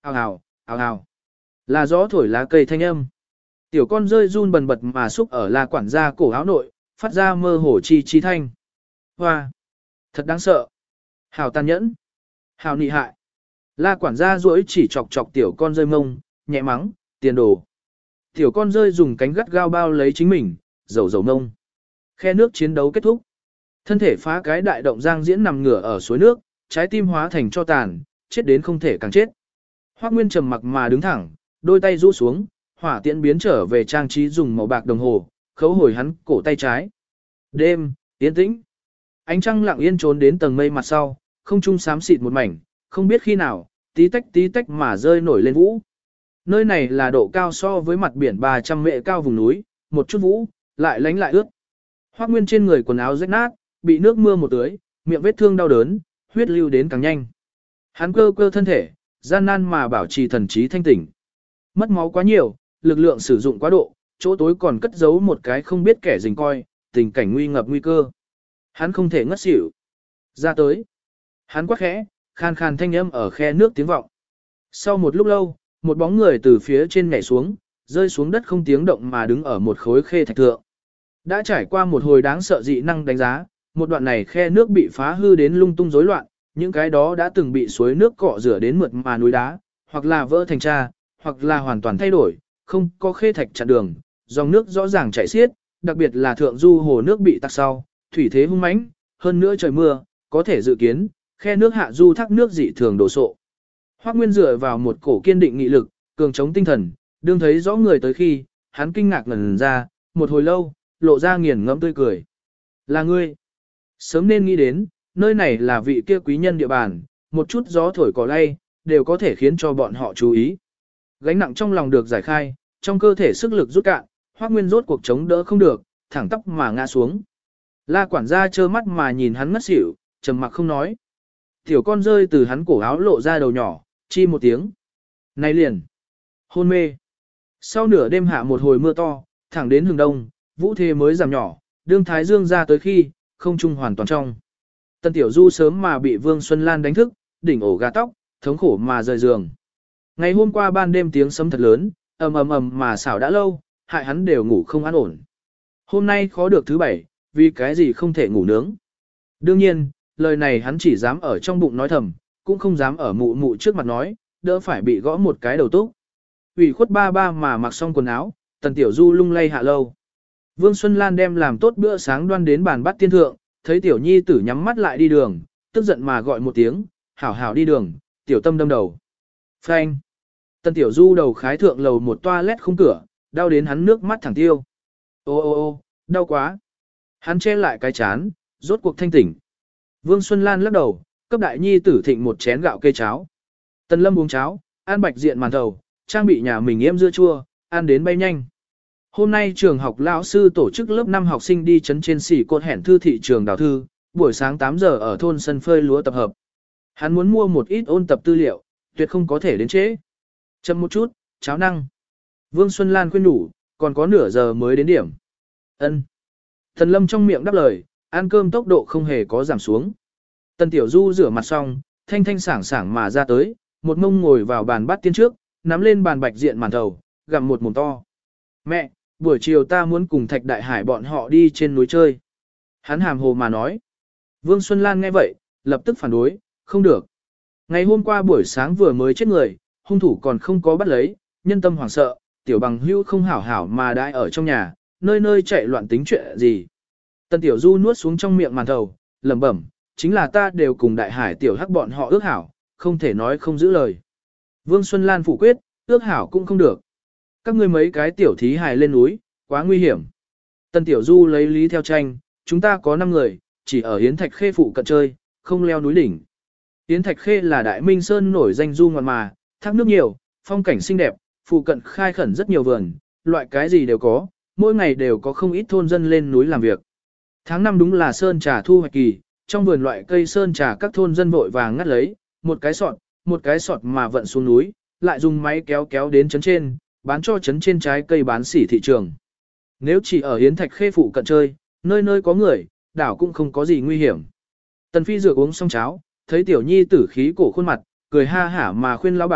ào ào, ào ào. Là gió thổi lá cây thanh âm. Tiểu con rơi run bần bật mà xúc ở La quản gia cổ áo nội, phát ra mơ hồ chi chi thanh. Hoa! Thật đáng sợ! Hào tàn nhẫn! Hào nị hại! La quản gia duỗi chỉ chọc chọc tiểu con rơi mông, nhẹ mắng, tiền đồ. Tiểu con rơi dùng cánh gắt gao bao lấy chính mình, dầu dầu mông. Khe nước chiến đấu kết thúc. Thân thể phá cái đại động giang diễn nằm ngửa ở suối nước, trái tim hóa thành cho tàn, chết đến không thể càng chết. Hoắc Nguyên trầm mặc mà đứng thẳng, đôi tay rũ xuống, hỏa tiễn biến trở về trang trí dùng màu bạc đồng hồ, khấu hồi hắn cổ tay trái. Đêm, yên tĩnh. Ánh trăng lặng yên trốn đến tầng mây mặt sau, không trung xám xịt một mảnh, không biết khi nào, tí tách mà rơi nổi lên vũ. Nơi này là độ cao so với mặt biển 300 mệ cao vùng núi, một chút vũ, lại lánh lại ướt. Hoắc Nguyên trên người quần áo rách nát, bị nước mưa một tưới, miệng vết thương đau đớn, huyết lưu đến càng nhanh. Hắn cơ cơ thân thể, gian nan mà bảo trì thần trí thanh tỉnh. Mất máu quá nhiều, lực lượng sử dụng quá độ, chỗ tối còn cất giấu một cái không biết kẻ rình coi, tình cảnh nguy ngập nguy cơ. Hắn không thể ngất xỉu. Ra tới. Hắn quát khẽ, khan khan thanh âm ở khe nước tiếng vọng. Sau một lúc lâu, một bóng người từ phía trên nhảy xuống, rơi xuống đất không tiếng động mà đứng ở một khối khê thạch thượng. Đã trải qua một hồi đáng sợ dị năng đánh giá, một đoạn này khe nước bị phá hư đến lung tung rối loạn, những cái đó đã từng bị suối nước cọ rửa đến mượt mà núi đá, hoặc là vỡ thành tra, hoặc là hoàn toàn thay đổi, không có khê thạch chặn đường, dòng nước rõ ràng chảy xiết, đặc biệt là thượng du hồ nước bị tắc sau, thủy thế hung mãnh, hơn nữa trời mưa, có thể dự kiến, khe nước hạ du thác nước dị thường đổ sộ. Hoắc Nguyên dựa vào một cổ kiên định nghị lực, cường chống tinh thần, đương thấy rõ người tới khi, hắn kinh ngạc ngẩn ra, một hồi lâu, lộ ra nghiền ngẫm tươi cười. Là ngươi. Sớm nên nghĩ đến, nơi này là vị kia quý nhân địa bàn, một chút gió thổi cỏ lay, đều có thể khiến cho bọn họ chú ý. Gánh nặng trong lòng được giải khai, trong cơ thể sức lực rút cạn, Hoắc Nguyên rốt cuộc chống đỡ không được, thẳng tóc mà ngã xuống. La quản gia trơ mắt mà nhìn hắn ngất xỉu, trầm mặc không nói. Tiểu con rơi từ hắn cổ áo lộ ra đầu nhỏ, chi một tiếng. Này liền. Hôn mê. Sau nửa đêm hạ một hồi mưa to, thẳng đến hừng đông, vũ thế mới giảm nhỏ, đương thái dương ra tới khi, không trung hoàn toàn trong. Tân Tiểu Du sớm mà bị Vương Xuân Lan đánh thức, đỉnh ổ gà tóc, thống khổ mà rời giường. Ngày hôm qua ban đêm tiếng sấm thật lớn, ầm ầm ầm mà xảo đã lâu, hại hắn đều ngủ không an ổn. Hôm nay khó được thứ bảy, vì cái gì không thể ngủ nướng. Đương nhiên, lời này hắn chỉ dám ở trong bụng nói thầm, cũng không dám ở mụ mụ trước mặt nói, đỡ phải bị gõ một cái đầu túc. Ủy khuất ba ba mà mặc xong quần áo, Tần Tiểu Du lung lay hạ lâu. Vương Xuân Lan đem làm tốt bữa sáng đoan đến bàn bắt tiên thượng, thấy Tiểu Nhi tử nhắm mắt lại đi đường, tức giận mà gọi một tiếng, hảo hảo đi đường, Tiểu Tâm đâm đầu. Phanh. Tần Tiểu Du đầu khái thượng lầu một toilet khung cửa, đau đến hắn nước mắt thẳng tiêu. Ô ô ô, đau quá. Hắn che lại cái chán, rốt cuộc thanh tỉnh. Vương Xuân Lan lắc đầu, cấp đại nhi tử thịnh một chén gạo kê cháo. Tần Lâm uống cháo, ăn bạch diện màn thầu, trang bị nhà mình yêm dưa chua, ăn đến bay nhanh. Hôm nay trường học lão sư tổ chức lớp 5 học sinh đi chấn trên xỉ cột hẻn thư thị trường đào thư, buổi sáng 8 giờ ở thôn sân phơi lúa tập hợp. Hắn muốn mua một ít ôn tập tư liệu, tuyệt không có thể đến trễ. Chậm một chút, cháo năng. Vương Xuân Lan khuyên nhủ, còn có nửa giờ mới đến điểm. Ân. Tần Lâm trong miệng đáp lời, ăn cơm tốc độ không hề có giảm xuống. Tần Tiểu Du rửa mặt xong, thanh thanh sảng sảng mà ra tới, một mông ngồi vào bàn bát tiên trước, nắm lên bàn bạch diện màn thầu, gặm một mồm to. Mẹ, buổi chiều ta muốn cùng Thạch Đại Hải bọn họ đi trên núi chơi. Hắn hàm hồ mà nói. Vương Xuân Lan nghe vậy, lập tức phản đối, không được. Ngày hôm qua buổi sáng vừa mới chết người, hung thủ còn không có bắt lấy, nhân tâm hoảng sợ, tiểu bằng hưu không hảo hảo mà đãi ở trong nhà, nơi nơi chạy loạn tính chuyện gì. Tần Tiểu Du nuốt xuống trong miệng màn thầu, lẩm bẩm, chính là ta đều cùng Đại Hải tiểu hắc bọn họ ước hảo, không thể nói không giữ lời. Vương Xuân Lan phủ quyết, ước hảo cũng không được. Các ngươi mấy cái tiểu thí hài lên núi, quá nguy hiểm. Tần Tiểu Du lấy lý theo tranh, chúng ta có 5 người, chỉ ở Yến Thạch Khê phụ cận chơi, không leo núi đỉnh. Yến Thạch Khê là Đại Minh Sơn nổi danh du ngoạn mà, thác nước nhiều, phong cảnh xinh đẹp, phụ cận khai khẩn rất nhiều vườn, loại cái gì đều có, mỗi ngày đều có không ít thôn dân lên núi làm việc. Tháng 5 đúng là sơn trà thu hoạch kỳ, trong vườn loại cây sơn trà các thôn dân vội vàng ngắt lấy, một cái sọt mà vận xuống núi, lại dùng máy kéo kéo đến trấn trên, bán cho trấn trên trái cây bán sỉ thị trường. Nếu chỉ ở Yến Thạch Khê phụ cận chơi, nơi nơi có người, đảo cũng không có gì nguy hiểm. Tần Phi Dược uống xong cháo, thấy Tiểu Nhi tử khí cổ khuôn mặt, cười ha hả mà khuyên lão bà,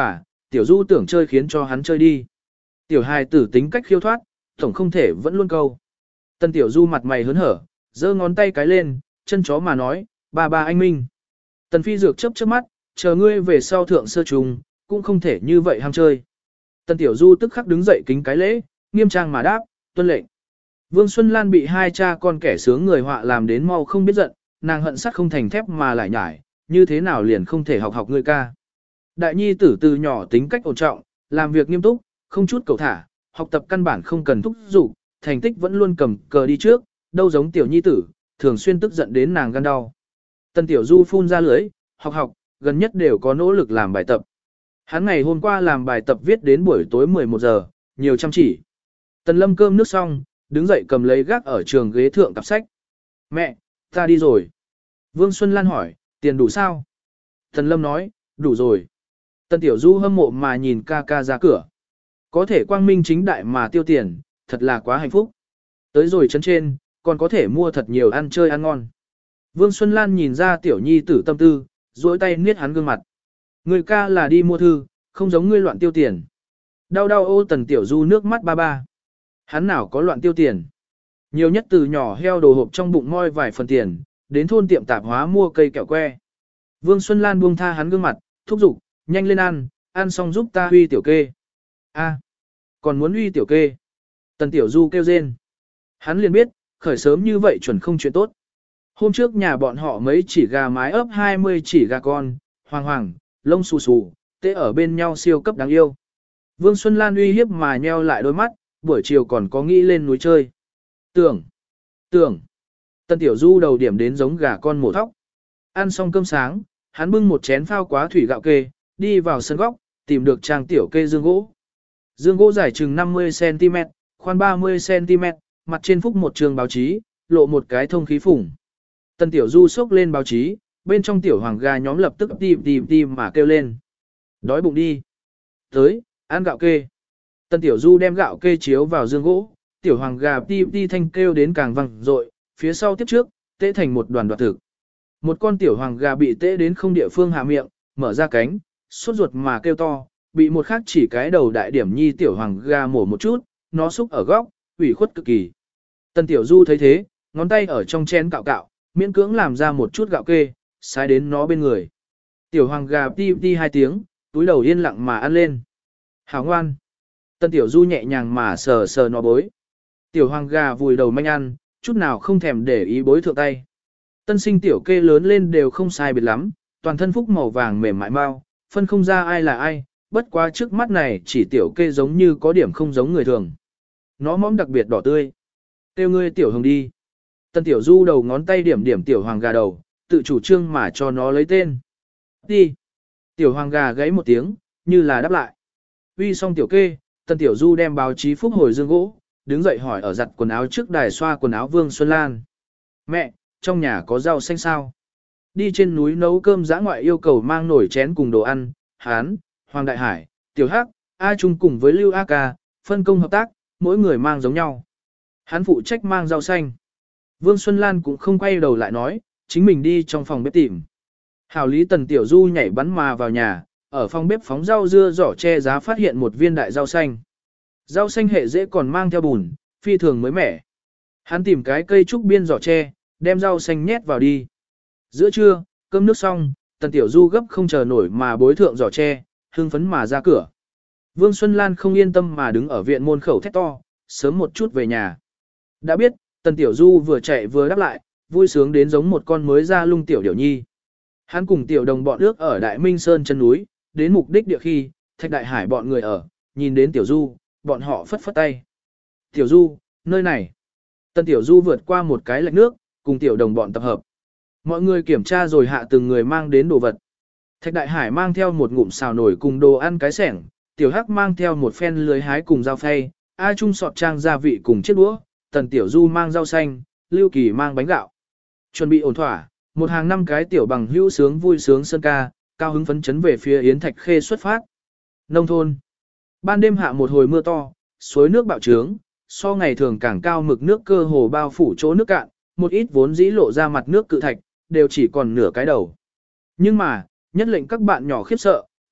tiểu du tưởng chơi khiến cho hắn chơi đi. Tiểu hài tử tính cách khiêu thoát, tổng không thể vẫn luôn câu. Tần tiểu du mặt mày hớn hở, giơ ngón tay cái lên, chân chó mà nói, ba ba anh Minh. Tần phi dược chớp chớp mắt, chờ ngươi về sau thượng sơ trùng, cũng không thể như vậy ham chơi. Tần tiểu du tức khắc đứng dậy kính cái lễ, nghiêm trang mà đáp, tuân lệnh. Vương Xuân Lan bị hai cha con kẻ sướng người họa làm đến mau không biết giận, nàng hận sắt không thành thép mà lại nhải, như thế nào liền không thể học học ngươi ca. Đại nhi tử từ nhỏ tính cách ổn trọng, làm việc nghiêm túc, không chút cầu thả, học tập căn bản không cần thúc giục, thành tích vẫn luôn cầm cờ đi trước, đâu giống tiểu nhi tử, thường xuyên tức giận đến nàng gan đau. Tần tiểu du phun ra lưới, học, gần nhất đều có nỗ lực làm bài tập. Hắn ngày hôm qua làm bài tập viết đến buổi tối 11 giờ, nhiều chăm chỉ. Tần lâm cơm nước xong, đứng dậy cầm lấy gác ở trường ghế thượng cặp sách. Mẹ, ta đi rồi. Vương Xuân Lan hỏi, tiền đủ sao? Tần lâm nói, đủ rồi. Tần tiểu du hâm mộ mà nhìn ca ca ra cửa. Có thể quang minh chính đại mà tiêu tiền, thật là quá hạnh phúc. Tới rồi chân trên, còn có thể mua thật nhiều ăn chơi ăn ngon. Vương Xuân Lan nhìn ra tiểu nhi tử tâm tư, duỗi tay niết hắn gương mặt. Người ca là đi mua thư, không giống ngươi loạn tiêu tiền. Đau đau ô tần tiểu du nước mắt ba ba. Hắn nào có loạn tiêu tiền. Nhiều nhất từ nhỏ heo đồ hộp trong bụng moi vài phần tiền, đến thôn tiệm tạp hóa mua cây kẹo que. Vương Xuân Lan buông tha hắn gương mặt, thúc giục, nhanh lên ăn xong giúp ta huy tiểu kê. A, còn muốn huy tiểu kê. Tần tiểu du kêu rên. Hắn liền biết, khởi sớm như vậy chuẩn không chuyện tốt. Hôm trước nhà bọn họ mấy chỉ gà mái ấp 20 chỉ gà con, hoàng, lông xù xù, tê ở bên nhau siêu cấp đáng yêu. Vương Xuân Lan uy hiếp mà nheo lại đôi mắt, buổi chiều còn có nghĩ lên núi chơi. Tưởng. Tần tiểu du đầu điểm đến giống gà con mổ thóc. Ăn xong cơm sáng, hắn bưng một chén phao quá thủy gạo kê, đi vào sân góc, tìm được trang tiểu kê dương gỗ. Dương gỗ dài chừng 50cm, khoan 30cm, mặt trên phúc một trường báo chí, lộ một cái thông khí phủng. Tần tiểu du xốc lên báo chí, bên trong tiểu hoàng gà nhóm lập tức tìm mà kêu lên. Đói bụng đi. Tới, ăn gạo kê. Tần tiểu du đem gạo kê chiếu vào dương gỗ, tiểu hoàng gà ti thanh kêu đến càng vang dội, phía sau tiếp trước, tễ thành một đoàn đoạt thực. Một con tiểu hoàng gà bị tễ đến không địa phương hạ miệng, mở ra cánh, sốt ruột mà kêu to, bị một khác chỉ cái đầu đại điểm nhi tiểu hoàng gà mổ một chút, nó xúc ở góc, ủy khuất cực kỳ. Tần tiểu du thấy thế, ngón tay ở trong chén cạo, miễn cưỡng làm ra một chút gạo kê, sai đến nó bên người. Tiểu hoàng gà ti hai tiếng, túi đầu yên lặng mà ăn lên. Hảo ngoan. Tần tiểu du nhẹ nhàng mà sờ nó bối. Tiểu hoàng gà vùi đầu manh ăn, chút nào không thèm để ý bối thượng tay. Tân sinh tiểu kê lớn lên đều không sai biệt lắm, toàn thân phúc màu vàng mềm mại mau, phân không ra ai là ai, bất quá trước mắt này chỉ tiểu kê giống như có điểm không giống người thường. Nó mõm đặc biệt đỏ tươi. Kêu ngươi tiểu hồng đi. Tần tiểu du đầu ngón tay điểm tiểu hoàng gà đầu, tự chủ trương mà cho nó lấy tên. Đi. Tiểu hoàng gà gáy một tiếng, như là đáp lại. Uy xong tiểu kê, tần tiểu du đem báo chí phúc hồi dương gỗ, đứng dậy hỏi ở giặt quần áo trước đài xoa quần áo Vương Xuân Lan. Mẹ, trong nhà có rau xanh sao? Đi trên núi nấu cơm dã ngoại yêu cầu mang nồi chén cùng đồ ăn, Hán, Hoàng Đại Hải, Tiểu Hắc, A Trung cùng với Lưu A Ca, phân công hợp tác, mỗi người mang giống nhau. Hắn phụ trách mang rau xanh. Vương Xuân Lan cũng không quay đầu lại nói, chính mình đi trong phòng bếp tìm. Hảo lý Tần Tiểu Du nhảy bắn mà vào nhà, ở phòng bếp phóng rau dưa giỏ che giá phát hiện một viên đại rau xanh. Rau xanh hệ dễ còn mang theo bùn, phi thường mới mẻ. Hắn tìm cái cây trúc biên giỏ tre, đem rau xanh nhét vào đi. Giữa trưa, cơm nước xong, Tần Tiểu Du gấp không chờ nổi mà bối thượng giỏ tre, hưng phấn mà ra cửa. Vương Xuân Lan không yên tâm mà đứng ở viện môn khẩu thét to, sớm một chút về nhà. Đã biết, Tần Tiểu Du vừa chạy vừa đáp lại, vui sướng đến giống một con mới ra lung tiểu điểu nhi. Hắn cùng tiểu đồng bọn ước ở Đại Minh Sơn chân núi, đến mục đích địa khi, Thạch Đại Hải bọn người ở, nhìn đến Tiểu Du, bọn họ phất phất tay. Tiểu Du, nơi này. Tần Tiểu Du vượt qua một cái lạch nước, cùng tiểu đồng bọn tập hợp. Mọi người kiểm tra rồi hạ từng người mang đến đồ vật. Thạch Đại Hải mang theo một ngụm xào nổi cùng đồ ăn cái sẻng, Tiểu Hắc mang theo một phen lưới hái cùng dao phay, A Trung sọt trang gia vị cùng chiếc đũa, Tần Tiểu Du mang rau xanh, Lưu Kỳ mang bánh gạo. Chuẩn bị ổn thỏa, một hàng năm cái tiểu bằng hữu sướng vui sướng sơn ca, cao hứng phấn chấn về phía Yến Thạch Khê xuất phát. Nông thôn. Ban đêm hạ một hồi mưa to, suối nước bạo trướng, so ngày thường càng cao mực nước cơ hồ bao phủ chỗ nước cạn, một ít vốn dĩ lộ ra mặt nước cự thạch, đều chỉ còn nửa cái đầu. Nhưng mà, nhất lệnh các bạn nhỏ khiếp sợ,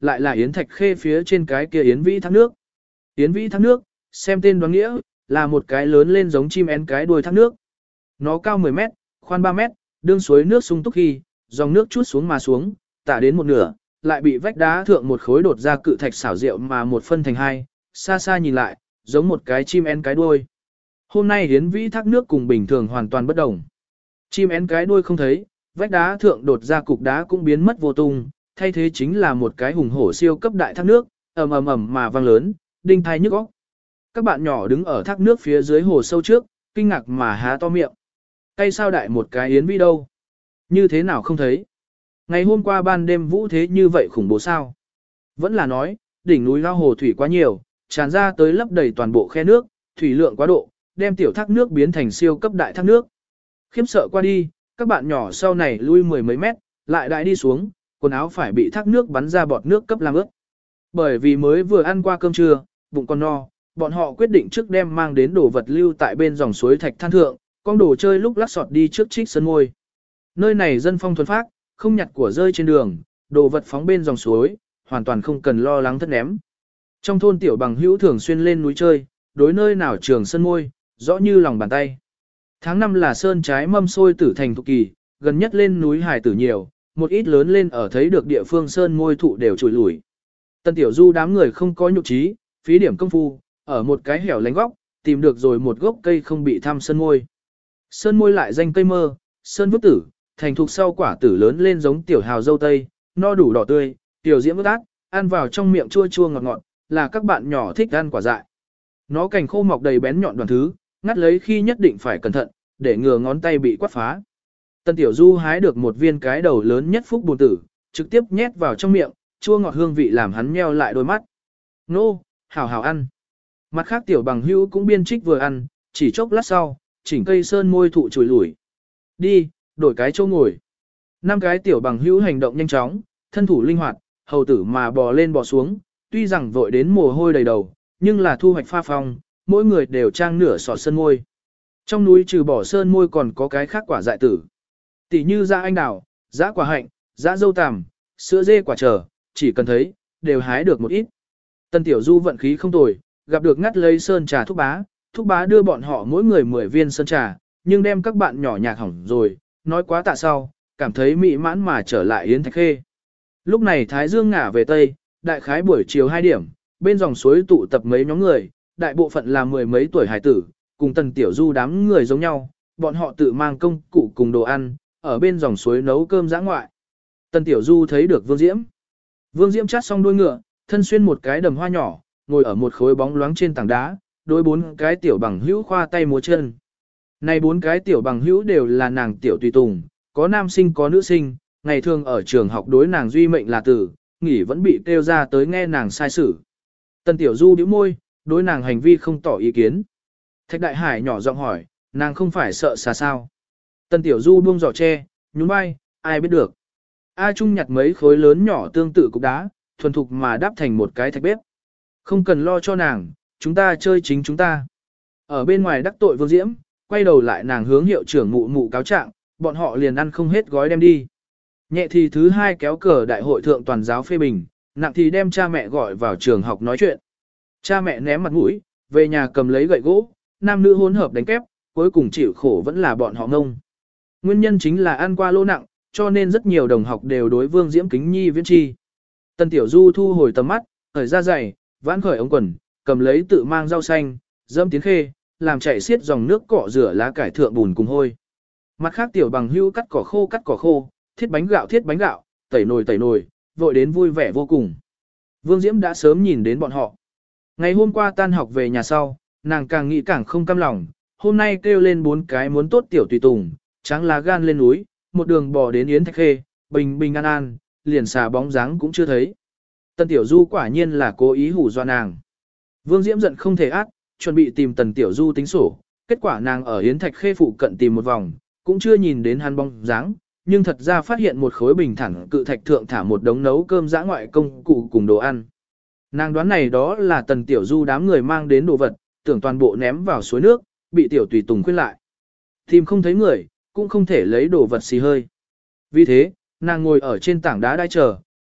lại là Yến Thạch Khê phía trên cái kia Yến Vĩ thác nước. Yến Vĩ thác nước, xem tên đoán nghĩa, là một cái lớn lên giống chim én cái đuôi thác nước. Nó cao 10 mét, khoan 3 mét, đương suối nước sung túc khi, dòng nước chút xuống mà xuống, tả đến một nửa, lại bị vách đá thượng một khối đột ra cự thạch xảo diệu mà một phân thành hai, xa xa nhìn lại, giống một cái chim én cái đuôi. Hôm nay Yến Vĩ thác nước cùng bình thường hoàn toàn bất đồng. Chim én cái đuôi không thấy, vách đá thượng đột ra cục đá cũng biến mất vô tung, thay thế chính là một cái hùng hổ siêu cấp đại thác nước, ầm ầm ầm mà vang lớn, đinh tai nhức óc. Các bạn nhỏ đứng ở thác nước phía dưới hồ sâu trước, kinh ngạc mà há to miệng. Cây sao đại một cái Yến Vĩ đâu? Như thế nào không thấy? Ngày hôm qua ban đêm vũ thế như vậy khủng bố sao? Vẫn là nói, đỉnh núi lao hồ thủy quá nhiều, tràn ra tới lấp đầy toàn bộ khe nước, thủy lượng quá độ, đem tiểu thác nước biến thành siêu cấp đại thác nước. Khiếp sợ qua đi, các bạn nhỏ sau này lui mười mấy mét, lại đại đi xuống, quần áo phải bị thác nước bắn ra bọt nước cấp làm ướt. Bởi vì mới vừa ăn qua cơm trưa, bụng còn no, bọn họ quyết định trước đem mang đến đồ vật lưu tại bên dòng suối thạch than thượng, con đồ chơi lúc lắc sọt đi trước trích sân môi. Nơi này dân phong thuần phác, không nhặt của rơi trên đường, đồ vật phóng bên dòng suối, hoàn toàn không cần lo lắng thất ném. Trong thôn tiểu bằng hữu thường xuyên lên núi chơi, đối nơi nào trường sân môi, rõ như lòng bàn tay. Tháng 5 là sơn trái mâm xôi tử thành thục kỳ, gần nhất lên núi hải tử nhiều, một ít lớn lên ở thấy được địa phương sơn môi thụ đều trồi lủi. Tân tiểu du đám người không có nhục trí, phí điểm công phu, ở một cái hẻo lánh góc, tìm được rồi một gốc cây không bị thăm sơn môi. Sơn môi lại danh cây mơ, sơn vức tử, thành thục sau quả tử lớn lên giống tiểu hào dâu tây, no đủ đỏ tươi, tiểu diễm ướt át, ăn vào trong miệng chua chua ngọt ngọt, là các bạn nhỏ thích ăn quả dại. Nó cành khô mọc đầy bén nhọn đoàn thứ, ngắt lấy khi nhất định phải cẩn thận, để ngừa ngón tay bị quát phá. Tân Tiểu Du hái được một viên cái đầu lớn nhất phúc bồn tử, trực tiếp nhét vào trong miệng, chua ngọt hương vị làm hắn nheo lại đôi mắt. Nô, hảo hảo ăn. Mặt khác tiểu bằng hữu cũng biên trích vừa ăn, chỉ chốc lát sau, chỉnh cây sơn môi thụ chùi lủi. Đi, đổi cái chỗ ngồi. 5 cái tiểu bằng hữu hành động nhanh chóng, thân thủ linh hoạt, hầu tử mà bò lên bò xuống, tuy rằng vội đến mồ hôi đầy đầu, nhưng là thu hoạch pha phong, mỗi người đều trang nửa sọt sơn môi. Trong núi trừ bỏ sơn môi còn có cái khác quả dại tử. Tỷ như dã anh đào, dã quả hạnh, dã dâu tằm, sữa dê quả trở, chỉ cần thấy, đều hái được một ít. Tân Tiểu Du vận khí không tồi, gặp được ngắt lấy sơn trà thúc bá đưa bọn họ mỗi người 10 viên sơn trà, nhưng đem các bạn nhỏ nhạc hỏng rồi, nói quá tạ sau, cảm thấy mị mãn mà trở lại Yến Thạch Khê. Lúc này Thái Dương ngả về Tây, đại khái buổi chiều 2 điểm, bên dòng suối tụ tập mấy nhóm người, đại bộ phận là 10 mấy tuổi hải tử, cùng Tần Tiểu Du đám người giống nhau, bọn họ tự mang công cụ cùng đồ ăn, ở bên dòng suối nấu cơm dã ngoại. Tần Tiểu Du thấy được Vương Diễm. Vương Diễm chát xong đuôi ngựa, thân xuyên một cái đầm hoa nhỏ, ngồi ở một khối bóng loáng trên tảng đá, đối 4 cái tiểu bằng hữu khoa tay múa chân. Này 4 cái tiểu bằng hữu đều là nàng tiểu tùy tùng, có nam sinh có nữ sinh, ngày thường ở trường học đối nàng duy mệnh là tử, nghỉ vẫn bị kêu ra tới nghe nàng sai xử. Tần Tiểu Du bĩu môi, đối nàng hành vi không tỏ ý kiến. Thạch Đại Hải nhỏ giọng hỏi, nàng không phải sợ xà sao? Tần Tiểu Du buông giỏ tre, nhún vai, ai biết được. A Trung nhặt mấy khối lớn nhỏ tương tự cục đá, thuần thục mà đáp thành một cái thạch bếp. Không cần lo cho nàng, chúng ta chơi chính chúng ta. Ở bên ngoài đắc tội Vương Diễm, quay đầu lại nàng hướng hiệu trưởng mụ mụ cáo trạng, bọn họ liền ăn không hết gói đem đi. Nhẹ thì thứ 2 kéo cờ đại hội thượng toàn giáo phê bình, nặng thì đem cha mẹ gọi vào trường học nói chuyện. Cha mẹ ném mặt mũi, về nhà cầm lấy gậy gỗ, nam nữ hỗn hợp đánh kép, cuối cùng chịu khổ vẫn là bọn họ ngông. Nguyên nhân chính là ăn qua lô nặng, cho nên rất nhiều đồng học đều đối Vương Diễm kính nhi viễn chi. Tần Tiểu Du thu hồi tầm mắt, khởi ra giày, vãn khởi ống quần, cầm lấy tự mang rau xanh, dâm tiến khê, làm chảy xiết dòng nước cọ rửa lá cải thượng bùn cùng hôi. Mặt khác tiểu bằng hưu cắt cỏ khô, thiết bánh gạo, tẩy nồi, vội đến vui vẻ vô cùng. Vương Diễm đã sớm nhìn đến bọn họ. Ngày hôm qua tan học về nhà sau, nàng càng nghĩ càng không cam lòng, hôm nay kêu lên 4 cái muốn tốt tiểu tùy tùng, trắng lá gan lên núi, một đường bò đến Yến Thạch Khê, bình an, liền xà bóng dáng cũng chưa thấy. Tần Tiểu Du quả nhiên là cố ý hù dọa nàng. Vương Diễm giận không thể ác, chuẩn bị tìm Tần Tiểu Du tính sổ, kết quả nàng ở Yến Thạch Khê phụ cận tìm một vòng, cũng chưa nhìn đến hắn bóng dáng, nhưng thật ra phát hiện một khối bình thẳng cự thạch thượng thả một đống nấu cơm dã ngoại công cụ cùng đồ ăn. Nàng đoán này đó là Tần Tiểu Du đám người mang đến đồ vật, tưởng toàn bộ ném vào suối nước, bị tiểu tùy tùng khuyên lại. Tìm không thấy người, cũng không thể lấy đồ vật xì hơi. Vì thế, nàng ngồi ở trên tảng đá đai chờ,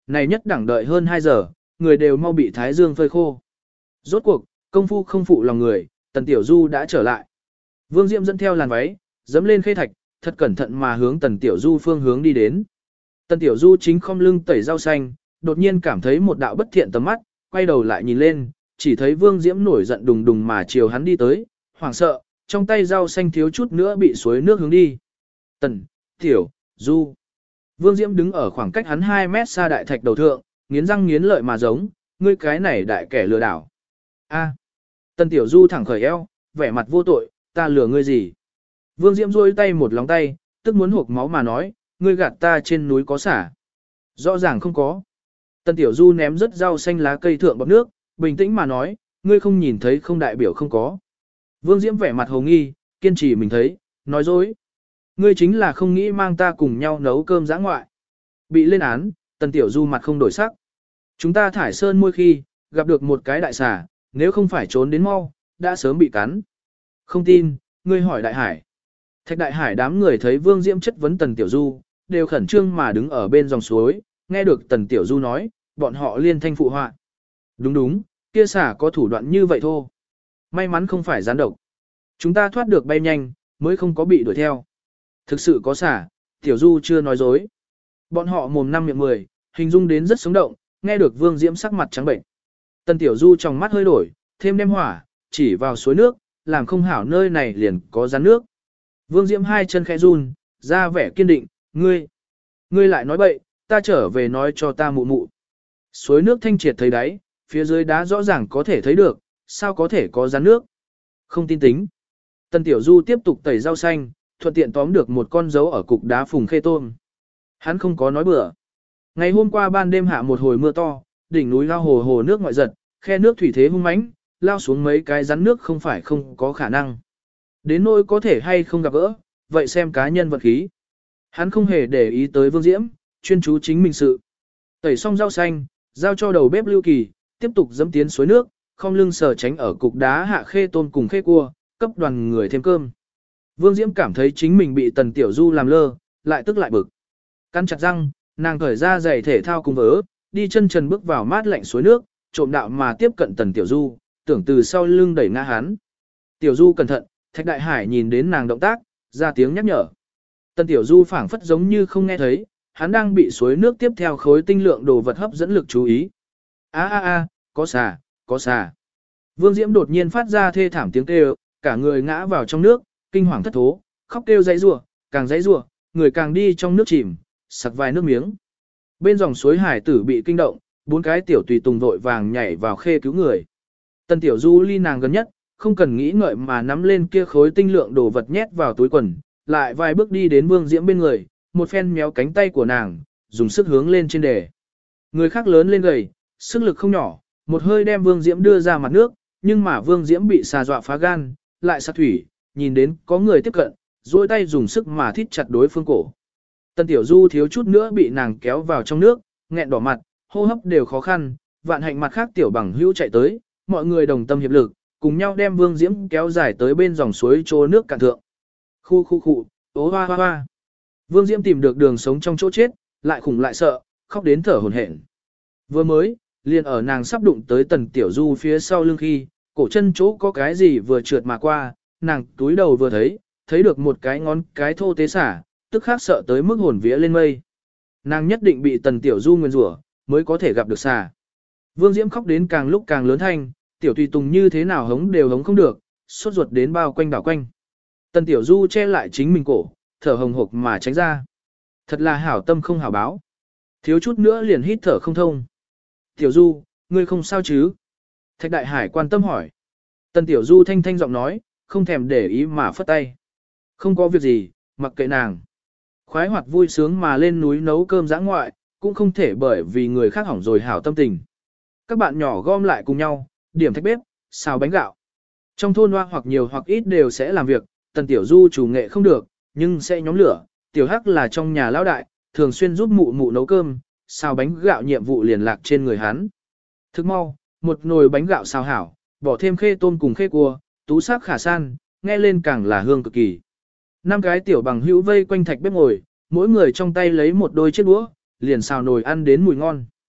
này nhất đẳng đợi hơn 2 giờ, người đều mau bị thái dương phơi khô. Rốt cuộc, công phu không phụ lòng người, Tần Tiểu Du đã trở lại. Vương Diễm dẫn theo làn váy, dẫm lên khê thạch, thật cẩn thận mà hướng Tần Tiểu Du phương hướng đi đến. Tần Tiểu Du chính khom lưng tẩy rau xanh, đột nhiên cảm thấy một đạo bất thiện tầm mắt, quay đầu lại nhìn lên, chỉ thấy Vương Diễm nổi giận đùng đùng mà chiều hắn đi tới, hoảng sợ, trong tay rau xanh thiếu chút nữa bị suối nước hướng đi. Tần, Tiểu, Du. Vương Diễm đứng ở khoảng cách hắn 2 mét xa đại thạch đầu thượng, nghiến răng nghiến lợi mà giống, ngươi cái này đại kẻ lừa đảo. A. Tần Tiểu Du thẳng khởi eo, vẻ mặt vô tội, ta lừa ngươi gì? Vương Diễm rôi tay một lóng tay, tức muốn hộc máu mà nói, ngươi gạt ta trên núi có xả. Rõ ràng không có. Tần Tiểu Du ném rất rau xanh lá cây thượng bọt nước, bình tĩnh mà nói, ngươi không nhìn thấy không đại biểu không có. Vương Diễm vẻ mặt hồ nghi, kiên trì mình thấy, nói dối. Ngươi chính là không nghĩ mang ta cùng nhau nấu cơm giã ngoại. Bị lên án, Tần Tiểu Du mặt không đổi sắc. Chúng ta thải sơn môi khi, gặp được một cái đại xà, nếu không phải trốn đến mau, đã sớm bị cắn. Không tin, ngươi hỏi đại hải. Thạch đại hải đám người thấy Vương Diễm chất vấn Tần Tiểu Du, đều khẩn trương mà đứng ở bên dòng suối, nghe được Tần Tiểu Du nói, bọn họ liên thanh phụ họa. Đúng đúng, kia xà có thủ đoạn như vậy thôi. May mắn không phải gián độc. Chúng ta thoát được bay nhanh, mới không có bị đuổi theo. Thực sự có xà, Tiểu Du chưa nói dối. Bọn họ mồm năm miệng 10, hình dung đến rất sống động, nghe được Vương Diễm sắc mặt trắng bệnh. Tần Tiểu Du trong mắt hơi đổi, thêm đem hỏa, chỉ vào suối nước, làm không hảo nơi này liền có rắn nước. Vương Diễm hai chân khẽ run, ra vẻ kiên định, ngươi lại nói bậy, ta trở về nói cho ta mụ mụ. Suối nước thanh triệt thấy đáy, phía dưới đá rõ ràng có thể thấy được, sao có thể có rắn nước. Không tin tính. Tần Tiểu Du tiếp tục tẩy rau xanh, thuận tiện tóm được một con dấu ở cục đá phùng khê tôm. Hắn không có nói bừa. Ngày hôm qua ban đêm hạ một hồi mưa to, đỉnh núi lao hồ nước ngoại giật, khe nước thủy thế hung mãnh, lao xuống mấy cái rắn nước không phải không có khả năng. Đến nỗi có thể hay không gặp gỡ, vậy xem cá nhân vật khí. Hắn không hề để ý tới Vương Diễm, chuyên chú chính mình sự. Tẩy xong rau xanh, giao cho đầu bếp Lưu Kỳ, tiếp tục dẫm tiến suối nước, không lưng sờ tránh ở cục đá hạ khê tôm cùng khê cua, cấp đoàn người thêm cơm. Vương Diễm cảm thấy chính mình bị Tần Tiểu Du làm lơ, lại tức lại bực. Căn chặt răng, nàng cởi ra giày thể thao cùng vớ, đi chân trần bước vào mát lạnh suối nước, trộm đạo mà tiếp cận Tần Tiểu Du, tưởng từ sau lưng đẩy ngã hắn. Tiểu Du cẩn thận, Thạch Đại Hải nhìn đến nàng động tác, ra tiếng nhắc nhở. Tần Tiểu Du phảng phất giống như không nghe thấy, hắn đang bị suối nước tiếp theo khối tinh lượng đồ vật hấp dẫn lực chú ý. Có xà, có xà. Vương Diễm đột nhiên phát ra thê thảm tiếng kêu, cả người ngã vào trong nước, kinh hoàng thất thố, khóc kêu dãy rủa, càng dãy rủa, người càng đi trong nước chìm, sặc vài nước miếng. Bên dòng suối hải tử bị kinh động, 4 cái tiểu tùy tùng vội vàng nhảy vào khê cứu người. Tần Tiểu Du ly nàng gần nhất, không cần nghĩ ngợi mà nắm lên kia khối tinh lượng đồ vật nhét vào túi quần, lại vài bước đi đến Vương Diễm bên người, một phen méo cánh tay của nàng, dùng sức hướng lên trên đề. Người khác lớn lên gầy, sức lực không nhỏ, một hơi đem Vương Diễm đưa ra mặt nước, nhưng mà Vương Diễm bị xà dọa phá gan, lại sát thủy, nhìn đến có người tiếp cận, duỗi tay dùng sức mà thít chặt đối phương cổ. Tần Tiểu Du thiếu chút nữa bị nàng kéo vào trong nước, nghẹn đỏ mặt, hô hấp đều khó khăn, vạn hạnh mặt khác tiểu bằng hữu chạy tới, mọi người đồng tâm hiệp lực, cùng nhau đem Vương Diễm kéo dài tới bên dòng suối trô nước cạn thượng. Khu, ố hoa hoa hoa. Vương Diễm tìm được đường sống trong chỗ chết, lại khủng lại sợ, khóc đến thở hổn hển. Vừa mới, liền ở nàng sắp đụng tới Tần Tiểu Du phía sau lưng khi, cổ chân chỗ có cái gì vừa trượt mà qua, nàng túi đầu vừa thấy được một cái ngón cái thô tế xả, tức khắc sợ tới mức hồn vía lên mây. Nàng nhất định bị Tần Tiểu Du nguyền rủa, mới có thể gặp được xả. Vương Diễm khóc đến càng lúc càng lớn thanh, tiểu tùy tùng như thế nào hống đều hống không được, sốt ruột đến bao quanh đảo quanh. Tần Tiểu Du che lại chính mình cổ, thở hồng hộc mà tránh ra. Thật là hảo tâm không hảo báo. Thiếu chút nữa liền hít thở không thông. Tiểu Du, ngươi không sao chứ? Thạch Đại Hải quan tâm hỏi. Tần Tiểu Du thanh thanh giọng nói, không thèm để ý mà phất tay. Không có việc gì, mặc kệ nàng. Khoái hoạt vui sướng mà lên núi nấu cơm giã ngoại, cũng không thể bởi vì người khác hỏng rồi hảo tâm tình. Các bạn nhỏ gom lại cùng nhau, điểm thạch bếp, xào bánh gạo. Trong thôn hoa hoặc nhiều hoặc ít đều sẽ làm việc, Tần Tiểu Du chủ nghệ không được, nhưng sẽ nhóm lửa. Tiểu Hắc là trong nhà lão đại, thường xuyên giúp mụ mụ nấu cơm, xào bánh gạo nhiệm vụ liền lạc trên người hắn. Thức mau, một nồi bánh gạo xào hảo, bỏ thêm khê tôm cùng khê cua, tú sắc khả san, nghe lên càng là hương cực kỳ. 5 cái tiểu bằng hữu vây quanh thạch bếp ngồi, mỗi người trong tay lấy một đôi chiếc đũa, liền xào nồi ăn đến mùi ngon.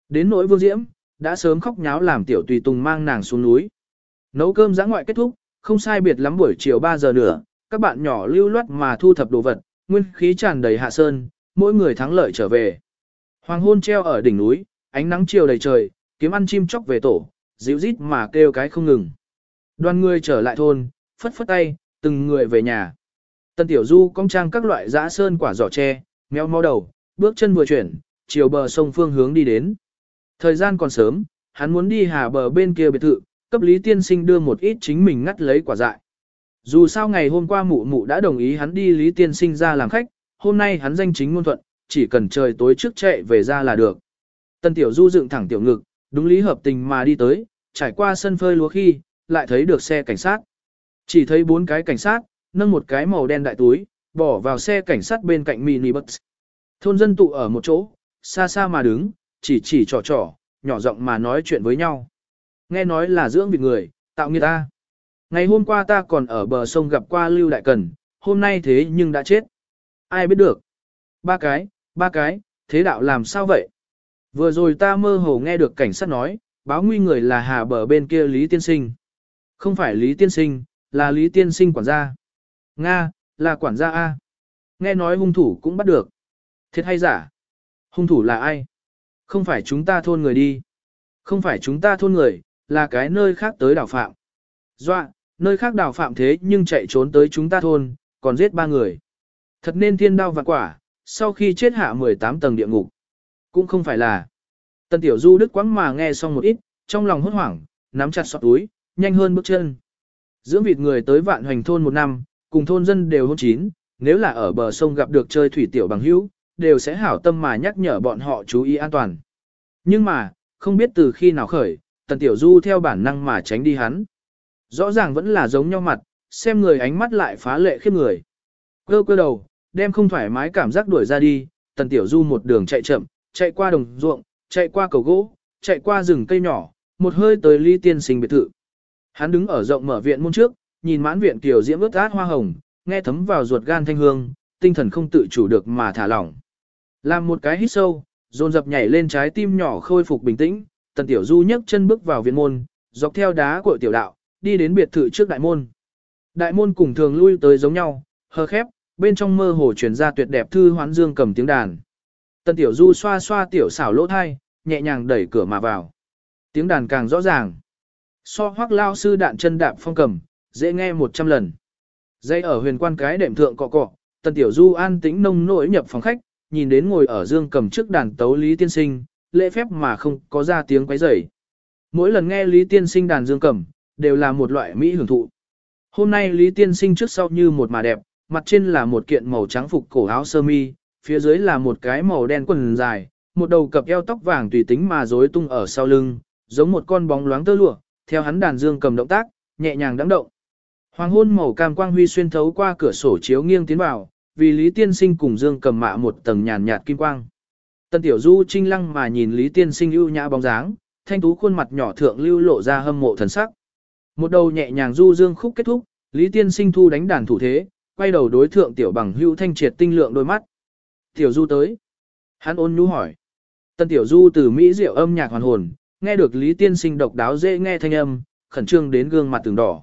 Đến nỗi Vương Diễm, đã sớm khóc nháo làm tiểu tùy tùng mang nàng xuống núi. Nấu cơm giã ngoại kết thúc, không sai biệt lắm buổi chiều 3 giờ nữa, các bạn nhỏ lưu loát mà thu thập đồ vật, nguyên khí tràn đầy hạ sơn, mỗi người thắng lợi trở về. Hoàng hôn treo ở đỉnh núi, ánh nắng chiều đầy trời, kiếm ăn chim chóc về tổ, dịu rít mà kêu cái không ngừng. Đoàn người trở lại thôn, phất phất tay, từng người về nhà. Tân Tiểu Du cong trang các loại dã sơn quả giỏ tre, méo mó đầu, bước chân vừa chuyển, chiều bờ sông phương hướng đi đến. Thời gian còn sớm, hắn muốn đi hà bờ bên kia biệt thự, cấp Lý Tiên Sinh đưa một ít chính mình ngắt lấy quả dại. Dù sao ngày hôm qua mụ mụ đã đồng ý hắn đi Lý Tiên Sinh ra làm khách, hôm nay hắn danh chính ngôn thuận, chỉ cần trời tối trước chạy về ra là được. Tân Tiểu Du dựng thẳng tiểu ngực, đúng lý hợp tình mà đi tới, trải qua sân phơi lúa khi, lại thấy được xe cảnh sát. Chỉ thấy 4 cái cảnh sát, nâng một cái màu đen đại túi, bỏ vào xe cảnh sát bên cạnh mini bus. Thôn dân tụ ở một chỗ, xa xa mà đứng, chỉ trò trò, nhỏ giọng mà nói chuyện với nhau. Nghe nói là dưỡng vịt người, tạo nghiệt ta. Ngày hôm qua ta còn ở bờ sông gặp qua Lưu Đại Cần, hôm nay thế nhưng đã chết. Ai biết được. Ba cái, thế đạo làm sao vậy? Vừa rồi ta mơ hồ nghe được cảnh sát nói, báo nguy người là hà bờ bên kia Lý Tiên Sinh. Không phải Lý Tiên Sinh, là Lý Tiên Sinh quản gia. Nga, là quản gia A. Nghe nói hung thủ cũng bắt được. Thiệt hay giả? Hung thủ là ai? Không phải chúng ta thôn người đi. Không phải chúng ta thôn người, là cái nơi khác tới đảo phạm. Dọa, nơi khác đảo phạm thế nhưng chạy trốn tới chúng ta thôn, còn giết 3 người. Thật nên thiên đao vạn quả, sau khi chết hạ 18 tầng địa ngục. Cũng không phải là. Tân Tiểu Du đứt quãng mà nghe xong một ít, trong lòng hốt hoảng, nắm chặt sọt túi, nhanh hơn bước chân. Dưỡng vịt người tới Vạn Hoành thôn 1 năm, cùng thôn dân đều hôn chín, nếu là ở bờ sông gặp được chơi thủy tiểu bằng hữu, đều sẽ hảo tâm mà nhắc nhở bọn họ chú ý an toàn. Nhưng mà, không biết từ khi nào khởi, Tần Tiểu Du theo bản năng mà tránh đi hắn. Rõ ràng vẫn là giống nhau mặt, xem người ánh mắt lại phá lệ khiếp người. Cơ đầu, đem không thoải mái cảm giác đuổi ra đi, Tần Tiểu Du một đường chạy chậm, chạy qua đồng ruộng, chạy qua cầu gỗ, chạy qua rừng cây nhỏ, một hơi tới Lý Tiên Sinh biệt thự. Hắn đứng ở rộng mở viện môn trước, nhìn mãn viện kiều diễm ướt át hoa hồng, nghe thấm vào ruột gan thanh hương, tinh thần không tự chủ được mà thả lỏng. Làm một cái hít sâu, dồn dập nhảy lên trái tim nhỏ khôi phục bình tĩnh, Tần Tiểu Du nhấc chân bước vào viện môn, dọc theo đá cội tiểu đạo, đi đến biệt thự trước đại môn. Đại môn cùng thường lui tới giống nhau, hờ khép, bên trong mơ hồ truyền ra tuyệt đẹp thư hoán dương cầm tiếng đàn. Tần Tiểu Du xoa xoa tiểu xảo lỗ thai, nhẹ nhàng đẩy cửa mà vào. Tiếng đàn càng rõ ràng. So Hoắc lao sư đạn chân đạp phong cầm, dễ nghe 100 lần. Dây ở huyền quan cái đệm thượng cọ cọ, Tần Tiểu Du an tĩnh nông nỗi nhập phòng khách, nhìn đến ngồi ở dương cầm trước đàn tấu Lý Tiên Sinh, lễ phép mà không có ra tiếng quấy rầy. Mỗi lần nghe Lý Tiên Sinh đàn dương cầm, đều là một loại mỹ hưởng thụ. Hôm nay Lý Tiên Sinh trước sau như một mà đẹp, mặt trên là một kiện màu trắng phục cổ áo sơ mi, phía dưới là một cái màu đen quần dài, một đầu cặp eo tóc vàng tùy tính mà rối tung ở sau lưng, giống một con bóng loáng tơ lụa, theo hắn đàn dương cầm động tác, nhẹ nhàng đãng động. Hoàng hôn màu cam quang huy xuyên thấu qua cửa sổ chiếu nghiêng tiến vào, vì Lý Tiên Sinh cùng dương cầm mạ một tầng nhàn nhạt kim quang. Tần Tiểu Du trinh lăng mà nhìn Lý Tiên Sinh ưu nhã bóng dáng, thanh tú khuôn mặt nhỏ thượng lưu lộ ra hâm mộ thần sắc. Một đầu nhẹ nhàng du dương khúc kết thúc, Lý Tiên Sinh thu đánh đàn thủ thế, quay đầu đối thượng tiểu bằng hưu thanh triệt tinh lượng đôi mắt. Tiểu Du tới. Hắn ôn nhu hỏi. Tần Tiểu Du từ mỹ diệu âm nhạc hoàn hồn, nghe được Lý Tiên Sinh độc đáo dễ nghe thanh âm, khẩn trương đến gương mặt từng đỏ.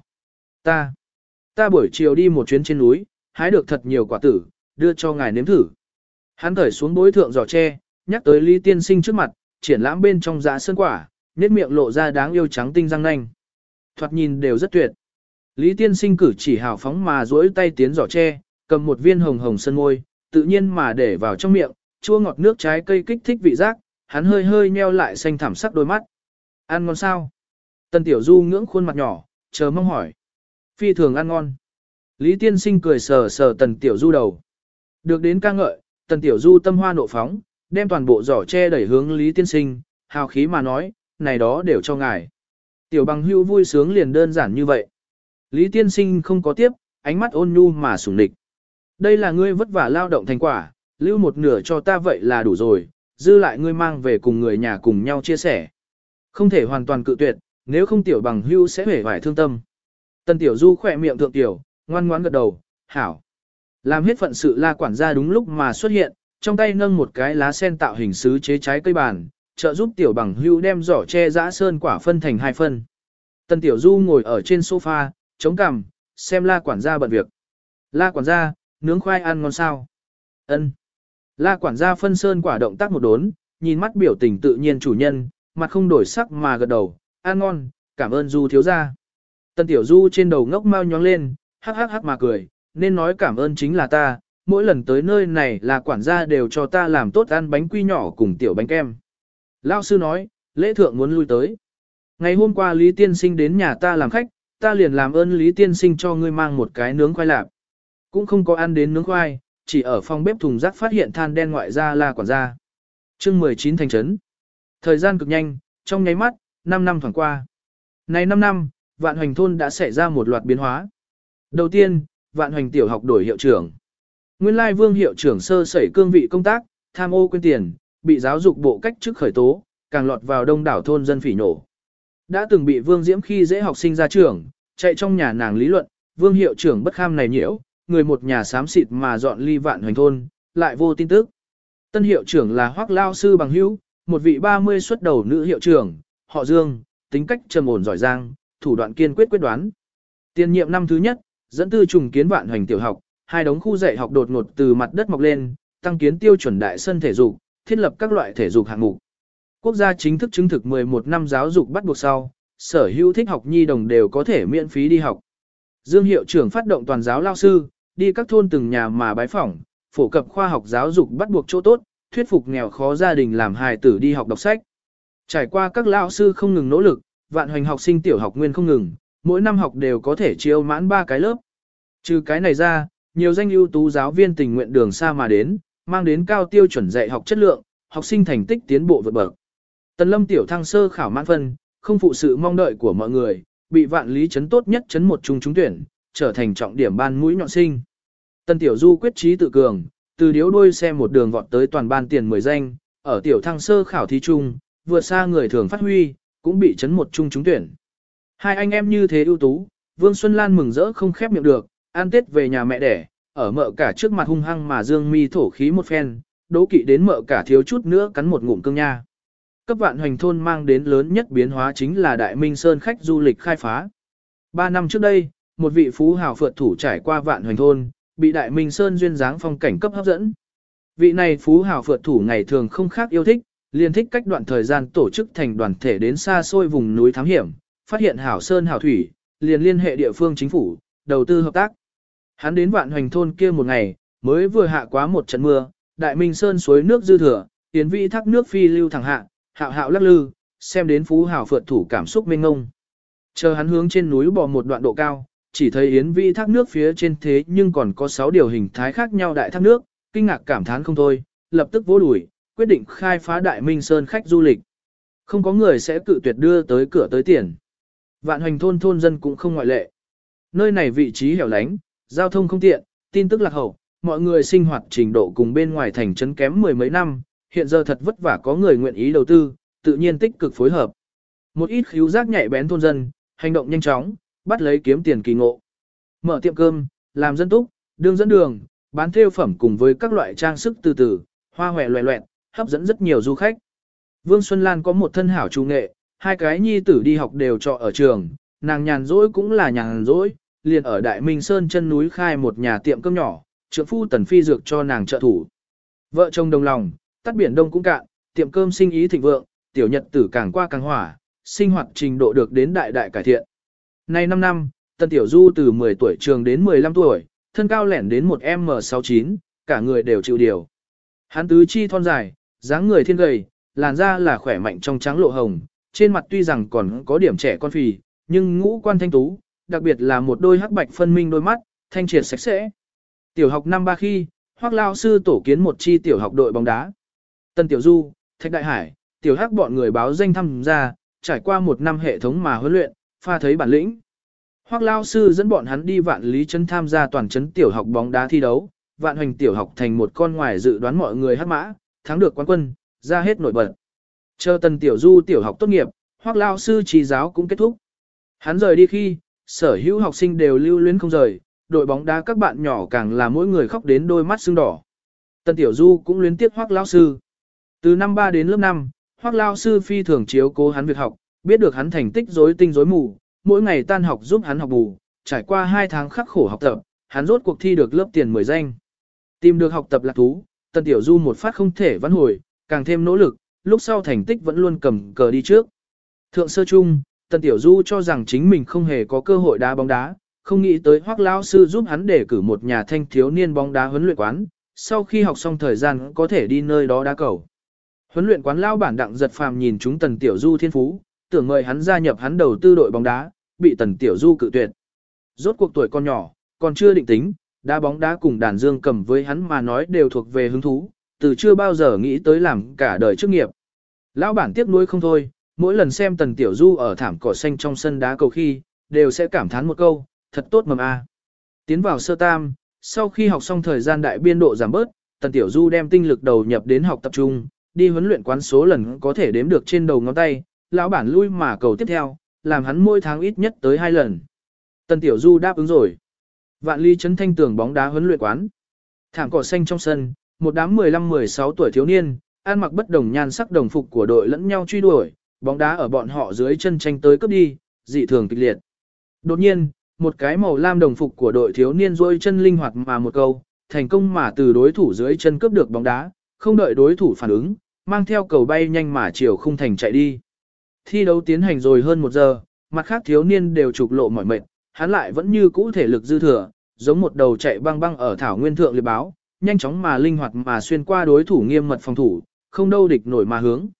Ta buổi chiều đi một chuyến trên núi, hái được thật nhiều quả tử, đưa cho ngài nếm thử. Hắn thởi xuống bối thượng giỏ tre, nhắc tới Lý Tiên Sinh trước mặt, triển lãm bên trong giá sơn quả, nét miệng lộ ra đáng yêu trắng tinh răng nanh. Thoạt nhìn đều rất tuyệt. Lý Tiên Sinh cử chỉ hào phóng mà duỗi tay tiến giỏ tre, cầm một viên hồng hồng sơn môi, tự nhiên mà để vào trong miệng, chua ngọt nước trái cây kích thích vị giác, hắn hơi hơi nheo lại xanh thẳm sắc đôi mắt. Ăn ngon sao? Tần Tiểu Du ngưỡng khuôn mặt nhỏ, chờ mong hỏi. Phi thường ăn ngon. Lý Tiên Sinh cười sờ sờ Tần Tiểu Du đầu. Được đến ca ngợi, Tần Tiểu Du tâm hoa nộ phóng, đem toàn bộ giỏ tre đẩy hướng Lý Tiên Sinh, hào khí mà nói, này đó đều cho ngài. Tiểu bằng hưu vui sướng liền đơn giản như vậy. Lý Tiên Sinh không có tiếp, ánh mắt ôn nhu mà sủng địch. Đây là ngươi vất vả lao động thành quả, lưu một nửa cho ta vậy là đủ rồi, dư lại ngươi mang về cùng người nhà cùng nhau chia sẻ. Không thể hoàn toàn cự tuyệt, nếu không tiểu bằng hưu sẽ hể vải thương tâm. Tần Tiểu Du khỏe miệng thượng tiểu, ngoan ngoãn gật đầu, hảo. Làm hết phận sự La quản gia đúng lúc mà xuất hiện, trong tay nâng một cái lá sen tạo hình sứ chế trái cây bàn, trợ giúp tiểu bằng hưu đem giỏ che dã sơn quả phân thành 2 phân. Tần Tiểu Du ngồi ở trên sofa, chống cằm, xem La quản gia bận việc. La quản gia, nướng khoai ăn ngon sao? Ân. La quản gia phân sơn quả động tác một đốn, nhìn mắt biểu tình tự nhiên chủ nhân, mặt không đổi sắc mà gật đầu, ăn ngon, cảm ơn Du thiếu gia. Tần Tiểu Du trên đầu ngốc mau nhóng lên, hắc hắc hắc mà cười, nên nói cảm ơn chính là ta, mỗi lần tới nơi này là quản gia đều cho ta làm tốt ăn bánh quy nhỏ cùng tiểu bánh kem. Lão sư nói, lễ thượng muốn lui tới. Ngày hôm qua Lý Tiên Sinh đến nhà ta làm khách, ta liền làm ơn Lý Tiên Sinh cho ngươi mang một cái nướng khoai lạp. Cũng không có ăn đến nướng khoai, chỉ ở phòng bếp thùng rác phát hiện than đen ngoại ra là quản gia. Chương 19 thành trấn. Thời gian cực nhanh, trong nháy mắt, 5 năm thoảng qua. Này 5 năm, Vạn Hoành thôn đã xảy ra một loạt biến hóa. Đầu tiên, Vạn Hoành tiểu học đổi hiệu trưởng. Nguyên lai Vương hiệu trưởng sơ sẩy cương vị công tác, tham ô quên tiền, bị giáo dục bộ cách chức khởi tố, càng lọt vào đông đảo thôn dân phỉ nổ. Đã từng bị Vương Diễm khi dễ học sinh ra trường, chạy trong nhà nàng lý luận, Vương hiệu trưởng bất kham này nhiễu, người một nhà xám xịt mà dọn ly Vạn Hoành thôn, lại vô tin tức. Tân hiệu trưởng là Hoắc lao sư bằng hữu, một vị 30 xuất đầu nữ hiệu trưởng, họ Dương, tính cách trầm ổn giỏi giang, thủ đoạn kiên quyết quyết đoán. Tiền nhiệm năm thứ nhất, dẫn tư trùng kiến Vạn Hoành tiểu học, 2 đống khu dạy học đột ngột từ mặt đất mọc lên, tăng kiến tiêu chuẩn đại sân thể dục, thiết lập các loại thể dục hạng mục. Quốc gia chính thức chứng thực 11 năm giáo dục bắt buộc sau, sở hữu thích học nhi đồng đều có thể miễn phí đi học. Dương hiệu trưởng phát động toàn giáo lao sư, đi các thôn từng nhà mà bái phỏng, phổ cập khoa học giáo dục bắt buộc chỗ tốt, thuyết phục nghèo khó gia đình làm hài tử đi học đọc sách. Trải qua các lao sư không ngừng nỗ lực, Vạn Hoành học sinh tiểu học nguyên không ngừng, mỗi năm học đều có thể chiêu mãn 3 cái lớp. Trừ cái này ra, nhiều danh ưu tú giáo viên tình nguyện đường xa mà đến, mang đến cao tiêu chuẩn dạy học chất lượng, học sinh thành tích tiến bộ vượt bậc. Tần Lâm tiểu thăng sơ khảo mãn phân, không phụ sự mong đợi của mọi người, bị Vạn Lý trấn tốt nhất trấn một trung trúng tuyển, trở thành trọng điểm ban mũi nhọn sinh. Tần Tiểu Du quyết chí tự cường, từ điếu đuôi xe một đường vọt tới toàn ban tiền 10 danh, ở tiểu thăng sơ khảo thí trung, vượt xa người thường phát huy, cũng bị trấn một trung trúng tuyển. Hai anh em như thế ưu tú, Vương Xuân Lan mừng rỡ không khép miệng được, ăn Tết về nhà mẹ đẻ, ở mợ cả trước mặt hung hăng mà dương mi thổ khí một phen, đố kỵ đến mợ cả thiếu chút nữa cắn một ngụm cương nha. Cấp Vạn Hoành thôn mang đến lớn nhất biến hóa chính là Đại Minh Sơn khách du lịch khai phá. 3 năm trước đây, một vị phú hào phượt thủ trải qua Vạn Hoành thôn, bị Đại Minh Sơn duyên dáng phong cảnh cấp hấp dẫn. Vị này phú hào phượt thủ ngày thường không khác yêu thích, liền thích cách đoạn thời gian tổ chức thành đoàn thể đến xa xôi vùng núi thám hiểm, phát hiện hảo sơn hảo thủy, liền liên hệ địa phương chính phủ, đầu tư hợp tác. Hắn đến Vạn Hoành thôn kia một ngày, mới vừa hạ quá một trận mưa, Đại Minh Sơn suối nước dư thừa, tiến vị thác nước phi lưu thẳng hạ, hạo hạo lắc lư, xem đến phú hào phượt thủ cảm xúc mênh ngông. Chờ hắn hướng trên núi bò một đoạn độ cao, chỉ thấy yến vĩ thác nước phía trên thế nhưng còn có 6 điều hình thái khác nhau đại thác nước, kinh ngạc cảm thán không thôi, lập tức vỗ đùi, quyết định khai phá Đại Minh Sơn khách du lịch. Không có người sẽ cự tuyệt đưa tới cửa tới tiền. Vạn Hoành thôn thôn dân cũng không ngoại lệ. Nơi này vị trí hẻo lánh, giao thông không tiện, tin tức lạc hậu, mọi người sinh hoạt trình độ cùng bên ngoài thành trấn kém 10 mấy năm, hiện giờ thật vất vả có người nguyện ý đầu tư, tự nhiên tích cực phối hợp. Một ít khíu giác nhạy bén thôn dân, hành động nhanh chóng, bắt lấy kiếm tiền kỳ ngộ. Mở tiệm cơm, làm dân túc, đương dẫn đường, bán thêu phẩm cùng với các loại trang sức từ từ, hoa hòe loẹ loẹt, hấp dẫn rất nhiều du khách. Vương Xuân Lan có một thân hảo trung nghệ, 2 cái nhi tử đi học đều trọ ở trường, nàng nhàn rỗi cũng là nhàn rỗi, liền ở Đại Minh Sơn chân núi khai một nhà tiệm cơm nhỏ, trượng phu Tần Phi dược cho nàng trợ thủ. Vợ chồng đồng lòng, tắt biển đông cũng cạn, tiệm cơm sinh ý thịnh vượng, tiểu nhật tử càng qua càng hỏa, sinh hoạt trình độ được đến đại đại cải thiện. Nay 5 năm, Tần Tiểu Du từ 10 tuổi trường đến 15 tuổi, thân cao lẻn đến 1m69, cả người đều chịu điều. Hắn tứ chi thon dài, dáng người thiên gầy, làn da là khỏe mạnh trong trắng lộ hồng, trên mặt tuy rằng còn có điểm trẻ con phì, nhưng ngũ quan thanh tú, đặc biệt là một đôi hắc bạch phân minh đôi mắt, thanh triệt sạch sẽ. Tiểu học năm 3 khi, Hoắc lao sư tổ kiến một chi tiểu học đội bóng đá. Tân Tiểu Du, Thạch Đại Hải, Tiểu Hắc bọn người báo danh tham gia, trải qua 1 năm hệ thống mà huấn luyện, pha thấy bản lĩnh. Hoắc lao sư dẫn bọn hắn đi Vạn Lý trấn tham gia toàn trấn tiểu học bóng đá thi đấu, Vạn Hoành tiểu học thành một con ngoài dự đoán mọi người hắc mã, thắng được quán quân, ra hết nổi bật. Chờ Tần Tiểu Du tiểu học tốt nghiệp, Hoắc lao sư chỉ giáo cũng kết thúc. Hắn rời đi khi, sở hữu học sinh đều lưu luyến không rời, đội bóng đá các bạn nhỏ càng là mỗi người khóc đến đôi mắt sưng đỏ. Tần Tiểu Du cũng luyến tiếc Hoắc lao sư. Từ năm 3 đến lớp 5, Hoắc lao sư phi thường chiếu cố hắn việc học, biết được hắn thành tích rối tinh rối mù, mỗi ngày tan học giúp hắn học bù, trải qua 2 tháng khắc khổ học tập, hắn rốt cuộc thi được lớp tiền 10 danh. Tìm được học tập lạc thú, Tần Tiểu Du một phát không thể vãn hồi, càng thêm nỗ lực, lúc sau thành tích vẫn luôn cầm cờ đi trước. Thượng sơ chung, Tần Tiểu Du cho rằng chính mình không hề có cơ hội đá bóng đá, không nghĩ tới Hoắc lão sư giúp hắn để cử một nhà thanh thiếu niên bóng đá huấn luyện quán, sau khi học xong thời gian có thể đi nơi đó đá cầu. Huấn luyện quán lao bản Đặng Giật Phàm nhìn chúng Tần Tiểu Du thiên phú, tưởng mời hắn gia nhập hắn đầu tư đội bóng đá, bị Tần Tiểu Du cự tuyệt. Rốt cuộc tuổi còn nhỏ, còn chưa định tính, đá bóng đá cùng đàn dương cầm với hắn mà nói đều thuộc về hứng thú, từ chưa bao giờ nghĩ tới làm cả đời chức nghiệp. Lão bản tiếc nuối không thôi, mỗi lần xem Tần Tiểu Du ở thảm cỏ xanh trong sân đá cầu khi, đều sẽ cảm thán một câu, thật tốt mầm a. Tiến vào sơ tam, sau khi học xong thời gian đại biên độ giảm bớt, Tần Tiểu Du đem tinh lực đầu nhập đến học tập trung, đi huấn luyện quán số lần có thể đếm được trên đầu ngón tay, lão bản lui mà cầu tiếp theo, làm hắn mỗi tháng ít nhất tới 2 lần. Tần Tiểu Du đáp ứng rồi. Vạn Ly Trấn Thanh tường bóng đá huấn luyện quán. Thảm cỏ xanh trong sân, một đám 15-16 tuổi thiếu niên, ăn mặc bất đồng nhan sắc đồng phục của đội lẫn nhau truy đuổi, bóng đá ở bọn họ dưới chân tranh tới cướp đi, dị thường kịch liệt. Đột nhiên, một cái màu lam đồng phục của đội thiếu niên duỗi chân linh hoạt mà một câu, thành công mà từ đối thủ dưới chân cướp được bóng đá, không đợi đối thủ phản ứng, mang theo cầu bay nhanh mà chiều khung thành chạy đi. Thi đấu tiến hành rồi hơn 1 giờ, mặt khác thiếu niên đều trục lộ mỏi mệt, hắn lại vẫn như cũ thể lực dư thừa, giống một đầu chạy băng băng ở thảo nguyên thượng liệp báo, nhanh chóng mà linh hoạt mà xuyên qua đối thủ nghiêm mật phòng thủ, không đâu địch nổi mà hướng.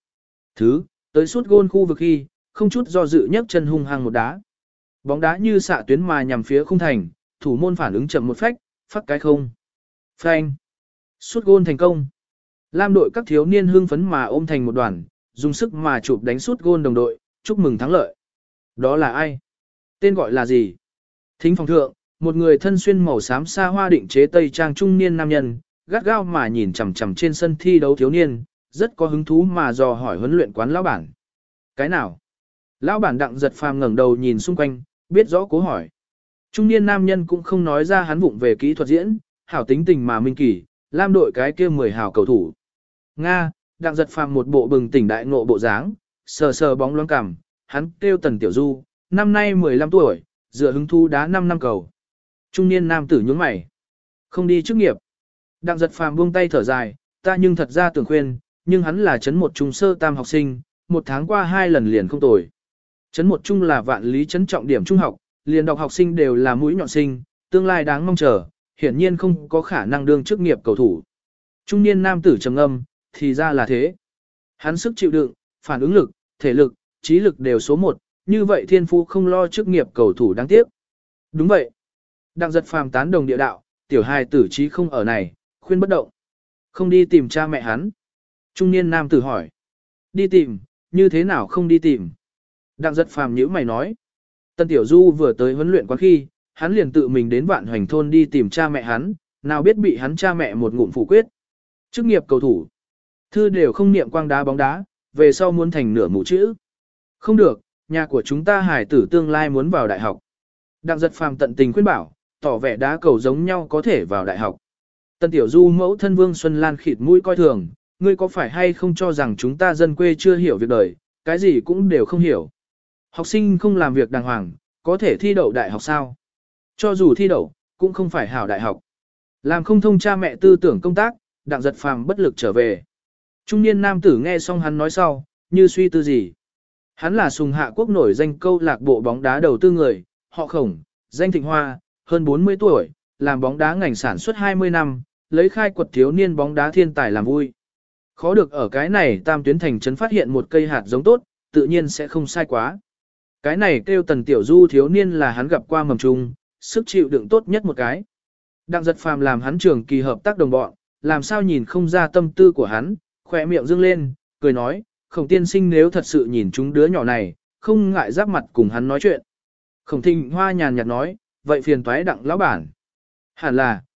Tới sút gôn khu vực khi, không chút do dự nhấc chân hung hăng một đá. Bóng đá như xạ tuyến mà nhằm phía khung thành, thủ môn phản ứng chậm một phách, phắc cái không. Phanh. Sút gôn thành công. Lam đội các thiếu niên hưng phấn mà ôm thành một đoàn, dùng sức mà chụp đánh sút gôn đồng đội, chúc mừng thắng lợi. Đó là ai? Tên gọi là gì? Thính phòng thượng, một người thân xuyên màu xám xa hoa định chế tây trang trung niên nam nhân, gắt gao mà nhìn chằm chằm trên sân thi đấu thiếu niên, rất có hứng thú mà dò hỏi huấn luyện quán lão bản. Cái nào? Lão bản Đặng Giật Phàm ngẩng đầu nhìn xung quanh, biết rõ cố hỏi. Trung niên nam nhân cũng không nói ra hắn vụng về kỹ thuật diễn, hảo tính tình mà minh kỳ, Lam đội cái kia 10 hảo cầu thủ. Nga, Đặng Giật Phàm một bộ bừng tỉnh đại ngộ bộ dáng, sờ sờ bóng loáng cằm, hắn kêu Tần Tiểu Du, năm nay 15 tuổi, dựa hứng thú đá 5 năm cầu. Trung niên nam tử nhướng mày. Không đi chức nghiệp. Đặng Giật Phàm buông tay thở dài, ta nhưng thật ra tưởng khuyên, nhưng hắn là trấn một trung sơ tam học sinh, 1 tháng qua 2 lần liền không tồi. Trấn một trung là vạn lý trấn trọng điểm trung học, liền đọc học sinh đều là mũi nhọn sinh, tương lai đáng mong chờ, hiển nhiên không có khả năng đương chức nghiệp cầu thủ. Trung niên nam tử trầm ngâm, thì ra là thế. Hắn sức chịu đựng, phản ứng lực, thể lực, trí lực đều số 1, như vậy thiên phú không lo chức nghiệp cầu thủ đáng tiếc. Đúng vậy. Đặng Giật Phàm tán đồng địa đạo, tiểu hài tử trí không ở này, khuyên bất động. Không đi tìm cha mẹ hắn. Trung niên nam tử hỏi. Đi tìm, như thế nào không đi tìm? Đặng Giật Phàm nhíu mày nói. Tân Tiểu Du vừa tới huấn luyện quán khi, hắn liền tự mình đến Vạn Hoành thôn đi tìm cha mẹ hắn, nào biết bị hắn cha mẹ một ngụm phủ quyết. Chức nghiệp cầu thủ. Thư đều không niệm quang đá bóng đá, về sau muốn thành nửa mũ chữ. Không được, nhà của chúng ta hải tử tương lai muốn vào đại học. Đặng Giật Phàm tận tình khuyên bảo, tỏ vẻ đá cầu giống nhau có thể vào đại học. Tân Tiểu Du mẫu thân Vương Xuân Lan khịt mũi coi thường, ngươi có phải hay không cho rằng chúng ta dân quê chưa hiểu việc đời, cái gì cũng đều không hiểu. Học sinh không làm việc đàng hoàng, có thể thi đậu đại học sao? Cho dù thi đậu, cũng không phải hảo đại học. Làm không thông cha mẹ tư tưởng công tác, Đặng Giật Phàm bất lực trở về. Trung niên nam tử nghe xong hắn nói sau, như suy tư gì. Hắn là Sùng Hạ Quốc nổi danh câu lạc bộ bóng đá đầu tư người, họ Khổng, danh Thịnh Hoa, hơn 40 tuổi, làm bóng đá ngành sản xuất 20 năm, lấy khai quật thiếu niên bóng đá thiên tài làm vui. Khó được ở cái này Tam Tuyến thành trấn phát hiện một cây hạt giống tốt, tự nhiên sẽ không sai quá. Cái này kêu Tần Tiểu Du thiếu niên là hắn gặp qua mầm trung, sức chịu đựng tốt nhất một cái. Đặng Giật Phàm làm hắn trường kỳ hợp tác đồng bọn, làm sao nhìn không ra tâm tư của hắn, khỏe miệng dương lên, cười nói, Khổng tiên sinh nếu thật sự nhìn chúng đứa nhỏ này, không ngại giáp mặt cùng hắn nói chuyện. Khổng Thịnh Hoa nhàn nhạt nói, vậy phiền toái Đặng lão bản. Hẳn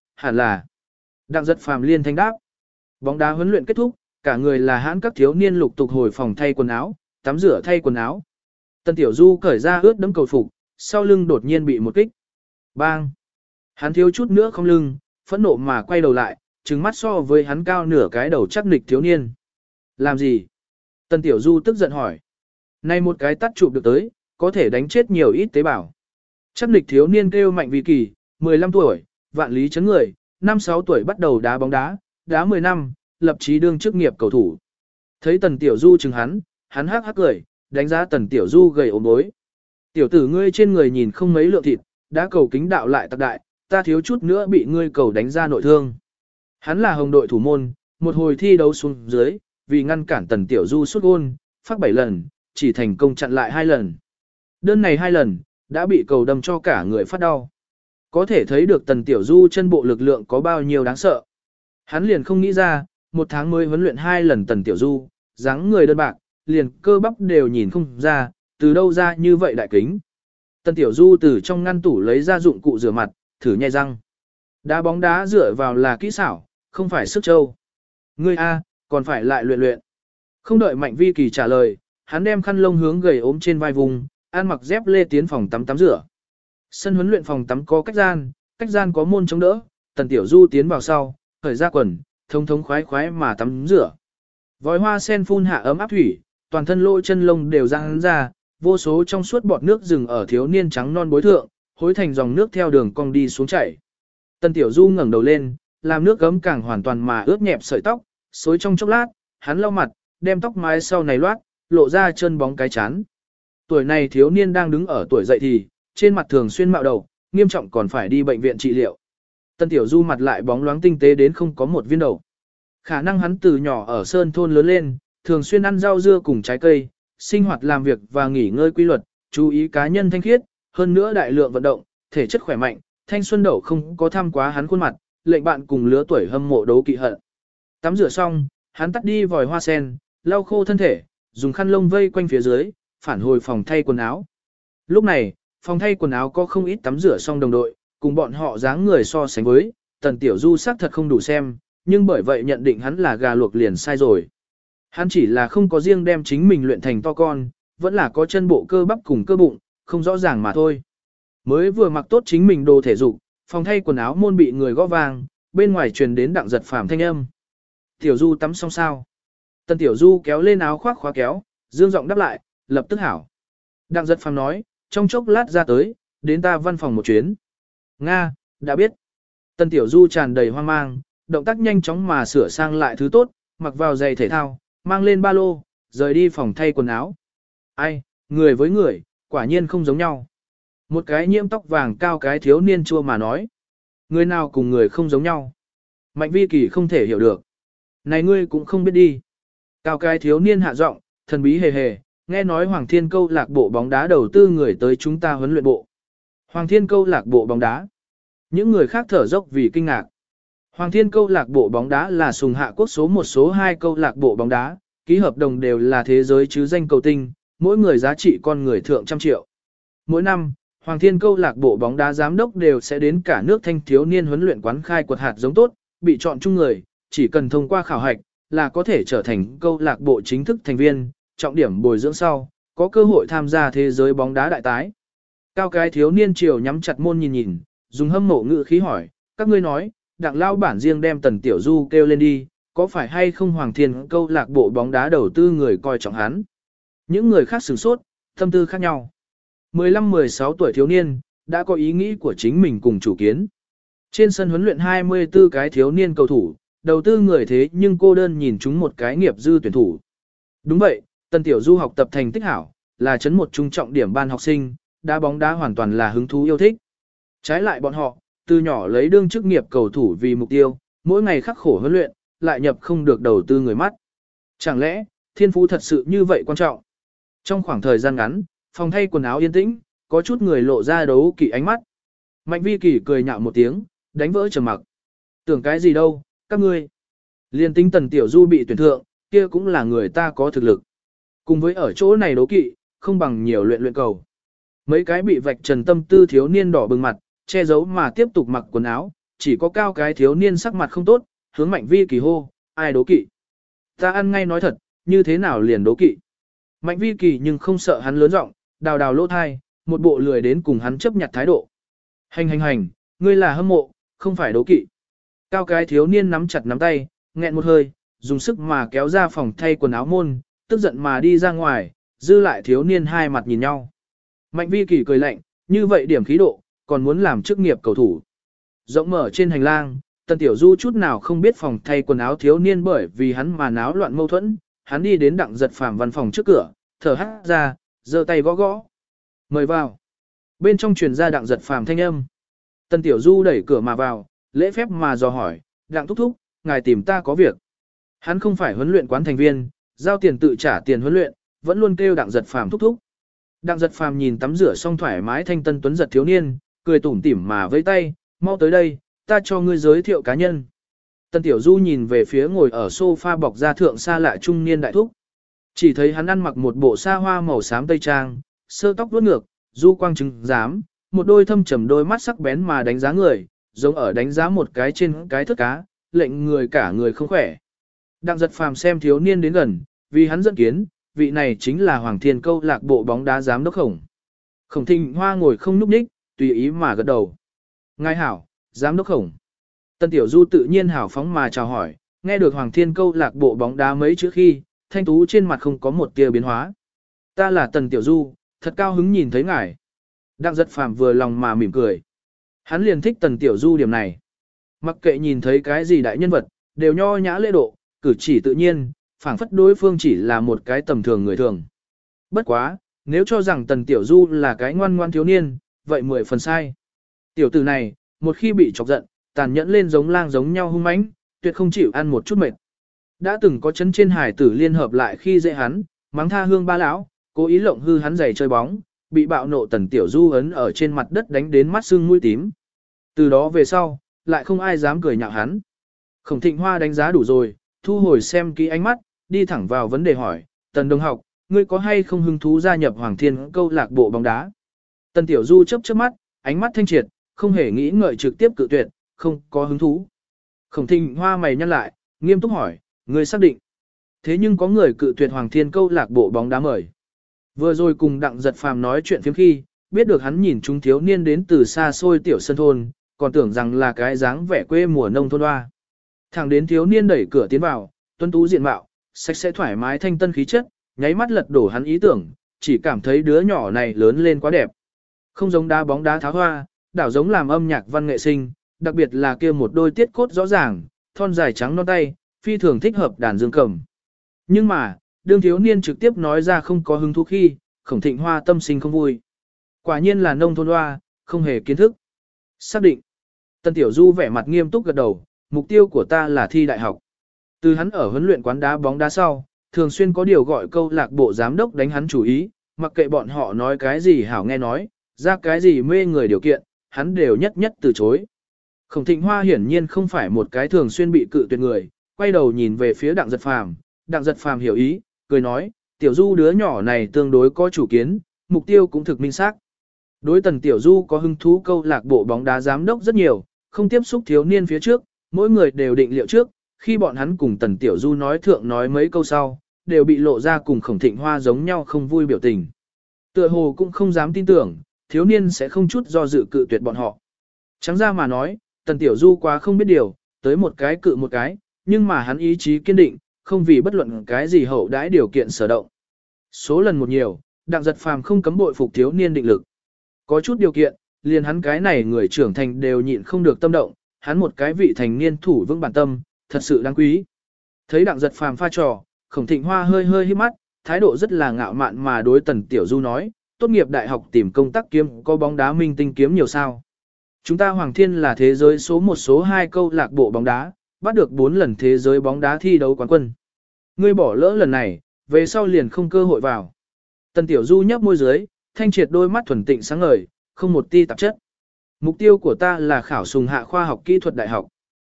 là. Đặng Giật Phàm liên thanh đáp. Bóng đá huấn luyện kết thúc, cả người là hãn các thiếu niên lục tục hồi phòng thay quần áo, tắm rửa thay quần áo. Tần Tiểu Du cởi ra ướt đẫm cầu phục, sau lưng đột nhiên bị một kích. Bang! Hắn thiếu chút nữa không lưng, phẫn nộ mà quay đầu lại, trừng mắt so với hắn cao nửa cái đầu chắc nịch thiếu niên. Làm gì? Tần Tiểu Du tức giận hỏi. Này một cái tắt chụp được tới, có thể đánh chết nhiều ít tế bào. Chắc địch thiếu niên kêu Mạnh Vi Kỳ, 15 tuổi, vạn lý chấn người, 5-6 tuổi bắt đầu đá bóng đá 10 năm, lập chí đương chức nghiệp cầu thủ. Thấy Tần Tiểu Du chừng hắn hắc hắc cười, đánh giá Tần Tiểu Du gầy ốm bối. Tiểu tử ngươi trên người nhìn không mấy lượng thịt, đã cầu kính đạo lại tạc đại, ta thiếu chút nữa bị ngươi cầu đánh ra nội thương. Hắn là hồng đội thủ môn, một hồi thi đấu xuống dưới, vì ngăn cản Tần Tiểu Du sút gôn, phát 7 lần, chỉ thành công chặn lại 2 lần. Đơn này 2 lần, đã bị cầu đâm cho cả người phát đau. Có thể thấy được Tần Tiểu Du chân bộ lực lượng có bao nhiêu đáng sợ. Hắn liền không nghĩ ra, một tháng mới huấn luyện 2 lần Tần Tiểu Du, dáng người đơn bạc, liền cơ bắp đều nhìn không ra, từ đâu ra như vậy đại kính. Tần Tiểu Du từ trong ngăn tủ lấy ra dụng cụ rửa mặt, thử nhai răng. Đá bóng đá dựa vào là kỹ xảo, không phải sức trâu. Ngươi A, còn phải lại luyện luyện. Không đợi Mạnh Vi Kỳ trả lời, hắn đem khăn lông hướng gầy ốm trên vai vùng, ăn mặc dép lê tiến phòng tắm tắm rửa. Sân huấn luyện phòng tắm có cách gian có môn chống đỡ, Tần Tiểu Du tiến vào sau, khởi ra quần, thông khoái khoái mà tắm rửa. Vòi hoa sen phun hạ ấm áp thủy, toàn thân lỗ chân lông đều răng ra, vô số trong suốt bọt nước rừng ở thiếu niên trắng non bối thượng, hối thành dòng nước theo đường cong đi xuống chảy. Tần Tiểu Du ngẩng đầu lên, làm nước gấm càng hoàn toàn mà ướt nhẹp sợi tóc, xối trong chốc lát, hắn lau mặt, đem tóc mái sau này loát, lộ ra chân bóng cái chán. Tuổi này thiếu niên đang đứng ở tuổi dậy thì, trên mặt thường xuyên mạo đầu, nghiêm trọng còn phải đi bệnh viện trị liệu. Tần Tiểu Du mặt lại bóng loáng tinh tế đến không có một viên đầu. Khả năng hắn từ nhỏ ở sơn thôn lớn lên, thường xuyên ăn rau dưa cùng trái cây, sinh hoạt làm việc và nghỉ ngơi quy luật, chú ý cá nhân thanh khiết, hơn nữa đại lượng vận động, thể chất khỏe mạnh, thanh xuân đậu không có tham quá hắn khuôn mặt, lệnh bạn cùng lứa tuổi hâm mộ đấu kỵ hận. Tắm rửa xong, hắn tắt đi vòi hoa sen, lau khô thân thể, dùng khăn lông vây quanh phía dưới, phản hồi phòng thay quần áo. Lúc này, phòng thay quần áo có không ít tắm rửa xong đồng đội, cùng bọn họ dáng người so sánh với, Tần Tiểu Du xác thật không đủ xem, nhưng bởi vậy nhận định hắn là gà luộc liền sai rồi. Hắn chỉ là không có riêng đem chính mình luyện thành to con, vẫn là có chân bộ cơ bắp cùng cơ bụng, không rõ ràng mà thôi. Mới vừa mặc tốt chính mình đồ thể dục, phòng thay quần áo môn bị người gõ vang, bên ngoài truyền đến Đặng Giật Phàm thanh âm. Tiểu Du tắm xong sao? Tần Tiểu Du kéo lên áo khoác khóa kéo, dương giọng đáp lại, lập tức hảo. Đặng Giật Phàm nói, trong chốc lát ra tới, đến ta văn phòng một chuyến. Nga, đã biết. Tần Tiểu Du tràn đầy hoang mang, động tác nhanh chóng mà sửa sang lại thứ tốt, mặc vào giày thể thao, mang lên ba lô, rời đi phòng thay quần áo. Ai, người với người, quả nhiên không giống nhau. Một cái nhiễm tóc vàng cao cái thiếu niên chua mà nói. Người nào cùng người không giống nhau. Mạnh Vi Kỳ không thể hiểu được. Này ngươi cũng không biết đi. Cao cái thiếu niên hạ giọng, thần bí hề hề, nghe nói Hoàng Thiên câu lạc bộ bóng đá đầu tư người tới chúng ta huấn luyện bộ. Hoàng Thiên câu lạc bộ bóng đá. Những người khác thở dốc vì kinh ngạc. Hoàng Thiên câu lạc bộ bóng đá là sùng hạ quốc số 1 số 2 câu lạc bộ bóng đá, ký hợp đồng đều là thế giới chứ danh cầu tinh, mỗi người giá trị con người thượng trăm triệu. Mỗi năm, Hoàng Thiên câu lạc bộ bóng đá giám đốc đều sẽ đến cả nước thanh thiếu niên huấn luyện quán khai quật hạt giống tốt, bị chọn chung người, chỉ cần thông qua khảo hạch là có thể trở thành câu lạc bộ chính thức thành viên, trọng điểm bồi dưỡng sau, có cơ hội tham gia thế giới bóng đá đại tái. Cao cái thiếu niên chiều nhắm chặt môn nhìn nhìn, dùng hâm mộ ngữ khí hỏi, các ngươi nói, Đặng lao bản riêng đem Tần Tiểu Du kêu lên đi, có phải hay không Hoàng Thiên câu lạc bộ bóng đá đầu tư người coi trọng hắn? Những người khác sửng sốt, tâm tư khác nhau. 15-16 tuổi thiếu niên, đã có ý nghĩ của chính mình cùng chủ kiến. Trên sân huấn luyện 24 cái thiếu niên cầu thủ, đầu tư người thế nhưng cô đơn nhìn chúng một cái nghiệp dư tuyển thủ. Đúng vậy, Tần Tiểu Du học tập thành tích hảo, là chấn một trung trọng điểm ban học sinh, đá bóng đá hoàn toàn là hứng thú yêu thích. Trái lại bọn họ, từ nhỏ lấy đương chức nghiệp cầu thủ vì mục tiêu, mỗi ngày khắc khổ huấn luyện, lại nhập không được đầu tư người mắt. Chẳng lẽ, thiên phú thật sự như vậy quan trọng? Trong khoảng thời gian ngắn, phòng thay quần áo yên tĩnh, có chút người lộ ra đấu kỵ ánh mắt. Mạnh Vi Kỳ cười nhạo một tiếng, đánh vỡ trầm mặc. Tưởng cái gì đâu, các ngươi. Liên tính Tần Tiểu Du bị tuyển thượng, kia cũng là người ta có thực lực. Cùng với ở chỗ này đấu kỵ, không bằng nhiều luyện cầu. Mấy cái bị vạch trần tâm tư thiếu niên đỏ bừng mặt, che giấu mà tiếp tục mặc quần áo, chỉ có cao cái thiếu niên sắc mặt không tốt, hướng Mạnh Vi Kỳ hô, ai đố kỵ. Ta ăn ngay nói thật, như thế nào liền đố kỵ. Mạnh Vi Kỳ nhưng không sợ hắn lớn giọng, đào đào lỗ thai, một bộ lười đến cùng hắn chấp nhặt thái độ. Hành, ngươi là hâm mộ, không phải đố kỵ. Cao cái thiếu niên nắm chặt nắm tay, nghẹn một hơi, dùng sức mà kéo ra phòng thay quần áo môn, tức giận mà đi ra ngoài, dư lại thiếu niên hai mặt nhìn nhau. Mạnh Vi Kỳ cười lạnh, như vậy điểm khí độ, còn muốn làm chức nghiệp cầu thủ. Rộng mở trên hành lang, Tần Tiểu Du chút nào không biết phòng thay quần áo thiếu niên bởi vì hắn mà náo loạn mâu thuẫn, hắn đi đến Đặng Giật Phàm văn phòng trước cửa, thở hắt ra, giơ tay gõ gõ. Mời vào. Bên trong truyền ra Đặng Giật Phàm thanh âm. Tần Tiểu Du đẩy cửa mà vào, lễ phép mà dò hỏi, Đặng thúc thúc, ngài tìm ta có việc. Hắn không phải huấn luyện quán thành viên, giao tiền tự trả tiền huấn luyện, vẫn luôn kêu Đặng Giật Phàm thúc thúc. Đặng Giật Phàm nhìn tắm rửa xong thoải mái thanh tân tuấn giật thiếu niên, cười tủm tỉm mà vẫy tay, mau tới đây, ta cho ngươi giới thiệu cá nhân. Tần Tiểu Du nhìn về phía ngồi ở sofa bọc da thượng xa lạ trung niên đại thúc. Chỉ thấy hắn ăn mặc một bộ sa hoa màu xám tây trang, sơ tóc vuốt ngược, du quang trứng giám, một đôi thâm trầm đôi mắt sắc bén mà đánh giá người, giống ở đánh giá một cái trên cái thất cá, lệnh người cả người không khỏe. Đặng Giật Phàm xem thiếu niên đến gần, vì hắn dẫn kiến, vị này chính là Hoàng Thiên câu lạc bộ bóng đá giám đốc Khổng. Khổng Thịnh Hoa ngồi không nhúc nhích, tùy ý mà gật đầu. Ngài hảo, giám đốc Khổng. Tân Tiểu Du tự nhiên hảo phóng mà chào hỏi, nghe được Hoàng Thiên câu lạc bộ bóng đá mấy chữ khi, thanh tú trên mặt không có một tia biến hóa. Ta là Tần Tiểu Du, thật cao hứng nhìn thấy ngài. Đặng Giật Phàm vừa lòng mà mỉm cười. Hắn liền thích Tần Tiểu Du điểm này. Mặc kệ nhìn thấy cái gì đại nhân vật, đều nho nhã lễ độ, cử chỉ tự nhiên, phảng phất đối phương chỉ là một cái tầm thường người thường. Bất quá, nếu cho rằng Tần Tiểu Du là cái ngoan ngoan thiếu niên, vậy 10 phần sai. Tiểu tử này, một khi bị chọc giận, tàn nhẫn lên giống lang giống nhau hung mãnh, tuyệt không chịu ăn một chút mệt. Đã từng có chấn trên hải tử liên hợp lại khi dễ hắn, mắng tha hương ba lão, cố ý lộng hư hắn giày chơi bóng, bị bạo nộ Tần Tiểu Du ấn ở trên mặt đất đánh đến mắt sưng mũi tím. Từ đó về sau, lại không ai dám cười nhạo hắn. Khổng Thịnh Hoa đánh giá đủ rồi, thu hồi xem kỹ ánh mắt, đi thẳng vào vấn đề hỏi, Tần đồng học, ngươi có hay không hứng thú gia nhập Hoàng Thiên câu lạc bộ bóng đá? Tần Tiểu Du chớp chớp mắt, ánh mắt thanh triệt, không hề nghĩ ngợi trực tiếp cự tuyệt, không có hứng thú. Khổng Thịnh Hoa mày nhăn lại, nghiêm túc hỏi, ngươi xác định. Thế nhưng có người cự tuyệt Hoàng Thiên câu lạc bộ bóng đá mời. Vừa rồi cùng Đặng Giật Phàm nói chuyện phiếm khi, biết được hắn nhìn chúng thiếu niên đến từ xa xôi tiểu sân thôn, còn tưởng rằng là cái dáng vẻ quê mùa nông thôn hoa. Thẳng đến thiếu niên đẩy cửa tiến vào, tuấn tú diện mạo, sạch sẽ thoải mái thanh tân khí chất, nháy mắt lật đổ hắn ý tưởng, chỉ cảm thấy đứa nhỏ này lớn lên quá đẹp. Không giống đá bóng đá tháo hoa, đảo giống làm âm nhạc văn nghệ sinh, đặc biệt là kia một đôi tiết cốt rõ ràng, thon dài trắng non tay, phi thường thích hợp đàn dương cầm. Nhưng mà, đương thiếu niên trực tiếp nói ra không có hứng thú khi, Khổng Thịnh Hoa tâm sinh không vui. Quả nhiên là nông thôn hoa, không hề kiến thức. Xác định. Tân Tiểu Du vẻ mặt nghiêm túc gật đầu, mục tiêu của ta là thi đại học. Từ hắn ở huấn luyện quán đá bóng đá sau, thường xuyên có điều gọi câu lạc bộ giám đốc đánh hắn chủ ý, mặc kệ bọn họ nói cái gì hảo nghe nói, ra cái gì mê người điều kiện, hắn đều nhất nhất từ chối. Khổng Thịnh Hoa hiển nhiên không phải một cái thường xuyên bị cự tuyệt người, quay đầu nhìn về phía Đặng Giật Phàm, Đặng Giật Phàm hiểu ý, cười nói, Tiểu Du đứa nhỏ này tương đối có chủ kiến, mục tiêu cũng thực minh xác. Đối Tần Tiểu Du có hứng thú câu lạc bộ bóng đá giám đốc rất nhiều, không tiếp xúc thiếu niên phía trước, mỗi người đều định liệu trước, khi bọn hắn cùng Tần Tiểu Du nói thượng nói mấy câu sau, đều bị lộ ra cùng Khổng Thịnh Hoa giống nhau không vui biểu tình. Tựa hồ cũng không dám tin tưởng, thiếu niên sẽ không chút do dự cự tuyệt bọn họ. Trắng ra mà nói, Tần Tiểu Du quá không biết điều, tới một cái cự một cái, nhưng mà hắn ý chí kiên định, không vì bất luận cái gì hậu đãi điều kiện sở động. Số lần một nhiều, Đặng Giật Phàm không cấm bội phục thiếu niên định lực. Có chút điều kiện, liền hắn cái này người trưởng thành đều nhịn không được tâm động, hắn một cái vị thành niên thủ vững bản tâm, thật sự đáng quý. Thấy Đặng Giật Phàm pha trò, Khổng Thịnh Hoa hơi hơi hít mắt, thái độ rất là ngạo mạn mà đối Tần Tiểu Du nói, tốt nghiệp đại học tìm công tác kiếm có bóng đá minh tinh kiếm nhiều sao. Chúng ta Hoàng Thiên là thế giới số 1 số 2 câu lạc bộ bóng đá, bắt được 4 lần thế giới bóng đá thi đấu quán quân. Ngươi bỏ lỡ lần này, về sau liền không cơ hội vào. Tần Tiểu Du nhấp môi dưới, thanh triệt đôi mắt thuần tịnh sáng ngời, không một ti tạp chất. Mục tiêu của ta là khảo sùng hạ khoa học kỹ thuật đại học.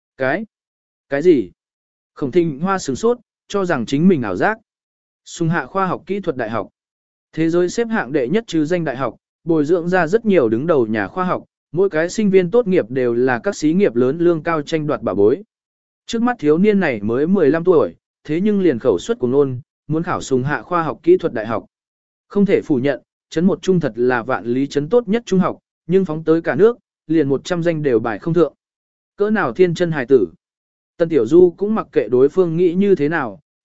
Cái gì? Khổng Thịnh Hoa sửng sốt, cho rằng chính mình ảo giác. Sùng hạ khoa học kỹ thuật đại học. Thế giới xếp hạng đệ nhất trừ danh đại học, bồi dưỡng ra rất nhiều đứng đầu nhà khoa học, mỗi cái sinh viên tốt nghiệp đều là các xí nghiệp lớn lương cao tranh đoạt bảo bối. Trước mắt thiếu niên này mới 15 tuổi, thế nhưng liền khẩu suất của ngôn, muốn khảo sùng hạ khoa học kỹ thuật đại học. Không thể phủ nhận, trấn một trung thật là vạn lý trấn tốt nhất trung học, nhưng phóng tới cả nước, liền 100 danh đều bài không thượng. Cỡ nào thiên chân hài tử. Tân Tiểu Du cũng mặc kệ đối phương nghĩ như thế nào,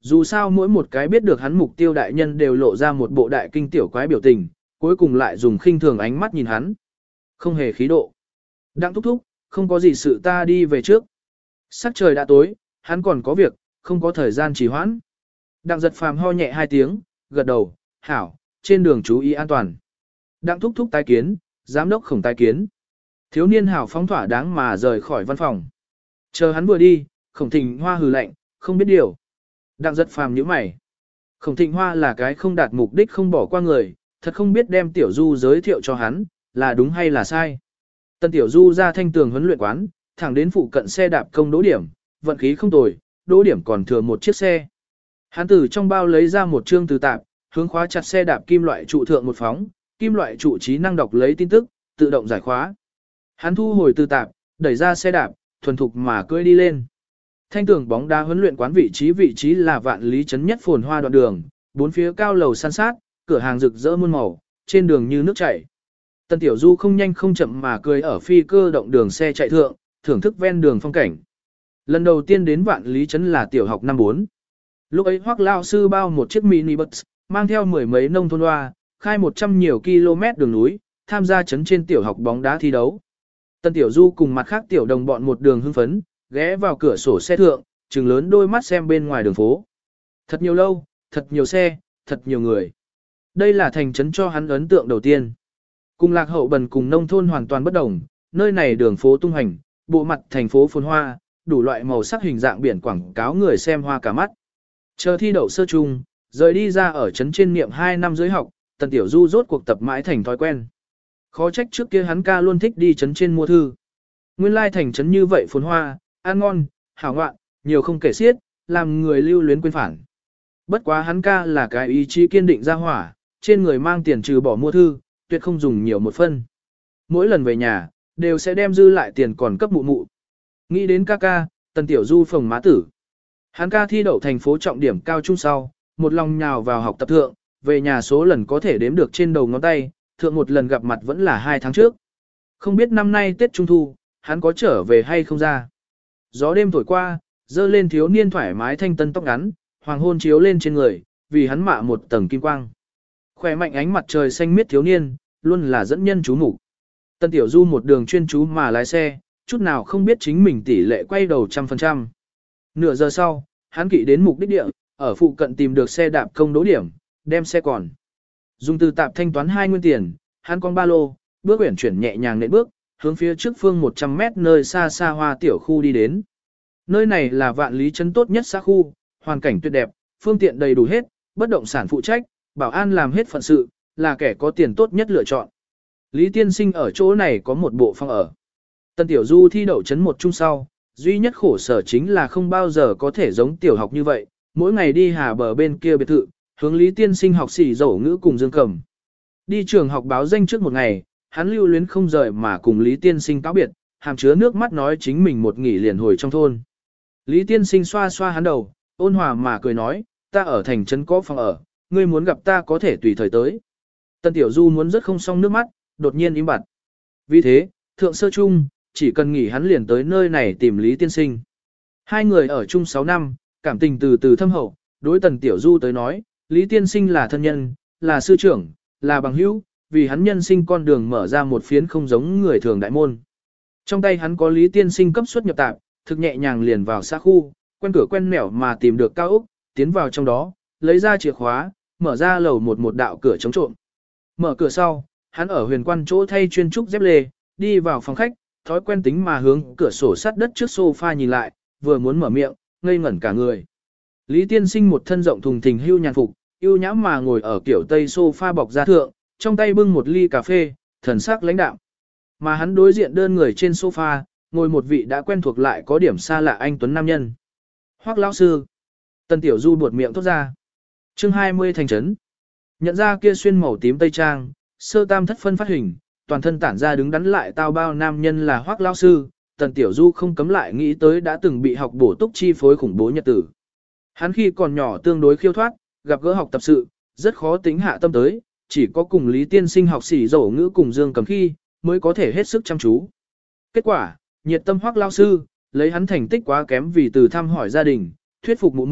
Dù sao mỗi một cái biết được hắn mục tiêu đại nhân đều lộ ra một bộ đại kinh tiểu quái biểu tình, cuối cùng lại dùng khinh thường ánh mắt nhìn hắn. Không hề khí độ. Đặng thúc thúc, không có gì sự ta đi về trước. Sắc trời đã tối, hắn còn có việc, không có thời gian trì hoãn. Đặng giật phàm ho nhẹ 2 tiếng, gật đầu, hảo, trên đường chú ý an toàn. Đặng thúc thúc tái kiến, giám đốc Khổng tái kiến. Thiếu niên hảo phóng thỏa đáng mà rời khỏi văn phòng. Chờ hắn vừa đi, Khổng Thịnh Hoa hừ lạnh, không biết điều. Đặng giật phàm nhíu mày. Khổng Thịnh Hoa là cái không đạt mục đích không bỏ qua người, thật không biết đem Tiểu Du giới thiệu cho hắn, là đúng hay là sai. Tân Tiểu Du ra thanh tường huấn luyện quán, thẳng đến phụ cận xe đạp công đỗ điểm, vận khí không tồi, đỗ điểm còn thừa một chiếc xe. Hắn từ trong bao lấy ra một chương từ tạp, hướng khóa chặt xe đạp kim loại trụ thượng một phóng, kim loại trụ trí năng đọc lấy tin tức, tự động giải khóa. Hắn thu hồi từ tạp, đẩy ra xe đạp, thuần thục mà cưỡi đi lên. Thanh tường bóng đá huấn luyện quán vị trí là vạn lý trấn nhất phồn hoa đoạn đường, bốn phía cao lầu san sát, cửa hàng rực rỡ muôn màu, trên đường như nước chảy. Tân Tiểu Du không nhanh không chậm mà cười ở phi cơ động đường xe chạy thượng, thưởng thức ven đường phong cảnh. Lần đầu tiên đến vạn lý trấn là tiểu học năm 4. Lúc ấy Hoắc lão sư bao một chiếc mini bus, mang theo mười mấy nông thôn hoa, khai 100 nhiều km đường núi, tham gia trấn trên tiểu học bóng đá thi đấu. Tân Tiểu Du cùng mặt khác tiểu đồng bọn một đường hưng phấn, ghé vào cửa sổ xe thượng, trừng lớn đôi mắt xem bên ngoài đường phố. Thật nhiều lâu, thật nhiều xe, thật nhiều người. Đây là thành trấn cho hắn ấn tượng đầu tiên. Cùng Lạc Hậu Bần cùng nông thôn hoàn toàn bất đồng, nơi này đường phố tung hành, bộ mặt thành phố phồn hoa, đủ loại màu sắc hình dạng biển quảng cáo người xem hoa cả mắt. Chờ thi đậu sơ trung, rời đi ra ở trấn trên niệm 2 năm dưới học, Tần Tiểu Du rốt cuộc tập mãi thành thói quen. Khó trách trước kia hắn ca luôn thích đi trấn trên mua thư. Nguyên lai thành trấn như vậy phồn hoa, ăn ngon, hảo ngoạn, nhiều không kể xiết, làm người lưu luyến quên phản. Bất quá hắn ca là cái ý chí kiên định ra hỏa, trên người mang tiền trừ bỏ mua thư, tuyệt không dùng nhiều một phân. Mỗi lần về nhà, đều sẽ đem dư lại tiền còn cấp mụ mụ. Nghĩ đến ca ca, Tần Tiểu Du phồng má tử. Hắn ca thi đậu thành phố trọng điểm cao trung sau, một lòng nhào vào học tập thượng, về nhà số lần có thể đếm được trên đầu ngón tay, thượng một lần gặp mặt vẫn là 2 tháng trước. Không biết năm nay Tết Trung Thu, hắn có trở về hay không ra. Gió đêm thổi qua, dơ lên thiếu niên thoải mái thanh tân tóc ngắn, hoàng hôn chiếu lên trên người, vì hắn mạ một tầng kim quang. Khỏe mạnh ánh mặt trời xanh miết thiếu niên, luôn là dẫn nhân chú mục. Tân Tiểu Du một đường chuyên chú mà lái xe, chút nào không biết chính mình tỷ lệ quay đầu 100%. Nửa giờ sau, hắn kỵ đến mục đích địa, ở phụ cận tìm được xe đạp công đỗ điểm, đem xe còn. Dùng từ tạp thanh toán 2 nguyên tiền, hắn con ba lô, bước uyển chuyển nhẹ nhàng nện bước, hướng phía trước phương 100 mét nơi xa xa hoa tiểu khu đi đến. Nơi này là vạn lý trấn tốt nhất xã khu, hoàn cảnh tuyệt đẹp, phương tiện đầy đủ hết, bất động sản phụ trách, bảo an làm hết phận sự, là kẻ có tiền tốt nhất lựa chọn. Lý Tiên Sinh ở chỗ này có một bộ phòng ở. Tân Tiểu Du thi đậu trấn một trung sau, duy nhất khổ sở chính là không bao giờ có thể giống tiểu học như vậy, mỗi ngày đi hà bờ bên kia biệt thự, hướng Lý Tiên Sinh học xỉ dẫu ngữ cùng Dương Cầm. Đi trường học báo danh trước một ngày, hắn lưu luyến không rời mà cùng Lý Tiên Sinh cáo biệt, hàm chứa nước mắt nói chính mình một nghỉ liền hồi trong thôn. Lý Tiên Sinh xoa xoa hắn đầu, ôn hòa mà cười nói, ta ở thành trấn có phòng ở, ngươi muốn gặp ta có thể tùy thời tới. Tân Tiểu Du muốn rất không xong nước mắt, đột nhiên im bặt. Vì thế, thượng sơ chung, chỉ cần nghỉ hắn liền tới nơi này tìm Lý Tiên Sinh. Hai người ở chung 6 năm, cảm tình từ từ thâm hậu, đối Tần Tiểu Du tới nói, Lý Tiên Sinh là thân nhân, là sư trưởng, là bằng hữu, vì hắn nhân sinh con đường mở ra một phiến không giống người thường đại môn. Trong tay hắn có Lý Tiên Sinh cấp xuất nhập tạp, thực nhẹ nhàng liền vào xã khu, quen cửa quen nẻo mà tìm được cao ốc, tiến vào trong đó, lấy ra chìa khóa, mở ra lầu một đạo cửa chống trộm. Mở cửa sau, hắn ở huyền quan chỗ thay chuyên trúc dép lê, đi vào phòng khách, thói quen tính mà hướng cửa sổ sắt đất trước sofa nhìn lại, vừa muốn mở miệng, ngây ngẩn cả người. Lý Tiên Sinh một thân rộng thùng thình hưu nhàn phục, yêu nhãm mà ngồi ở kiểu tây sofa bọc da thượng, trong tay bưng một ly cà phê, thần sắc lãnh đạm. Mà hắn đối diện đơn người trên sofa, ngồi một vị đã quen thuộc lại có điểm xa lạ anh tuấn nam nhân. Hoắc lão sư. Tần Tiểu Du buột miệng thốt ra. Chương 20 thành trấn. Nhận ra kia xuyên màu tím tây trang, sơ tam thất phân phát hình, toàn thân tản ra đứng đắn lại tao bao nam nhân là Hoắc lão sư, Tần Tiểu Du không cấm lại nghĩ tới đã từng bị học bổ túc chi phối khủng bố nhật tử. Hắn khi còn nhỏ tương đối khiêu thoát, gặp gỡ học tập sự, rất khó tính hạ tâm tới, chỉ có cùng Lý Tiên Sinh học xỉ dẫu ngữ cùng Dương Cầm khi, mới có thể hết sức chăm chú. Kết quả, nhiệt tâm Hoắc lão sư, lấy hắn thành tích quá kém vì từ thăm hỏi gia đình, thuyết phục mụ mụ,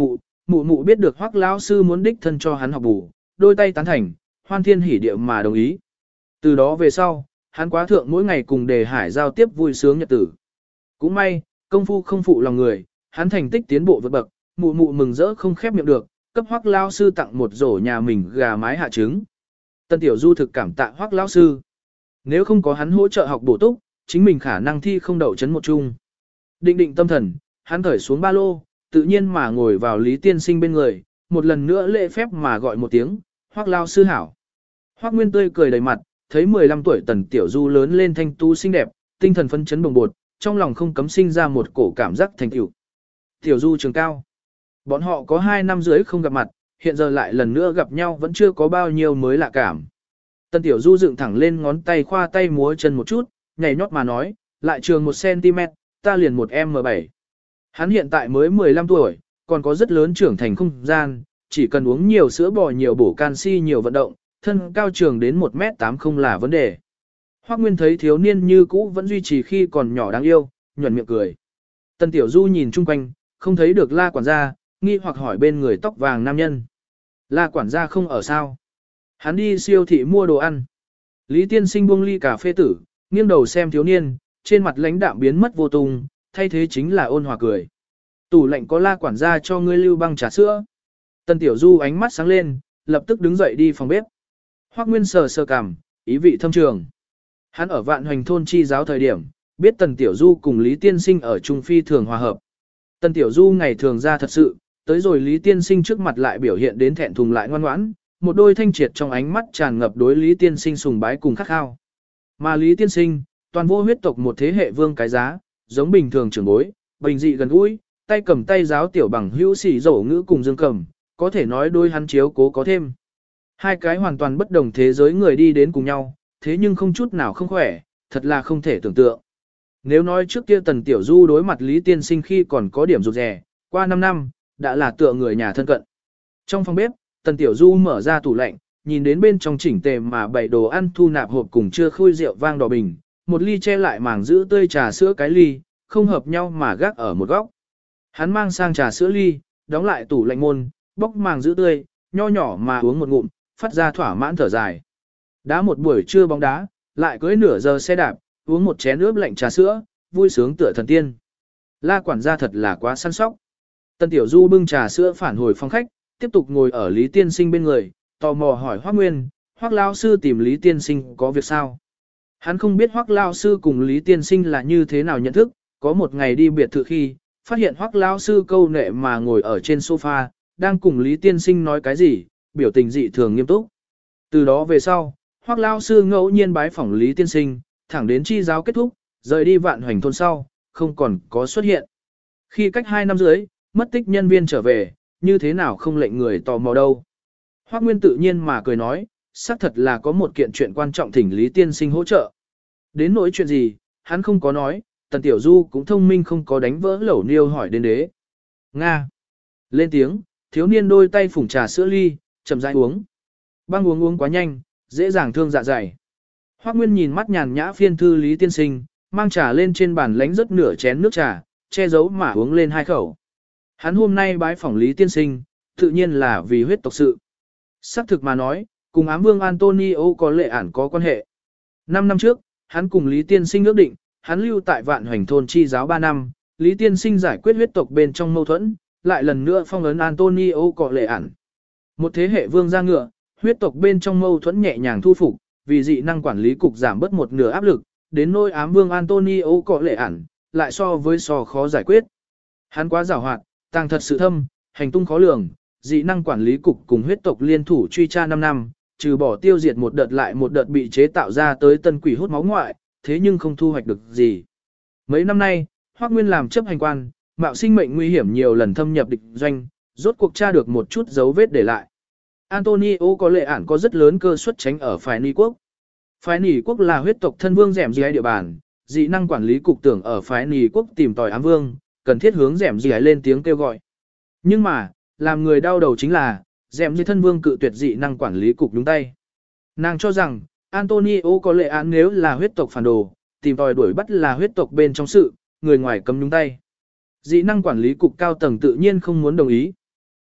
mụ mụ biết được Hoắc lão sư muốn đích thân cho hắn học bù, đôi tay tán thành, hoan thiên hỉ điệu mà đồng ý. Từ đó về sau, hắn quá thượng mỗi ngày cùng Đề Hải giao tiếp vui sướng nhật tử. Cũng may, công phu không phụ lòng người, hắn thành tích tiến bộ vượt bậc, mụ mụ mừng rỡ không khép miệng được, cấp Hoắc lão sư tặng một rổ nhà mình gà mái hạ trứng. Tân Tiểu Du thực cảm tạ Hoắc lão sư. Nếu không có hắn hỗ trợ học bổ túc, chính mình khả năng thi không đậu chấn một chung. Định định tâm thần, hắn thởi xuống ba lô, tự nhiên mà ngồi vào Lý Tiên Sinh bên người, một lần nữa lễ phép mà gọi một tiếng, Hoắc lão sư hảo. Hoắc Nguyên tươi cười đầy mặt, thấy 15 tuổi Tần Tiểu Du lớn lên thanh tu xinh đẹp, tinh thần phấn chấn bồng bột, trong lòng không cấm sinh ra một cổ cảm giác thành tựu. Tiểu Du trường cao. Bọn họ có 2 năm rưỡi không gặp mặt, hiện giờ lại lần nữa gặp nhau vẫn chưa có bao nhiêu mới lạ cảm. Tần Tiểu Du dựng thẳng lên ngón tay khoa tay múa chân một chút, nhảy nhót mà nói, lại trường 1cm, ta liền 1m7. Hắn hiện tại mới 15 tuổi, còn có rất lớn trưởng thành không gian, chỉ cần uống nhiều sữa bò nhiều bổ canxi nhiều vận động, thân cao trường đến 1m8 không là vấn đề. Hoắc Nguyên thấy thiếu niên như cũ vẫn duy trì khi còn nhỏ đáng yêu, nhuận miệng cười. Tần Tiểu Du nhìn chung quanh, không thấy được La quản gia, nghi hoặc hỏi bên người tóc vàng nam nhân. La quản gia không ở sao? Hắn đi siêu thị mua đồ ăn. Lý Tiên Sinh buông ly cà phê tử, nghiêng đầu xem thiếu niên, trên mặt lãnh đạm biến mất vô tung, thay thế chính là ôn hòa cười. Tủ lạnh có La quản gia cho ngươi lưu băng trà sữa. Tần Tiểu Du ánh mắt sáng lên, lập tức đứng dậy đi phòng bếp. Hoắc Nguyên sờ sờ cằm, ý vị thâm trường. Hắn ở Vạn Hoành thôn chi giáo thời điểm, biết Tần Tiểu Du cùng Lý Tiên Sinh ở Trung Phi thường hòa hợp. Tần Tiểu Du ngày thường ra thật sự, tới rồi Lý Tiên Sinh trước mặt lại biểu hiện đến thẹn thùng lại ngoan ngoãn, một đôi thanh triệt trong ánh mắt tràn ngập đối Lý Tiên Sinh sùng bái cùng khát khao. Mà Lý Tiên Sinh, toàn vô huyết tộc một thế hệ vương cái giá, giống bình thường trưởng bối, bình dị gần gũi, tay cầm tay giáo tiểu bằng hữu sĩ dỗ ngữ cùng dương cầm, có thể nói đôi hắn chiếu cố có thêm. Hai cái hoàn toàn bất đồng thế giới người đi đến cùng nhau, thế nhưng không chút nào không khỏe, thật là không thể tưởng tượng. Nếu nói trước kia Tần Tiểu Du đối mặt Lý Tiên Sinh khi còn có điểm rụt rè, qua 5 năm, đã là tựa người nhà thân cận. Trong phòng bếp, Tần Tiểu Du mở ra tủ lạnh, nhìn đến bên trong chỉnh tề mà bày đồ ăn thu nạp hộp cùng chưa khui rượu vang đỏ bình, một ly che lại màng giữ tươi trà sữa cái ly, không hợp nhau mà gác ở một góc. Hắn mang sang trà sữa ly, đóng lại tủ lạnh môn, bóc màng giữ tươi, nho nhỏ mà uống một ngụm, phát ra thỏa mãn thở dài. Đá một buổi trưa bóng đá, lại cưới nửa giờ xe đạp, uống một chén ướp lạnh trà sữa, vui sướng tựa thần tiên. La quản gia thật là quá săn sóc. Tần Tiểu Du bưng trà sữa phản hồi phòng khách, tiếp tục ngồi ở Lý Tiên Sinh bên người, tò mò hỏi Hoắc Nguyên, Hoắc lão sư tìm Lý Tiên Sinh có việc sao? Hắn không biết Hoắc lão sư cùng Lý Tiên Sinh là như thế nào nhận thức, có một ngày đi biệt thự khi, phát hiện Hoắc lão sư câu nệ mà ngồi ở trên sofa, đang cùng Lý Tiên Sinh nói cái gì, biểu tình dị thường nghiêm túc. Từ đó về sau, Hoắc lão sư ngẫu nhiên bái phỏng Lý Tiên Sinh, thẳng đến chi giáo kết thúc, rời đi Vạn Hoành thôn sau, không còn có xuất hiện. Khi cách 2 năm dưới, mất tích nhân viên trở về, như thế nào không lệnh người tò mò đâu. Hoắc Nguyên tự nhiên mà cười nói, xác thật là có một kiện chuyện quan trọng thỉnh Lý Tiên Sinh hỗ trợ. Đến nỗi chuyện gì, hắn không có nói, Tần Tiểu Du cũng thông minh không có đánh vỡ lẩu niêu hỏi đến đế. Nga. Lên tiếng, thiếu niên đôi tay phủng trà sữa ly, chậm rãi uống. Băng uống quá nhanh, dễ dàng thương dạ dày. Hoắc Nguyên nhìn mắt nhàn nhã phiên thư Lý Tiên Sinh, mang trà lên trên bàn lánh rất nửa chén nước trà, che giấu mà uống lên 2 khẩu. Hắn hôm nay bái phỏng Lý Tiên Sinh, tự nhiên là vì huyết tộc sự. Xác thực mà nói, cùng ám vương Antonio có lệ ản có quan hệ. 5 năm trước, hắn cùng Lý Tiên Sinh ước định, hắn lưu tại Vạn Hoành thôn chi giáo 3 năm, Lý Tiên Sinh giải quyết huyết tộc bên trong mâu thuẫn, lại lần nữa phong ấn Antonio có lệ ản. Một thế hệ vương ra ngựa, huyết tộc bên trong mâu thuẫn nhẹ nhàng thu phục, vì dị năng quản lý cục giảm bớt một nửa áp lực, đến nỗi ám vương Antonio có lệ ản, lại so với khó giải quyết. Hắn quá giàu hoạt, tàng thật sự thâm, hành tung khó lường, dị năng quản lý cục cùng huyết tộc liên thủ truy tra 5 năm, trừ bỏ tiêu diệt một đợt lại một đợt bị chế tạo ra tới tân quỷ hút máu ngoại, thế nhưng không thu hoạch được gì. Mấy năm nay, Hoắc Nguyên làm chấp hành quan, mạo sinh mệnh nguy hiểm nhiều lần thâm nhập địch doanh, rốt cuộc tra được một chút dấu vết để lại. Antonio có lệ ản có rất lớn cơ suất tránh ở phái Nỉ quốc. Phái Nỉ quốc là huyết tộc thân vương rèm gì địa bàn, dị năng quản lý cục tưởng ở phái Nỉ quốc tìm tòi ám vương, cần thiết hướng rèm gì lên tiếng kêu gọi. Nhưng mà, làm người đau đầu chính là, rèm gì thân vương cự tuyệt dị năng quản lý cục nhúng tay. Nàng cho rằng, Antonio có lệ án nếu là huyết tộc phản đồ, tìm tòi đuổi bắt là huyết tộc bên trong sự, người ngoài cấm nhúng tay. Dị năng quản lý cục cao tầng tự nhiên không muốn đồng ý.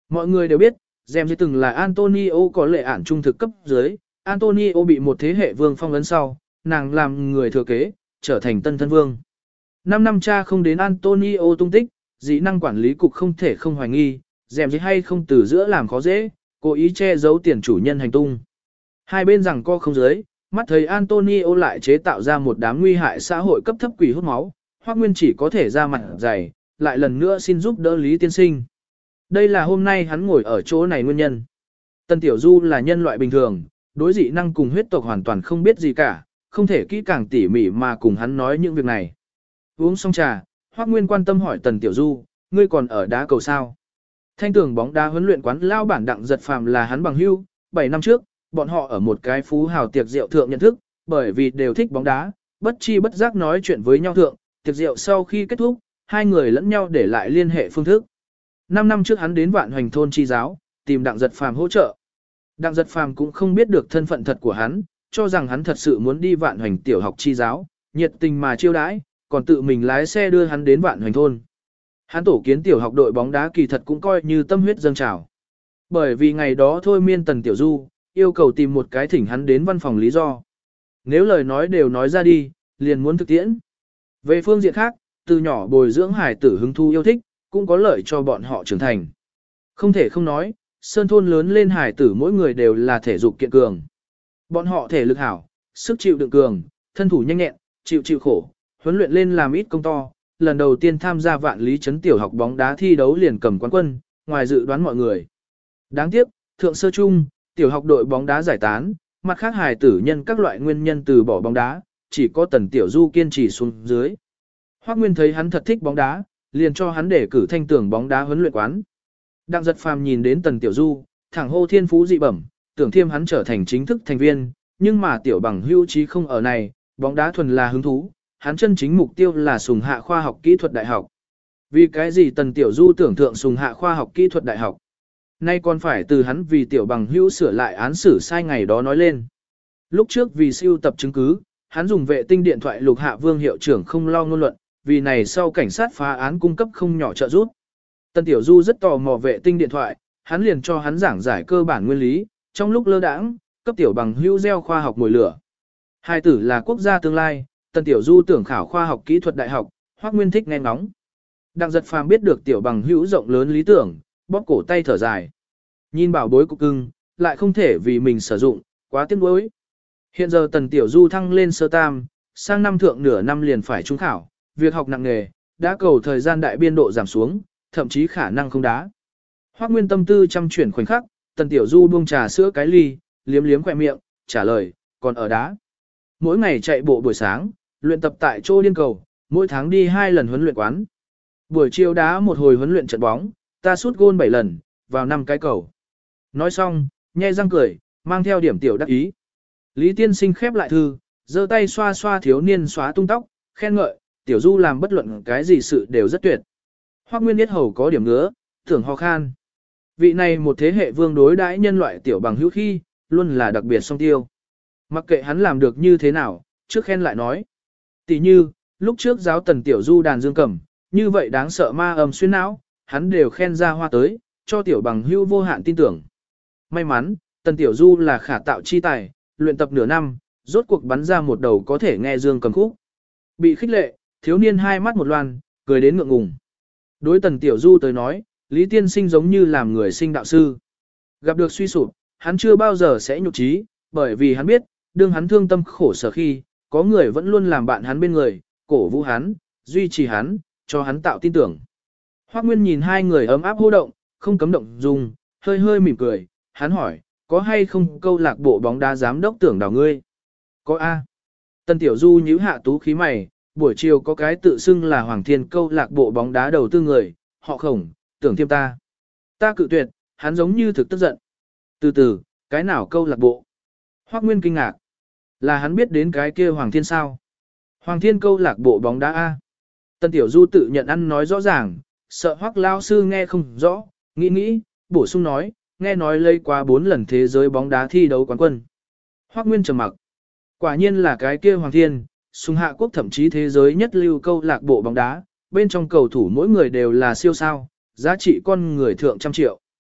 Mọi người đều biết, James từng là Antonio có lệ ản trung thực cấp dưới, Antonio bị một thế hệ vương phong ấn sau, nàng làm người thừa kế, trở thành tân thân vương. 5 năm cha không đến Antonio tung tích, dĩ năng quản lý cục không thể không hoài nghi, James hay không từ giữa làm khó dễ, cố ý che giấu tiền chủ nhân hành tung. Hai bên rằng co không dưới, mắt thấy Antonio lại chế tạo ra một đám nguy hại xã hội cấp thấp quỷ hút máu, Hoắc Nguyên chỉ có thể ra mặt dày, lại lần nữa xin giúp đỡ Lý Tiên Sinh. Đây là hôm nay hắn ngồi ở chỗ này nguyên nhân. Tần Tiểu Du là nhân loại bình thường, đối dị năng cùng huyết tộc hoàn toàn không biết gì cả, không thể kỹ càng tỉ mỉ mà cùng hắn nói những việc này. Uống xong trà, Hoắc Nguyên quan tâm hỏi Tần Tiểu Du, ngươi còn ở đá cầu sao? Thanh tưởng bóng đá huấn luyện quán lao bản Đặng Giật Phàm là hắn bằng hữu, 7 năm trước, bọn họ ở một cái phú hào tiệc rượu thượng nhận thức, bởi vì đều thích bóng đá, bất chi bất giác nói chuyện với nhau thượng, tiệc rượu sau khi kết thúc, hai người lẫn nhau để lại liên hệ phương thức. 5 năm trước hắn đến Vạn Hoành thôn chi giáo, tìm Đặng Giật Phàm hỗ trợ. Đặng Giật Phàm cũng không biết được thân phận thật của hắn, cho rằng hắn thật sự muốn đi Vạn Hoành tiểu học chi giáo, nhiệt tình mà chiêu đãi, còn tự mình lái xe đưa hắn đến Vạn Hoành thôn. Hắn tổ kiến tiểu học đội bóng đá kỳ thật cũng coi như tâm huyết dâng trào. Bởi vì ngày đó thôi miên Tần Tiểu Du, yêu cầu tìm một cái thỉnh hắn đến văn phòng lý do. Nếu lời nói đều nói ra đi, liền muốn thực tiễn. Về phương diện khác, từ nhỏ bồi dưỡng hải tử hứng thu yêu thích, cũng có lợi cho bọn họ trưởng thành. Không thể không nói, sơn thôn lớn lên hải tử mỗi người đều là thể dục kiện cường. Bọn họ thể lực hảo, sức chịu đựng cường, thân thủ nhanh nhẹn, chịu khổ, huấn luyện lên làm ít công to, lần đầu tiên tham gia Vạn Lý trấn tiểu học bóng đá thi đấu liền cầm quán quân, ngoài dự đoán mọi người. Đáng tiếc, thượng sơ trung, tiểu học đội bóng đá giải tán, mặt khác hài tử nhân các loại nguyên nhân từ bỏ bóng đá, chỉ có Tần Tiểu Du kiên trì xuống dưới. Hoắc Nguyên thấy hắn thật thích bóng đá, liền cho hắn để cử thanh tưởng bóng đá huấn luyện quán. Đặng Giật Phàm nhìn đến Tần Tiểu Du, thẳng hô thiên phú dị bẩm, tưởng thêm hắn trở thành chính thức thành viên, nhưng mà tiểu bằng hữu trí không ở này, bóng đá thuần là hứng thú, hắn chân chính mục tiêu là Sùng Hạ khoa học kỹ thuật đại học. Vì cái gì Tần Tiểu Du tưởng thượng Sùng Hạ khoa học kỹ thuật đại học? Nay còn phải từ hắn vì tiểu bằng hữu sửa lại án xử sai ngày đó nói lên. Lúc trước vì siêu tập chứng cứ, hắn dùng vệ tinh điện thoại lục hạ Vương hiệu trưởng không lo ngôn luận, vì này sau cảnh sát phá án cung cấp không nhỏ trợ giúp. Tần Tiểu Du rất tò mò vệ tinh điện thoại, hắn liền cho hắn giảng giải cơ bản nguyên lý, trong lúc lơ đãng, cấp tiểu bằng hữu gieo khoa học mồi lửa. Hai tử là quốc gia tương lai, Tần Tiểu Du tưởng khảo khoa học kỹ thuật đại học, Hoắc Nguyên thích nghe ngóng. Đặng Giật Phàm biết được tiểu bằng hữu rộng lớn lý tưởng, bóp cổ tay thở dài. Nhìn bảo bối cục cưng, lại không thể vì mình sử dụng, quá tiếc nuối. Hiện giờ Tần Tiểu Du thăng lên sơ tam, sang năm thượng nửa năm liền phải trúng khảo, việc học nặng nề, đã cầu thời gian đại biên độ giảm xuống, thậm chí khả năng không đá. Hoắc Nguyên tâm tư chăm chuyển khoảnh khắc, Tần Tiểu Du buông trà sữa cái ly, liếm liếm khỏe miệng, trả lời, còn ở đá. Mỗi ngày chạy bộ buổi sáng, luyện tập tại chỗ điên cầu, mỗi tháng đi 2 lần huấn luyện quán. Buổi chiều đá một hồi huấn luyện trận bóng, ta sút gôn 7 lần, vào 5 cái cầu. Nói xong, nhe răng cười, mang theo điểm tiểu đắc ý. Lý Tiên Sinh khép lại thư, giơ tay xoa xoa thiếu niên xóa tung tóc, khen ngợi, Tiểu Du làm bất luận cái gì sự đều rất tuyệt. Hoắc Nguyên biết hầu có điểm ngứa, tưởng ho khan. Vị này một thế hệ vương đối đãi nhân loại tiểu bằng hữu khi, luôn là đặc biệt song tiêu. Mặc kệ hắn làm được như thế nào, trước khen lại nói. Tỷ như, lúc trước giáo Tần Tiểu Du đàn dương cầm, như vậy đáng sợ ma âm xuyên não, hắn đều khen ra hoa tới, cho tiểu bằng hữu vô hạn tin tưởng. May mắn, Tần Tiểu Du là khả tạo chi tài, luyện tập nửa năm, rốt cuộc bắn ra một đầu có thể nghe dương cầm khúc. Bị khích lệ, thiếu niên hai mắt một loan, cười đến ngượng ngùng. Đối Tần Tiểu Du tới nói, Lý Tiên Sinh giống như làm người sinh đạo sư. Gặp được suy sụp, hắn chưa bao giờ sẽ nhục trí, bởi vì hắn biết, đương hắn thương tâm khổ sở khi, có người vẫn luôn làm bạn hắn bên người, cổ vũ hắn, duy trì hắn, cho hắn tạo tin tưởng. Hoắc Nguyên nhìn hai người ấm áp hô động, không cấm động dung, hơi hơi mỉm cười, hắn hỏi, có hay không câu lạc bộ bóng đá giám đốc tưởng đào ngươi? Có A. Tần Tiểu Du nhíu hạ tú khí mày, buổi chiều có cái tự xưng là Hoàng Thiên câu lạc bộ bóng đá đầu tư người, họ Khổng, tưởng thiêm ta. Ta cự tuyệt, hắn giống như thực tức giận. Từ từ, cái nào câu lạc bộ? Hoắc Nguyên kinh ngạc. Là hắn biết đến cái kia Hoàng Thiên sao? Hoàng Thiên câu lạc bộ bóng đá A. Tần Tiểu Du tự nhận ăn nói rõ ràng, sợ Hoắc lao sư nghe không rõ, nghĩ, bổ sung nói, nghe nói lấy qua 4 lần thế giới bóng đá thi đấu quán quân. Hoắc Nguyên trầm mặc. Quả nhiên là cái kia Hoàng Thiên, Sùng Hạ Quốc thậm chí thế giới nhất lưu câu lạc bộ bóng đá, bên trong cầu thủ mỗi người đều là siêu sao, giá trị con người thượng trăm triệu.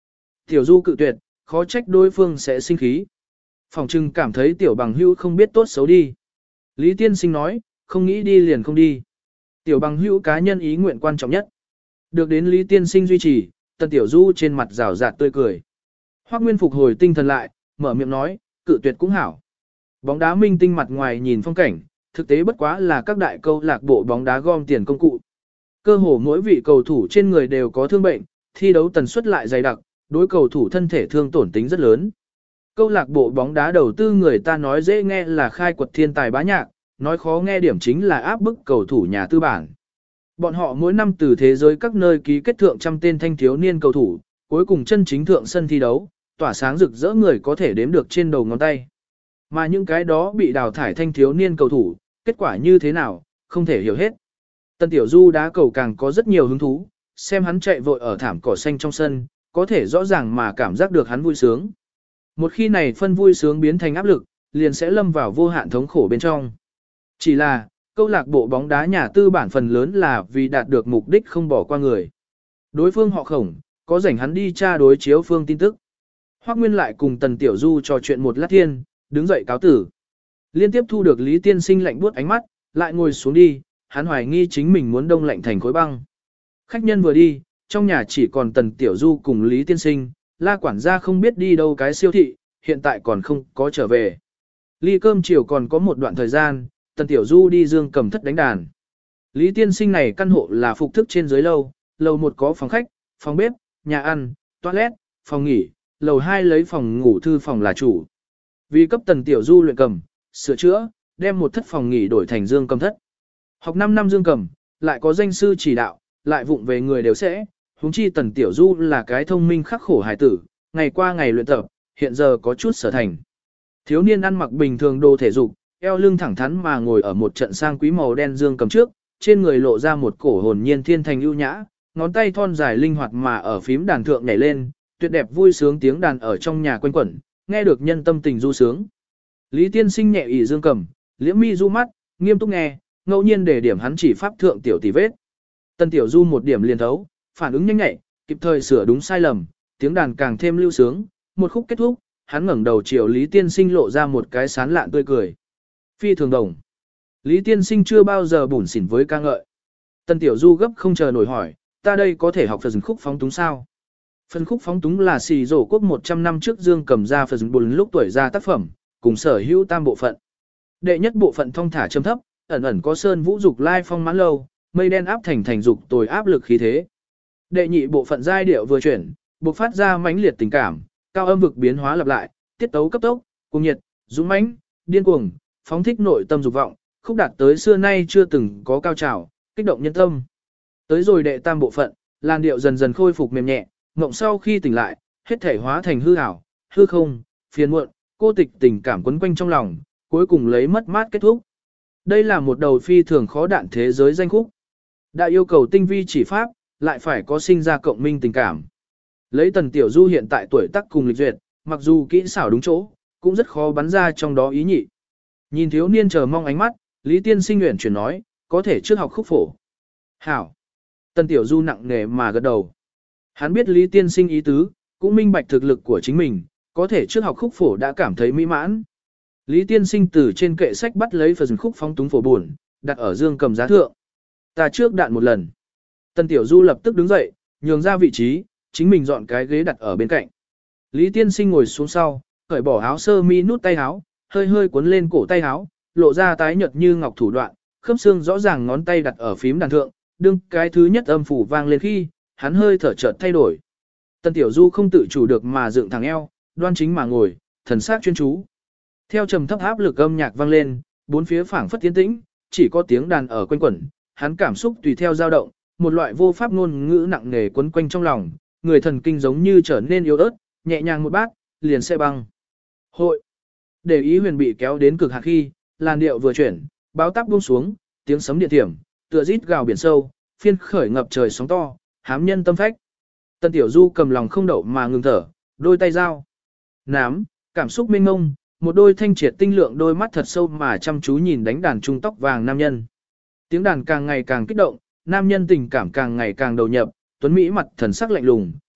Tiểu Du cự tuyệt, khó trách đối phương sẽ sinh khí. Phòng trưng cảm thấy tiểu bằng hữu không biết tốt xấu đi. Lý Tiên Sinh nói, không nghĩ đi liền không đi. Tiểu bằng hữu cá nhân ý nguyện quan trọng nhất. Được đến Lý Tiên Sinh duy trì, Tần Tiểu Du trên mặt rào rạt tươi cười. Hoắc Nguyên phục hồi tinh thần lại, mở miệng nói, cự tuyệt cũng hảo. Bóng đá minh tinh mặt ngoài nhìn phong cảnh, thực tế bất quá là các đại câu lạc bộ bóng đá gom tiền công cụ. Cơ hồ mỗi vị cầu thủ trên người đều có thương bệnh, thi đấu tần suất lại dày đặc, đối cầu thủ thân thể thương tổn tính rất lớn. Câu lạc bộ bóng đá đầu tư người ta nói dễ nghe là khai quật thiên tài bá nhạc, nói khó nghe điểm chính là áp bức cầu thủ nhà tư bản. Bọn họ mỗi năm từ thế giới các nơi ký kết thượng trăm tên thanh thiếu niên cầu thủ, cuối cùng chân chính thượng sân thi đấu, tỏa sáng rực rỡ người có thể đếm được trên đầu ngón tay. Mà những cái đó bị đào thải thanh thiếu niên cầu thủ, kết quả như thế nào, không thể hiểu hết. Tần Tiểu Du đá cầu càng có rất nhiều hứng thú, xem hắn chạy vội ở thảm cỏ xanh trong sân, có thể rõ ràng mà cảm giác được hắn vui sướng. Một khi này phân vui sướng biến thành áp lực, liền sẽ lâm vào vô hạn thống khổ bên trong. Chỉ là, câu lạc bộ bóng đá nhà tư bản phần lớn là vì đạt được mục đích không bỏ qua người. Đối phương họ Khổng, có rảnh hắn đi tra đối chiếu phương tin tức. Hoắc Nguyên lại cùng Tần Tiểu Du trò chuyện một lát thiên, đứng dậy cáo tử. Liên tiếp thu được Lý Tiên Sinh lạnh buốt ánh mắt, lại ngồi xuống đi, hắn hoài nghi chính mình muốn đông lạnh thành khối băng. Khách nhân vừa đi, trong nhà chỉ còn Tần Tiểu Du cùng Lý Tiên Sinh, La quản gia không biết đi đâu cái siêu thị, hiện tại còn không có trở về. Ly cơm chiều còn có một đoạn thời gian, Tần Tiểu Du đi Dương Cầm Thất đánh đàn. Lý Tiên Sinh này căn hộ là phục thức trên dưới lâu, lầu 1 có phòng khách, phòng bếp, nhà ăn, toilet, phòng nghỉ, lầu 2 lấy phòng ngủ thư phòng là chủ. Vì cấp Tần Tiểu Du luyện cầm, sửa chữa, đem một thất phòng nghỉ đổi thành Dương Cầm Thất. Học 5 năm Dương Cầm, lại có danh sư chỉ đạo, lại vụng về người đều sẽ, huống chi Tần Tiểu Du là cái thông minh khắc khổ hài tử, ngày qua ngày luyện tập, hiện giờ có chút sở thành. Thiếu niên ăn mặc bình thường đồ thể dục, eo lưng thẳng thắn mà ngồi ở một trận sang quý màu đen Dương Cầm trước, trên người lộ ra một cổ hồn nhiên thiên thành ưu nhã, ngón tay thon dài linh hoạt mà ở phím đàn thượng nhảy lên, tuyệt đẹp vui sướng tiếng đàn ở trong nhà quanh quẩn, nghe được nhân tâm tình du sướng. Lý Tiên Sinh nhẹ ỉ Dương Cầm, liễm mi du mắt, nghiêm túc nghe, ngẫu nhiên để điểm hắn chỉ pháp thượng tiểu tỷ vết. Tần Tiểu Du một điểm liền thấu, phản ứng nhanh nhạy, kịp thời sửa đúng sai lầm, tiếng đàn càng thêm lưu sướng, một khúc kết thúc, hắn ngẩng đầu chiều Lý Tiên Sinh lộ ra một cái sán lạn tươi cười. Phi thường đồng. Lý Tiên Sinh chưa bao giờ bủn xỉn với ca ngợi. Tần Tiểu Du gấp không chờ nổi hỏi, ta đây có thể học phần khúc phóng túng sao? Phần khúc phóng túng là xì rổ quốc 100 năm trước Dương Cầm ra phần buồn lúc tuổi ra tác phẩm, cùng sở hữu tam bộ phận. Đệ nhất bộ phận thong thả trầm thấp, ẩn ẩn có sơn vũ dục lai phong mãn lâu, mây đen áp thành dục tồi áp lực khí thế. Đệ nhị bộ phận giai điệu vừa chuyển, bộc phát ra mãnh liệt tình cảm, cao âm vực biến hóa lặp lại, tiết tấu cấp tốc, cuồng nhiệt, dũng mãnh, điên cuồng, phóng thích nội tâm dục vọng, khúc đạt tới xưa nay chưa từng có cao trào, kích động nhân tâm. Tới rồi đệ tam bộ phận, làn điệu dần dần khôi phục mềm nhẹ, ngộng sau khi tỉnh lại, hết thể hóa thành hư ảo, hư không, phiền muộn, cô tịch tình cảm quấn quanh trong lòng, cuối cùng lấy mất mát kết thúc. Đây là một đầu phi thường khó đạn thế giới danh khúc. Đã yêu cầu tinh vi chỉ pháp, lại phải có sinh ra cộng minh tình cảm. Lấy Tần Tiểu Du hiện tại tuổi tác cùng lịch duyệt, mặc dù kỹ xảo đúng chỗ, cũng rất khó bắn ra trong đó ý nhị. Nhìn thiếu niên chờ mong ánh mắt, Lý Tiên Sinh nguyện chuyển nói, có thể trước học khúc phổ. Hảo. Tần Tiểu Du nặng nề mà gật đầu. Hắn biết Lý Tiên Sinh ý tứ, cũng minh bạch thực lực của chính mình, có thể trước học khúc phổ đã cảm thấy mỹ mãn. Lý Tiên Sinh từ trên kệ sách bắt lấy phần khúc phóng túng phổ buồn, đặt ở Dương Cầm giá thượng. Ta trước đạn một lần. Tần Tiểu Du lập tức đứng dậy, nhường ra vị trí, chính mình dọn cái ghế đặt ở bên cạnh. Lý Tiên Sinh ngồi xuống sau, cởi bỏ áo sơ mi nút tay áo, hơi hơi cuốn lên cổ tay áo, lộ ra tái nhợt như ngọc thủ đoạn, khớp xương rõ ràng ngón tay đặt ở phím đàn thượng, đương cái thứ nhất âm phủ vang lên khi, hắn hơi thở chợt thay đổi. Tần Tiểu Du không tự chủ được mà dựng thẳng eo, đoan chính mà ngồi, thần sắc chuyên chú. Theo trầm thấp áp lực âm nhạc vang lên, bốn phía phảng phất tiến tĩnh, chỉ có tiếng đàn ở quanh quẩn, hắn cảm xúc tùy theo dao động, một loại vô pháp ngôn ngữ nặng nề quấn quanh trong lòng, người thần kinh giống như trở nên yếu ớt, nhẹ nhàng một bát, liền sẽ băng. Hội. Để ý huyền bị kéo đến cực hạn khi, làn điệu vừa chuyển, báo táp buông xuống, tiếng sấm điện thiểm, tựa rít gào biển sâu, phiên khởi ngập trời sóng to, hám nhân tâm phách. Tần Tiểu Du cầm lòng không đậu mà ngừng thở, đôi tay giao. Nám, cảm xúc mênh mông, một đôi thanh triệt tinh lượng đôi mắt thật sâu mà chăm chú nhìn đánh đàn trung tóc vàng nam nhân. Tiếng đàn càng ngày càng kích động, nam nhân tình cảm càng ngày càng đầu nhập, tuấn mỹ mặt thần sắc lạnh lùng,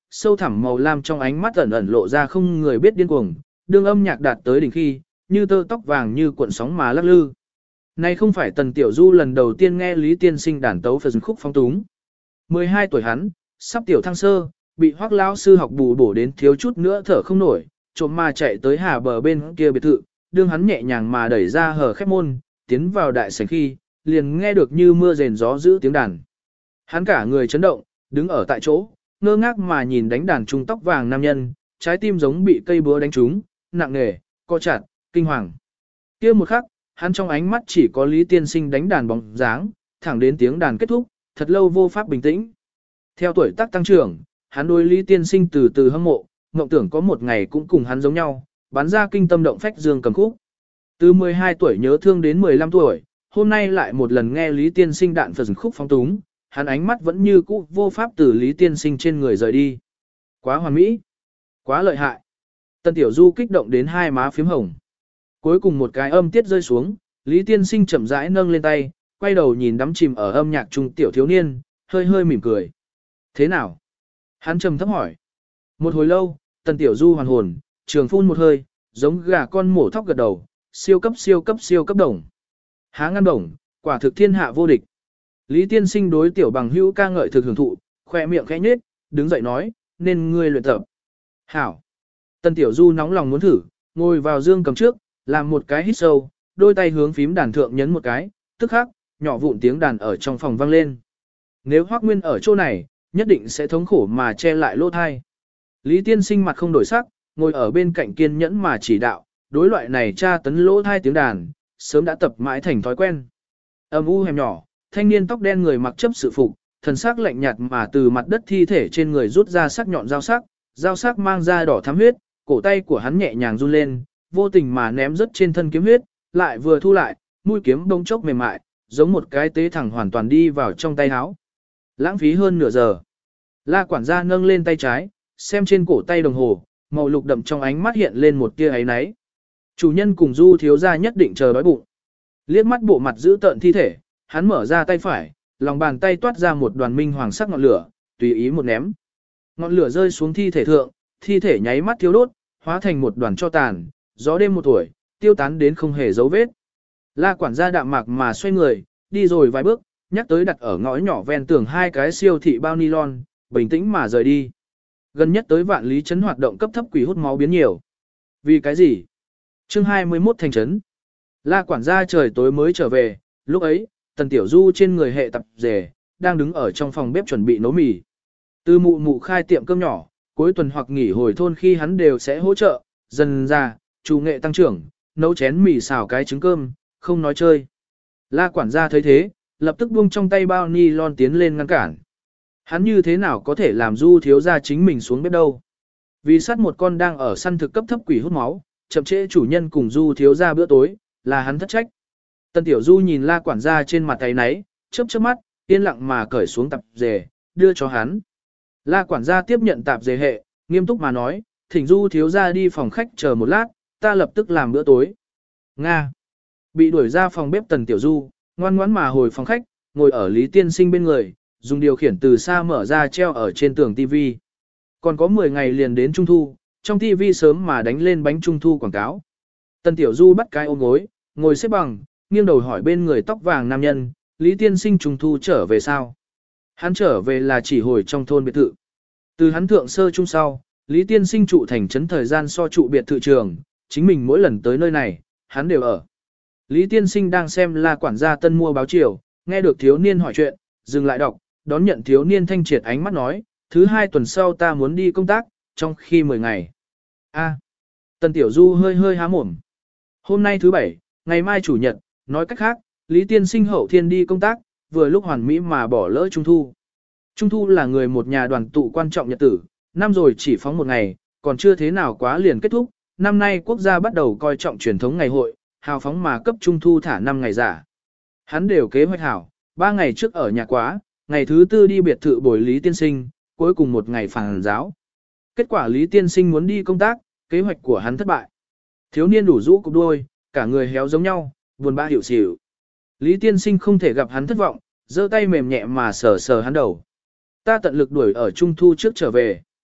sâu thẳm màu lam trong ánh mắt ẩn ẩn lộ ra không người biết điên cuồng, đương âm nhạc đạt tới đỉnh khi, như tơ tóc vàng như cuộn sóng mà lắc lư. Này không phải Tần Tiểu Du lần đầu tiên nghe Lý Tiên Sinh đàn tấu phần khúc phong túng. 12 tuổi hắn, sắp tiểu thăng sơ, bị Hoắc lão sư học bù bổ đến thiếu chút nữa thở không nổi, trộm mà chạy tới hà bờ bên kia biệt thự, đương hắn nhẹ nhàng mà đẩy ra hở khép môn, tiến vào đại sảnh khi, liền nghe được như mưa rền gió giữ tiếng đàn. Hắn cả người chấn động, đứng ở tại chỗ, ngơ ngác mà nhìn đánh đàn trung tóc vàng nam nhân, trái tim giống bị cây búa đánh trúng, nặng nề, co chặt, kinh hoàng. Kia một khắc, hắn trong ánh mắt chỉ có Lý Tiên Sinh đánh đàn bóng dáng, thẳng đến tiếng đàn kết thúc, thật lâu vô pháp bình tĩnh. Theo tuổi tác tăng trưởng, hắn đối Lý Tiên Sinh từ từ hâm mộ, mộng tưởng có một ngày cũng cùng hắn giống nhau, bắn ra kinh tâm động phách dương cầm khúc. Từ 12 tuổi nhớ thương đến 15 tuổi, hôm nay lại một lần nghe Lý Tiên Sinh đạn phần khúc phóng túng, hắn ánh mắt vẫn như cũ vô pháp từ Lý Tiên Sinh trên người rời đi. Quá hoàn mỹ, quá lợi hại. Tần Tiểu Du kích động đến hai má phím hồng. Cuối cùng một cái âm tiết rơi xuống, Lý Tiên Sinh chậm rãi nâng lên tay, quay đầu nhìn đắm chìm ở âm nhạc trung tiểu thiếu niên, hơi hơi mỉm cười. Thế nào? Hắn trầm thấp hỏi. Một hồi lâu, Tần Tiểu Du hoàn hồn, trường phun một hơi, giống gà con mổ thóc gật đầu, siêu cấp đồng. Há ngăn đồng, quả thực thiên hạ vô địch. Lý Tiên Sinh đối tiểu bằng hữu ca ngợi thực hưởng thụ, khoe miệng khẽ nhếch, đứng dậy nói, nên ngươi luyện tập. Hảo. Tần Tiểu Du nóng lòng muốn thử, ngồi vào dương cầm trước, làm một cái hít sâu, đôi tay hướng phím đàn thượng nhấn một cái, tức khắc, nhỏ vụn tiếng đàn ở trong phòng vang lên. Nếu Hoắc Nguyên ở chỗ này, nhất định sẽ thống khổ mà che lại lỗ thai. Lý Tiên Sinh mặt không đổi sắc, ngồi ở bên cạnh kiên nhẫn mà chỉ đạo, đối loại này tra tấn lỗ thai tiếng đàn, sớm đã tập mãi thành thói quen. Âm u hẻm nhỏ, thanh niên tóc đen người mặc chấp sự phục, thần sắc lạnh nhạt mà từ mặt đất thi thể trên người rút ra sắc nhọn dao sắc mang ra đỏ thắm huyết, cổ tay của hắn nhẹ nhàng run lên, vô tình mà ném rớt trên thân kiếm huyết, lại vừa thu lại, mũi kiếm bông chốc mềm mại, giống một cái tế thẳng hoàn toàn đi vào trong tay áo. Lãng phí hơn nửa giờ. La quản gia nâng lên tay trái, xem trên cổ tay đồng hồ, màu lục đậm trong ánh mắt hiện lên một tia ấy náy. Chủ nhân cùng Du thiếu gia nhất định chờ đói bụng. Liếc mắt bộ mặt giữ tợn thi thể, hắn mở ra tay phải, lòng bàn tay toát ra một đoàn minh hoàng sắc ngọn lửa, tùy ý một ném. Ngọn lửa rơi xuống thi thể thượng, thi thể nháy mắt thiêu đốt, hóa thành một đoàn tro tàn, gió đêm một tuổi, tiêu tán đến không hề dấu vết. La quản gia đạm mạc mà xoay người, đi rồi vài bước, nhắc tới đặt ở ngõ nhỏ ven tường hai cái siêu thị bao nylon, bình tĩnh mà rời đi. Gần nhất tới Vạn Lý trấn hoạt động cấp thấp quỷ hút máu biến nhiều. Vì cái gì? Chương 21 thành trấn. La quản gia trời tối mới trở về, lúc ấy, Tần Tiểu Du trên người hệ tập rể, đang đứng ở trong phòng bếp chuẩn bị nấu mì. Từ mụ mụ khai tiệm cơm nhỏ, cuối tuần hoặc nghỉ hồi thôn khi hắn đều sẽ hỗ trợ, dần ra, chủ nghệ tăng trưởng, nấu chén mì xào cái trứng cơm, không nói chơi. La quản gia thấy thế, lập tức buông trong tay bao ni lon tiến lên ngăn cản. Hắn như thế nào có thể làm Du thiếu gia chính mình xuống bếp đâu? Vì sát một con đang ở săn thực cấp thấp quỷ hút máu, chậm trễ chủ nhân cùng Du thiếu gia bữa tối, là hắn thất trách. Tần Tiểu Du nhìn La quản gia trên mặt tay náy, chớp chớp mắt, yên lặng mà cởi xuống tạp dề, đưa cho hắn. La quản gia tiếp nhận tạp dề hệ, nghiêm túc mà nói, thỉnh Du thiếu gia đi phòng khách chờ một lát, ta lập tức làm bữa tối. Nga. Bị đuổi ra phòng bếp Tần Tiểu Du, ngoan ngoãn mà hồi phòng khách, ngồi ở Lý Tiên Sinh bên người, dùng điều khiển từ xa mở ra treo ở trên tường TV. Còn có 10 ngày liền đến Trung Thu, trong TV sớm mà đánh lên bánh Trung Thu quảng cáo. Tần Tiểu Du bắt cái ôm gối, ngồi xếp bằng, nghiêng đầu hỏi bên người tóc vàng nam nhân, Lý Tiên Sinh Trung Thu trở về sao? Hắn trở về là chỉ hồi trong thôn biệt thự. Từ hắn thượng sơ trung sau, Lý Tiên Sinh trụ thành trấn thời gian so trụ biệt thự trường, chính mình mỗi lần tới nơi này, hắn đều ở. Lý Tiên Sinh đang xem La quản gia tân mua báo chiều, nghe được thiếu niên hỏi chuyện, dừng lại đọc, đón nhận thiếu niên thanh triệt ánh mắt nói, thứ 2 tuần sau ta muốn đi công tác, trong khi 10 ngày. Tần Tiểu Du hơi hơi há mồm. Hôm nay thứ 7, ngày mai chủ nhật, nói cách khác, Lý Tiên Sinh hậu thiên đi công tác, vừa lúc hoàn mỹ mà bỏ lỡ Trung Thu. Trung Thu là người một nhà đoàn tụ quan trọng nhật tử, năm rồi chỉ phóng một ngày, còn chưa thế nào quá liền kết thúc, năm nay quốc gia bắt đầu coi trọng truyền thống ngày hội, hào phóng mà cấp Trung Thu thả 5 ngày giả. Hắn đều kế hoạch hảo, 3 ngày trước ở nhà quá, ngày thứ 4 đi biệt thự bồi Lý Tiên Sinh, cuối cùng một ngày phản giáo. Kết quả Lý Tiên Sinh muốn đi công tác, kế hoạch của hắn thất bại. Thiếu niên đủ rũ cục đuôi, cả người héo giống nhau, buồn bã hiểu xỉu. Lý Tiên Sinh không thể gặp hắn thất vọng, giơ tay mềm nhẹ mà sờ sờ hắn đầu. Ta tận lực đuổi ở Trung Thu trước trở về.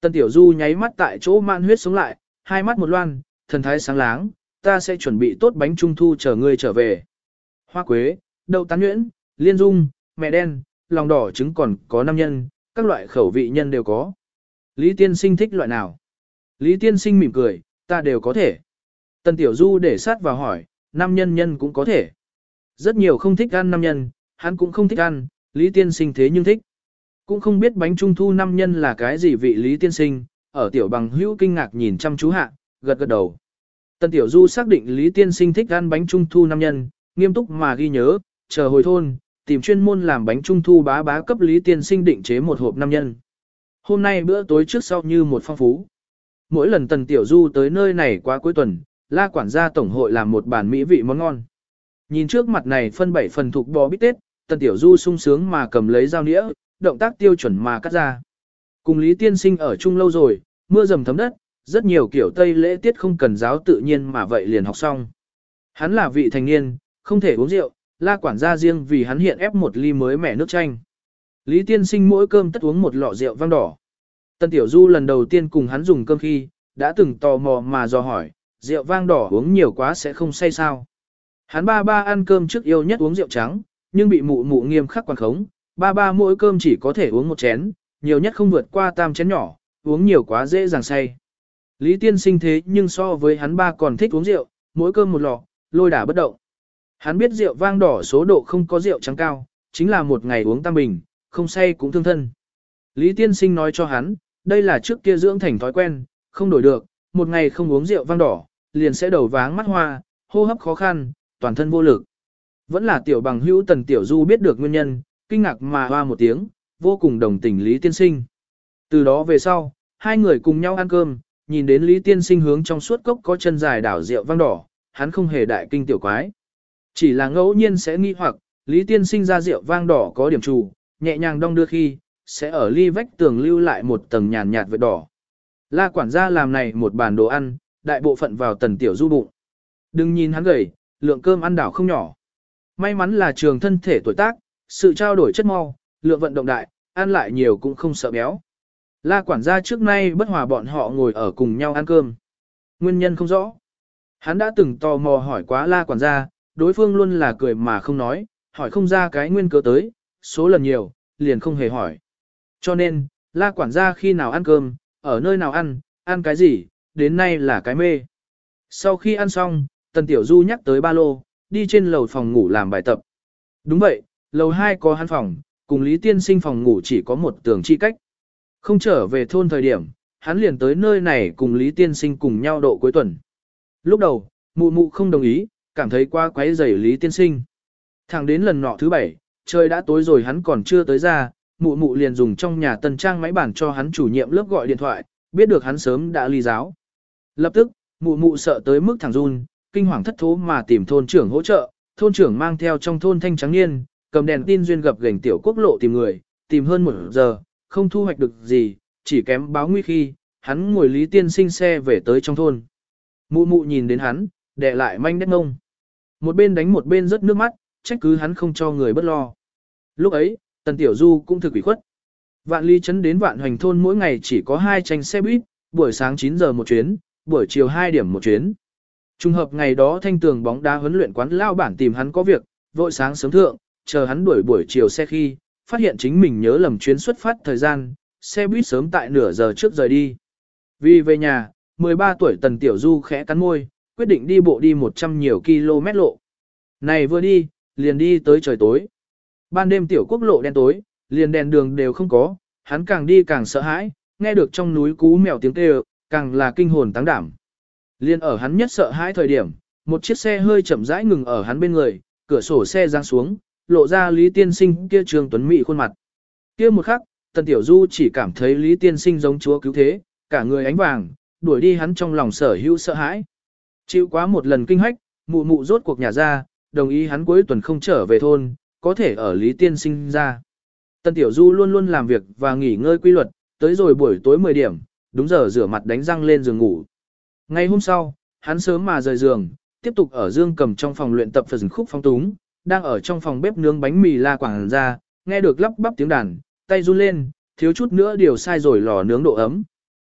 Tần Tiểu Du nháy mắt tại chỗ man huyết sống lại, hai mắt một loan, thần thái sáng láng, ta sẽ chuẩn bị tốt bánh trung thu chờ ngươi trở về. Hoa quế, đậu tán nhuyễn, liên dung, mẹ đen, lòng đỏ trứng còn có 5 nhân, các loại khẩu vị nhân đều có. Lý tiên sinh thích loại nào? Lý tiên sinh mỉm cười, ta đều có thể. Tần Tiểu Du để sát vào hỏi, 5 nhân cũng có thể. Rất nhiều không thích ăn 5 nhân, hắn cũng không thích ăn, Lý tiên sinh thế nhưng thích. Cũng không biết bánh trung thu 5 nhân là cái gì vị Lý tiên sinh, ở tiểu bằng hữu kinh ngạc nhìn chăm chú hạ, gật gật đầu. Tần Tiểu Du xác định Lý tiên sinh thích ăn bánh trung thu 5 nhân, nghiêm túc mà ghi nhớ, chờ hồi thôn, tìm chuyên môn làm bánh trung thu bá bá cấp Lý tiên sinh định chế một hộp 5 nhân. Hôm nay bữa tối trước sau như một phong phú. Mỗi lần Tần Tiểu Du tới nơi này qua cuối tuần, La quản gia tổng hội làm một bàn mỹ vị món ngon. Nhìn trước mặt này phân 7 phần thục bò bít tết, Tần Tiểu Du sung sướng mà cầm lấy dao nĩa, động tác tiêu chuẩn mà cắt ra. Cùng Lý tiên sinh ở chung lâu rồi, mưa dầm thấm đất, rất nhiều kiểu Tây lễ tiết không cần giáo tự nhiên mà vậy liền học xong. Hắn là vị thành niên, không thể uống rượu, La quản gia riêng vì hắn hiện ép một ly mới mẻ nước chanh. Lý tiên sinh mỗi cơm tất uống một lọ rượu vang đỏ. Tần Tiểu Du lần đầu tiên cùng hắn dùng cơm khi, đã từng tò mò mà dò hỏi, rượu vang đỏ uống nhiều quá sẽ không say sao. Hắn ba ăn cơm trước yêu nhất uống rượu trắng, nhưng bị mụ mụ nghiêm khắc quản khống, ba mỗi cơm chỉ có thể uống một chén, nhiều nhất không vượt qua tam chén nhỏ, uống nhiều quá dễ dàng say. Lý tiên sinh thế nhưng so với hắn ba còn thích uống rượu, mỗi cơm một lọ, lôi đả bất động. Hắn biết rượu vang đỏ số độ không có rượu trắng cao, chính là một ngày uống tam bình, không say cũng thương thân. Lý tiên sinh nói cho hắn, đây là trước kia dưỡng thành thói quen, không đổi được, một ngày không uống rượu vang đỏ, liền sẽ đầu váng mắt hoa, hô hấp khó khăn, toàn thân vô lực. Vẫn là tiểu bằng hữu Tần Tiểu Du biết được nguyên nhân, kinh ngạc mà hoa một tiếng, vô cùng đồng tình Lý tiên sinh. Từ đó về sau, hai người cùng nhau ăn cơm, nhìn đến Lý tiên sinh hướng trong suốt cốc có chân dài đảo rượu vang đỏ, hắn không hề đại kinh tiểu quái. Chỉ là ngẫu nhiên sẽ nghi hoặc, Lý tiên sinh ra rượu vang đỏ có điểm trù, nhẹ nhàng đong đưa khi, sẽ ở ly vách tường lưu lại một tầng nhàn nhạt vệt đỏ. La quản gia làm này một bàn đồ ăn, đại bộ phận vào Tần Tiểu Du bụng. Đừng nhìn hắn gầy, lượng cơm ăn đảo không nhỏ. May mắn là trường thân thể tuổi tác, sự trao đổi chất mau, lượng vận động đại, ăn lại nhiều cũng không sợ béo. La quản gia trước nay bất hòa bọn họ ngồi ở cùng nhau ăn cơm. Nguyên nhân không rõ. Hắn đã từng tò mò hỏi quá La quản gia, đối phương luôn là cười mà không nói, hỏi không ra cái nguyên cớ tới, số lần nhiều, liền không hề hỏi. Cho nên, La quản gia khi nào ăn cơm, ở nơi nào ăn cái gì, đến nay là cái mê. Sau khi ăn xong, Tần Tiểu Du nhắc tới ba lô, đi trên lầu phòng ngủ làm bài tập. Đúng vậy, lầu 2 có hắn phòng, cùng Lý tiên sinh phòng ngủ chỉ có một tường chi cách. Không trở về thôn thời điểm, hắn liền tới nơi này cùng Lý tiên sinh cùng nhau độ cuối tuần. Lúc đầu, mụ mụ không đồng ý, cảm thấy quá quấy rầy Lý tiên sinh. Thẳng đến lần nọ thứ 7, trời đã tối rồi hắn còn chưa tới ra, mụ mụ liền dùng trong nhà tân trang máy bản cho hắn chủ nhiệm lớp gọi điện thoại, biết được hắn sớm đã ly giáo. Lập tức, mụ mụ sợ tới mức thẳng run, kinh hoàng thất thố mà tìm thôn trưởng hỗ trợ, thôn trưởng mang theo trong thôn thanh trắng niên, cầm đèn tin duyên gặp gành tiểu quốc lộ tìm người, tìm hơn 1 giờ, không thu hoạch được gì, chỉ kém báo nguy khi, hắn ngồi Lý tiên sinh xe về tới trong thôn. Mụ mụ nhìn đến hắn, đè lại manh đét ngông. Một bên đánh một bên rớt nước mắt, trách cứ hắn không cho người bất lo. Lúc ấy, Tần Tiểu Du cũng thực ủy khuất. Vạn Ly trấn đến Vạn Hoành thôn mỗi ngày chỉ có 2 tranh xe buýt, buổi sáng 9 giờ một chuyến, buổi chiều 2 điểm một chuyến. Trùng hợp ngày đó Thanh Tường bóng đá huấn luyện quán lao bản tìm hắn có việc, vội sáng sớm thượng, chờ hắn đuổi buổi chiều xe khi, phát hiện chính mình nhớ lầm chuyến xuất phát thời gian, xe buýt sớm tại nửa giờ trước rời đi. Vì về nhà, 13 tuổi Tần Tiểu Du khẽ cắn môi, quyết định đi bộ đi 100 nhiều km lộ. Này vừa đi, liền đi tới trời tối. Ban đêm tiểu quốc lộ đen tối, liền đèn đường đều không có, hắn càng đi càng sợ hãi, nghe được trong núi cú mèo tiếng kêu, càng là kinh hồn táng đảm. Liên ở hắn nhất sợ hãi thời điểm, một chiếc xe hơi chậm rãi ngừng ở hắn bên người, cửa sổ xe giang xuống, lộ ra Lý tiên sinh kia trường tuấn mỹ khuôn mặt. Kia một khắc, Tần Tiểu Du chỉ cảm thấy Lý tiên sinh giống chúa cứu thế, cả người ánh vàng, đuổi đi hắn trong lòng sở hữu sợ hãi. Chịu quá một lần kinh hách, mụ mụ rốt cuộc nhà ra, đồng ý hắn cuối tuần không trở về thôn, có thể ở Lý tiên sinh ra. Tần Tiểu Du luôn luôn làm việc và nghỉ ngơi quy luật, tới rồi buổi tối 10 điểm, đúng giờ rửa mặt đánh răng lên giường ngủ. Ngày hôm sau, hắn sớm mà rời giường, tiếp tục ở Dương Cầm trong phòng luyện tập phần khúc phong túng, đang ở trong phòng bếp nướng bánh mì La quản gia, nghe được lắp bắp tiếng đàn, tay run lên, thiếu chút nữa điều sai rồi lò nướng độ ấm.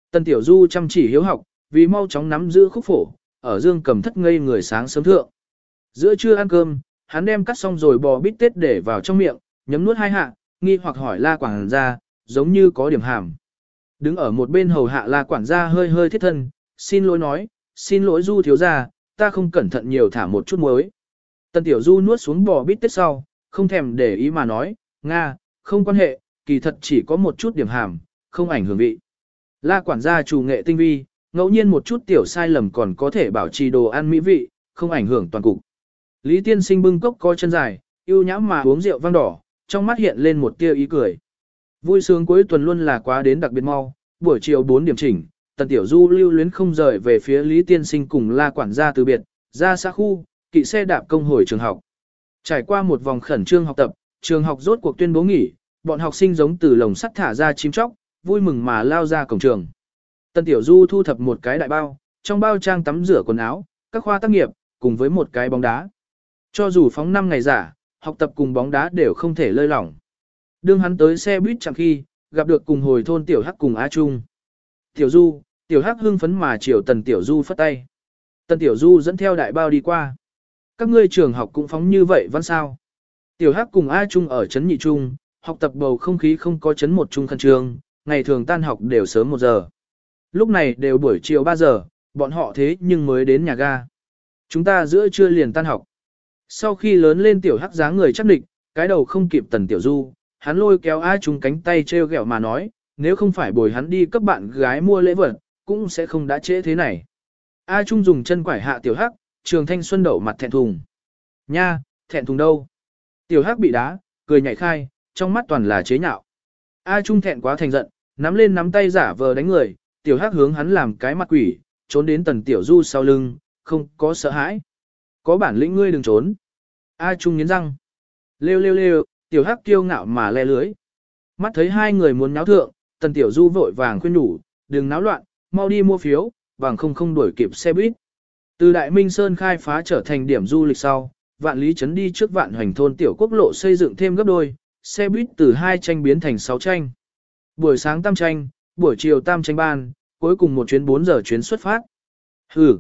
Tần Tiểu Du chăm chỉ hiếu học, vì mau chóng nắm giữ khúc phổ, ở Dương Cầm thất ngây người sáng sớm thượng. Giữa trưa ăn cơm, hắn đem cắt xong rồi bò bít tết để vào trong miệng, nhấm nuốt hai hạ, nghi hoặc hỏi La quản gia, giống như có điểm hàm. Đứng ở một bên hầu hạ La quản gia hơi hơi thiết thân, xin lỗi nói, xin lỗi Du thiếu gia, ta không cẩn thận nhiều thả một chút muối. Tần Tiểu Du nuốt xuống bò bít tết sau, không thèm để ý mà nói, Nga, không quan hệ, kỳ thật chỉ có một chút điểm hàm, không ảnh hưởng vị. La quản gia chủ nghệ tinh vi, ngẫu nhiên một chút tiểu sai lầm còn có thể bảo trì đồ ăn mỹ vị, không ảnh hưởng toàn cục. Lý tiên sinh bưng cốc có chân dài, yêu nhãm mà uống rượu vang đỏ, trong mắt hiện lên một tia ý cười. Vui sướng cuối tuần luôn là quá đến đặc biệt mau, buổi chiều 4 điểm chỉnh, Tần Tiểu Du lưu luyến không rời về phía Lý tiên sinh cùng La quản gia từ biệt, ra xã khu, kỵ xe đạp công hồi trường học. Trải qua một vòng khẩn trương học tập, trường học rốt cuộc tuyên bố nghỉ, bọn học sinh giống từ lồng sắt thả ra chim chóc, vui mừng mà lao ra cổng trường. Tần Tiểu Du thu thập một cái đại bao, trong bao trang tắm rửa quần áo, các khoa tác nghiệp, cùng với một cái bóng đá. Cho dù phóng 5 ngày giả, học tập cùng bóng đá đều không thể lơi lỏng. Đương hắn tới xe buýt chẳng khi, gặp được cùng hồi thôn Tiểu Hắc cùng A Trung. Tiểu Du, Tiểu Hắc hưng phấn mà chiều Tần Tiểu Du phất tay. Tần Tiểu Du dẫn theo đại bao đi qua. Các ngươi trường học cũng phóng như vậy vẫn sao? Tiểu Hắc cùng A Trung ở trấn nhị trung, học tập bầu không khí không có trấn một trung khẩn trương, ngày thường tan học đều sớm 1 giờ. Lúc này đều buổi chiều 3 giờ, bọn họ thế nhưng mới đến nhà ga. Chúng ta giữa trưa liền tan học. Sau khi lớn lên Tiểu Hắc dáng người chắc địch, cái đầu không kịp Tần Tiểu Du, hắn lôi kéo A Trung cánh tay treo gẹo mà nói, nếu không phải bồi hắn đi cấp bạn gái mua lễ vật, cũng sẽ không đã trễ thế này. A Trung dùng chân quải hạ Tiểu Hắc, Trường thanh xuân đậu mặt thẹn thùng. Nha, thẹn thùng đâu? Tiểu Hắc bị đá, cười nhảy khai, trong mắt toàn là chế nhạo. A Trung thẹn quá thành giận, nắm lên nắm tay giả vờ đánh người, Tiểu Hắc hướng hắn làm cái mặt quỷ, trốn đến Tần Tiểu Du sau lưng, không có sợ hãi. Có bản lĩnh ngươi đừng trốn. A Trung nghiến răng. Lêu lêu lêu, Tiểu Hắc kiêu ngạo mà le lưới. Mắt thấy hai người muốn náo thượng, Tần Tiểu Du vội vàng khuyên nhủ, đừng náo loạn, mau đi mua phiếu, bằng không đuổi kịp xe buýt. Từ Đại Minh Sơn khai phá trở thành điểm du lịch sau, Vạn Lý Trấn đi trước Vạn Hoành thôn tiểu quốc lộ xây dựng thêm gấp đôi, xe buýt từ 2 tranh biến thành 6 tranh. Buổi sáng tam tranh, buổi chiều tam tranh ban, cuối cùng một chuyến 4 giờ chuyến xuất phát. Hừ.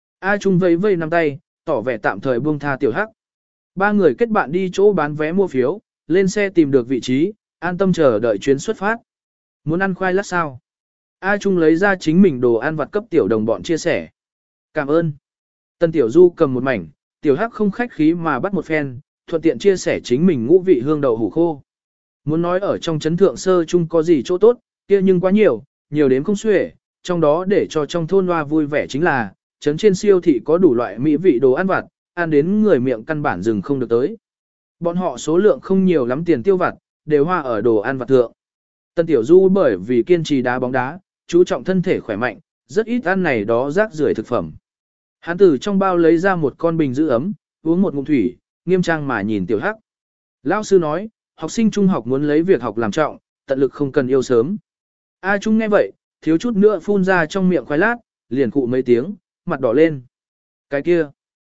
A Trung vẫy vây nắm tay, tỏ vẻ tạm thời buông tha Tiểu Hắc. Ba người kết bạn đi chỗ bán vé mua phiếu, lên xe tìm được vị trí, an tâm chờ đợi chuyến xuất phát. Muốn ăn khoai lát sao? A Trung lấy ra chính mình đồ ăn vặt cấp tiểu đồng bọn chia sẻ. Cảm ơn. Tần Tiểu Du cầm một mảnh, Tiểu Hắc không khách khí mà bắt một phen, thuận tiện chia sẻ chính mình ngũ vị hương đậu hủ khô. Muốn nói ở trong trấn thượng sơ chung có gì chỗ tốt, kia nhưng quá nhiều, nhiều đến không xuể, trong đó để cho trong thôn hoa vui vẻ chính là, trấn trên siêu thị có đủ loại mỹ vị đồ ăn vặt, ăn đến người miệng căn bản dừng không được tới. Bọn họ số lượng không nhiều lắm tiền tiêu vặt, đều hoa ở đồ ăn vặt thượng. Tần Tiểu Du bởi vì kiên trì đá bóng đá, chú trọng thân thể khỏe mạnh, rất ít ăn này đó rác rưởi thực phẩm. Hắn từ trong bao lấy ra một con bình giữ ấm, uống một ngụm thủy, nghiêm trang mà nhìn Tiểu Hắc. Lão sư nói, học sinh trung học muốn lấy việc học làm trọng, tận lực không cần yêu sớm. A Trung nghe vậy, thiếu chút nữa phun ra trong miệng khoai lát, liền cụ mấy tiếng, mặt đỏ lên. Cái kia,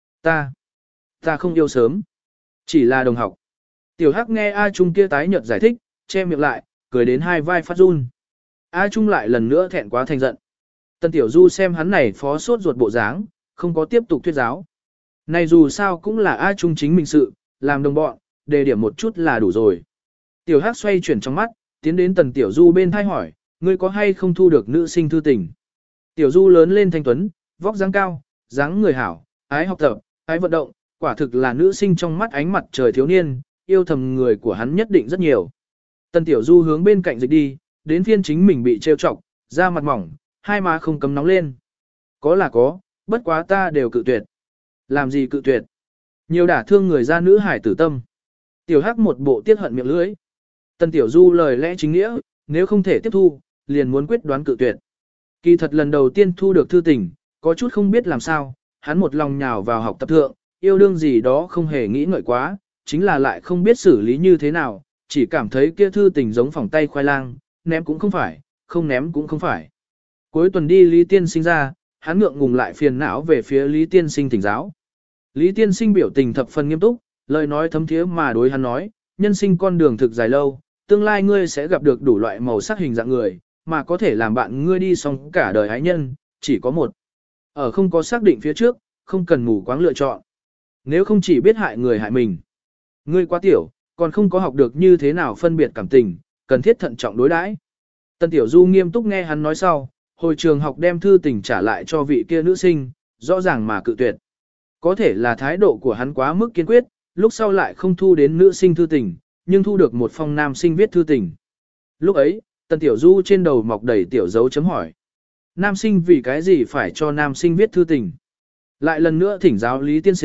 ta không yêu sớm, chỉ là đồng học. Tiểu Hắc nghe A Trung kia tái nhợt giải thích, che miệng lại, cười đến hai vai phát run. A Trung lại lần nữa thẹn quá thành giận. Tần Tiểu Du xem hắn này phó sốt ruột bộ dáng, không có tiếp tục thuyết giáo. Này dù sao cũng là A Trung chính mình sự, làm đồng bọn, đề điểm một chút là đủ rồi. Tiểu Hắc xoay chuyển trong mắt, tiến đến Tần Tiểu Du bên thai hỏi, ngươi có hay không thu được nữ sinh thư tình? Tiểu Du lớn lên thanh tuấn, vóc dáng cao, dáng người hảo, ái học tập, ái vận động, quả thực là nữ sinh trong mắt ánh mặt trời thiếu niên, yêu thầm người của hắn nhất định rất nhiều. Tần Tiểu Du hướng bên cạnh dịch đi, đến phiên chính mình bị trêu chọc, da mặt mỏng, hai má không cấm nóng lên. Có là có, bất quá ta đều cự tuyệt. Làm gì cự tuyệt? Nhiều đả thương người ra nữ hải tử tâm. Tiểu Hắc một bộ tiếc hận miệng lưỡi. Tần Tiểu Du lời lẽ chính nghĩa, nếu không thể tiếp thu, liền muốn quyết đoán cự tuyệt. Kỳ thật lần đầu tiên thu được thư tình, có chút không biết làm sao, hắn một lòng nhào vào học tập thượng, yêu đương gì đó không hề nghĩ ngợi quá, chính là lại không biết xử lý như thế nào, chỉ cảm thấy kia thư tình giống phòng tay khoai lang, ném cũng không phải, không ném cũng không phải. Cuối tuần đi Lý Tiên Sinh ra, hắn ngượng ngùng lại phiền não về phía Lý Tiên Sinh thỉnh giáo. Lý Tiên Sinh biểu tình thập phần nghiêm túc, lời nói thấm thiế mà đối hắn nói, nhân sinh con đường thực dài lâu, tương lai ngươi sẽ gặp được đủ loại màu sắc hình dạng người, mà có thể làm bạn ngươi đi xong cả đời ái nhân, chỉ có một. Ở không có xác định phía trước, không cần mù quáng lựa chọn. Nếu không chỉ biết hại người hại mình. Ngươi quá tiểu, còn không có học được như thế nào phân biệt cảm tình, cần thiết thận trọng đối đãi. Tần Tiểu Du nghiêm túc nghe hắn nói sau, hồi trường học đem thư tình trả lại cho vị kia nữ sinh, rõ ràng mà cự tuyệt. Có thể là thái độ của hắn quá mức kiên quyết, lúc sau lại không thu đến nữ sinh thư tình, nhưng thu được một phong nam sinh viết thư tình. Lúc ấy, Tần Tiểu Du trên đầu mọc đầy tiểu dấu chấm hỏi. Nam sinh vì cái gì phải cho nam sinh viết thư tình? Lại lần nữa thỉnh giáo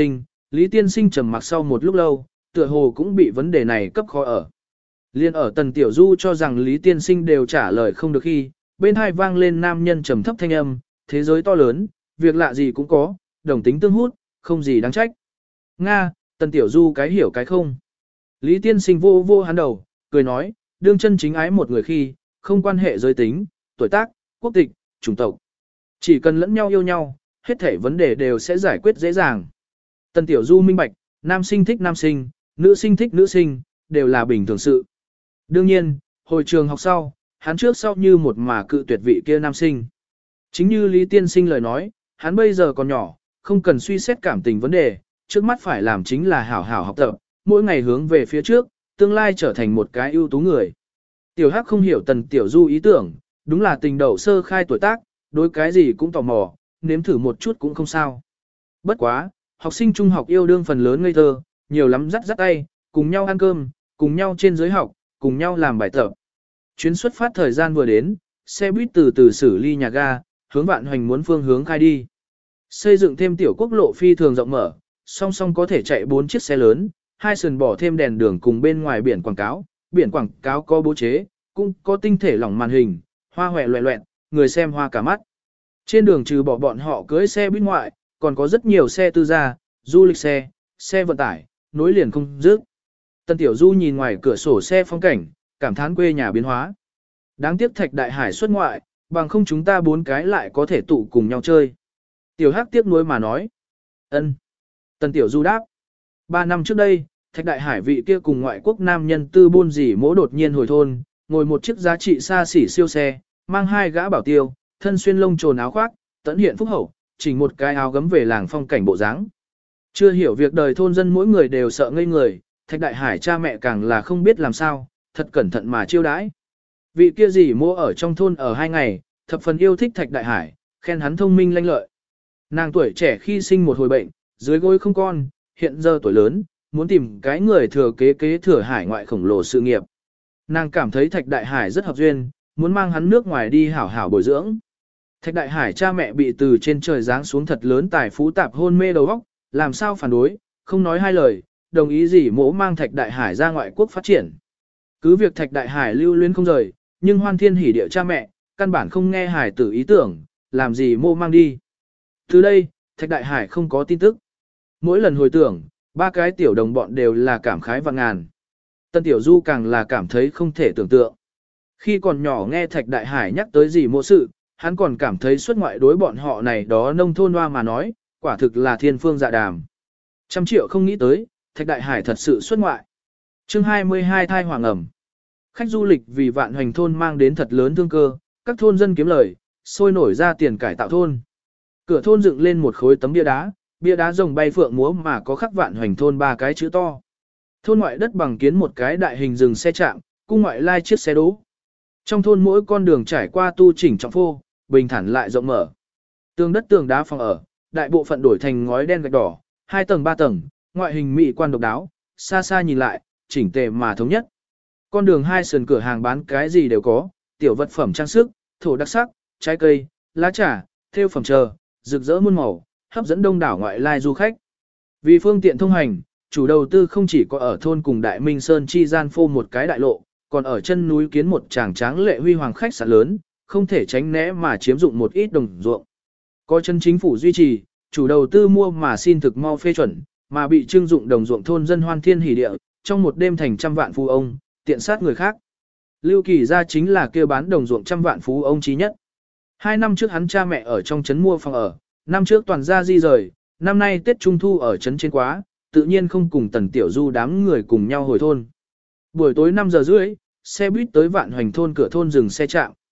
Lý Tiên Sinh trầm mặc sau một lúc lâu, tựa hồ cũng bị vấn đề này cấp khó ở. Liên ở Tần Tiểu Du cho rằng Lý Tiên Sinh đều trả lời không được khi, bên hai vang lên nam nhân trầm thấp thanh âm, thế giới to lớn, việc lạ gì cũng có, đồng tính tương hút, không gì đáng trách. Nga, Tần Tiểu Du cái hiểu cái không. Lý Tiên Sinh vô vô hắn đầu, cười nói, đương chân chính ái một người khi, không quan hệ giới tính, tuổi tác, quốc tịch, chủng tộc. Chỉ cần lẫn nhau yêu nhau, hết thảy vấn đề đều sẽ giải quyết dễ dàng. Tần Tiểu Du minh bạch, nam sinh thích nam sinh, nữ sinh thích nữ sinh, đều là bình thường sự. Đương nhiên, hồi trường học sau, hắn trước sau như một mà cự tuyệt vị kia nam sinh. Chính như Lý Tiên Sinh lời nói, hắn bây giờ còn nhỏ, không cần suy xét cảm tình vấn đề, trước mắt phải làm chính là hảo hảo học tập, mỗi ngày hướng về phía trước, tương lai trở thành một cái ưu tú người. Tiểu Hắc không hiểu Tần Tiểu Du ý tưởng, đúng là tình đầu sơ khai tuổi tác, đối cái gì cũng tò mò, nếm thử một chút cũng không sao. Bất quá, học sinh trung học yêu đương phần lớn ngây thơ, nhiều lắm dắt tay, cùng nhau ăn cơm, cùng nhau trên dưới học, cùng nhau làm bài tập. Chuyến xuất phát thời gian vừa đến, xe buýt từ từ xử ly nhà ga, hướng Vạn Hoành muốn phương hướng khai đi. Xây dựng thêm tiểu quốc lộ phi thường rộng mở, song song có thể chạy 4 chiếc xe lớn, hai sườn bỏ thêm đèn đường cùng bên ngoài biển quảng cáo có bố chế, cũng có tinh thể lỏng màn hình, hoa hoẹ loẹ loẹn, người xem hoa cả mắt. Trên đường trừ bỏ bọn họ cưới xe buýt ngoại, còn có rất nhiều xe tư gia, du lịch xe vận tải, nối liền không dứt. Tần Tiểu Du nhìn ngoài cửa sổ xe phong cảnh, cảm thán quê nhà biến hóa. Đáng tiếc Thạch Đại Hải xuất ngoại, bằng không chúng ta 4 cái lại có thể tụ cùng nhau chơi. Tiểu Hắc tiếc nuối mà nói. Ân. Tần Tiểu Du đáp. 3 năm trước đây, Thạch Đại Hải vị kia cùng ngoại quốc nam nhân tư buôn gì mỗ đột nhiên hồi thôn, ngồi một chiếc giá trị xa xỉ siêu xe, mang 2 gã bảo tiêu, thân xuyên lông trồn áo khoác, tận hiện phúc hậu, chỉnh một cái áo gấm về làng phong cảnh bộ dáng. Chưa hiểu việc đời thôn dân mỗi người đều sợ ngây người, Thạch Đại Hải cha mẹ càng là không biết làm sao, thật cẩn thận mà chiêu đãi. Vị kia gì mỗ ở trong thôn ở 2 ngày, thập phần yêu thích Thạch Đại Hải, khen hắn thông minh lanh lợi. Nàng tuổi trẻ khi sinh một hồi bệnh, dưới gối không con, hiện giờ tuổi lớn, muốn tìm cái người thừa kế thừa hải ngoại khổng lồ sự nghiệp. Nàng cảm thấy Thạch Đại Hải rất hợp duyên, muốn mang hắn nước ngoài đi hảo hảo bồi dưỡng. Thạch Đại Hải cha mẹ bị từ trên trời giáng xuống thật lớn tài phú tạp hôn mê đầu óc, làm sao phản đối, không nói hai lời, đồng ý gì mỗ mang Thạch Đại Hải ra ngoại quốc phát triển. Cứ việc Thạch Đại Hải lưu luyến không rời, nhưng Hoan Thiên Hỉ địa cha mẹ, căn bản không nghe Hải tử ý tưởng, làm gì mô mang đi. Từ đây, Thạch Đại Hải không có tin tức. Mỗi lần hồi tưởng, 3 cái tiểu đồng bọn đều là cảm khái vạn ngàn. Tân Tiểu Du càng là cảm thấy không thể tưởng tượng. Khi còn nhỏ nghe Thạch Đại Hải nhắc tới gì mô sự, hắn còn cảm thấy xuất ngoại đối bọn họ này đó nông thôn hoa mà nói, quả thực là thiên phương dạ đàm. 100 triệu không nghĩ tới, Thạch Đại Hải thật sự xuất ngoại. Chương 22 thai hoàng ẩm. Khách du lịch vì Vạn Hoành thôn mang đến thật lớn thương cơ, các thôn dân kiếm lời, sôi nổi ra tiền cải tạo thôn. Cửa thôn dựng lên một khối tấm bia đá rồng bay phượng múa mà có khắc Vạn Hoành thôn 3 cái chữ to. Thôn ngoại đất bằng kiến một cái đại hình rừng xe trạm, cung ngoại lai chiếc xe đỗ. Trong thôn mỗi con đường trải qua tu chỉnh trọng phô, bình thản lại rộng mở. Tường đất tường đá phòng ở, đại bộ phận đổi thành ngói đen gạch đỏ, 2 tầng 3 tầng, ngoại hình mỹ quan độc đáo, xa xa nhìn lại, chỉnh tề mà thống nhất. Con đường 2 sườn cửa hàng bán cái gì đều có, tiểu vật phẩm trang sức, thổ đặc sắc, trái cây, lá trà, thêu phẩm chờ, rực rỡ muôn màu, hấp dẫn đông đảo ngoại lai du khách. Vì phương tiện thông hành, chủ đầu tư không chỉ có ở thôn cùng Đại Minh Sơn chi gian phô một cái đại lộ, còn ở chân núi kiến một tràng tráng lệ huy hoàng khách sạn lớn, không thể tránh né mà chiếm dụng một ít đồng ruộng. Có chân chính phủ duy trì, chủ đầu tư mua mà xin thực mau phê chuẩn, mà bị trưng dụng đồng ruộng thôn dân Hoan Thiên Hỉ địa, trong một đêm thành trăm vạn phú ông, tiện sát người khác. Lưu Kỳ gia chính là kêu bán đồng ruộng trăm vạn phú ông chí nhất. 2 năm trước hắn cha mẹ ở trong trấn mua phòng ở, năm trước toàn gia di rời, năm nay Tết Trung Thu ở trấn trên quá, tự nhiên không cùng Tần Tiểu Du đám người cùng nhau hồi thôn. Buổi tối 5 giờ rưỡi, xe buýt tới Vạn Hoành thôn cửa thôn dừng xe trạm.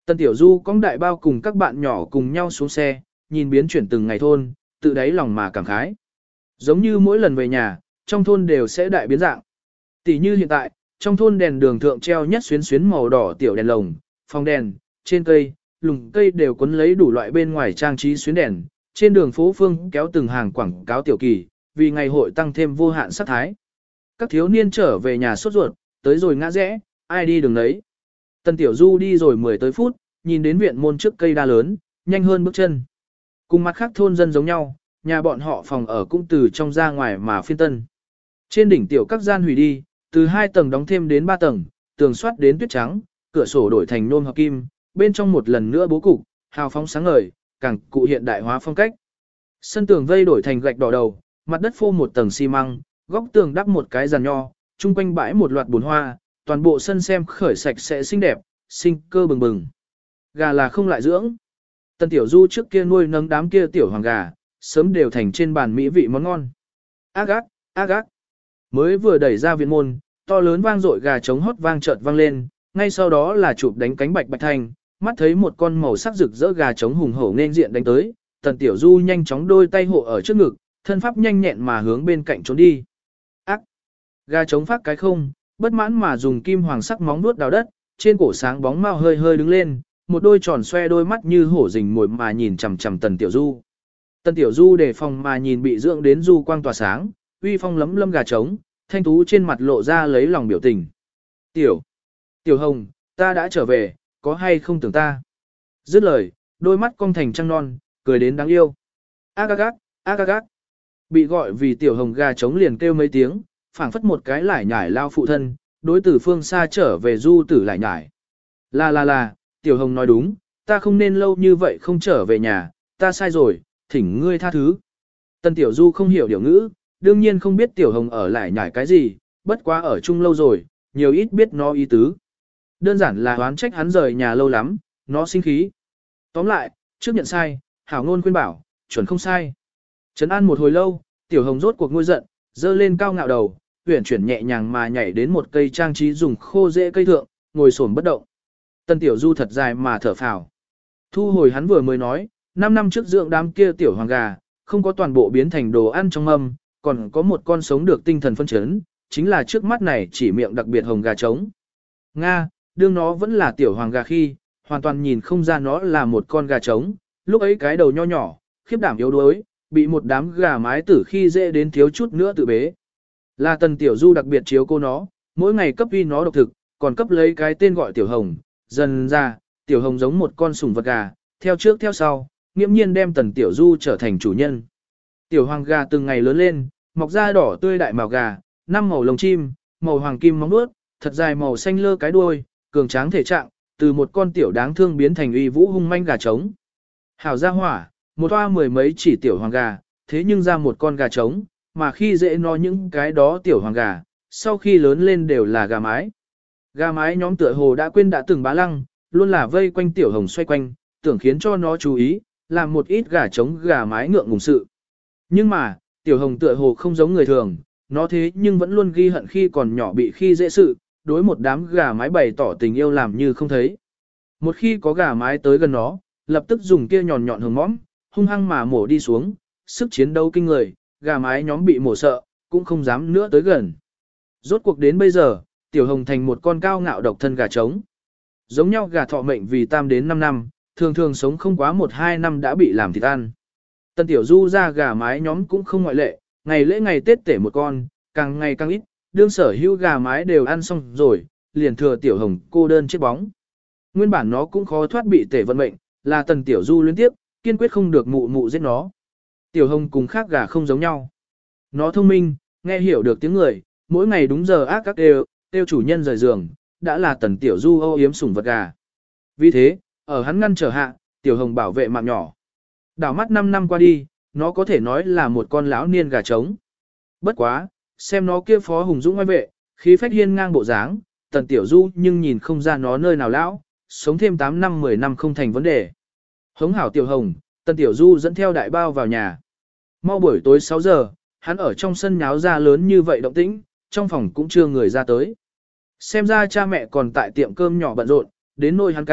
Tần Tiểu Du cong đại bao cùng các bạn nhỏ cùng nhau xuống xe, nhìn biến chuyển từng ngày thôn, tự đáy lòng mà cảm khái. Giống như mỗi lần về nhà, trong thôn đều sẽ đại biến dạng. Tỷ như hiện tại, trong thôn đèn đường thượng treo nhất xuyến xuyến màu đỏ tiểu đèn lồng, phòng đèn, trên cây, lùng cây đều quấn lấy đủ loại bên ngoài trang trí xuyến đèn, trên đường phố phương kéo từng hàng quảng cáo tiểu kỳ, vì ngày hội tăng thêm vô hạn sắc thái. Các thiếu niên trở về nhà sốt ruột, tới rồi ngã rẽ, ai đi đường đấy. Tần Tiểu Du đi rồi 10 tới phút, nhìn đến viện môn trước cây đa lớn, nhanh hơn bước chân. Cùng mặt khác thôn dân giống nhau, nhà bọn họ phòng ở cũng từ trong ra ngoài mà phiên tân. Trên đỉnh tiểu các gian hủy đi, từ 2 tầng đóng thêm đến 3 tầng, tường soát đến tuyết trắng, cửa sổ đổi thành nôm hợp kim, bên trong một lần nữa bố cục, hào phóng sáng ngời, càng cụ hiện đại hóa phong cách. Sân tường vây đổi thành gạch đỏ đầu, mặt đất phô một tầng xi măng, góc tường đắp một cái giàn nho, chung quanh bãi một loạt bồn hoa, toàn bộ sân xem khởi sạch sẽ xinh đẹp, sinh cơ bừng bừng. Gà là không lại dưỡng. Tần Tiểu Du trước kia nuôi nấng đám kia tiểu hoàng gà, sớm đều thành trên bàn mỹ vị món ngon. Ác ác, ác ác. Mới vừa đẩy ra viện môn, to lớn vang dội gà trống hót vang chợt vang lên, ngay sau đó là chụp đánh cánh bạch bạch thanh, mắt thấy một con màu sắc rực rỡ gà trống hùng hổ nên diện đánh tới, Tần Tiểu Du nhanh chóng đôi tay hộ ở trước ngực, thân pháp nhanh nhẹn mà hướng bên cạnh trốn đi. Ác. Gà trống phát cái không, bất mãn mà dùng kim hoàng sắc móng vuốt đào đất, trên cổ sáng bóng mau hơi hơi đứng lên, một đôi tròn xoe đôi mắt như hổ rình mồi mà nhìn chằm chằm Tần Tiểu Du. Tần Tiểu Du đề phòng mà nhìn bị dưỡng đến du quang tỏa sáng, uy phong lấm lâm gà trống, thanh tú trên mặt lộ ra lấy lòng biểu tình. Tiểu Hồng, ta đã trở về, có hay không tưởng ta? Dứt lời, đôi mắt cong thành trăng non, cười đến đáng yêu. Ác ác ác, ác ác ác. Bị gọi vì Tiểu Hồng gà trống liền kêu mấy tiếng, phảng phất một cái lải nhải lao phụ thân, đối tử phương xa trở về du tử lải nhải. Là, Tiểu Hồng nói đúng, ta không nên lâu như vậy không trở về nhà, ta sai rồi, thỉnh ngươi tha thứ. Tần Tiểu Du không hiểu điều ngữ, đương nhiên không biết Tiểu Hồng ở lải nhải cái gì, bất quá ở chung lâu rồi, nhiều ít biết nó ý tứ. Đơn giản là oán trách hắn rời nhà lâu lắm, nó sinh khí. Tóm lại, trước nhận sai, hảo ngôn khuyên bảo, chuẩn không sai. Trấn an một hồi lâu, Tiểu Hồng rốt cuộc ngôi giận, dơ lên cao ngạo đầu, uyển chuyển nhẹ nhàng mà nhảy đến một cây trang trí dùng khô rễ cây thượng, ngồi xổm bất động. Tần Tiểu Du thật dài mà thở phào. Thu hồi hắn vừa mới nói, 5 năm trước dưỡng đám kia tiểu hoàng gà, không có toàn bộ biến thành đồ ăn trong mâm, còn có một con sống được tinh thần phân chấn, chính là trước mắt này chỉ miệng đặc biệt hồng gà trống. Nga, đương nó vẫn là tiểu hoàng gà khi, hoàn toàn nhìn không ra nó là một con gà trống, lúc ấy cái đầu nho nhỏ, khiếp đảm yếu đuối, bị một đám gà mái tử khi dễ đến thiếu chút nữa tự bế. Là Tần Tiểu Du đặc biệt chiếu cô nó, mỗi ngày cấp uy nó độc thực, còn cấp lấy cái tên gọi Tiểu Hồng, dần ra, Tiểu Hồng giống một con sủng vật gà, theo trước theo sau, nghiễm nhiên đem Tần Tiểu Du trở thành chủ nhân. Tiểu hoàng gà từng ngày lớn lên, mọc da đỏ tươi đại màu gà, 5 màu lông chim, màu hoàng kim móng vuốt, thật dài màu xanh lơ cái đuôi, cường tráng thể trạng, từ một con tiểu đáng thương biến thành uy vũ hung manh gà trống. Hảo gia hỏa, một toa 10 mấy chỉ tiểu hoàng gà, thế nhưng ra một con gà trống, mà khi dễ nó những cái đó tiểu hoàng gà, sau khi lớn lên đều là gà mái. Gà mái nhóm tựa hồ đã quên đã từng bá lăng, luôn là vây quanh Tiểu Hồng xoay quanh, tưởng khiến cho nó chú ý, làm một ít gà trống gà mái ngượng ngùng sự. Nhưng mà, Tiểu Hồng tựa hồ không giống người thường, nó thế nhưng vẫn luôn ghi hận khi còn nhỏ bị khi dễ sự, đối một đám gà mái bày tỏ tình yêu làm như không thấy. Một khi có gà mái tới gần nó, lập tức dùng kia nhọn nhọn hồng mõm, hung hăng mà mổ đi xuống, sức chiến đấu kinh người, gà mái nhóm bị mổ sợ, cũng không dám nữa tới gần. Rốt cuộc đến bây giờ, Tiểu Hồng thành một con cao ngạo độc thân gà trống. Giống nhau gà thọ mệnh vì 3 đến 5 năm, thường thường sống không quá 1-2 năm đã bị làm thịt ăn. Tần Tiểu Du ra gà mái nhóm cũng không ngoại lệ, ngày lễ ngày Tết tể một con, càng ngày càng ít, đương sở hữu gà mái đều ăn xong rồi, liền thừa Tiểu Hồng cô đơn chiếc bóng. Nguyên bản nó cũng khó thoát bị tể vận mệnh, là Tần Tiểu Du liên tiếp, kiên quyết không được mụ mụ giết nó. Tiểu Hồng cùng khác gà không giống nhau. Nó thông minh, nghe hiểu được tiếng người, mỗi ngày đúng giờ ác các đều chủ nhân rời giường, đã là Tần Tiểu Du âu yếm sủng vật gà. Vì thế, ở hắn ngăn trở hạ, Tiểu Hồng bảo vệ mạng nhỏ. Đảo mắt 5 năm qua đi, nó có thể nói là một con lão niên gà trống. Bất quá, xem nó kia phó hùng dũng oai vệ, khí phách hiên ngang bộ dáng, Tần Tiểu Du nhưng nhìn không ra nó nơi nào lão, sống thêm 8 năm 10 năm không thành vấn đề. Hống hảo Tiểu Hồng, Tần Tiểu Du dẫn theo đại bao vào nhà. Mau buổi tối 6 giờ, hắn ở trong sân nháo ra lớn như vậy động tĩnh, trong phòng cũng chưa người ra tới. Xem ra cha mẹ còn tại tiệm cơm nhỏ bận rộn, đến nôi hắn ca,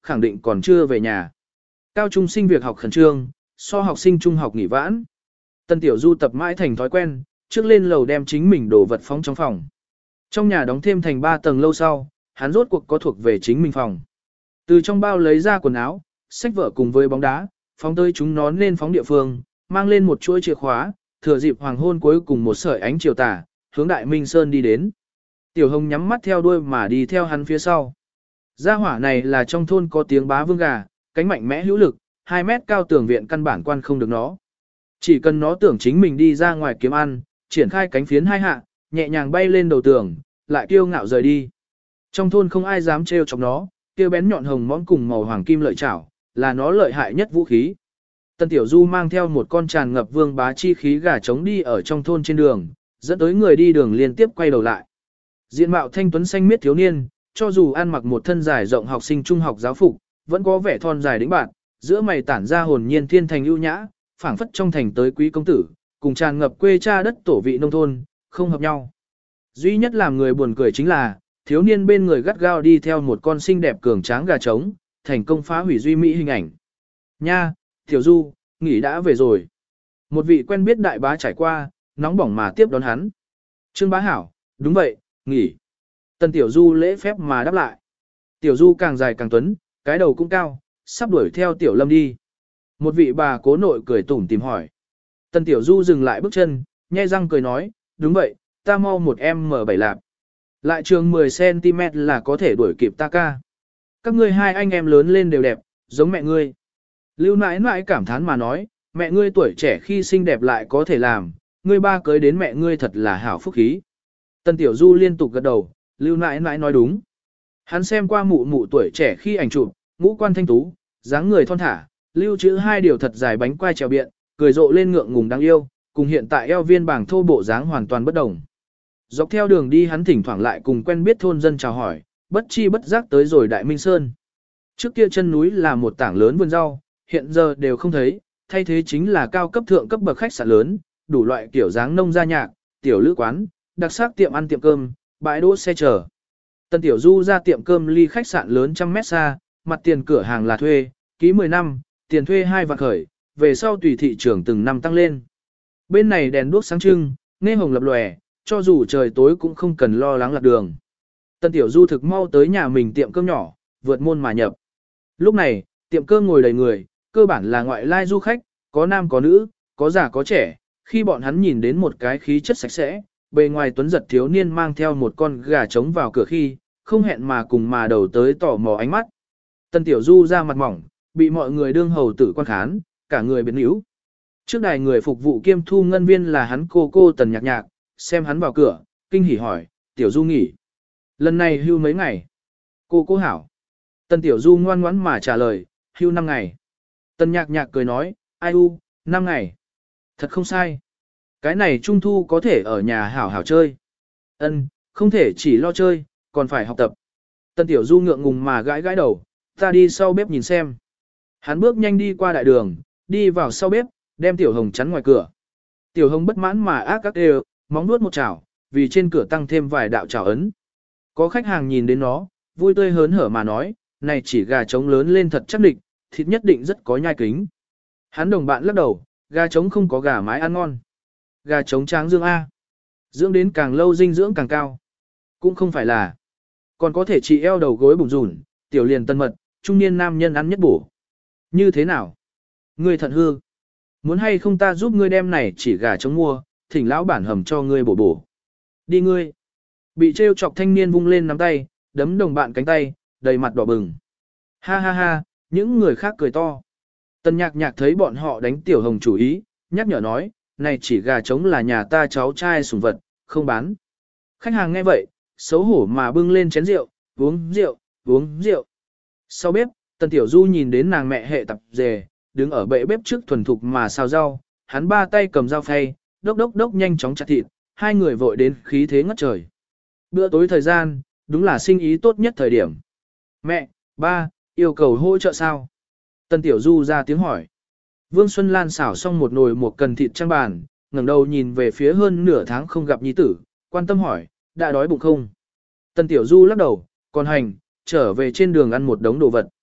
khẳng định còn chưa về nhà. Cao trung sinh việc học khẩn trương, so học sinh trung học nghỉ vãn. Tân Tiểu Du tập mãi thành thói quen, trước lên lầu đem chính mình đồ vật phóng trong phòng. Trong nhà đóng thêm thành 3 tầng lâu sau, hắn rốt cuộc có thuộc về chính mình phòng. Từ trong bao lấy ra quần áo, sách vở cùng với bóng đá, phóng tới chúng nó nên phóng địa phương, mang lên một chuỗi chìa khóa, thừa dịp hoàng hôn cuối cùng một sợi ánh chiều tà, hướng Đại Minh Sơn đi đến. Tiểu Hồng nhắm mắt theo đuôi mà đi theo hắn phía sau. Gia hỏa này là trong thôn có tiếng bá vương gà, cánh mạnh mẽ hữu lực, 2 mét cao tường viện căn bản quan không được nó. Chỉ cần nó tưởng chính mình đi ra ngoài kiếm ăn, triển khai cánh phiến 2 hạ, nhẹ nhàng bay lên đầu tường, lại kiêu ngạo rời đi. Trong thôn không ai dám trêu chọc nó, kia bén nhọn hồng món cùng màu hoàng kim lợi chảo, là nó lợi hại nhất vũ khí. Tân Tiểu Du mang theo một con tràn ngập vương bá chi khí gà trống đi ở trong thôn trên đường, dẫn tới người đi đường liên tiếp quay đầu lại. Diện mạo thanh tuấn xanh miết thiếu niên, cho dù ăn mặc một thân dài rộng học sinh trung học giáo phục, vẫn có vẻ thon dài đĩnh bạn, giữa mày tản ra hồn nhiên thiên thành ưu nhã, phảng phất trong thành tới quý công tử, cùng tràn ngập quê cha đất tổ vị nông thôn, không hợp nhau. Duy nhất làm người buồn cười chính là, thiếu niên bên người gắt gao đi theo một con xinh đẹp cường tráng gà trống, thành công phá hủy duy mỹ hình ảnh. Nha, Tiểu Du, nghỉ đã về rồi. Một vị quen biết đại bá trải qua, nóng bỏng mà tiếp đón hắn. Trương bá hảo, đúng vậy, nghỉ. Tân Tiểu Du lễ phép mà đáp lại. Tiểu Du càng dài càng tuấn, cái đầu cũng cao, sắp đuổi theo Tiểu Lâm đi. Một vị bà cố nội cười tủm tìm hỏi. Tân Tiểu Du dừng lại bước chân, nhe răng cười nói, đúng vậy, ta mau một M7 lạp. Lại trường 10cm là có thể đuổi kịp ta ca. Các ngươi hai anh em lớn lên đều đẹp, giống mẹ ngươi. Lưu nãi nãi cảm thán mà nói, mẹ ngươi tuổi trẻ khi xinh đẹp lại có thể làm, ngươi ba cưới đến mẹ ngươi thật là hảo phúc khí. Tân Tiểu Du liên tục gật đầu, Lưu nãi nãi nói đúng. Hắn xem qua mụ mụ tuổi trẻ khi ảnh chụp, ngũ quan thanh tú, dáng người thon thả, lưu trữ 2 điều thật dài bánh quai trèo biện, cười rộ lên ngượng ngùng đáng yêu, cùng hiện tại eo viên bảng thô bộ dáng hoàn toàn bất đồng. Dọc theo đường đi hắn thỉnh thoảng lại cùng quen biết thôn dân chào hỏi, bất chi bất giác tới rồi Đại Minh Sơn. Trước kia chân núi là một tảng lớn vườn rau, hiện giờ đều không thấy, thay thế chính là cao cấp thượng cấp bậc khách sạn lớn, đủ loại kiểu dáng nông gia nhạc, tiểu lữ quán, đặc sắc tiệm ăn tiệm cơm, bãi đỗ xe chở. Tân Tiểu Du ra tiệm cơm ly khách sạn lớn trăm mét xa, mặt tiền cửa hàng là thuê, ký 10 năm, tiền thuê 2 vạn khởi, về sau tùy thị trường từng năm tăng lên. Bên này đèn đuốc sáng trưng, nghe hồng lập lòe, cho dù trời tối cũng không cần lo lắng lạc đường. Tân Tiểu Du thực mau tới nhà mình tiệm cơm nhỏ, vượt môn mà nhập. Lúc này, tiệm cơm ngồi đầy người, cơ bản là ngoại lai du khách, có nam có nữ, có già có trẻ, khi bọn hắn nhìn đến một cái khí chất sạch sẽ, bề ngoài tuấn giật thiếu niên mang theo một con gà trống vào cửa khi, không hẹn mà cùng mà đầu tới tò mò ánh mắt. Tân Tiểu Du ra mặt mỏng, bị mọi người đương hầu tử quan khán, cả người biến yếu. Trước đài người phục vụ kiêm thu ngân viên là hắn cô Tần Nhạc Nhạc, xem hắn vào cửa, kinh hỉ hỏi, Tiểu Du nghỉ. Lần này hưu mấy ngày? Cô hảo. Tân Tiểu Du ngoan ngoãn mà trả lời, hưu 5 ngày. Tần Nhạc Nhạc cười nói, ai u, 5 ngày. Thật không sai. Cái này trung thu có thể ở nhà hảo hảo chơi. Ân, không thể chỉ lo chơi, còn phải học tập. Tân Tiểu Du ngượng ngùng mà gãi gãi đầu, ta đi sau bếp nhìn xem. Hắn bước nhanh đi qua đại đường, đi vào sau bếp, đem Tiểu Hồng chắn ngoài cửa. Tiểu Hồng bất mãn mà ác đều, móng nuốt một chảo, vì trên cửa tăng thêm vài đạo chảo ấn. Có khách hàng nhìn đến nó, vui tươi hớn hở mà nói, này chỉ gà trống lớn lên thật chắc địch, thịt nhất định rất có nhai kính. Hắn đồng bạn lắc đầu, gà trống không có gà mái ăn ngon. Gà trống tráng dương A. Dưỡng đến càng lâu dinh dưỡng càng cao. Cũng không phải là. Còn có thể trị eo đầu gối bụng rủn, tiểu liền tân mật, trung niên nam nhân ăn nhất bổ. Như thế nào? Ngươi thận hư. Muốn hay không ta giúp ngươi đem này chỉ gà trống mua, thỉnh lão bản hầm cho ngươi bổ bổ. Đi ngươi. Bị trêu chọc thanh niên vung lên nắm tay, đấm đồng bạn cánh tay, đầy mặt đỏ bừng. Ha ha ha, những người khác cười to. Tần Nhạc Nhạc thấy bọn họ đánh Tiểu Hồng chủ ý, nhắc nhở nói, này chỉ gà trống là nhà ta cháu trai sủng vật, không bán. Khách hàng nghe vậy, xấu hổ mà bưng lên chén rượu, uống rượu, uống rượu. Sau bếp, Tần Tiểu Du nhìn đến nàng mẹ hệ tập dề, đứng ở bệ bếp trước thuần thục mà xào rau, hắn ba tay cầm dao phay, đốc đốc đốc nhanh chóng chặt thịt, hai người vội đến khí thế ngất trời. Bữa tối thời gian, đúng là sinh ý tốt nhất thời điểm. Mẹ, ba, yêu cầu hỗ trợ sao? Tần Tiểu Du ra tiếng hỏi. Vương Xuân Lan xảo xong một nồi một cần thịt trang bàn, ngẩng đầu nhìn về phía hơn nửa tháng không gặp nhi tử, quan tâm hỏi, đã đói bụng không? Tần Tiểu Du lắc đầu, còn hành, trở về trên đường ăn một đống đồ vật.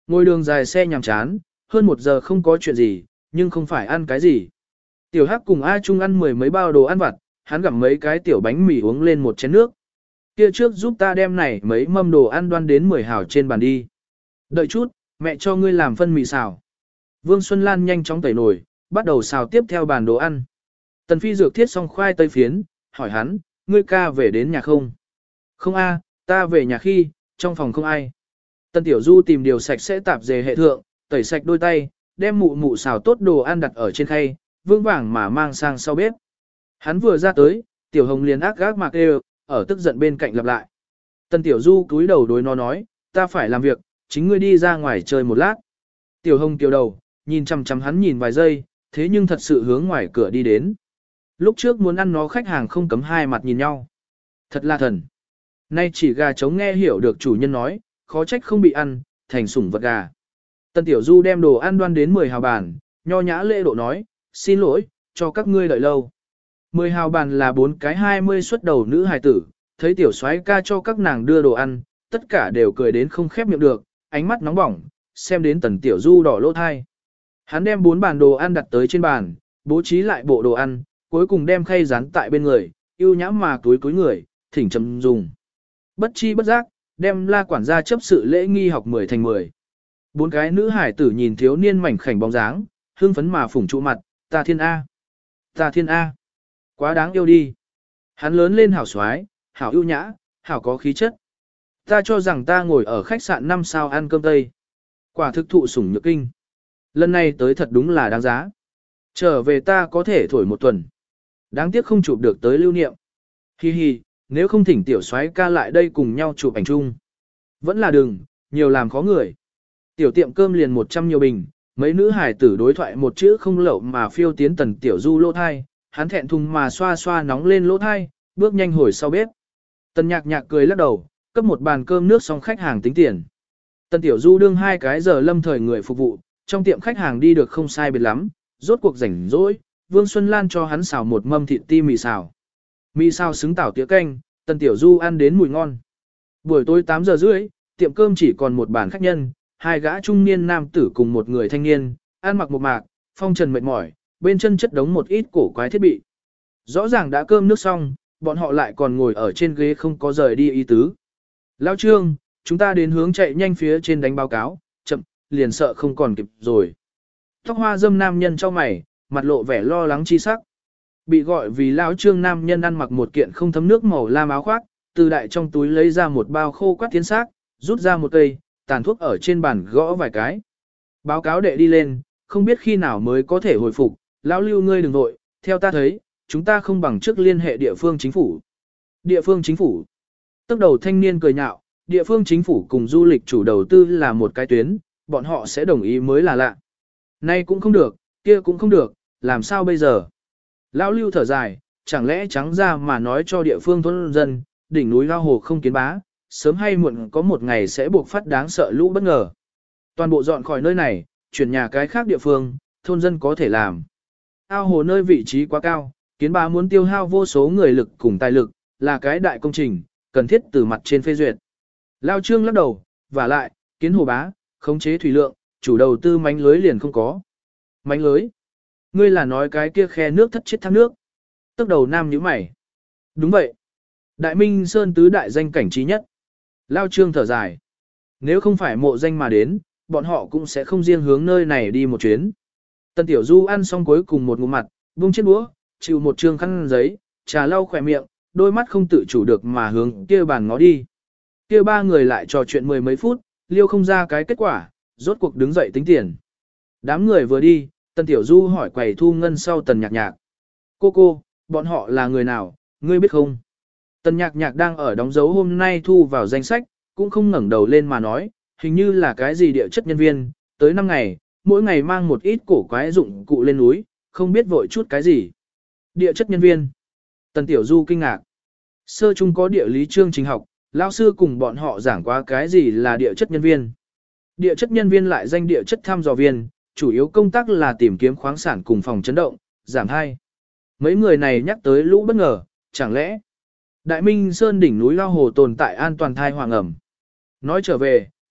Ngồi đường dài xe nhàm chán, hơn 1 giờ không có chuyện gì, nhưng không phải ăn cái gì. Tiểu Hắc cùng A Trung ăn 10 mấy bao đồ ăn vặt, hắn gặm mấy cái tiểu bánh mì uống lên một chén nước. Kia trước giúp ta đem này mấy mâm đồ ăn đoan đến 10 hào trên bàn đi. Đợi chút, mẹ cho ngươi làm phân mì xào. Vương Xuân Lan nhanh chóng tẩy nồi, bắt đầu xào tiếp theo bàn đồ ăn. Tần Phi dược thiết xong khoai tây phiến, hỏi hắn, ngươi ca về đến nhà không? Không a, ta về nhà khi, trong phòng không ai. Tần Tiểu Du tìm điều sạch sẽ tạp dề hệ thượng, tẩy sạch đôi tay, đem mụ mụ xào tốt đồ ăn đặt ở trên khay, vương vàng mà mang sang sau bếp. Hắn vừa ra tới, Tiểu Hồng liền ác gác mạc đều, ở tức giận bên cạnh lặp lại. Tần Tiểu Du cúi đầu đối nó nói, ta phải làm việc, chính ngươi đi ra ngoài chơi một lát. Tiểu Hồng tiểu đầu, nhìn chằm chằm hắn nhìn vài giây, thế nhưng thật sự hướng ngoài cửa đi đến. Lúc trước muốn ăn nó khách hàng không cấm hai mặt nhìn nhau. Thật là thần. Nay chỉ gà trống nghe hiểu được chủ nhân nói, khó trách không bị ăn, thành sủng vật gà. Tần Tiểu Du đem đồ ăn đoan đến 10 hào bàn, nho nhã lễ độ nói, xin lỗi, cho các ngươi đợi lâu. 10 hào bàn là 4 cái 20 xuất đầu nữ hài tử, thấy tiểu soái ca cho các nàng đưa đồ ăn, tất cả đều cười đến không khép miệng được, ánh mắt nóng bỏng, xem đến Tần Tiểu Du đỏ lỗ thai. Hắn đem 4 bàn đồ ăn đặt tới trên bàn, bố trí lại bộ đồ ăn, cuối cùng đem khay dán tại bên người, yêu nhã mà túi người, thỉnh trầm dùng. Bất chi bất giác, đem La quản gia chấp sự lễ nghi học 10 thành 10. 4 cái nữ hải tử nhìn thiếu niên mảnh khảnh bóng dáng, hưng phấn mà phủng trụ mặt, ta thiên A. Ta thiên A. Quá đáng yêu đi. Hắn lớn lên hảo xoái, hảo yêu nhã, hảo có khí chất. Ta cho rằng ta ngồi ở khách sạn 5 sao ăn cơm tây. Quả thực thụ sủng nhược kinh. Lần này tới thật đúng là đáng giá. Trở về ta có thể thổi 1 tuần. Đáng tiếc không chụp được tới lưu niệm. Hi hi, nếu không thỉnh tiểu soái ca lại đây cùng nhau chụp ảnh chung. Vẫn là đừng, nhiều làm khó người. Tiểu tiệm cơm liền 100 nhiều bình, mấy nữ hải tử đối thoại một chữ không lậu mà phiêu tiến Tần Tiểu Du lỗ thai, hắn thẹn thùng mà xoa xoa nóng lên lỗ thai, bước nhanh hồi sau bếp. Tần Nhạc Nhạc cười lắc đầu, cấp một bàn cơm nước xong khách hàng tính tiền. Tần Tiểu Du đương 2 cái giờ lâm thời người phục vụ, trong tiệm khách hàng đi được không sai biệt lắm, rốt cuộc rảnh rỗi, Vương Xuân Lan cho hắn xào một mâm thịt ti mì xào. Mì xào xứng tảo tía canh, Tần Tiểu Du ăn đến mùi ngon. Buổi tối 8 giờ rưỡi, tiệm cơm chỉ còn một bàn khách nhân, 2 gã trung niên nam tử cùng một người thanh niên, ăn mặc một mạc, phong trần mệt mỏi, bên chân chất đống một ít cổ quái thiết bị. Rõ ràng đã cơm nước xong, bọn họ lại còn ngồi ở trên ghế không có rời đi ý tứ. Lão Trương, chúng ta đến hướng chạy nhanh phía trên đánh báo cáo, chậm, liền sợ không còn kịp rồi. Tóc hoa dâm nam nhân cho mày, mặt lộ vẻ lo lắng chi sắc. Bị gọi vì Lão Trương nam nhân ăn mặc một kiện không thấm nước màu lam áo khoác, từ đại trong túi lấy ra một bao khô quát tiến xác, rút ra một cây, tàn thuốc ở trên bàn gõ vài cái. Báo cáo đệ đi lên, không biết khi nào mới có thể hồi phục, Lão Lưu ngươi đừng vội, theo ta thấy, chúng ta không bằng trước liên hệ địa phương chính phủ. Địa phương chính phủ. Tức đầu thanh niên cười nhạo, địa phương chính phủ cùng du lịch chủ đầu tư là một cái tuyến, bọn họ sẽ đồng ý mới là lạ. Nay cũng không được, kia cũng không được, làm sao bây giờ? Lão Lưu thở dài, chẳng lẽ trắng ra mà nói cho địa phương thôn dân, đỉnh núi lao hồ không kiến bá, sớm hay muộn có một ngày sẽ buộc phát đáng sợ lũ bất ngờ. Toàn bộ dọn khỏi nơi này, chuyển nhà cái khác địa phương, thôn dân có thể làm. Ao hồ nơi vị trí quá cao, kiến bá muốn tiêu hao vô số người lực cùng tài lực, là cái đại công trình, cần thiết từ mặt trên phê duyệt. Lao Trương lắc đầu, và lại, kiến hồ bá, khống chế thủy lượng, chủ đầu tư mánh lưới liền không có. Mánh lưới? Ngươi là nói cái kia khe nước thất chết thác nước. Tức đầu nam nhíu mày. Đúng vậy. Đại Minh Sơn tứ đại danh cảnh trí nhất. Lao Trương thở dài. Nếu không phải mộ danh mà đến, bọn họ cũng sẽ không riêng hướng nơi này đi một chuyến. Tần Tiểu Du ăn xong cuối cùng một ngụm mặt, buông chiếc đũa, chịu một trương khăn giấy, trà lau khỏe miệng, đôi mắt không tự chủ được mà hướng kia bàn ngó đi. Kia 3 người lại trò chuyện 10 mấy phút, liêu không ra cái kết quả, rốt cuộc đứng dậy tính tiền. Đám người vừa đi, Tần Tiểu Du hỏi quầy thu ngân sau Tần Nhạc Nhạc. Cô, bọn họ là người nào, ngươi biết không? Tần Nhạc Nhạc đang ở đóng dấu hôm nay thu vào danh sách, cũng không ngẩng đầu lên mà nói, hình như là cái gì địa chất nhân viên, tới 5 ngày, mỗi ngày mang một ít cổ quái dụng cụ lên núi, không biết vội chút cái gì. Địa chất nhân viên. Tần Tiểu Du kinh ngạc. Sơ trung có địa lý chương trình học, lão sư cùng bọn họ giảng qua cái gì là địa chất nhân viên. Địa chất nhân viên lại danh địa chất thăm dò viên, chủ yếu công tác là tìm kiếm khoáng sản cùng phòng chấn động, giảm hai. Mấy người này nhắc tới lũ bất ngờ, chẳng lẽ Đại Minh Sơn đỉnh núi lao hồ tồn tại an toàn thai hoàng ẩm. Nói trở về,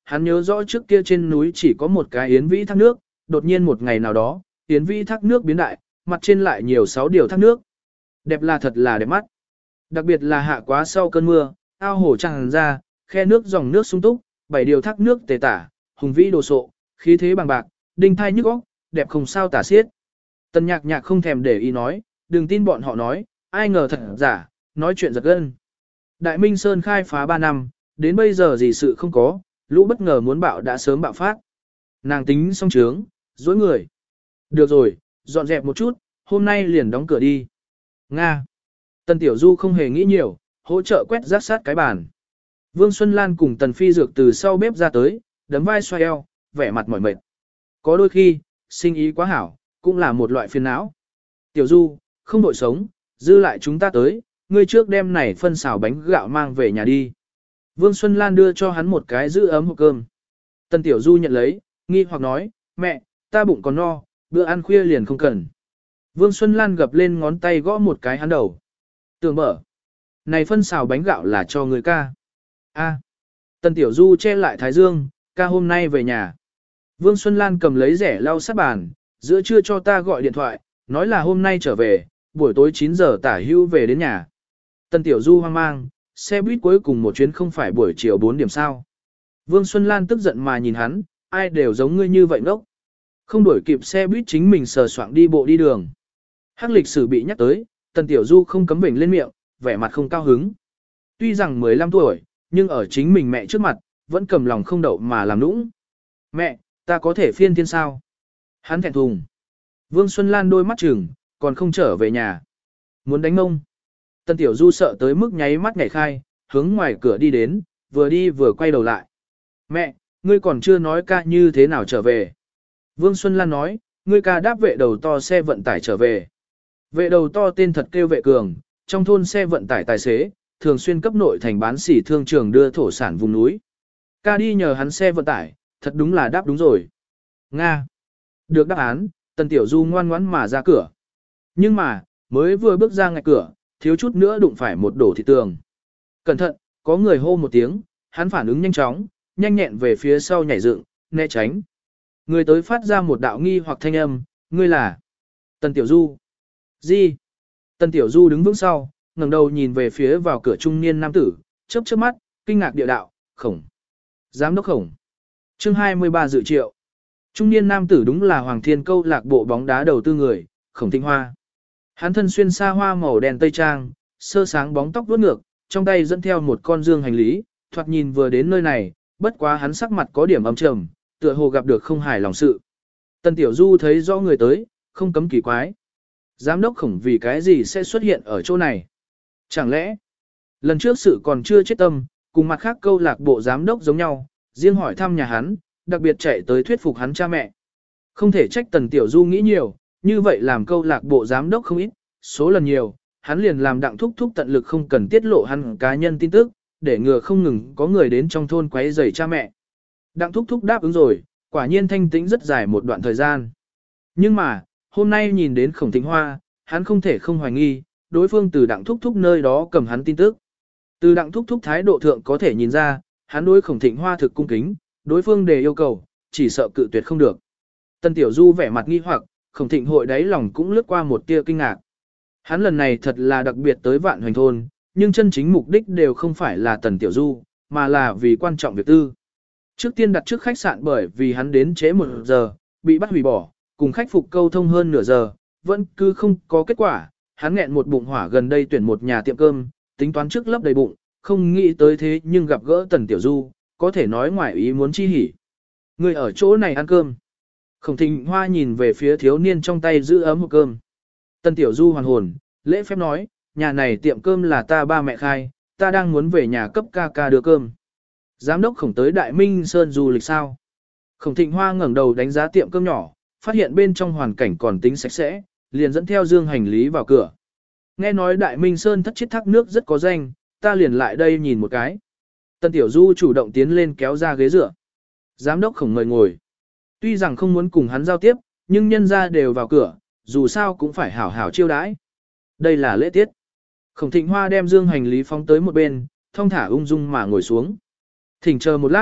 hắn nhớ rõ trước kia trên núi chỉ có một cái yến vĩ thác nước, đột nhiên một ngày nào đó, yến vĩ thác nước biến đại, mặt trên lại nhiều 6 điều thác nước. Đẹp là thật là đẹp mắt. Đặc biệt là hạ quá sau cơn mưa, ao hồ tràn ra, khe nước dòng nước sung túc, 7 điều thác nước tề tả, hùng vĩ đồ sộ, khí thế bằng bạc, đinh thai nhức óc, đẹp không sao tả xiết. Tần Nhạc Nhạc không thèm để ý nói, đừng tin bọn họ nói, ai ngờ thật giả, nói chuyện giật gân. Đại Minh Sơn khai phá 3 năm, đến bây giờ gì sự không có, lũ bất ngờ muốn bạo đã sớm bạo phát. Nàng tính xong trướng, dối người. Được rồi, dọn dẹp một chút, hôm nay liền đóng cửa đi. Nga. Tần Tiểu Du không hề nghĩ nhiều, hỗ trợ quét rác sát cái bàn. Vương Xuân Lan cùng Tần Phi Dược từ sau bếp ra tới, đấm vai xoay eo, vẻ mặt mỏi mệt. Có đôi khi, sinh ý quá hảo, cũng là một loại phiền não. Tiểu Du, không đội sống, dư lại chúng ta tới, ngươi trước đem này phân xào bánh gạo mang về nhà đi. Vương Xuân Lan đưa cho hắn một cái giữ ấm hộp cơm. Tần Tiểu Du nhận lấy, nghi hoặc nói, mẹ, ta bụng còn no, bữa ăn khuya liền không cần. Vương Xuân Lan gập lên ngón tay gõ một cái hắn đầu. Tưởng mở. Này phân xào bánh gạo là cho người ca. A. Tần Tiểu Du che lại thái dương, ca hôm nay về nhà. Vương Xuân Lan cầm lấy rẻ lau sát bàn, giữa trưa cho ta gọi điện thoại, nói là hôm nay trở về, buổi tối 9 giờ tả hữu về đến nhà. Tần Tiểu Du hoang mang, xe buýt cuối cùng một chuyến không phải buổi chiều 4 điểm sao. Vương Xuân Lan tức giận mà nhìn hắn, ai đều giống ngươi như vậy ngốc. Không đuổi kịp xe buýt chính mình sờ soạng đi bộ đi đường. Hắc lịch sử bị nhắc tới, Tần Tiểu Du không cấm vểnh lên miệng, vẻ mặt không cao hứng. Tuy rằng 15 tuổi, nhưng ở chính mình mẹ trước mặt, vẫn cầm lòng không đậu mà làm nũng. Mẹ, ta có thể phiên thiên sao? Hắn thẹn thùng. Vương Xuân Lan đôi mắt trừng, còn không trở về nhà. Muốn đánh mông. Tần Tiểu Du sợ tới mức nháy mắt nhảy khai, hướng ngoài cửa đi đến, vừa đi vừa quay đầu lại. Mẹ, ngươi còn chưa nói ca như thế nào trở về. Vương Xuân Lan nói, ngươi ca đáp vệ đầu to xe vận tải trở về. Vệ đầu to tên thật kêu Vệ Cường, trong thôn xe vận tải tài xế, thường xuyên cấp nội thành bán sỉ thương trường đưa thổ sản vùng núi. Ca đi nhờ hắn xe vận tải, thật đúng là đáp đúng rồi. Nga. Được đáp án, Tần Tiểu Du ngoan ngoãn mà ra cửa. Nhưng mà, mới vừa bước ra ngạch cửa, thiếu chút nữa đụng phải một đổ thị tường. Cẩn thận, có người hô một tiếng, hắn phản ứng nhanh chóng, nhanh nhẹn về phía sau nhảy dựng, né tránh. Người tới phát ra một đạo nghi hoặc thanh âm, ngươi là Tần Tiểu Du. Gì? Tần Tiểu Du đứng vững sau, ngẩng đầu nhìn về phía vào cửa trung niên nam tử, chớp chớp mắt, kinh ngạc địa đạo, Khổng. Giám đốc Khổng. Chương 23 dự triệu. Trung niên nam tử đúng là Hoàng Thiên câu lạc bộ bóng đá đầu tư người, Khổng Thịnh Hoa. Hắn thân xuyên xa hoa màu đen tây trang, sơ sáng bóng tóc vuốt ngược, trong tay dẫn theo một con dương hành lý, thoạt nhìn vừa đến nơi này, bất quá hắn sắc mặt có điểm âm trầm, tựa hồ gặp được không hài lòng sự. Tần Tiểu Du thấy rõ người tới, không cấm kỳ quái. Giám đốc Khổng vì cái gì sẽ xuất hiện ở chỗ này? Chẳng lẽ, lần trước sự còn chưa chết tâm, cùng mặt khác câu lạc bộ giám đốc giống nhau, riêng hỏi thăm nhà hắn, đặc biệt chạy tới thuyết phục hắn cha mẹ. Không thể trách Tần Tiểu Du nghĩ nhiều, như vậy làm câu lạc bộ giám đốc không ít, số lần nhiều, hắn liền làm đặng thúc thúc tận lực không cần tiết lộ hắn cá nhân tin tức, để ngừa không ngừng có người đến trong thôn quấy rầy cha mẹ. Đặng thúc thúc đáp ứng rồi, quả nhiên thanh tĩnh rất dài một đoạn thời gian. Nhưng mà, hôm nay nhìn đến Khổng Thịnh Hoa, hắn không thể không hoài nghi, đối phương từ đặng thúc thúc nơi đó cầm hắn tin tức. Từ đặng thúc thúc thái độ thượng có thể nhìn ra, hắn đối Khổng Thịnh Hoa thực cung kính, đối phương đề yêu cầu, chỉ sợ cự tuyệt không được. Tần Tiểu Du vẻ mặt nghi hoặc, Khổng Thịnh hội đáy lòng cũng lướt qua một tia kinh ngạc. Hắn lần này thật là đặc biệt tới Vạn Hoành thôn, nhưng chân chính mục đích đều không phải là Tần Tiểu Du, mà là vì quan trọng việc tư. Trước tiên đặt trước khách sạn bởi vì hắn đến trễ 1 giờ, bị bắt hủy bỏ, cùng khách phục câu thông hơn nửa giờ, vẫn cứ không có kết quả. Hắn nghẹn một bụng hỏa gần đây tuyển một nhà tiệm cơm, tính toán trước lấp đầy bụng, không nghĩ tới thế nhưng gặp gỡ Tần Tiểu Du, có thể nói ngoài ý muốn chi hỉ. Người ở chỗ này ăn cơm. Khổng Thịnh Hoa nhìn về phía thiếu niên trong tay giữ ấm hộp cơm. Tần Tiểu Du hoàn hồn, lễ phép nói, nhà này tiệm cơm là ta ba mẹ khai, ta đang muốn về nhà cấp ca ca đưa cơm. Giám đốc Khổng tới Đại Minh Sơn du lịch sao? Khổng Thịnh Hoa ngẩng đầu đánh giá tiệm cơm nhỏ, phát hiện bên trong hoàn cảnh còn tính sạch sẽ, liền dẫn theo dương hành lý vào cửa. Nghe nói Đại Minh Sơn thất chiết thác nước rất có danh, ta liền lại đây nhìn một cái. Tần Tiểu Du chủ động tiến lên kéo ra ghế dựa. Giám đốc Khổng mời ngồi. Tuy rằng không muốn cùng hắn giao tiếp, nhưng nhân ra đều vào cửa, dù sao cũng phải hảo hảo chiêu đãi. Đây là lễ tiết. Khổng Thịnh Hoa đem dương hành lý phóng tới một bên, thong thả ung dung mà ngồi xuống. Thỉnh chờ một lát,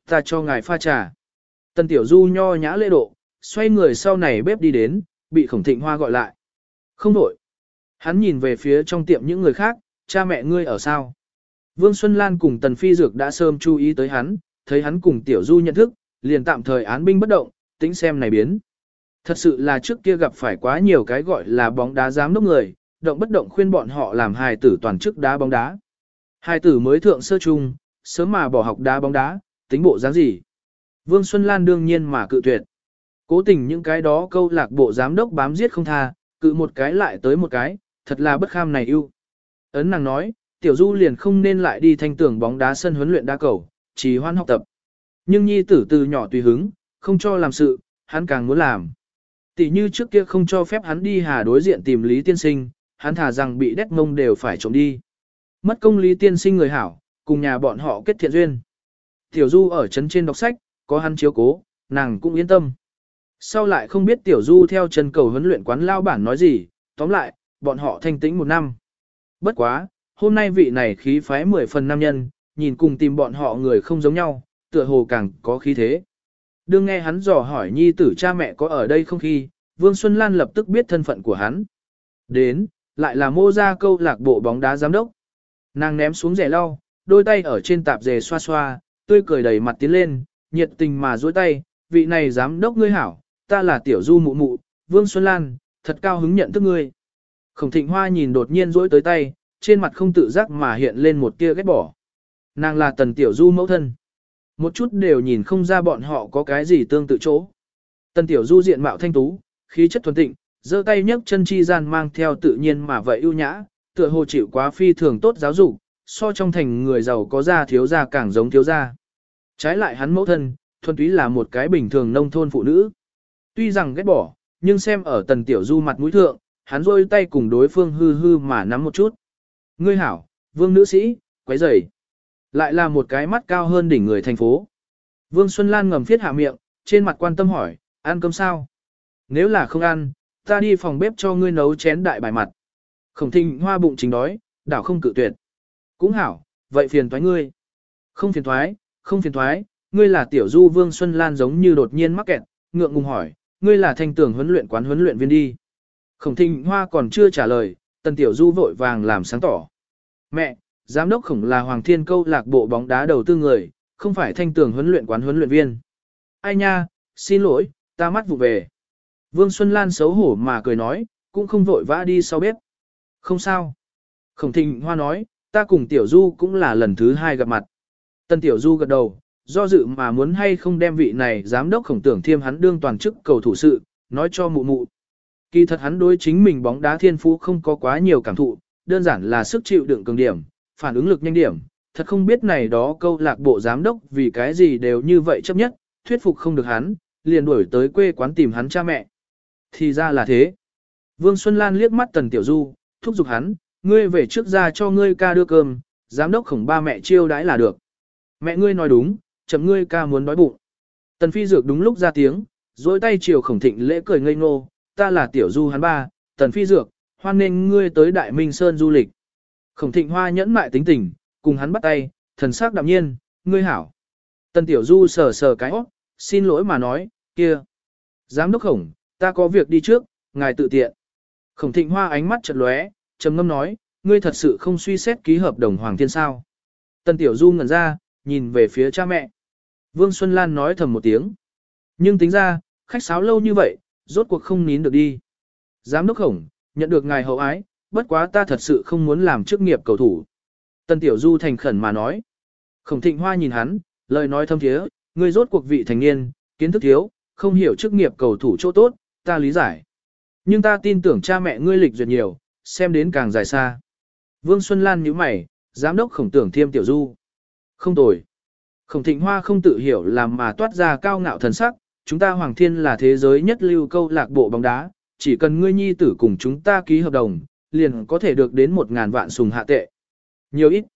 Ta cho ngài pha trà. Tần Tiểu Du nho nhã lễ độ, xoay người sau này bếp đi đến, bị Khổng Thịnh Hoa gọi lại. Không đổi. Hắn nhìn về phía trong tiệm những người khác, cha mẹ ngươi ở sao? Vương Xuân Lan cùng Tần Phi Dược đã sớm chú ý tới hắn, thấy hắn cùng Tiểu Du nhận thức, liền tạm thời án binh bất động, tính xem này biến. Thật sự là trước kia gặp phải quá nhiều cái gọi là bóng đá giám đốc người, động bất động khuyên bọn họ làm hài tử toàn chức đá bóng đá. Hài tử mới thượng sơ trung, sớm mà bỏ học đá bóng đá, tính bộ dáng gì? Vương Xuân Lan đương nhiên mà cự tuyệt. Cố tình những cái đó câu lạc bộ giám đốc bám giết không tha, cự một cái lại tới một cái, thật là bất kham này ưu. Ấn nàng nói, Tiểu Du liền không nên lại đi thanh tưởng bóng đá sân huấn luyện đá cầu, chỉ hoan học tập. Nhưng nhi tử từ nhỏ tùy hứng, không cho làm sự, hắn càng muốn làm. Tỷ như trước kia không cho phép hắn đi Hà đối diện tìm Lý Tiên Sinh, hắn thả rằng bị đét mông đều phải trộm đi. Mất công Lý Tiên Sinh người hảo, cùng nhà bọn họ kết thiện duyên. Tiểu Du ở trấn trên đọc sách, có hắn chiếu cố, nàng cũng yên tâm. Sau lại không biết Tiểu Du theo chân cầu huấn luyện quán lao bản nói gì, tóm lại, bọn họ thanh tĩnh một năm. Bất quá, hôm nay vị này khí phái 10 phần nam nhân, nhìn cùng tìm bọn họ người không giống nhau, tựa hồ càng có khí thế. Đương nghe hắn dò hỏi nhi tử cha mẹ có ở đây không khi, Vương Xuân Lan lập tức biết thân phận của hắn. Đến, lại là mô ra câu lạc bộ bóng đá giám đốc. Nàng ném xuống rẻ lau, đôi tay ở trên tạp dề xoa xoa, tươi cười đầy mặt tiến lên, nhiệt tình mà duỗi tay, vị này giám đốc ngươi hảo, ta là Tiểu Du mụ mụ, Vương Xuân Lan, thật cao hứng nhận thức ngươi. Khổng Thịnh Hoa nhìn đột nhiên duỗi tới tay, trên mặt không tự giác mà hiện lên một tia ghét bỏ. Nàng là Tần Tiểu Du mẫu thân. Một chút đều nhìn không ra bọn họ có cái gì tương tự chỗ. Tần Tiểu Du diện mạo thanh tú, khí chất thuần tịnh, giơ tay nhấc chân chi gian mang theo tự nhiên mà vậy ưu nhã, tựa hồ chịu quá phi thường tốt giáo dục, so trong thành người giàu có gia thiếu gia càng giống thiếu gia. Trái lại hắn mẫu thân, thuần túy là một cái bình thường nông thôn phụ nữ. Tuy rằng ghét bỏ, nhưng xem ở Tần Tiểu Du mặt mũi thượng, hắn rôi tay cùng đối phương hư hư mà nắm một chút. Ngươi hảo, Vương nữ sĩ, quấy rầy. Lại là một cái mắt cao hơn đỉnh người thành phố. Vương Xuân Lan ngầm phiết hạ miệng, trên mặt quan tâm hỏi, ăn cơm sao? Nếu là không ăn, ta đi phòng bếp cho ngươi nấu chén đại bài mặt. Khổng Thịnh Hoa bụng chính đói, đảo không cự tuyệt. Cũng hảo, vậy phiền toái ngươi. Không phiền toái, không phiền toái, ngươi là Tiểu Du. Vương Xuân Lan giống như đột nhiên mắc kẹt, ngượng ngùng hỏi, ngươi là thanh tưởng huấn luyện quán huấn luyện viên đi. Khổng Thịnh Hoa còn chưa trả lời, Tần Tiểu Du vội vàng làm sáng tỏ. Mẹ, giám đốc Khổng là Hoàng Thiên câu lạc bộ bóng đá đầu tư người, không phải thanh tưởng huấn luyện quán huấn luyện viên. Ai nha, xin lỗi, ta mắt vụ về. Vương Xuân Lan xấu hổ mà cười nói, cũng không vội vã đi sau bếp. Không sao. Khổng Thịnh Hoa nói, ta cùng Tiểu Du cũng là lần thứ 2 gặp mặt. Tần Tiểu Du gật đầu, do dự mà muốn hay không đem vị này giám đốc Khổng tưởng thiêm hắn đương toàn chức cầu thủ sự, nói cho mụ mụ. Kỳ thật hắn đối chính mình bóng đá thiên phú không có quá nhiều cảm thụ, đơn giản là sức chịu đựng cường điểm, phản ứng lực nhanh điểm, thật không biết này đó câu lạc bộ giám đốc vì cái gì đều như vậy chấp nhất, thuyết phục không được hắn, liền đuổi tới quê quán tìm hắn cha mẹ. Thì ra là thế. Vương Xuân Lan liếc mắt Tần Tiểu Du, thúc giục hắn, ngươi về trước ra cho ngươi ca đưa cơm, giám đốc Khổng ba mẹ chiêu đãi là được. Mẹ ngươi nói đúng, chấm ngươi ca muốn đói bụng. Tần Phi Dược đúng lúc ra tiếng, dối tay chiều Khổng Thịnh lễ cười ngây ngô, ta là Tiểu Du hắn ba, Tần Phi Dược, hoan nên ngươi tới Đại Minh Sơn du lịch. Khổng Thịnh Hoa nhẫn mại tính tình, cùng hắn bắt tay, thần sắc đạm nhiên, ngươi hảo. Tần Tiểu Du sờ sờ cái óc, xin lỗi mà nói, kia. Giám đốc Khổng, ta có việc đi trước, ngài tự tiện. Khổng Thịnh Hoa ánh mắt chợt lóe, trầm ngâm nói, ngươi thật sự không suy xét ký hợp đồng Hoàng Thiên sao. Tần Tiểu Du ngẩn ra, nhìn về phía cha mẹ. Vương Xuân Lan nói thầm một tiếng. Nhưng tính ra, khách sáo lâu như vậy, rốt cuộc không nín được đi. Giám đốc Khổng, nhận được ngài hậu ái, bất quá ta thật sự không muốn làm chức nghiệp cầu thủ. Tần Tiểu Du thành khẩn mà nói. Khổng Thịnh Hoa nhìn hắn, lời nói thâm thiế, ngươi rốt cuộc vị thành niên, kiến thức thiếu, không hiểu chức nghiệp cầu thủ chỗ tốt, ta lý giải. Nhưng ta tin tưởng cha mẹ ngươi lịch duyệt nhiều, xem đến càng dài xa. Vương Xuân Lan nhíu mày, giám đốc Khổng tưởng thiêm Tiểu Du. Không tồi. Khổng Thịnh Hoa không tự hiểu làm mà toát ra cao ngạo thần sắc, chúng ta Hoàng Thiên là thế giới nhất lưu câu lạc bộ bóng đá, chỉ cần ngươi nhi tử cùng chúng ta ký hợp đồng, liền có thể được đến 1.000 vạn sùng hạ tệ. Nhiều ít.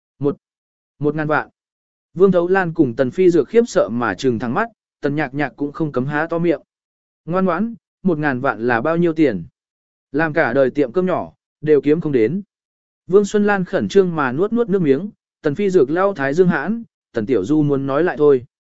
1.000 vạn. Vương Thấu Lan cùng Tần Phi Dược khiếp sợ mà trừng thẳng mắt, Tần Nhạc Nhạc cũng không cấm há to miệng. Ngoan ngoãn, 1.000 vạn là bao nhiêu tiền? Làm cả đời tiệm cơm nhỏ, đều kiếm không đến. Vương Xuân Lan khẩn trương mà nuốt nuốt nước miếng, Tần Phi Dược lau thái dương hãn, Tần Tiểu Du muốn nói lại thôi.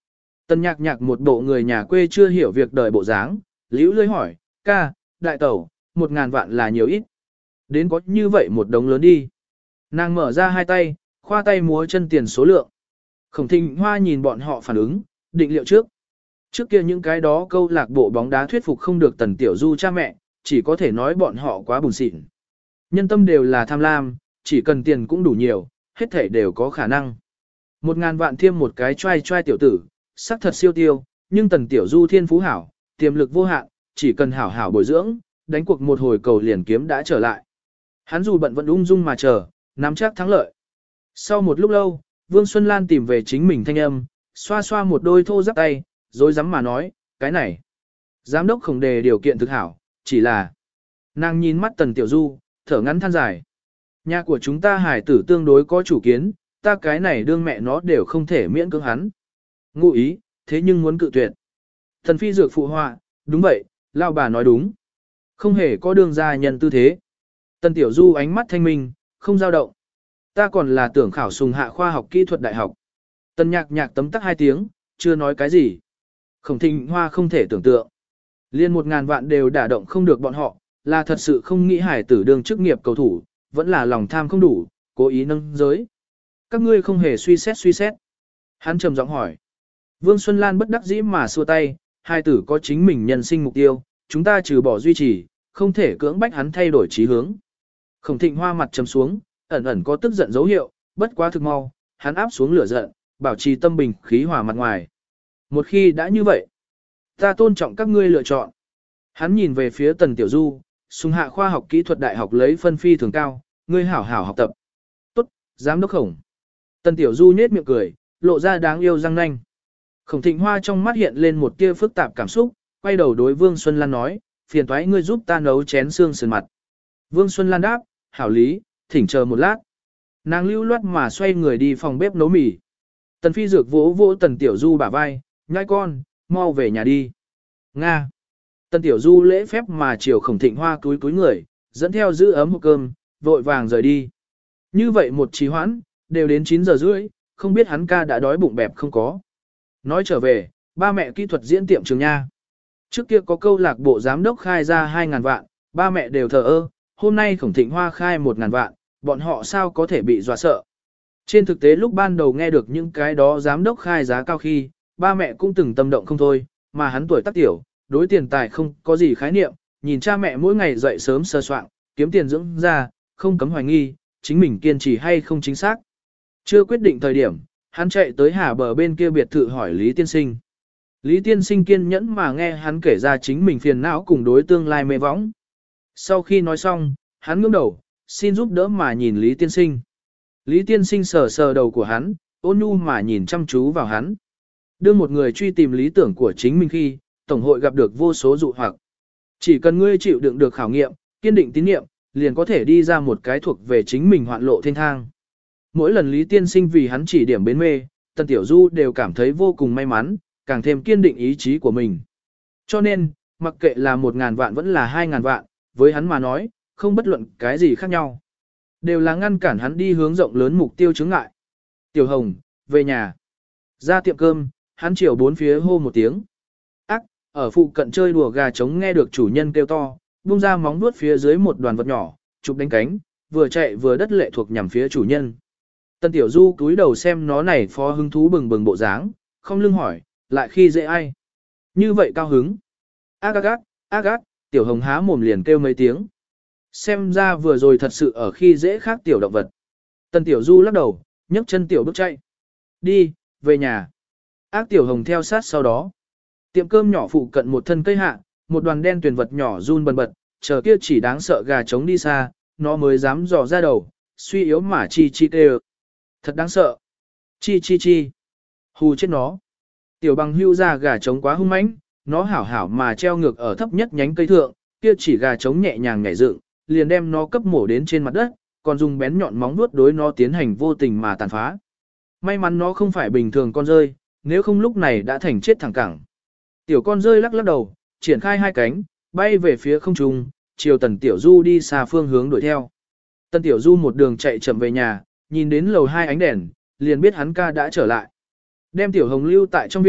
Tần nhạc nhạc một bộ người nhà quê chưa hiểu việc đời bộ dáng, liễu lơi hỏi, ca, đại tẩu, 1.000 vạn là nhiều ít. Đến có như vậy một đống lớn đi. Nàng mở ra hai tay, khoa tay múa chân tiền số lượng. Khổng Thịnh Hoa nhìn bọn họ phản ứng, định liệu trước. Trước kia những cái đó câu lạc bộ bóng đá thuyết phục không được Tần Tiểu Du cha mẹ, chỉ có thể nói bọn họ quá buồn xịn. Nhân tâm đều là tham lam, chỉ cần tiền cũng đủ nhiều, hết thể đều có khả năng. 1.000 vạn thêm một cái trai tiểu tử, sắc thật siêu tiêu, nhưng Tần Tiểu Du thiên phú hảo, tiềm lực vô hạn, chỉ cần hảo hảo bồi dưỡng, đánh cuộc một hồi cầu liền kiếm đã trở lại. Hắn dù bận vẫn ung dung mà chờ, nắm chắc thắng lợi. Sau một lúc lâu, Vương Xuân Lan tìm về chính mình thanh âm, xoa xoa một đôi thô ráp tay, rồi dám mà nói, cái này. Giám đốc Khổng đề điều kiện thực hảo, chỉ là. Nàng nhìn mắt Tần Tiểu Du, thở ngắn than dài. Nhà của chúng ta hải tử tương đối có chủ kiến, ta cái này đương mẹ nó đều không thể miễn cưỡng hắn. Ngụ ý, thế nhưng muốn cự tuyệt. Thần phi dược phụ họa, đúng vậy, lao bà nói đúng. Không hề có đương gia nhân tư thế. Tần Tiểu Du ánh mắt thanh minh, không dao động. Ta còn là tưởng khảo sùng hạ khoa học kỹ thuật đại học. Tần nhạc nhạc tấm tắc 2 tiếng, chưa nói cái gì. Khổng Thịnh Hoa không thể tưởng tượng. Liên 1.000 vạn đều đả động không được bọn họ, là thật sự không nghĩ hải tử đương chức nghiệp cầu thủ, vẫn là lòng tham không đủ, cố ý nâng giới. Các ngươi không hề suy xét. Hắn trầm giọng hỏi. Vương Xuân Lan bất đắc dĩ mà xua tay, hải tử có chính mình nhân sinh mục tiêu, chúng ta trừ bỏ duy trì, không thể cưỡng bách hắn thay đổi chí hướng. Khổng Thịnh Hoa mặt trầm xuống, ẩn ẩn có tức giận dấu hiệu, bất quá thực mau, hắn áp xuống lửa giận, bảo trì tâm bình khí hòa mặt ngoài. Một khi đã như vậy, ta tôn trọng các ngươi lựa chọn. Hắn nhìn về phía Tần Tiểu Du, sùng hạ khoa học kỹ thuật đại học lấy phân phi thường cao, ngươi hảo hảo học tập. Tốt, giám đốc Khổng. Tần Tiểu Du nhếch miệng cười, lộ ra đáng yêu răng nanh. Khổng Thịnh Hoa trong mắt hiện lên một tia phức tạp cảm xúc, quay đầu đối Vương Xuân Lan nói, phiền toái ngươi giúp ta nấu chén xương sườn mặt. Vương Xuân Lan đáp, hảo lý, thỉnh chờ một lát. Nàng lưu loát mà xoay người đi phòng bếp nấu mì. Tần Phi Dược vỗ vỗ Tần Tiểu Du bả vai, nhai con, mau về nhà đi. Nga. Tần Tiểu Du lễ phép mà chiều Khổng Thịnh Hoa cúi người, dẫn theo giữ ấm hộp cơm, vội vàng rời đi. Như vậy một trì hoãn, đều đến 9 giờ rưỡi, không biết hắn ca đã đói bụng bẹp không có. Nói trở về, ba mẹ kỹ thuật diễn tiệm trường nha. Trước kia có câu lạc bộ giám đốc khai ra 2.000 vạn, ba mẹ đều thờ ơ, hôm nay Khổng Thịnh Hoa khai 1.000 vạn, bọn họ sao có thể bị dọa sợ. Trên thực tế lúc ban đầu nghe được những cái đó giám đốc khai giá cao khi, ba mẹ cũng từng tâm động không thôi, mà hắn tuổi tác tiểu, đối tiền tài không có gì khái niệm, nhìn cha mẹ mỗi ngày dậy sớm sơ soạn, kiếm tiền dưỡng ra, không cấm hoài nghi, chính mình kiên trì hay không chính xác. Chưa quyết định thời điểm, hắn chạy tới Hà Bờ bên kia biệt thự hỏi Lý Tiên Sinh. Lý Tiên Sinh kiên nhẫn mà nghe hắn kể ra chính mình phiền não cùng đối tương lai mê võng. Sau khi nói xong, hắn ngước đầu, xin giúp đỡ mà nhìn Lý Tiên Sinh. Lý Tiên Sinh sờ sờ đầu của hắn, ôn nhu mà nhìn chăm chú vào hắn. Đưa một người truy tìm lý tưởng của chính mình khi, Tổng hội gặp được vô số dụ hoặc. Chỉ cần ngươi chịu đựng được khảo nghiệm, kiên định tín nhiệm, liền có thể đi ra một cái thuộc về chính mình hoạn lộ thiên thang. Mỗi lần Lý Tiên Sinh vì hắn chỉ điểm bến mê, Tần Tiểu Du đều cảm thấy vô cùng may mắn, càng thêm kiên định ý chí của mình. Cho nên, mặc kệ là 1.000 vạn vẫn là 2.000 vạn, với hắn mà nói, không bất luận cái gì khác nhau. Đều là ngăn cản hắn đi hướng rộng lớn mục tiêu chướng ngại. Tiểu Hồng, về nhà. Ra tiệm cơm, hắn chiều bốn phía hô một tiếng. Ác, ở phụ cận chơi đùa gà trống nghe được chủ nhân kêu to, buông ra móng vuốt phía dưới một đoàn vật nhỏ, chụp đánh cánh, vừa chạy vừa đất lệ thuộc nhằm phía chủ nhân. Tần Tiểu Du cúi đầu xem nó này phó hứng thú bừng bừng bộ dáng, không lưng hỏi, lại khi dễ ai? Như vậy cao hứng. Ác ác, Tiểu Hồng há mồm liền kêu mấy tiếng. Xem ra vừa rồi thật sự ở khi dễ khác tiểu động vật. Tần Tiểu Du lắc đầu, nhấc chân tiểu bước chạy. Đi, về nhà. Ác Tiểu Hồng theo sát sau đó. Tiệm cơm nhỏ phụ cận một thân cây hạ, một đoàn đen tuyền vật nhỏ run bần bật, chờ kia chỉ đáng sợ gà trống đi xa, nó mới dám dò ra đầu, suy yếu mà chi chi kêu. Thật đáng sợ. Chi chi chi. Hù chết nó. Tiểu Bằng hưu ra gà trống quá hung mãnh, nó hảo hảo mà treo ngược ở thấp nhất nhánh cây thượng, kia chỉ gà trống nhẹ nhàng nhảy dựng, liền đem nó cấp mổ đến trên mặt đất, còn dùng bén nhọn móng vuốt đối nó tiến hành vô tình mà tàn phá. May mắn nó không phải bình thường con rơi, nếu không lúc này đã thành chết thẳng cẳng. Tiểu con rơi lắc lắc đầu, triển khai hai cánh, bay về phía không trung, chiều Tần Tiểu Du đi xa phương hướng đuổi theo. Tần Tiểu Du một đường chạy chậm về nhà, nhìn đến lầu 2 ánh đèn, liền biết hắn ca đã trở lại. Đem Tiểu Hồng lưu tại trong viện,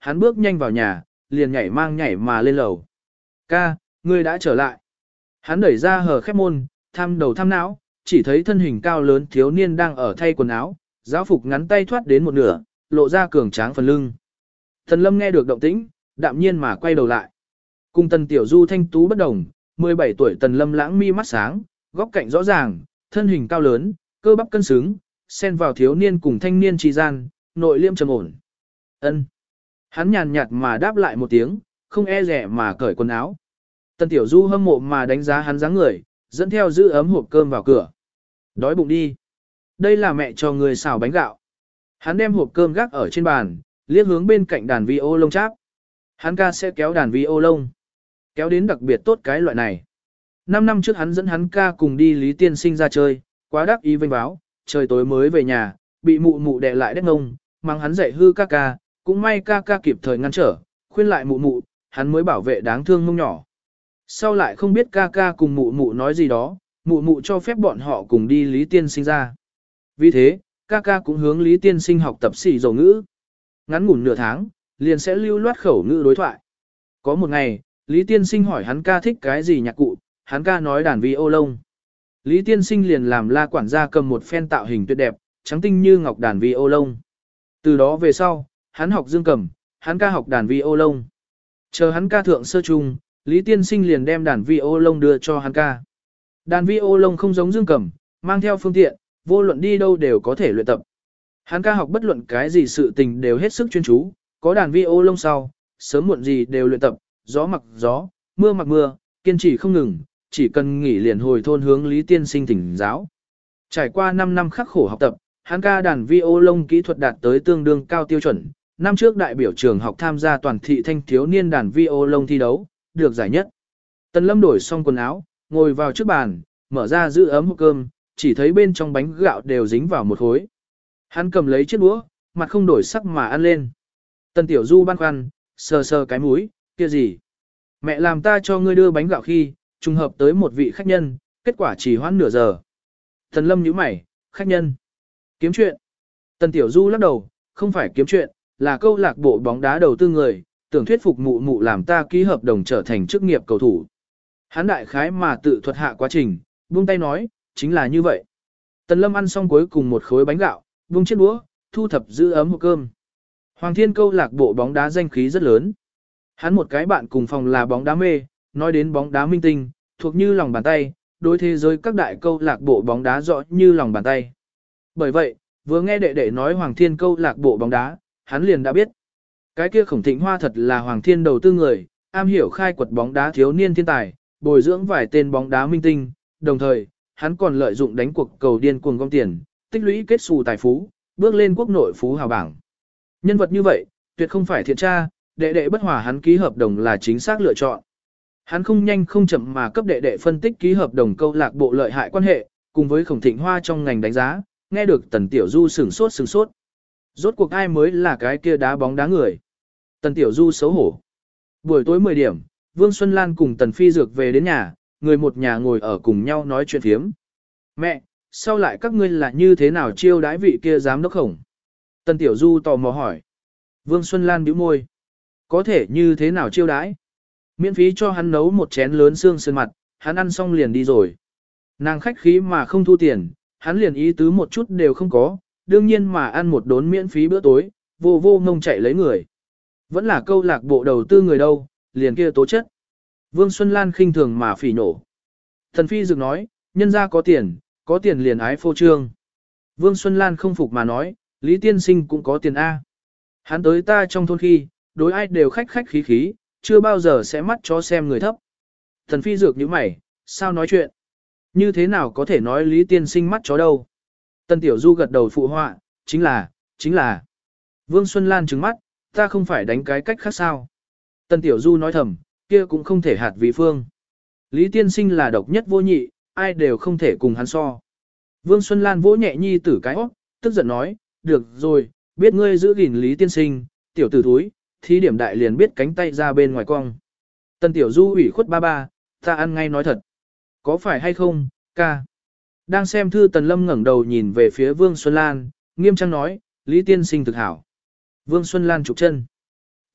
hắn bước nhanh vào nhà, liền nhảy mà lên lầu. Ca, ngươi đã trở lại. Hắn đẩy ra hờ khép môn, thăm đầu thăm não, chỉ thấy thân hình cao lớn thiếu niên đang ở thay quần áo, giáo phục ngắn tay thoát đến một nửa, lộ ra cường tráng phần lưng. Tần Lâm nghe được động tĩnh, đạm nhiên mà quay đầu lại. Cùng Tần Tiểu Du thanh tú bất đồng, 17 tuổi Tần Lâm lãng mi mắt sáng, góc cạnh rõ ràng, thân hình cao lớn, cơ bắp cân xứng, xen vào thiếu niên cùng thanh niên tri gian, nội liêm trầm ổn. Ân. Hắn nhàn nhạt mà đáp lại một tiếng, không e rẻ mà cởi quần áo. Tần Tiểu Du hâm mộ mà đánh giá hắn dáng người, dẫn theo giữ ấm hộp cơm vào cửa. Đói bụng đi. Đây là mẹ cho người xào bánh gạo. Hắn đem hộp cơm gác ở trên bàn, liếc hướng bên cạnh đàn vi ô lông cháp. Hắn ca sẽ kéo đàn vi ô lông. Kéo đến đặc biệt tốt cái loại này. 5 năm trước hắn dẫn hắn ca cùng đi Lý Tiên Sinh ra chơi, quá đắc ý vênh báo, trời tối mới về nhà, bị mụ mụ đè lại đét ngông, mang hắn dạy hư ca ca, cũng may ca ca kịp thời ngăn trở, khuyên lại mụ mụ, hắn mới bảo vệ đáng thương mông nhỏ. Sau lại không biết ca ca cùng mụ mụ nói gì đó, mụ mụ cho phép bọn họ cùng đi Lý Tiên Sinh ra. Vì thế, ca ca cũng hướng Lý Tiên Sinh học tập xỉ dầu ngữ. Ngắn ngủn nửa tháng, liền sẽ lưu loát khẩu ngữ đối thoại. Có một ngày, Lý Tiên Sinh hỏi hắn ca thích cái gì nhạc cụ, hắn ca nói đàn vi ô lông. Lý Tiên Sinh liền làm la quản gia cầm một phen tạo hình tuyệt đẹp, trắng tinh như ngọc đàn vi ô lông. Từ đó về sau, hắn học dương cầm, hắn ca học đàn vi ô lông. Chờ hắn ca thượng sơ trung, Lý Tiên Sinh liền đem đàn vi ô lông đưa cho hắn ca. Đàn vi ô lông không giống dương cầm, mang theo phương tiện, vô luận đi đâu đều có thể luyện tập. Hắn ca học bất luận cái gì sự tình đều hết sức chuyên chú, có đàn vi ô lông sau, sớm muộn gì đều luyện tập, gió mặc gió, mưa mặc mưa, kiên trì không ngừng, chỉ cần nghỉ liền hồi thôn hướng Lý Tiên Sinh thỉnh giáo. Trải qua 5 năm khắc khổ học tập, hắn ca đàn vi ô lông kỹ thuật đạt tới tương đương cao tiêu chuẩn. Năm trước đại biểu trường học tham gia toàn thị thanh thiếu niên đàn vi ô lông thi đấu, được giải nhất. Tần Lâm đổi xong quần áo, ngồi vào trước bàn, mở ra giữ ấm hộp cơm, chỉ thấy bên trong bánh gạo đều dính vào một khối. Hắn cầm lấy chiếc đũa, mặt không đổi sắc mà ăn lên. Tần Tiểu Du băn khoăn, sờ sờ cái mũi, kia gì? Mẹ làm ta cho ngươi đưa bánh gạo khi, trùng hợp tới một vị khách nhân, kết quả chỉ hoãn nửa giờ. Tần Lâm nhíu mày, khách nhân. Kiếm chuyện. Tần Tiểu Du lắc đầu, không phải kiếm chuyện, là câu lạc bộ bóng đá đầu tư người, tưởng thuyết phục mụ mụ làm ta ký hợp đồng trở thành chức nghiệp cầu thủ. Hắn đại khái mà tự thuật hạ quá trình, buông tay nói, chính là như vậy. Tần Lâm ăn xong cuối cùng một khối bánh gạo, buông chiếc đũa, thu thập giữ ấm hộp cơm. Hoàng Thiên câu lạc bộ bóng đá danh khí rất lớn. Hắn một cái bạn cùng phòng là bóng đá mê, nói đến bóng đá minh tinh, thuộc như lòng bàn tay, đối thế giới các đại câu lạc bộ bóng đá rõ như lòng bàn tay. Bởi vậy, vừa nghe đệ đệ nói Hoàng Thiên câu lạc bộ bóng đá, hắn liền đã biết. Cái kia Khổng Thịnh Hoa thật là Hoàng Thiên đầu tư người, am hiểu khai quật bóng đá thiếu niên thiên tài, bồi dưỡng vài tên bóng đá minh tinh, đồng thời, hắn còn lợi dụng đánh cuộc cầu điên cuồng gom tiền, tích lũy kết xù tài phú, bước lên quốc nội phú hào bảng. Nhân vật như vậy, tuyệt không phải thiện tra, đệ đệ bất hòa hắn ký hợp đồng là chính xác lựa chọn. Hắn không nhanh không chậm mà cấp đệ đệ phân tích ký hợp đồng câu lạc bộ lợi hại quan hệ, cùng với Khổng Thịnh Hoa trong ngành đánh giá, nghe được Tần Tiểu Du sửng sốt. Rốt cuộc ai mới là cái kia đá bóng đá người? Tần Tiểu Du xấu hổ. Buổi tối 10 điểm, Vương Xuân Lan cùng Tần Phi Dược về đến nhà, người một nhà ngồi ở cùng nhau nói chuyện phiếm. Mẹ, sau lại các ngươi là như thế nào chiêu đãi vị kia giám đốc Khổng? Tần Tiểu Du tò mò hỏi. Vương Xuân Lan bĩu môi. Có thể như thế nào chiêu đãi? Miễn phí cho hắn nấu một chén lớn xương sườn mặt, hắn ăn xong liền đi rồi. Nàng khách khí mà không thu tiền, hắn liền ý tứ một chút đều không có, đương nhiên mà ăn một đốn miễn phí bữa tối, vô ngông chạy lấy người. Vẫn là câu lạc bộ đầu tư người đâu, liền kia tố chất. Vương Xuân Lan khinh thường mà phỉ nổ. Thần Phi Dực nói, nhân ra có tiền liền ái phô trương. Vương Xuân Lan không phục mà nói, Lý Tiên Sinh cũng có tiền A. Hắn tới ta trong thôn khi, đối ai đều khách khí, chưa bao giờ sẽ mắt chó xem người thấp. Thần Phi Dược nhíu mày, sao nói chuyện? Như thế nào có thể nói Lý Tiên Sinh mắt chó đâu? Tần Tiểu Du gật đầu phụ họa, chính là. Vương Xuân Lan trừng mắt, ta không phải đánh cái cách khác sao? Tần Tiểu Du nói thầm, kia cũng không thể hạt vì phương. Lý Tiên Sinh là độc nhất vô nhị, ai đều không thể cùng hắn so. Vương Xuân Lan vỗ nhẹ nhi tử cái óc, tức giận nói, được rồi, biết ngươi giữ gìn Lý Tiên Sinh, tiểu tử thúi, thí điểm đại liền biết cánh tay ra bên ngoài cong. Tần Tiểu Du ủy khuất ba, ta ăn ngay nói thật. Có phải hay không, ca? Đang xem thư Tần Lâm ngẩng đầu nhìn về phía Vương Xuân Lan, nghiêm trang nói, Lý Tiên Sinh thực hảo. Vương Xuân Lan trục chân.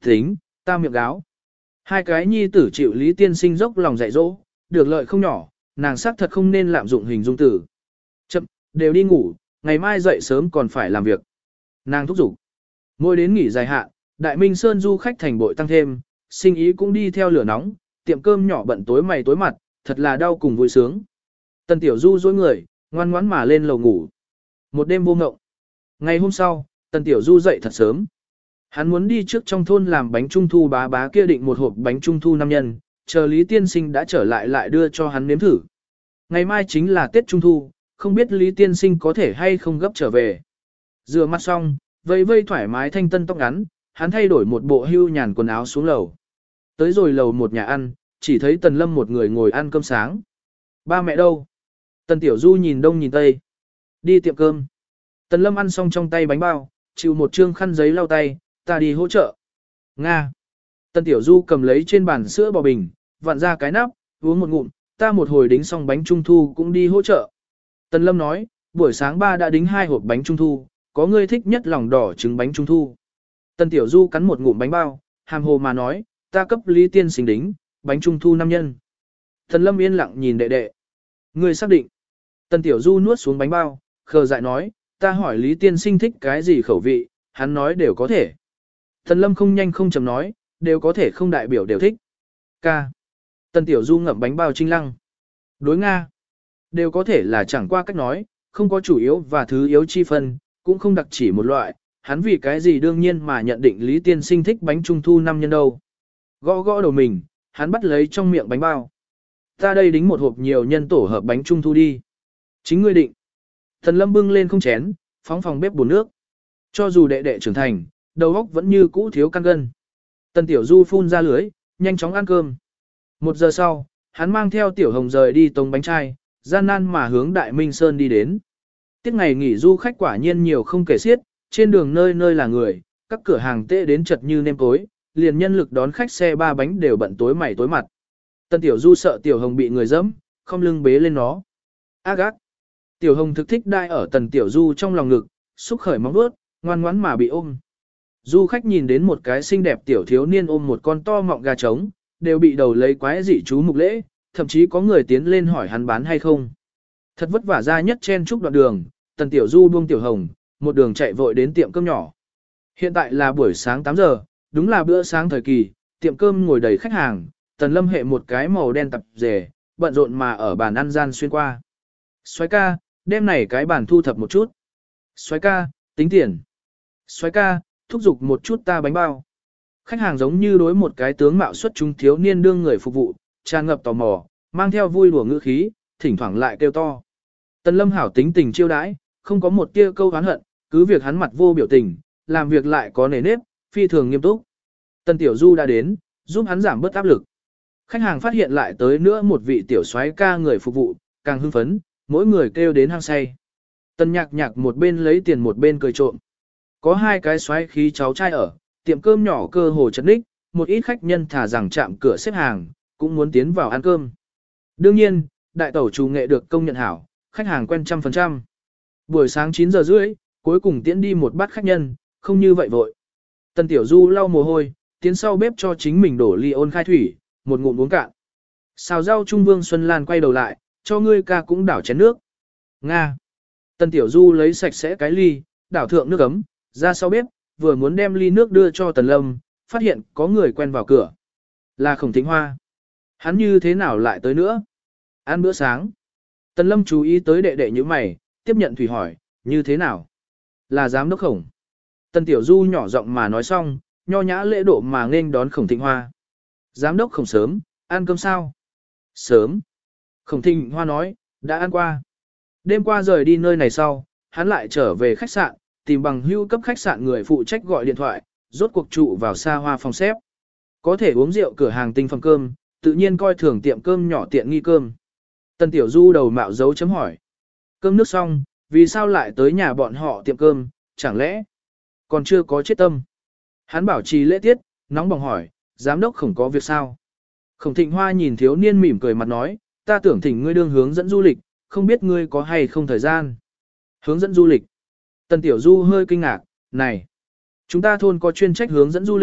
Tính, ta miệng gáo. Hai cái nhi tử chịu Lý Tiên Sinh dốc lòng dạy dỗ, được lợi không nhỏ, nàng xác thật không nên lạm dụng hình dung tử. Chậm, đều đi ngủ, ngày mai dậy sớm còn phải làm việc. Nàng thúc giục. Mỗi đến nghỉ dài hạn, Đại Minh Sơn du khách thành bội tăng thêm, sinh ý cũng đi theo lửa nóng, tiệm cơm nhỏ bận tối mày tối mặt, thật là đau cùng vui sướng. Tần Tiểu Du dối người, ngoan ngoãn mà lên lầu ngủ. Một đêm vô ngộng. Ngày hôm sau, Tần Tiểu Du dậy thật sớm. Hắn muốn đi trước trong thôn làm bánh trung thu, bá bá kia định một hộp bánh trung thu 5 nhân, chờ Lý Tiên Sinh đã trở lại lại đưa cho hắn nếm thử. Ngày mai chính là Tết Trung Thu, không biết Lý Tiên Sinh có thể hay không gấp trở về. Rửa mặt xong, vây vây thoải mái thanh tân tóc ngắn, hắn thay đổi một bộ hưu nhàn quần áo xuống lầu. Tới rồi lầu một nhà ăn, chỉ thấy Tần Lâm một người ngồi ăn cơm sáng. Ba mẹ đâu? Tần Tiểu Du nhìn đông nhìn tây. Đi tiệm cơm. Tần Lâm ăn xong trong tay bánh bao, chịu một trương khăn giấy lau tay, ta đi hỗ trợ. Nga. Tần Tiểu Du cầm lấy trên bàn sữa bò bình, vặn ra cái nắp, uống một ngụm, ta một hồi đính xong bánh trung thu cũng đi hỗ trợ. Tần Lâm nói, buổi sáng ba đã đính 2 hộp bánh trung thu, có người thích nhất lòng đỏ trứng bánh trung thu. Tần Tiểu Du cắn một ngụm bánh bao, hàm hồ mà nói, ta cấp Lý Tiên Sinh đính, bánh trung thu 5 nhân. Tần Lâm yên lặng nhìn đệ đệ. Người xác định. Tần Tiểu Du nuốt xuống bánh bao, khờ dại nói, ta hỏi Lý Tiên Sinh thích cái gì khẩu vị, hắn nói đều có thể. Tần Lâm không nhanh không chậm nói, đều có thể không đại biểu đều thích. Ca. Tần Tiểu Du ngậm bánh bao trinh lăng. Đối Nga. Đều có thể là chẳng qua cách nói, không có chủ yếu và thứ yếu chi phân, cũng không đặc chỉ một loại, hắn vì cái gì đương nhiên mà nhận định Lý Tiên Sinh thích bánh trung thu 5 nhân đâu. Gõ gõ đầu mình, hắn bắt lấy trong miệng bánh bao. Ta đây đính một hộp nhiều nhân tổ hợp bánh trung thu đi. Chính ngươi định. Tần Lâm bưng lên không chén, phóng phòng bếp bồn nước. Cho dù đệ đệ trưởng thành, đầu óc vẫn như cũ thiếu căn gân. Tần Tiểu Du phun ra lưới, nhanh chóng ăn cơm. 1 giờ sau, hắn mang theo Tiểu Hồng rời đi tống bánh chai, gian nan mà hướng Đại Minh Sơn đi đến. Tiết ngày nghỉ du khách quả nhiên nhiều không kể xiết, trên đường nơi nơi là người, các cửa hàng tệ đến chật như nêm tối, liền nhân lực đón khách xe 3 bánh đều bận tối mày tối mặt. Tần Tiểu Du sợ Tiểu Hồng bị người dẫm, không lưng bế lên nó. Ác ác. Tiểu Hồng thực thích đai ở Tần Tiểu Du trong lòng ngực, xúc khởi móng vuốt, ngoan ngoãn mà bị ôm. Du khách nhìn đến một cái xinh đẹp tiểu thiếu niên ôm một con to mọng gà trống, đều bị đầu lấy quái dị chú mục lễ, thậm chí có người tiến lên hỏi hắn bán hay không. Thật vất vả ra nhất chen chúc đoạn đường, Tần Tiểu Du buông Tiểu Hồng, một đường chạy vội đến tiệm cơm nhỏ. Hiện tại là buổi sáng 8 giờ, đúng là bữa sáng thời kỳ, tiệm cơm ngồi đầy khách hàng, Tần Lâm hệ một cái màu đen tập rể, bận rộn mà ở bàn ăn gian xuyên qua. Soái ca, đêm này cái bàn thu thập một chút. Soái ca, tính tiền. Soái ca, thúc giục một chút ta bánh bao. Khách hàng giống như đối một cái tướng mạo xuất chúng thiếu niên đương người phục vụ, tràn ngập tò mò, mang theo vui đùa ngữ khí, thỉnh thoảng lại kêu to. Tần Lâm hảo tính tình chiêu đãi, không có một tia câu oán hận, cứ việc hắn mặt vô biểu tình, làm việc lại có nề nếp, phi thường nghiêm túc. Tần Tiểu Du đã đến, giúp hắn giảm bớt áp lực. Khách hàng phát hiện lại tới nữa một vị tiểu soái ca người phục vụ, càng hưng phấn, mỗi người kêu đến hăng say. Tần Nhạc Nhạc một bên lấy tiền một bên cười trộm. Có 2 cái soái khí cháu trai ở, tiệm cơm nhỏ cơ hồ chật ních, một ít khách nhân thả rằng chạm cửa xếp hàng, cũng muốn tiến vào ăn cơm. Đương nhiên, đại tẩu chủ nghệ được công nhận hảo, khách hàng quen 100%. Buổi sáng 9 giờ rưỡi, cuối cùng tiễn đi một bát khách nhân, không như vậy vội. Tần Tiểu Du lau mồ hôi, tiến sau bếp cho chính mình đổ ly ôn khai thủy, một ngụm uống cạn. Xào rau Trung Vương Xuân Lan quay đầu lại, cho ngươi ca cũng đảo chén nước. Nga. Tần Tiểu Du lấy sạch sẽ cái ly, đảo thượng nước ấm, ra sau bếp, vừa muốn đem ly nước đưa cho Tần Lâm, phát hiện có người quen vào cửa. Là Khổng Thịnh Hoa. Hắn như thế nào lại tới nữa? Ăn bữa sáng. Tần Lâm chú ý tới đệ đệ như mày, tiếp nhận thủy hỏi, như thế nào? Là giám đốc Khổng. Tần Tiểu Du nhỏ giọng mà nói xong, nho nhã lễ độ mà nghênh đón Khổng Thịnh Hoa. Giám đốc Khổng sớm, ăn cơm sao? Sớm. Khổng Thịnh Hoa nói, đã ăn qua. Đêm qua rời đi nơi này sau, hắn lại trở về khách sạn, tìm bằng hữu cấp khách sạn người phụ trách gọi điện thoại, rốt cuộc trụ vào xa hoa phòng xếp. Có thể uống rượu cửa hàng tinh phẩm cơm, tự nhiên coi thường tiệm cơm nhỏ tiện nghi cơm. Tần Tiểu Du đầu mạo dấu chấm hỏi. Cơm nước xong, vì sao lại tới nhà bọn họ tiệm cơm, chẳng lẽ còn chưa có chết tâm? Hắn bảo trì lễ tiết, nóng bỏng hỏi, giám đốc Khổng có việc sao? Khổng Thịnh Hoa nhìn thiếu niên mỉm cười mặt nói, ta tưởng thỉnh ngươi đương hướng dẫn du lịch, không biết ngươi có hay không thời gian. Hướng dẫn du lịch. Tần Tiểu Du hơi kinh ngạc, này, chúng ta thôn có chuyên trách hướng dẫn du lịch,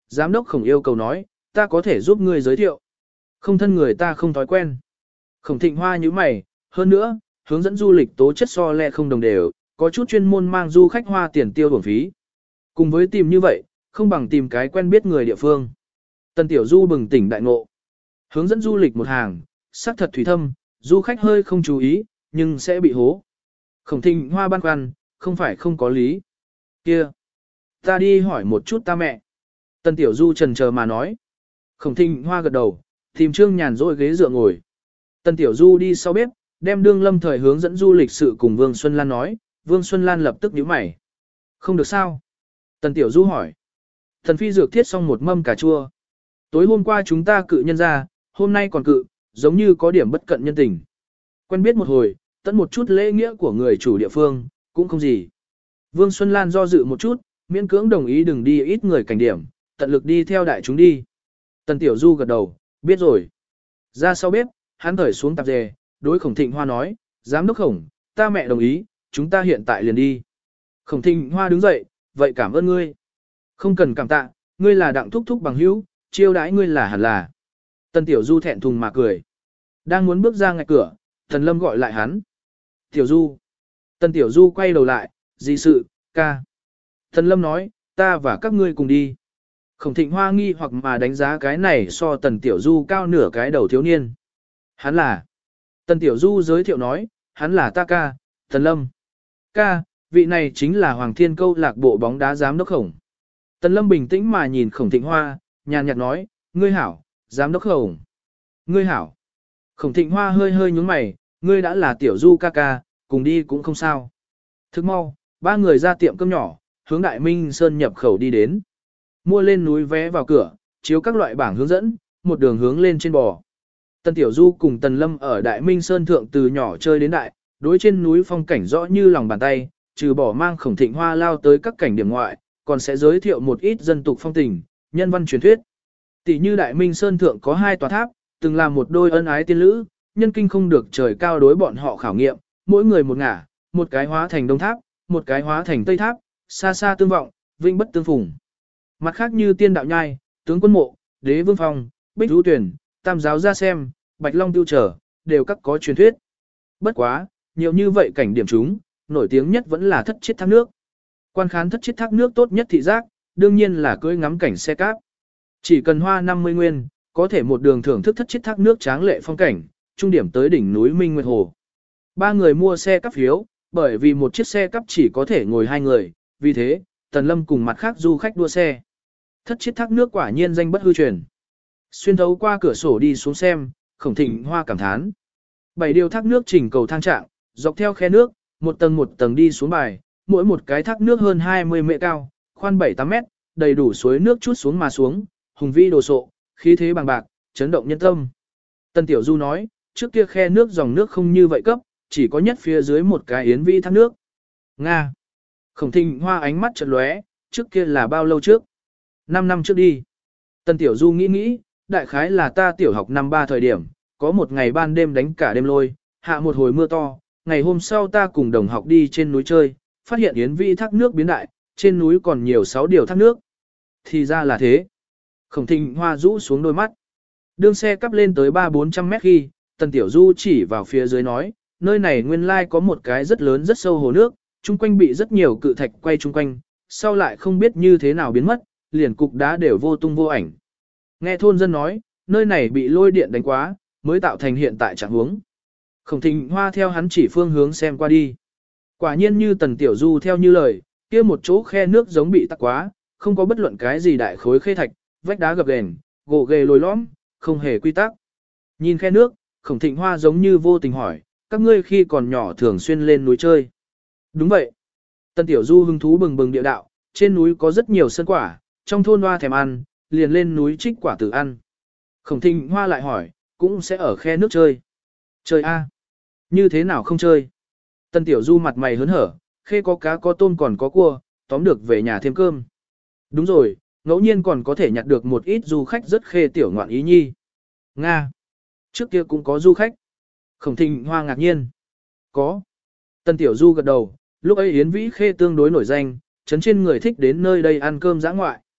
giám đốc Khổng yêu cầu nói, ta có thể giúp ngươi giới thiệu. Không thân người ta không thói quen. Khổng Thịnh Hoa như mày, hơn nữa, hướng dẫn du lịch tố chất so lẹ không đồng đều, có chút chuyên môn mang du khách hoa tiền tiêu bổng phí. Cùng với tìm như vậy, không bằng tìm cái quen biết người địa phương. Tần Tiểu Du bừng tỉnh đại ngộ. Hướng dẫn du lịch một hàng, sắc thật thủy thâm, du khách hơi không chú ý, nhưng sẽ bị hố. Khổng Thịnh Hoa băn khoăn, không phải không có lý. Kia, ta đi hỏi một chút ta mẹ. Tần Tiểu Du trần chờ mà nói. Khổng Thịnh Hoa gật đầu, tìm Trương Nhàn dỗi ghế dựa ngồi. Tần Tiểu Du đi sau bếp, đem đương lâm thời hướng dẫn du lịch sự cùng Vương Xuân Lan nói, Vương Xuân Lan lập tức nhíu mày. Không được sao? Tần Tiểu Du hỏi. Thần Phi dược thiết xong một mâm cà chua. Tối hôm qua chúng ta cự nhân ra, hôm nay còn cự, giống như có điểm bất cận nhân tình. Quen biết một hồi, tận một chút lễ nghĩa của người chủ địa phương, cũng không gì. Vương Xuân Lan do dự một chút, miễn cưỡng đồng ý đừng đi ít người cảnh điểm, tận lực đi theo đại chúng đi. Tần Tiểu Du gật đầu, biết rồi. Ra sau bếp, hắn thởi xuống tạp dề, đối Khổng Thịnh Hoa nói, giám đốc Khổng, ta mẹ đồng ý, chúng ta hiện tại liền đi. Khổng Thịnh Hoa đứng dậy, vậy cảm ơn ngươi. Không cần cảm tạ, ngươi là đặng thúc thúc bằng hữu, chiêu đãi ngươi là hẳn là. Tần Tiểu Du thẹn thùng mà cười. Đang muốn bước ra ngạch cửa, Tần Lâm gọi lại hắn. Tiểu Du. Tần Tiểu Du quay đầu lại, gì sự, ca. Tần Lâm nói, ta và các ngươi cùng đi. Khổng Thịnh Hoa nghi hoặc mà đánh giá cái này so Tần Tiểu Du cao nửa cái đầu thiếu niên. Hắn là. Tần Tiểu Du giới thiệu nói, hắn là ta ca, Tần Lâm. Ca, vị này chính là Hoàng Thiên câu lạc bộ bóng đá giám đốc Khổng. Tần Lâm bình tĩnh mà nhìn Khổng Thịnh Hoa, nhàn nhạt nói, ngươi hảo, giám đốc Khổng. Ngươi hảo. Khổng Thịnh Hoa hơi hơi nhướng mày, ngươi đã là Tiểu Du ca ca, cùng đi cũng không sao. Thức mau, ba người ra tiệm cơm nhỏ, hướng Đại Minh Sơn nhập khẩu đi đến. Mua lên núi vé vào cửa, chiếu các loại bảng hướng dẫn, một đường hướng lên trên bò. Tần Tiểu Du cùng Tần Lâm ở Đại Minh Sơn thượng từ nhỏ chơi đến đại, đối trên núi phong cảnh rõ như lòng bàn tay, trừ bỏ mang Khổng Thịnh Hoa lao tới các cảnh điểm ngoại, còn sẽ giới thiệu một ít dân tục phong tình, nhân văn truyền thuyết. Tỷ như Đại Minh Sơn thượng có hai tòa tháp, từng là một đôi ân ái tiên lữ, nhân kinh không được trời cao đối bọn họ khảo nghiệm, mỗi người một ngả, một cái hóa thành đông tháp, một cái hóa thành tây tháp, xa xa tương vọng, vinh bất tương phùng. Mặt khác như tiên đạo nhai, tướng quân mộ, đế vương phong, bích lưu tuyển, tam giáo ra xem, bạch long tiêu trở, đều các có truyền thuyết. Bất quá, nhiều như vậy cảnh điểm chúng, nổi tiếng nhất vẫn là thất chiết thác nước. Quan khán thất chiết thác nước tốt nhất thị giác, đương nhiên là cưỡi ngắm cảnh xe cáp. Chỉ cần hoa 50 nguyên, có thể một đường thưởng thức thất chiết thác nước tráng lệ phong cảnh, trung điểm tới đỉnh núi Minh Nguyệt Hồ. Ba người mua xe cắp phiếu, bởi vì một chiếc xe cắp chỉ có thể ngồi hai người, vì thế, Tần Lâm cùng mặt khác du khách đua xe. Thất chiết thác nước quả nhiên danh bất hư truyền. Xuyên thấu qua cửa sổ đi xuống xem, Khổng Thịnh Hoa cảm thán. 7 điều thác nước chỉnh cầu thang trạng, dọc theo khe nước, một tầng đi xuống bài, mỗi một cái thác nước hơn 20 mệ cao, khoan 7-8 mét, đầy đủ suối nước chút xuống mà xuống, hùng vĩ đồ sộ, khí thế bằng bạc, chấn động nhân tâm. Tần Tiểu Du nói, trước kia khe nước dòng nước không như vậy cấp, chỉ có nhất phía dưới một cái yến vĩ thác nước. Nga. Khổng Thịnh Hoa ánh mắt chợt lóe, trước kia là bao lâu trước? 5 năm trước đi. Tần Tiểu Du nghĩ, đại khái là ta tiểu học năm 3 thời điểm, có một ngày ban đêm đánh cả đêm lôi, hạ một hồi mưa to, ngày hôm sau ta cùng đồng học đi trên núi chơi, phát hiện yến vĩ thác nước biến đại, trên núi còn nhiều 6 điều thác nước. Thì ra là thế. Khổng Thịnh Hoa rũ xuống đôi mắt. Đường xe cắp lên tới 300-400 mét khi, Tần Tiểu Du chỉ vào phía dưới nói, nơi này nguyên lai có một cái rất lớn rất sâu hồ nước, chung quanh bị rất nhiều cự thạch quay chung quanh, sau lại không biết như thế nào biến mất, liền cục đá đều vô tung vô ảnh. Nghe thôn dân nói, nơi này bị lôi điện đánh quá, mới tạo thành hiện tại trạng huống. Khổng Thịnh Hoa theo hắn chỉ phương hướng xem qua đi. Quả nhiên như Tần Tiểu Du theo như lời, kia một chỗ khe nước giống bị tắc quá, không có bất luận cái gì đại khối khê thạch, vách đá gập ghềnh, gỗ ghề lồi lõm, không hề quy tắc. Nhìn khe nước, Khổng Thịnh Hoa giống như vô tình hỏi, các ngươi khi còn nhỏ thường xuyên lên núi chơi. Đúng vậy. Tần Tiểu Du hứng thú bừng bừng địa đạo, trên núi có rất nhiều sân quả, trong thôn hoa thèm ăn, liền lên núi trích quả tự ăn. Khổng Thịnh Hoa lại hỏi, cũng sẽ ở khe nước chơi. Chơi a? Như thế nào không chơi? Tần Tiểu Du mặt mày hớn hở, khê có cá có tôm còn có cua, tóm được về nhà thêm cơm. Đúng rồi, ngẫu nhiên còn có thể nhặt được một ít du khách rất khê tiểu ngoạn ý nhi. Nga. Trước kia cũng có du khách. Khổng Thịnh Hoa ngạc nhiên. Có. Tần Tiểu Du gật đầu, lúc ấy Yến Vĩ Khê tương đối nổi danh, chấn trên người thích đến nơi đây ăn cơm dã ngoại.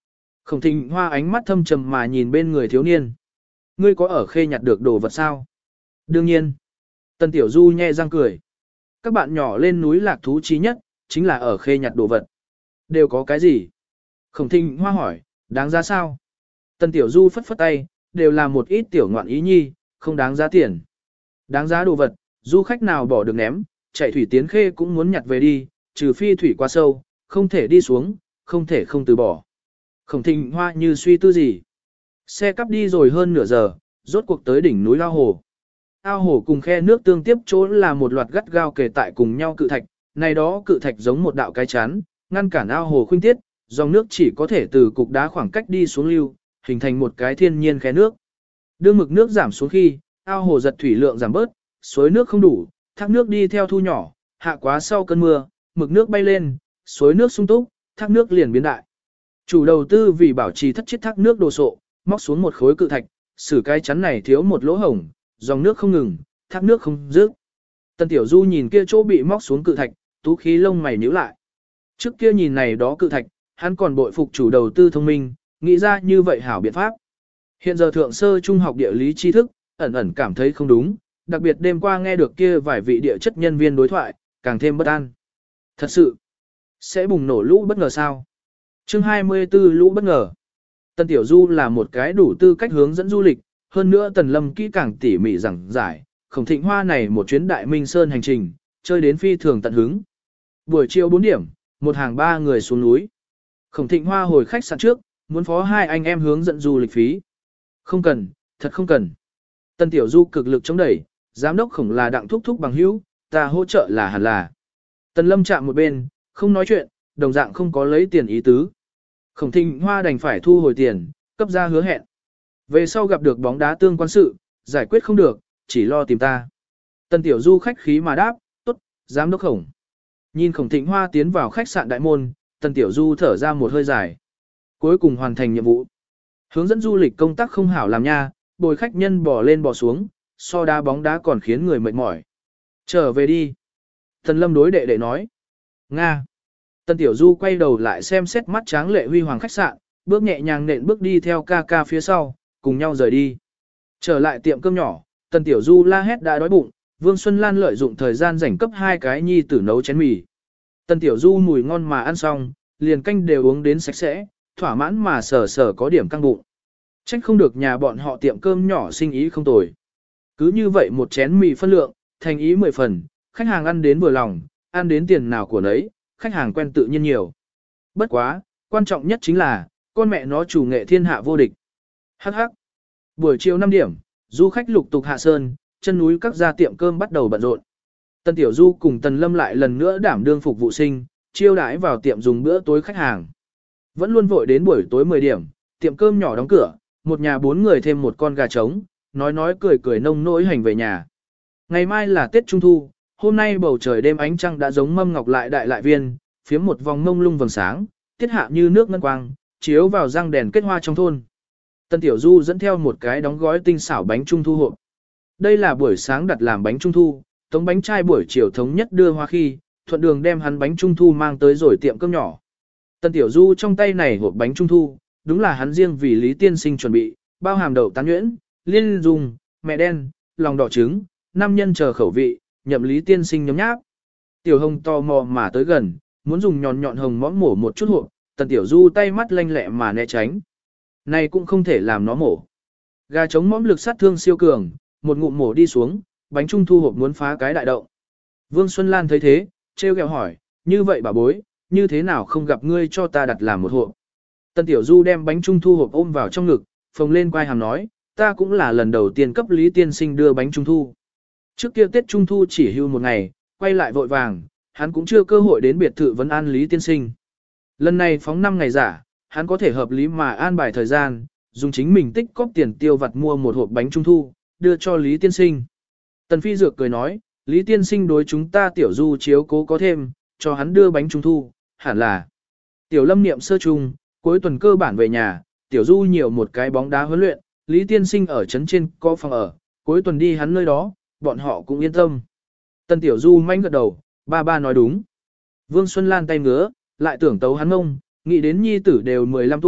Khổng Thịnh Hoa ánh mắt thâm trầm mà nhìn bên người thiếu niên. Ngươi có ở khê nhặt được đồ vật sao? Đương nhiên. Tần Tiểu Du nhe răng cười. Các bạn nhỏ lên núi lạc thú chí nhất, chính là ở khê nhặt đồ vật. Đều có cái gì? Khổng Thịnh Hoa hỏi, đáng giá sao? Tần Tiểu Du phất phất tay, đều là một ít tiểu ngoạn ý nhi, không đáng giá tiền. Đáng giá đồ vật, du khách nào bỏ được ném, chạy thủy tiến khê cũng muốn nhặt về đi, trừ phi thủy quá sâu, không thể đi xuống, không thể không từ bỏ. Khổng Thịnh Hoa như suy tư gì. Xe cắp đi rồi hơn nửa giờ, rốt cuộc tới đỉnh núi Ao Hồ. Ao Hồ cùng khe nước tương tiếp chỗ là một loạt gắt gao kề tại cùng nhau cự thạch, này đó cự thạch giống một đạo cái chắn, ngăn cản ao hồ khuynh tiết, dòng nước chỉ có thể từ cục đá khoảng cách đi xuống lưu, hình thành một cái thiên nhiên khe nước. Đưa mực nước giảm xuống khi, ao hồ giật thủy lượng giảm bớt, suối nước không đủ, thác nước đi theo thu nhỏ, hạ quá sau cơn mưa, mực nước bay lên, suối nước sung túc, thác nước liền biến đại. Chủ đầu tư vì bảo trì thất chiết thác nước đồ sộ, móc xuống một khối cự thạch, xử cái chắn này thiếu một lỗ hổng, dòng nước không ngừng, thác nước không dứt. Tần Tiểu Du nhìn kia chỗ bị móc xuống cự thạch, tú khí lông mày nhíu lại. Trước kia nhìn này đó cự thạch, hắn còn bội phục chủ đầu tư thông minh, nghĩ ra như vậy hảo biện pháp. Hiện giờ thượng sơ trung học địa lý tri thức, ẩn ẩn cảm thấy không đúng, đặc biệt đêm qua nghe được kia vài vị địa chất nhân viên đối thoại, càng thêm bất an. Thật sự, sẽ bùng nổ lũ bất ngờ sao? Chương 24 lũ bất ngờ. Tần Tiểu Du là một cái đủ tư cách hướng dẫn du lịch, hơn nữa Tần Lâm kỹ càng tỉ mỉ giảng giải, Khổng Thịnh Hoa này một chuyến Đại Minh Sơn hành trình, chơi đến phi thường tận hứng. Buổi chiều 4 điểm, một hàng 3 người xuống núi. Khổng Thịnh Hoa hồi khách sạn trước, muốn phó hai anh em hướng dẫn du lịch phí. Không cần, thật không cần. Tần Tiểu Du cực lực chống đẩy, giám đốc Khổng là đặng thúc thúc bằng hữu, ta hỗ trợ là hẳn là. Tần Lâm chạm một bên, không nói chuyện, đồng dạng không có lấy tiền ý tứ. Khổng Thịnh Hoa đành phải thu hồi tiền, cấp ra hứa hẹn. Về sau gặp được bóng đá tương quan sự, giải quyết không được, chỉ lo tìm ta. Tần Tiểu Du khách khí mà đáp, tốt, giám đốc Khổng. Nhìn Khổng Thịnh Hoa tiến vào khách sạn đại môn, Tần Tiểu Du thở ra một hơi dài. Cuối cùng hoàn thành nhiệm vụ. Hướng dẫn du lịch công tác không hảo làm nha, bồi khách nhân bò lên bò xuống, so đá bóng đá còn khiến người mệt mỏi. Trở về đi. Tần Lâm đối đệ đệ nói. Nga. Tần Tiểu Du quay đầu lại xem xét mắt tráng lệ huy hoàng khách sạn, bước nhẹ nhàng nện bước đi theo ca ca phía sau, cùng nhau rời đi. Trở lại tiệm cơm nhỏ, Tần Tiểu Du la hét đã đói bụng, Vương Xuân Lan lợi dụng thời gian rảnh cấp hai cái nhi tử nấu chén mì. Tần Tiểu Du mùi ngon mà ăn xong, liền canh đều uống đến sạch sẽ, thỏa mãn mà sờ sờ có điểm căng bụng. Trách không được nhà bọn họ tiệm cơm nhỏ sinh ý không tồi. Cứ như vậy một chén mì phân lượng, thành ý 10 phần, khách hàng ăn đến vừa lòng, ăn đến tiền nào của nấy, khách hàng quen tự nhiên nhiều. Bất quá, quan trọng nhất chính là, con mẹ nó chủ nghệ thiên hạ vô địch. Hắc hắc. Buổi chiều 5 điểm, du khách lục tục hạ sơn, chân núi các gia tiệm cơm bắt đầu bận rộn. Tần Tiểu Du cùng Tần Lâm lại lần nữa đảm đương phục vụ sinh, chiêu đãi vào tiệm dùng bữa tối khách hàng. Vẫn luôn vội đến buổi tối 10 điểm, tiệm cơm nhỏ đóng cửa, một nhà 4 người thêm một con gà trống, nói cười cười nông nỗi hành về nhà. Ngày mai là Tết Trung Thu, hôm nay bầu trời đêm ánh trăng đã giống mâm ngọc lại đại lại viên, phiếm một vòng mông lung vầng sáng, tiết hạ như nước ngân quang, chiếu vào răng đèn kết hoa trong thôn. Tần Tiểu Du dẫn theo một cái đóng gói tinh xảo bánh trung thu hộp. Đây là buổi sáng đặt làm bánh trung thu, tống bánh trai buổi chiều thống nhất đưa hoa khi, thuận đường đem hắn bánh trung thu mang tới rồi tiệm cơm nhỏ. Tần Tiểu Du trong tay này hộp bánh trung thu, đúng là hắn riêng vì Lý Tiên Sinh chuẩn bị, bao hàm đậu tán nhuyễn, liên dung, mẹ đen, lòng đỏ trứng, 5 nhân chờ khẩu vị, nhậm Lý Tiên Sinh nhấm nháp. Tiểu Hồng tò mò mà tới gần, muốn dùng nhọn nhọn hồng mõm mổ một chút hộp, Tần Tiểu Du tay mắt lanh lẹ mà né tránh. Này cũng không thể làm nó mổ. Gà trống mõm lực sát thương siêu cường, một ngụm mổ đi xuống, bánh trung thu hộp muốn phá cái đại động. Vương Xuân Lan thấy thế, trêu ghẹo hỏi, như vậy bà bối, như thế nào không gặp ngươi cho ta đặt làm một hộp. Tần Tiểu Du đem bánh trung thu hộp ôm vào trong ngực, phồng lên quai hàm nói, ta cũng là lần đầu tiên cấp Lý Tiên Sinh đưa bánh trung thu. Trước kia Tết Trung Thu chỉ hưu một ngày, quay lại vội vàng, hắn cũng chưa cơ hội đến biệt thự vấn an Lý Tiên Sinh. Lần này phóng 5 ngày giả, hắn có thể hợp lý mà an bài thời gian, dùng chính mình tích cóp tiền tiêu vặt mua một hộp bánh trung thu, đưa cho Lý Tiên Sinh. Tần Phi Dược cười nói, Lý Tiên Sinh đối chúng ta Tiểu Du chiếu cố có thêm, cho hắn đưa bánh trung thu, hẳn là. Tiểu Lâm niệm sơ trung, cuối tuần cơ bản về nhà, Tiểu Du nhiều một cái bóng đá huấn luyện, Lý Tiên Sinh ở trấn trên có phòng ở, cuối tuần đi hắn nơi đó, bọn họ cũng yên tâm. Tần Tiểu Du manh gật đầu, ba nói đúng. Vương Xuân Lan tay ngứa, lại tưởng tấu hắn ngông, nghĩ đến nhi tử đều 15 tuổi,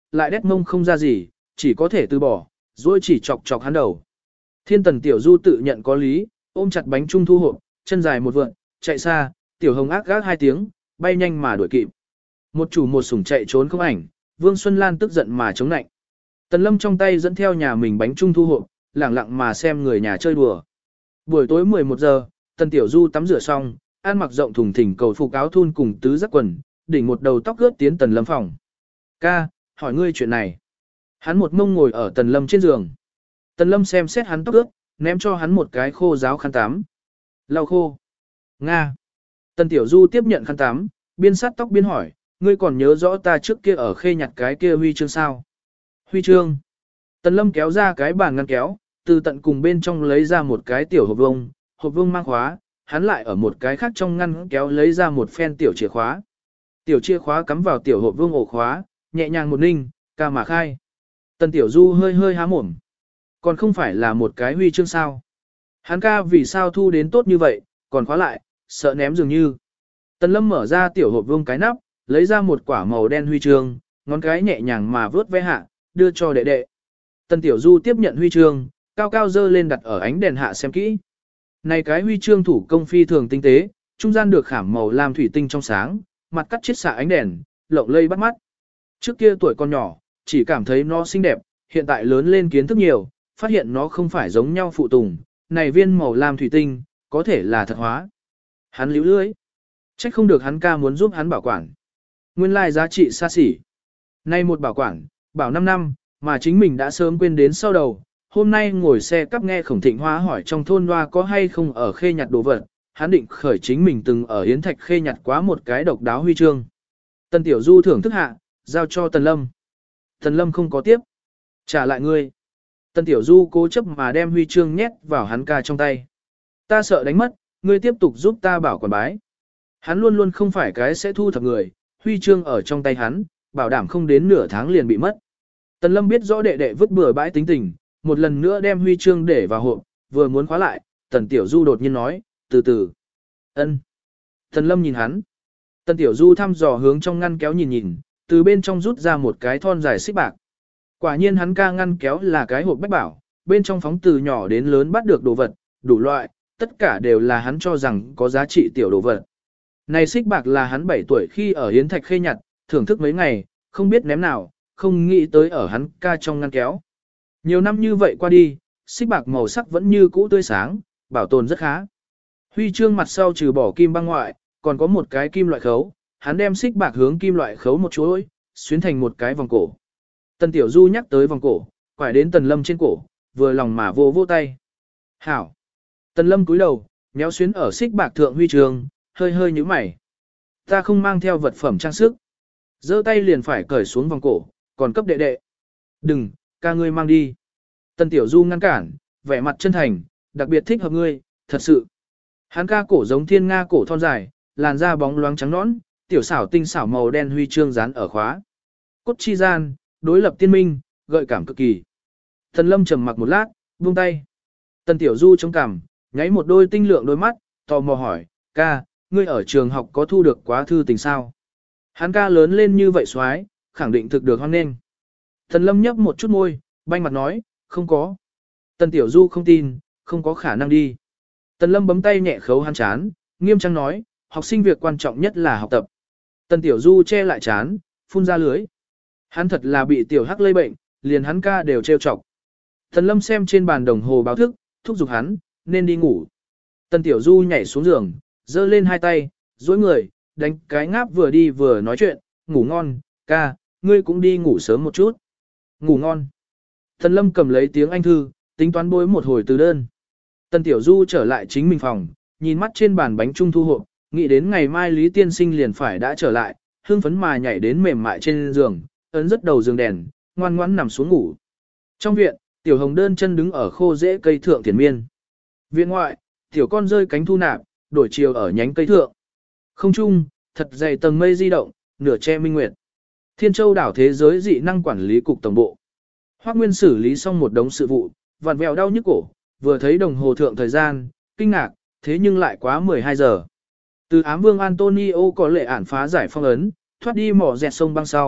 lại đét mông không ra gì, chỉ có thể từ bỏ, rồi chỉ chọc chọc hắn đầu. Thiên Tần Tiểu Du tự nhận có lý, ôm chặt bánh trung thu hộp, chân dài một vượn, chạy xa, Tiểu Hồng ác gác 2 tiếng, bay nhanh mà đuổi kịp. Một chủ một sủng chạy trốn không ảnh, Vương Xuân Lan tức giận mà chống nạnh. Tần Lâm trong tay dẫn theo nhà mình bánh trung thu hộp, lẳng lặng mà xem người nhà chơi đùa. Buổi tối 11 giờ, Tần Tiểu Du tắm rửa xong, ăn mặc rộng thùng thình cầu phục áo thun cùng tứ giác quần, đỉnh một đầu tóc ướt tiến Tần Lâm phòng. Ca, hỏi ngươi chuyện này. Hắn một mông ngồi ở Tần Lâm trên giường. Tần Lâm xem xét hắn tóc ướt, ném cho hắn một cái khô ráo khăn tắm. Lau khô. Nga. Tần Tiểu Du tiếp nhận khăn tắm, biên sát tóc biên hỏi, ngươi còn nhớ rõ ta trước kia ở khê nhặt cái kia huy chương sao? Huy chương. Tần Lâm kéo ra cái bàn ngăn kéo, từ tận cùng bên trong lấy ra một cái tiểu hộp vông mang khóa, hắn lại ở một cái khác trong ngăn kéo lấy ra một phen tiểu chìa khóa. Tiểu chìa khóa cắm vào tiểu hộp vông ổ khóa, nhẹ nhàng một ninh, ca mà khai. Tần Tiểu Du hơi hơi há mồm. Còn không phải là một cái huy chương sao? Hắn ca vì sao thu đến tốt như vậy, còn khóa lại, sợ ném dường như. Tần Lâm mở ra tiểu hộp vông cái nắp, lấy ra một quả màu đen huy chương, ngón cái nhẹ nhàng mà vớt ve hạ, đưa cho đệ đệ. Tần Tiểu Du tiếp nhận huy chương, cao cao dơ lên đặt ở ánh đèn hạ xem kỹ. Này cái huy chương thủ công phi thường tinh tế, trung gian được khảm màu lam thủy tinh trong sáng, mặt cắt chiết xạ ánh đèn, lộng lây bắt mắt. Trước kia tuổi còn nhỏ, chỉ cảm thấy nó xinh đẹp, hiện tại lớn lên kiến thức nhiều, phát hiện nó không phải giống nhau phụ tùng, này viên màu lam thủy tinh, có thể là thật hóa. Hắn líu lưỡi. Trách không được hắn ca muốn giúp hắn bảo quản. Nguyên lai giá trị xa xỉ. Nay một bảo quản, bảo 5 năm, mà chính mình đã sớm quên đến sau đầu. Hôm nay ngồi xe cắp nghe Khổng Thịnh Hoa hỏi trong thôn Hoa có hay không ở khê nhặt đồ vật, hắn định khởi chính mình từng ở Yến Thạch khê nhặt quá một cái độc đáo huy chương. Tần Tiểu Du thưởng thức hạ, giao cho Tần Lâm. Tần Lâm không có tiếp. Trả lại ngươi. Tần Tiểu Du cố chấp mà đem huy chương nhét vào hắn ca trong tay. Ta sợ đánh mất, ngươi tiếp tục giúp ta bảo quản bái. Hắn luôn luôn không phải cái sẽ thu thập người, huy chương ở trong tay hắn, bảo đảm không đến nửa tháng liền bị mất. Tần Lâm biết rõ đệ đệ vứt bừa bãi tính tình, một lần nữa đem huy chương để vào hộp, vừa muốn khóa lại, Tần Tiểu Du đột nhiên nói, từ từ. Ân. Tần Lâm nhìn hắn. Tần Tiểu Du thăm dò hướng trong ngăn kéo nhìn nhìn, từ bên trong rút ra một cái thon dài xích bạc. Quả nhiên hắn ca ngăn kéo là cái hộp bách bảo, bên trong phóng từ nhỏ đến lớn bắt được đồ vật, đủ loại, tất cả đều là hắn cho rằng có giá trị tiểu đồ vật. Này xích bạc là hắn 7 tuổi khi ở Yến Thạch khê nhặt, thưởng thức mấy ngày, không biết ném nào, không nghĩ tới ở hắn ca trong ngăn kéo. Nhiều năm như vậy qua đi, xích bạc màu sắc vẫn như cũ tươi sáng, bảo tồn rất khá. Huy chương mặt sau trừ bỏ kim băng ngoại, còn có một cái kim loại khấu, hắn đem xích bạc hướng kim loại khấu một chuỗi, xuyến thành một cái vòng cổ. Tần Tiểu Du nhắc tới vòng cổ, quải đến Tần Lâm trên cổ, vừa lòng mà vô vô tay. Hảo. Tần Lâm cúi đầu, nhéo xuyến ở xích bạc thượng huy chương, hơi hơi nhíu mày. Ta không mang theo vật phẩm trang sức. Giơ tay liền phải cởi xuống vòng cổ, còn cấp đệ đệ. Đừng, ca ngươi mang đi. Tần Tiểu Du ngăn cản, vẻ mặt chân thành, đặc biệt thích hợp ngươi, thật sự. Hắn ca cổ giống thiên nga cổ thon dài, làn da bóng loáng trắng nõn, tiểu xảo tinh xảo màu đen huy chương dán ở khóa. Cốt chi gian, đối lập tiên minh, gợi cảm cực kỳ. Tần Lâm trầm mặc một lát, buông tay. Tần Tiểu Du chống cằm, nháy một đôi tinh lượng đôi mắt, tò mò hỏi, ca, ngươi ở trường học có thu được quá thư tình sao? Hắn ca lớn lên như vậy xoái, khẳng định thực được hoan nghênh. Tần Lâm nhấp một chút môi, banh mặt nói, không có. Tần Tiểu Du không tin, không có khả năng đi. Tần Lâm bấm tay nhẹ khấu hắn chán, nghiêm trang nói, học sinh việc quan trọng nhất là học tập. Tần Tiểu Du che lại chán, phun ra lưới. Hắn thật là bị tiểu hắc lây bệnh, liền hắn ca đều trêu chọc. Tần Lâm xem trên bàn đồng hồ báo thức, thúc giục hắn, nên đi ngủ. Tần Tiểu Du nhảy xuống giường, giơ lên hai tay, duỗi người, đánh cái ngáp vừa đi vừa nói chuyện, ngủ ngon, ca, ngươi cũng đi ngủ sớm một chút. Ngủ ngon. Tần Lâm cầm lấy tiếng Anh thư, tính toán bối một hồi từ đơn. Tần Tiểu Du trở lại chính mình phòng, nhìn mắt trên bàn bánh trung thu hộp, nghĩ đến ngày mai Lý Tiên Sinh liền phải đã trở lại, hương phấn mà nhảy đến mềm mại trên giường, ấn rất đầu giường đèn, ngoan ngoãn nằm xuống ngủ. Trong viện, Tiểu Hồng đơn chân đứng ở khô rễ cây thượng thiền miên. Viện ngoại, tiểu con rơi cánh thu nạp, đổi chiều ở nhánh cây thượng. Không trung, thật dày tầng mây di động, nửa che minh nguyệt. Thiên Châu đảo thế giới dị năng quản lý cục tổng bộ. Hoắc Nguyên xử lý xong một đống sự vụ, vặn vẹo đau nhức cổ, vừa thấy đồng hồ thượng thời gian, kinh ngạc, thế nhưng lại quá 12 giờ. Từ ám vương Antonio có lệ ản phá giải phong ấn, thoát đi mỏ dẹt sông băng sau,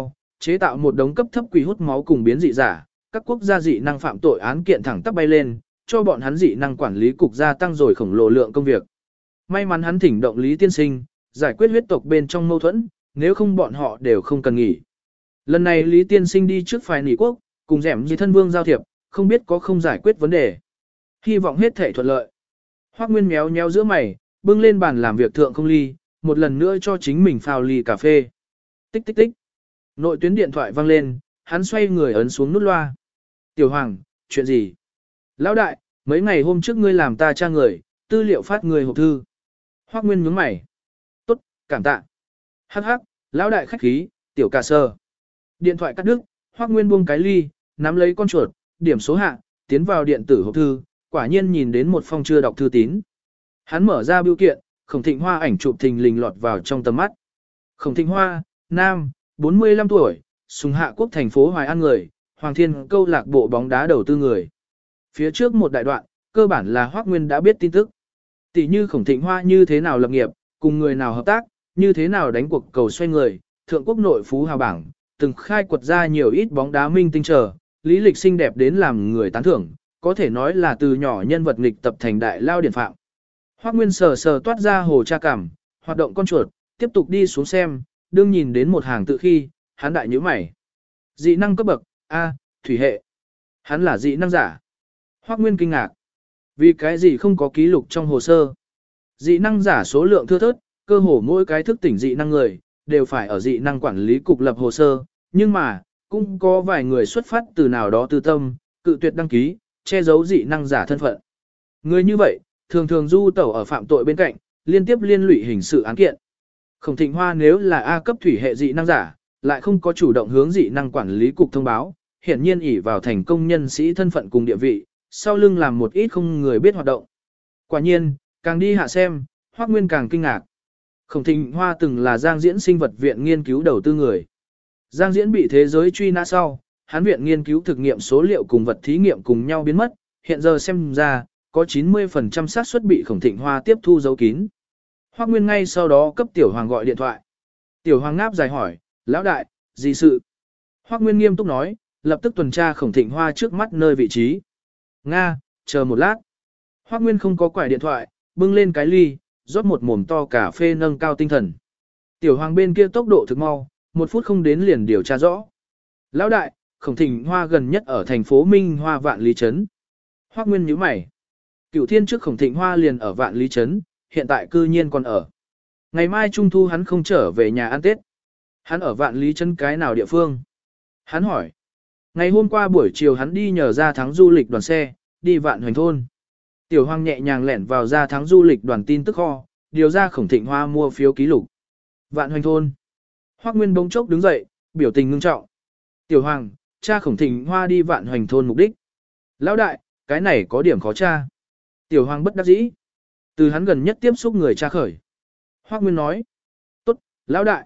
chế tạo một đống cấp thấp quỷ hút máu cùng biến dị giả, các quốc gia dị năng phạm tội án kiện thẳng tắp bay lên, cho bọn hắn dị năng quản lý cục gia tăng rồi khổng lồ lượng công việc. May mắn hắn thỉnh động Lý tiên sinh, giải quyết huyết tộc bên trong mâu thuẫn, nếu không bọn họ đều không cần nghỉ. Lần này Lý tiên sinh đi trước phái nỉ quốc, cùng dẻm gì thân vương giao thiệp, không biết có không giải quyết vấn đề. Hy vọng hết thể thuận lợi. Hoắc Nguyên méo méo giữa mày, bưng lên bàn làm việc thượng không ly, một lần nữa cho chính mình phao ly cà phê. Tích tích tích. Nội tuyến điện thoại vang lên, hắn xoay người ấn xuống nút loa. Tiểu Hoàng, chuyện gì? Lão đại, mấy ngày hôm trước ngươi làm ta tra người, tư liệu phát người hộp thư. Hoắc Nguyên nhướng mày. Tốt, cảm tạ. Hắc hắc, lão đại khách khí, tiểu cà sơ. Điện thoại cắt đứt, Hoắc Nguyên buông cái ly, nắm lấy con chuột, điểm số hạ, tiến vào điện tử hộp thư, quả nhiên nhìn đến một phong chưa đọc thư tín. Hắn mở ra bưu kiện, Khổng Thịnh Hoa ảnh chụp thình lình lọt vào trong tầm mắt. Khổng Thịnh Hoa, nam, 45 tuổi, Sùng Hạ Quốc thành phố Hoài An người, Hoàng Thiên câu lạc bộ bóng đá đầu tư người. Phía trước một đại đoạn, cơ bản là Hoắc Nguyên đã biết tin tức. Tỷ như Khổng Thịnh Hoa như thế nào lập nghiệp, cùng người nào hợp tác, như thế nào đánh cuộc cầu xoay người, thượng quốc nội phú hào bảng, từng khai quật ra nhiều ít bóng đá minh tinh trở, lý lịch xinh đẹp đến làm người tán thưởng, có thể nói là từ nhỏ nhân vật nghịch tập thành đại lao điển phạm. Hoắc Nguyên sờ sờ toát ra hồ tra cảm, hoạt động con chuột, tiếp tục đi xuống xem, đương nhìn đến một hàng tự khi, hắn đại nhíu mày. Dị năng cấp bậc, A, thủy hệ. Hắn là dị năng giả. Hoắc Nguyên kinh ngạc. Vì cái gì không có ký lục trong hồ sơ? Dị năng giả số lượng thưa thớt, cơ hồ mỗi cái thức tỉnh dị năng người, đều phải ở dị năng quản lý cục lập hồ sơ, nhưng mà, cũng có vài người xuất phát từ nào đó tư tâm, cự tuyệt đăng ký, che giấu dị năng giả thân phận. Người như vậy, thường thường du tẩu ở phạm tội bên cạnh, liên tiếp liên lụy hình sự án kiện. Khổng Thịnh Hoa nếu là A cấp thủy hệ dị năng giả, lại không có chủ động hướng dị năng quản lý cục thông báo, hiển nhiên ỷ vào thành công nhân sĩ thân phận cùng địa vị, sau lưng làm một ít không người biết hoạt động. Quả nhiên, càng đi hạ xem, Hoắc Nguyên càng kinh ngạc. Khổng Thịnh Hoa từng là Giang Diễn sinh vật viện nghiên cứu đầu tư người. Giang Diễn bị thế giới truy nã sau, hắn viện nghiên cứu thực nghiệm số liệu cùng vật thí nghiệm cùng nhau biến mất, hiện giờ xem ra, có 90% xác suất bị Khổng Thịnh Hoa tiếp thu giấu kín. Hoắc Nguyên ngay sau đó cấp Tiểu Hoàng gọi điện thoại. Tiểu Hoàng ngáp dài hỏi, lão đại, gì sự? Hoắc Nguyên nghiêm túc nói, lập tức tuần tra Khổng Thịnh Hoa trước mắt nơi vị trí. Nga, chờ một lát. Hoắc Nguyên không có quải điện thoại, bưng lên cái ly, rót một mồm to cà phê nâng cao tinh thần. Tiểu Hoàng bên kia tốc độ thực mau, 1 phút không đến liền điều tra rõ. Lão đại, Khổng Thịnh Hoa gần nhất ở thành phố Minh Hoa Vạn Lý Trấn. Hoắc Nguyên nhíu mày. Cửu Thiên trước Khổng Thịnh Hoa liền ở Vạn Lý Trấn, hiện tại cư nhiên còn ở. Ngày mai Trung Thu hắn không trở về nhà ăn Tết. Hắn ở Vạn Lý Trấn cái nào địa phương? Hắn hỏi. Ngày hôm qua buổi chiều hắn đi nhờ Gia Thắng du lịch đoàn xe, đi Vạn Hoành thôn. Tiểu Hoàng nhẹ nhàng lẻn vào Gia Thắng du lịch đoàn tin tức kho, điều ra Khổng Thịnh Hoa mua phiếu ký lục. Vạn Hoành thôn. Hoắc Nguyên bỗng chốc đứng dậy, biểu tình ngưng trọng. Tiểu Hoàng, cha Khổng Thịnh Hoa đi Vạn Hoành thôn mục đích. Lão đại, cái này có điểm khó tra. Tiểu Hoàng bất đắc dĩ. Từ hắn gần nhất tiếp xúc người tra khởi. Hoắc Nguyên nói. Tốt, lão đại.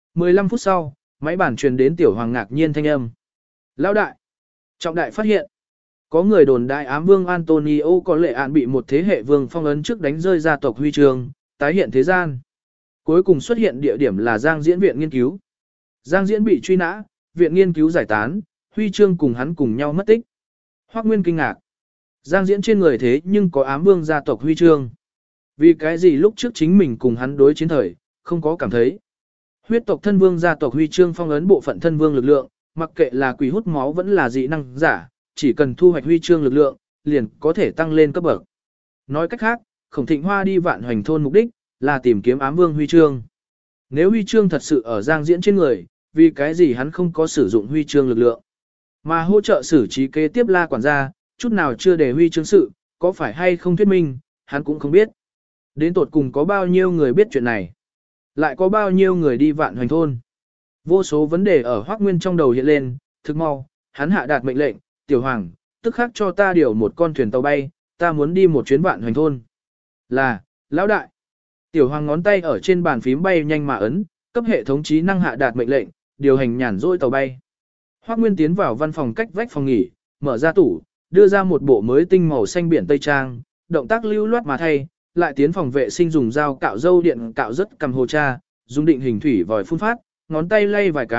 15 phút sau, máy bản truyền đến Tiểu Hoàng ngạc nhiên thanh âm. Lão đại. Trọng đại phát hiện. Có người đồn đại ám vương Antonio có lệ án bị một thế hệ vương phong ấn trước đánh rơi gia tộc huy chương, tái hiện thế gian. Cuối cùng xuất hiện địa điểm là Giang Diễn viện nghiên cứu. Giang Diễn bị truy nã, viện nghiên cứu giải tán, huy chương cùng hắn cùng nhau mất tích. Hoắc Nguyên kinh ngạc. Giang Diễn trên người thế nhưng có ám vương gia tộc huy chương. Vì cái gì lúc trước chính mình cùng hắn đối chiến thời, không có cảm thấy. Huyết tộc thân vương gia tộc huy chương phong ấn bộ phận thân vương lực lượng, mặc kệ là quỷ hút máu vẫn là dị năng giả, chỉ cần thu hoạch huy chương lực lượng, liền có thể tăng lên cấp bậc. Nói cách khác, Khổng Thịnh Hoa đi Vạn Hoành thôn mục đích là tìm kiếm ám vương huy chương. Nếu huy chương thật sự ở Giang Diễn trên người, vì cái gì hắn không có sử dụng huy chương lực lượng, mà hỗ trợ xử trí kế tiếp La quản gia, chút nào chưa để huy chương sự, có phải hay không thuyết minh, hắn cũng không biết. Đến tột cùng có bao nhiêu người biết chuyện này, lại có bao nhiêu người đi Vạn Hoành thôn. Vô số vấn đề ở Hoắc Nguyên trong đầu hiện lên, thực mau, hắn hạ đạt mệnh lệnh, Tiểu Hoàng, tức khắc cho ta điều một con thuyền tàu bay, ta muốn đi một chuyến Vạn Hoành thôn. Là, lão đại. Tiểu Hoàng ngón tay ở trên bàn phím bay nhanh mà ấn, cấp hệ thống trí năng hạ đạt mệnh lệnh, điều hành nhàn rỗi tàu bay. Hoắc Nguyên tiến vào văn phòng cách vách phòng nghỉ, mở ra tủ, đưa ra một bộ mới tinh màu xanh biển tây trang, động tác lưu loát mà thay, lại tiến phòng vệ sinh dùng dao cạo râu điện cạo rất cầm hồ cha, dùng định hình thủy vòi phun phát, ngón tay lay vài cái,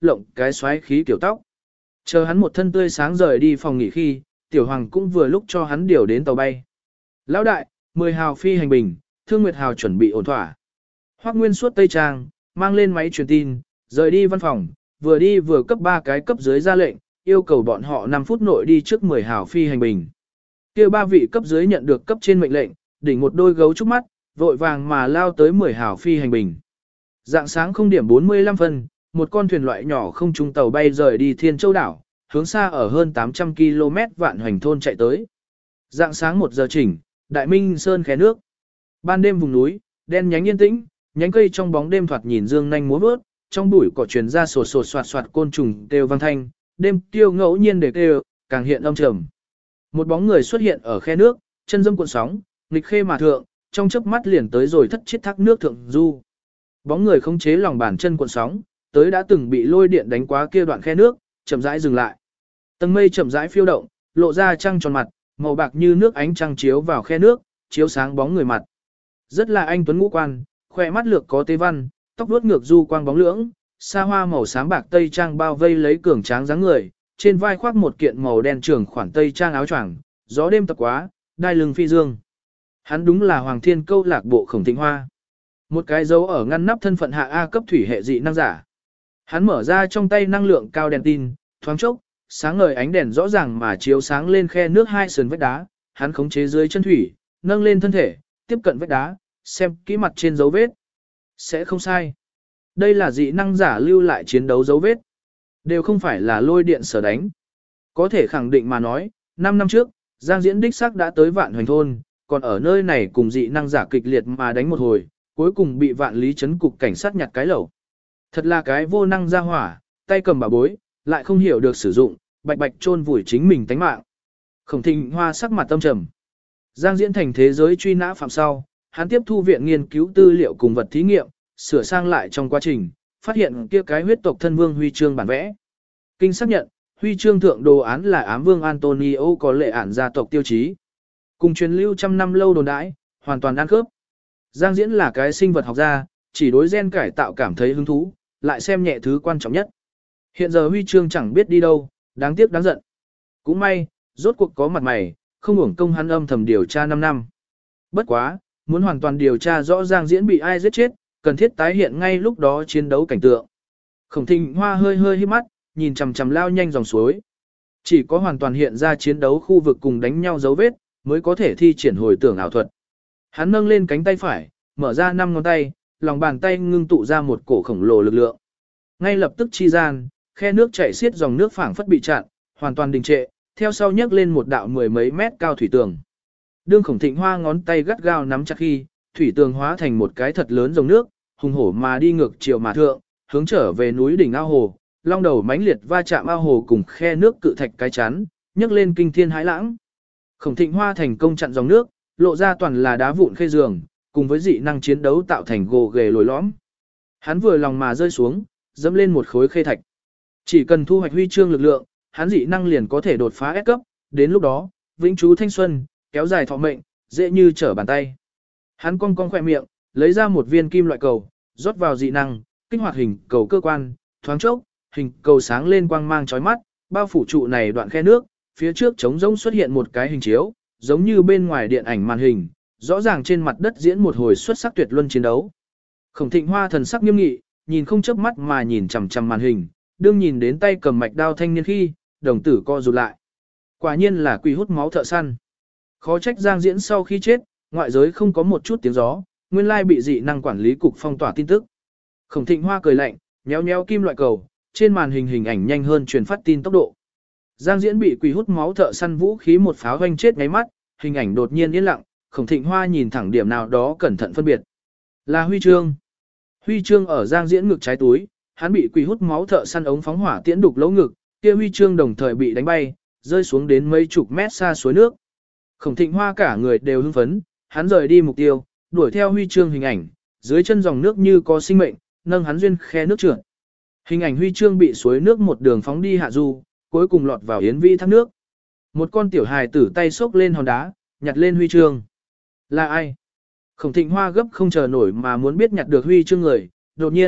lộng cái xoáy khí kiểu tóc. Chờ hắn một thân tươi sáng rời đi phòng nghỉ khi, Tiểu Hoàng cũng vừa lúc cho hắn điều đến tàu bay. Lão đại, 10 hào phi hành bình, Thương Nguyệt hào chuẩn bị ổn thỏa. Hoắc Nguyên suốt Tây Trang, mang lên máy truyền tin, rời đi văn phòng, vừa đi vừa cấp 3 cái cấp dưới ra lệnh, yêu cầu bọn họ 5 phút nội đi trước 10 hào phi hành bình. Kia 3 vị cấp dưới nhận được cấp trên mệnh lệnh, đỉnh một đôi gấu trúc mắt, vội vàng mà lao tới 10 hào phi hành bình. Dạng sáng 0:45 phân, một con thuyền loại nhỏ không trung tàu bay rời đi Thiên Châu đảo, hướng xa ở hơn 800 km Vạn Hoành thôn chạy tới. Dạng sáng 1 giờ chỉnh, Đại Minh Sơn khé nước. Ban đêm vùng núi, đen nhánh yên tĩnh, nhánh cây trong bóng đêm thoạt nhìn dương nhanh múa vớt, trong bụi cỏ truyền ra sột sột soạt soạt côn trùng kêu vang thanh, đêm tiêu ngẫu nhiên để kêu, càng hiện âm trầm. Một bóng người xuất hiện ở khe nước, chân dâm cuộn sóng, nghịch khê mà thượng, trong chớp mắt liền tới rồi thất chiết thác nước thượng du. Bóng người khống chế lòng bàn chân cuộn sóng, tới đã từng bị lôi điện đánh quá kia đoạn khe nước, chậm rãi dừng lại. Tầng mây chậm rãi phiêu động, lộ ra trăng tròn mặt, màu bạc như nước ánh trăng chiếu vào khe nước, chiếu sáng bóng người mặt. Rất là anh tuấn ngũ quan, khỏe mắt lược có tế văn, tóc vuốt ngược du quang bóng lưỡng, xa hoa màu xám bạc tây trang bao vây lấy cường tráng dáng người, trên vai khoác một kiện màu đen trường khoản tây trang áo choàng, gió đêm tập quá, đai lưng phi dương. Hắn đúng là Hoàng Thiên Câu lạc bộ Khổng Thịnh Hoa. Một cái dấu ở ngăn nắp thân phận hạ A cấp thủy hệ dị năng giả. Hắn mở ra trong tay năng lượng cao đèn tin, thoáng chốc, sáng ngời ánh đèn rõ ràng mà chiếu sáng lên khe nước hai sườn vách đá, hắn khống chế dưới chân thủy, nâng lên thân thể, tiếp cận vách đá, xem kỹ mặt trên dấu vết. Sẽ không sai. Đây là dị năng giả lưu lại chiến đấu dấu vết. Đều không phải là lôi điện sở đánh. Có thể khẳng định mà nói, 5 năm trước, Giang Diễn đích xác đã tới Vạn Hoành thôn, còn ở nơi này cùng dị năng giả kịch liệt mà đánh một hồi, cuối cùng bị Vạn Lý trấn cục cảnh sát nhặt cái lẩu. Thật là cái vô năng ra hỏa, tay cầm bảo bối, lại không hiểu được sử dụng, bạch bạch chôn vùi chính mình tánh mạng. Khổng Thịnh Hoa sắc mặt tâm trầm. Giang Diễn thành thế giới truy nã phạm sau, hắn tiếp thu viện nghiên cứu tư liệu cùng vật thí nghiệm, sửa sang lại trong quá trình, phát hiện kia cái huyết tộc thân vương huy chương bản vẽ. Kinh xác nhận, huy chương thượng đồ án là ám vương Antonio có lệ ản gia tộc tiêu chí. Cùng truyền lưu trăm năm lâu đồn đãi, hoàn toàn ăn khớp. Giang Diễn là cái sinh vật học gia, chỉ đối gen cải tạo cảm thấy hứng thú, lại xem nhẹ thứ quan trọng nhất. Hiện giờ huy chương chẳng biết đi đâu, đáng tiếc đáng giận. Cũng may, rốt cuộc có mặt mày, không uổng công hắn âm thầm điều tra 5 năm. Bất quá, muốn hoàn toàn điều tra rõ Giang Diễn bị ai giết chết, cần thiết tái hiện ngay lúc đó chiến đấu cảnh tượng. Khổng Thịnh Hoa hơi hơi hít mắt, nhìn chằm chằm lao nhanh dòng suối. Chỉ có hoàn toàn hiện ra chiến đấu khu vực cùng đánh nhau dấu vết, mới có thể thi triển hồi tưởng ảo thuật. Hắn nâng lên cánh tay phải, mở ra 5 ngón tay, lòng bàn tay ngưng tụ ra một cổ khổng lồ lực lượng. Ngay lập tức chi gian, khe nước chảy xiết dòng nước phảng phất bị chặn, hoàn toàn đình trệ, theo sau nhấc lên một đạo mười mấy mét cao thủy tường. Đương Khổng Thịnh Hoa ngón tay gắt gao nắm chặt khi, thủy tường hóa thành một cái thật lớn dòng nước, hùng hổ mà đi ngược chiều mà thượng, hướng trở về núi đỉnh ao hồ, long đầu mãnh liệt va chạm ao hồ cùng khe nước cự thạch cái chắn, nhấc lên kinh thiên hãi lãng. Khổng Thịnh Hoa thành công chặn dòng nước, lộ ra toàn là đá vụn khê giường, cùng với dị năng chiến đấu tạo thành gồ ghề lồi lõm. Hắn vừa lòng mà rơi xuống, dẫm lên một khối khê thạch. Chỉ cần thu hoạch huy chương lực lượng, hắn dị năng liền có thể đột phá S cấp, đến lúc đó, vĩnh trú thanh xuân, kéo dài thọ mệnh, dễ như trở bàn tay. Hắn cong cong khỏe miệng, lấy ra một viên kim loại cầu, rót vào dị năng, kích hoạt hình cầu cơ quan, thoáng chốc, hình cầu sáng lên quang mang chói mắt, bao phủ trụ này đoạn khe nước, phía trước trống rỗng xuất hiện một cái hình chiếu, giống như bên ngoài điện ảnh màn hình, rõ ràng trên mặt đất diễn một hồi xuất sắc tuyệt luân chiến đấu. Khổng Thịnh Hoa thần sắc nghiêm nghị, nhìn không chớp mắt mà nhìn chằm chằm màn hình, đương nhìn đến tay cầm mạch đao thanh niên khi, đồng tử co rụt lại. Quả nhiên là quỷ hút máu thợ săn. Khó trách Giang Diễn sau khi chết, ngoại giới không có một chút tiếng gió, nguyên lai bị dị năng quản lý cục phong tỏa tin tức. Khổng Thịnh Hoa cười lạnh, nhéo nhéo kim loại cầu, trên màn hình hình ảnh nhanh hơn truyền phát tin tốc độ. Giang Diễn bị quỷ hút máu thợ săn vũ khí một pháo hoanh chết ngáy mắt, hình ảnh đột nhiên yên lặng, Khổng Thịnh Hoa nhìn thẳng điểm nào đó cẩn thận phân biệt. Là huy chương. Huy chương ở Giang Diễn ngực trái túi, hắn bị quỷ hút máu thợ săn ống phóng hỏa tiễn đục lỗ ngực, kia huy chương đồng thời bị đánh bay, rơi xuống đến mấy chục mét xa suối nước. Khổng Thịnh Hoa cả người đều hưng phấn, hắn rời đi mục tiêu, đuổi theo huy chương hình ảnh, dưới chân dòng nước như có sinh mệnh, nâng hắn duyên khe nước trượt. Hình ảnh huy chương bị suối nước một đường phóng đi hạ du, cuối cùng lọt vào yến vĩ thác nước. Một con tiểu hài tử tay xốc lên hòn đá, nhặt lên huy chương. Là ai? Khổng Thịnh Hoa gấp không chờ nổi mà muốn biết nhặt được huy chương người, đột nhiên,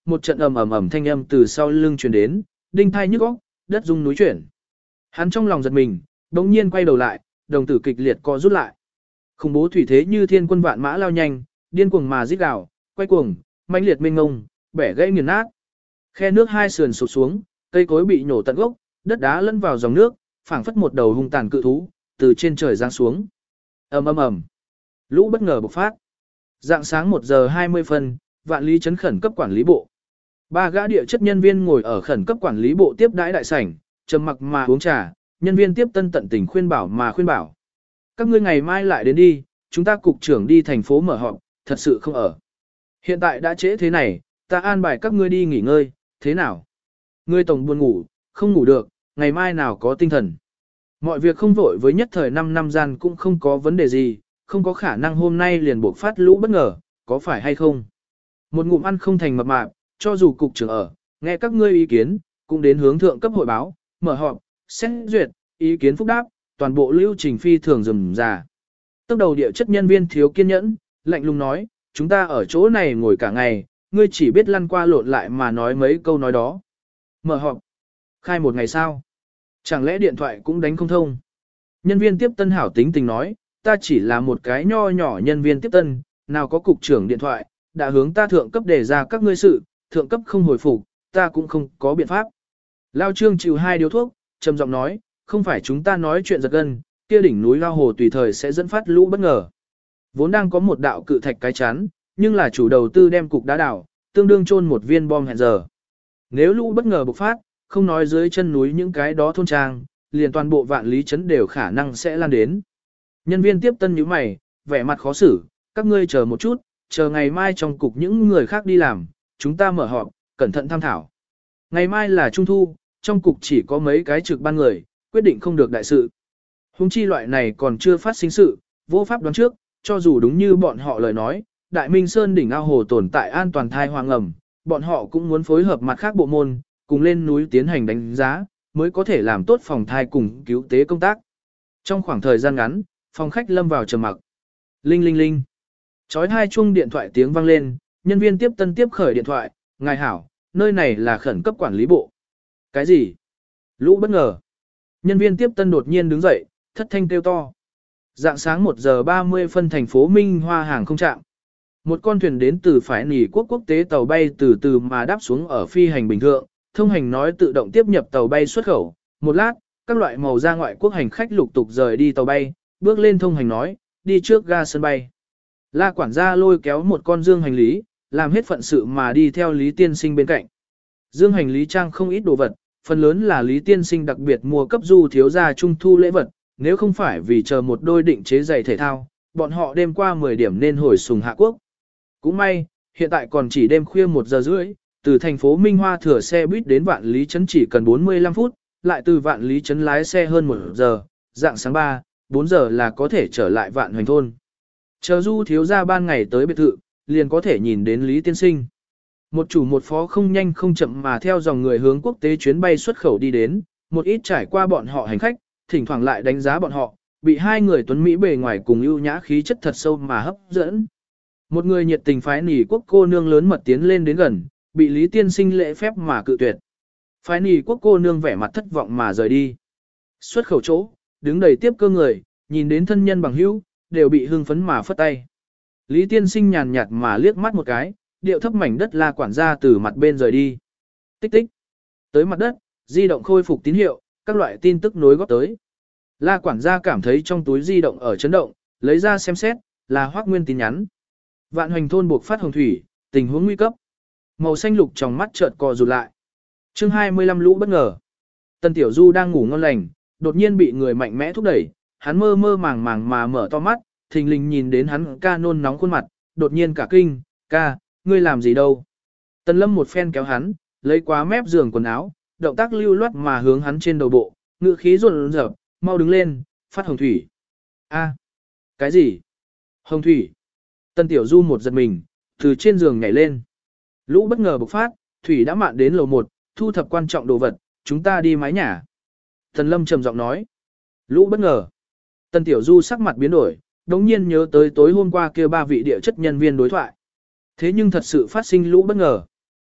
một trận ầm ầm ầm thanh âm từ sau lưng truyền đến, đinh thai nhức óc, đất rung núi chuyển. Hắn trong lòng giật mình, đống nhiên quay đầu lại, đồng tử kịch liệt co rút lại. Khủng bố thủy thế như thiên quân vạn mã lao nhanh, điên cuồng mà rít gào, quay cuồng, mãnh liệt mênh ngông, bẻ gãy nghiền nát. Khe nước hai sườn sụp xuống, cây cối bị nhổ tận gốc, đất đá lẫn vào dòng nước, phảng phất một đầu hung tàn cự thú từ trên trời giáng xuống. Ầm ầm ầm. Lũ bất ngờ bộc phát. Dạng sáng 1 giờ 20 phân, Vạn Lý trấn khẩn cấp quản lý bộ. 3 gã địa chất nhân viên ngồi ở khẩn cấp quản lý bộ tiếp đãi đại sảnh, trầm mặc mà uống trà, nhân viên tiếp tân tận tình khuyên bảo. Các ngươi ngày mai lại đến đi, chúng ta cục trưởng đi thành phố mở họp, thật sự không ở. Hiện tại đã trễ thế này, ta an bài các ngươi đi nghỉ ngơi, thế nào? Ngươi tổng buồn ngủ, không ngủ được, ngày mai nào có tinh thần. Mọi việc không vội với nhất thời 5 năm gian cũng không có vấn đề gì, không có khả năng hôm nay liền buộc phát lũ bất ngờ, có phải hay không? Một ngụm ăn không thành mập mạp, cho dù cục trưởng ở, nghe các ngươi ý kiến, cũng đến hướng thượng cấp hội báo, mở họp, xét duyệt, ý kiến phúc đáp, toàn bộ lưu trình phi thường rườm rà. Tốc đầu địa chất nhân viên thiếu kiên nhẫn, lạnh lùng nói, chúng ta ở chỗ này ngồi cả ngày, ngươi chỉ biết lăn qua lộn lại mà nói mấy câu nói đó. Mở họp, khai một ngày sao? Chẳng lẽ điện thoại cũng đánh không thông? Nhân viên tiếp tân hảo tính tình nói, ta chỉ là một cái nho nhỏ nhân viên tiếp tân, nào có cục trưởng điện thoại, đã hướng ta thượng cấp đề ra các ngươi sự, thượng cấp không hồi phục, ta cũng không có biện pháp. Lao Trương chịu 2 điếu thuốc, trầm giọng nói, không phải chúng ta nói chuyện giật gân, kia đỉnh núi Lao Hồ tùy thời sẽ dẫn phát lũ bất ngờ. Vốn đang có một đạo cự thạch cái chắn, nhưng là chủ đầu tư đem cục đá đảo, tương đương chôn một viên bom hẹn giờ. Nếu lũ bất ngờ bộc phát, không nói dưới chân núi những cái đó thôn trang, liền toàn bộ Vạn Lý trấn đều khả năng sẽ lan đến. Nhân viên tiếp tân nhíu mày, vẻ mặt khó xử, các ngươi chờ một chút, chờ ngày mai trong cục những người khác đi làm, chúng ta mở họp, cẩn thận tham thảo. Ngày mai là Trung thu, trong cục chỉ có mấy cái trực ban người, quyết định không được đại sự. Hùng chi loại này còn chưa phát sinh sự, vô pháp đoán trước, cho dù đúng như bọn họ lời nói, Đại Minh Sơn đỉnh ao hồ tồn tại an toàn thai hoang ẩm, bọn họ cũng muốn phối hợp mặt khác bộ môn, cùng lên núi tiến hành đánh giá, mới có thể làm tốt phòng thai cùng cứu tế công tác. Trong khoảng thời gian ngắn, phòng khách lâm vào trầm mặc. Linh linh linh. Chói 2 chuông điện thoại tiếng vang lên, nhân viên tiếp tân tiếp khởi điện thoại, ngài hảo, nơi này là khẩn cấp quản lý bộ. Cái gì? Lũ bất ngờ. Nhân viên tiếp tân đột nhiên đứng dậy, thất thanh kêu to. Dạng sáng 1 giờ 30 phân thành phố Minh Hoa hàng không trạm. Một con thuyền đến từ phái nỉ quốc tế tàu bay từ từ mà đáp xuống ở phi hành bình thượng, thông hành nói tự động tiếp nhập tàu bay xuất khẩu. Một lát, các loại màu ra ngoại quốc hành khách lục tục rời đi tàu bay, bước lên thông hành nói, đi trước ga sân bay. La quản gia lôi kéo một con dương hành lý, làm hết phận sự mà đi theo Lý Tiên Sinh bên cạnh. Dương hành lý trang không ít đồ vật, phần lớn là Lý Tiên Sinh đặc biệt mua cấp du thiếu gia trung thu lễ vật, nếu không phải vì chờ một đôi định chế giày thể thao, bọn họ đêm qua 10 điểm nên hồi sùng Hạ Quốc. Cũng may, hiện tại còn chỉ đêm khuya 1 giờ rưỡi, từ thành phố Minh Hoa thừa xe buýt đến Vạn Lý trấn chỉ cần 45 phút, lại từ Vạn Lý trấn lái xe hơn 1 giờ, dạng sáng 3, 4 giờ là có thể trở lại Vạn Hoành thôn. Chờ du thiếu gia ban ngày tới biệt thự, liền có thể nhìn đến Lý Tiên Sinh. Một chủ một phó không nhanh không chậm mà theo dòng người hướng quốc tế chuyến bay xuất khẩu đi đến, một ít trải qua bọn họ hành khách, thỉnh thoảng lại đánh giá bọn họ, bị 2 người tuấn Mỹ bề ngoài cùng ưu nhã khí chất thật sâu mà hấp dẫn. Một người nhiệt tình phái nỉ quốc cô nương lớn mật tiến lên đến gần, bị Lý Tiên Sinh lễ phép mà cự tuyệt. Phái nỉ quốc cô nương vẻ mặt thất vọng mà rời đi. Xuất khẩu chỗ, đứng đầy tiếp cơ người, nhìn đến thân nhân bằng hữu, đều bị hưng phấn mà phất tay. Lý Tiên Sinh nhàn nhạt mà liếc mắt một cái, điệu thấp mảnh đất La quản gia từ mặt bên rời đi. Tích tích. Tới mặt đất, di động khôi phục tín hiệu, các loại tin tức nối góp tới. La quản gia cảm thấy trong túi di động ở chấn động, lấy ra xem xét, là Hoắc Nguyên tin nhắn. Vạn Hoành thôn buộc phát hồng thủy, tình huống nguy cấp. Màu xanh lục trong mắt chợt co rụt lại. Chương 25 lũ bất ngờ. Tần Tiểu Du đang ngủ ngon lành, đột nhiên bị người mạnh mẽ thúc đẩy, hắn mơ mơ màng màng mà mở to mắt, thình lình nhìn đến hắn ca nôn nóng khuôn mặt, đột nhiên cả kinh, ca, ngươi làm gì đâu. Tần Lâm một phen kéo hắn, lấy quá mép giường quần áo, động tác lưu loát mà hướng hắn trên đầu bộ, ngữ khí run rợn, mau đứng lên, phát hồng thủy. A, cái gì? Hồng thủy. Tần Tiểu Du một giật mình, từ trên giường nhảy lên. Lũ bất ngờ bộc phát, thủy đã mạn đến lầu 1, thu thập quan trọng đồ vật, chúng ta đi mái nhà. Tần Lâm trầm giọng nói. Lũ bất ngờ. Tần Tiểu Du sắc mặt biến đổi, đống nhiên nhớ tới tối hôm qua kia 3 vị địa chất nhân viên đối thoại. Thế nhưng thật sự phát sinh lũ bất ngờ.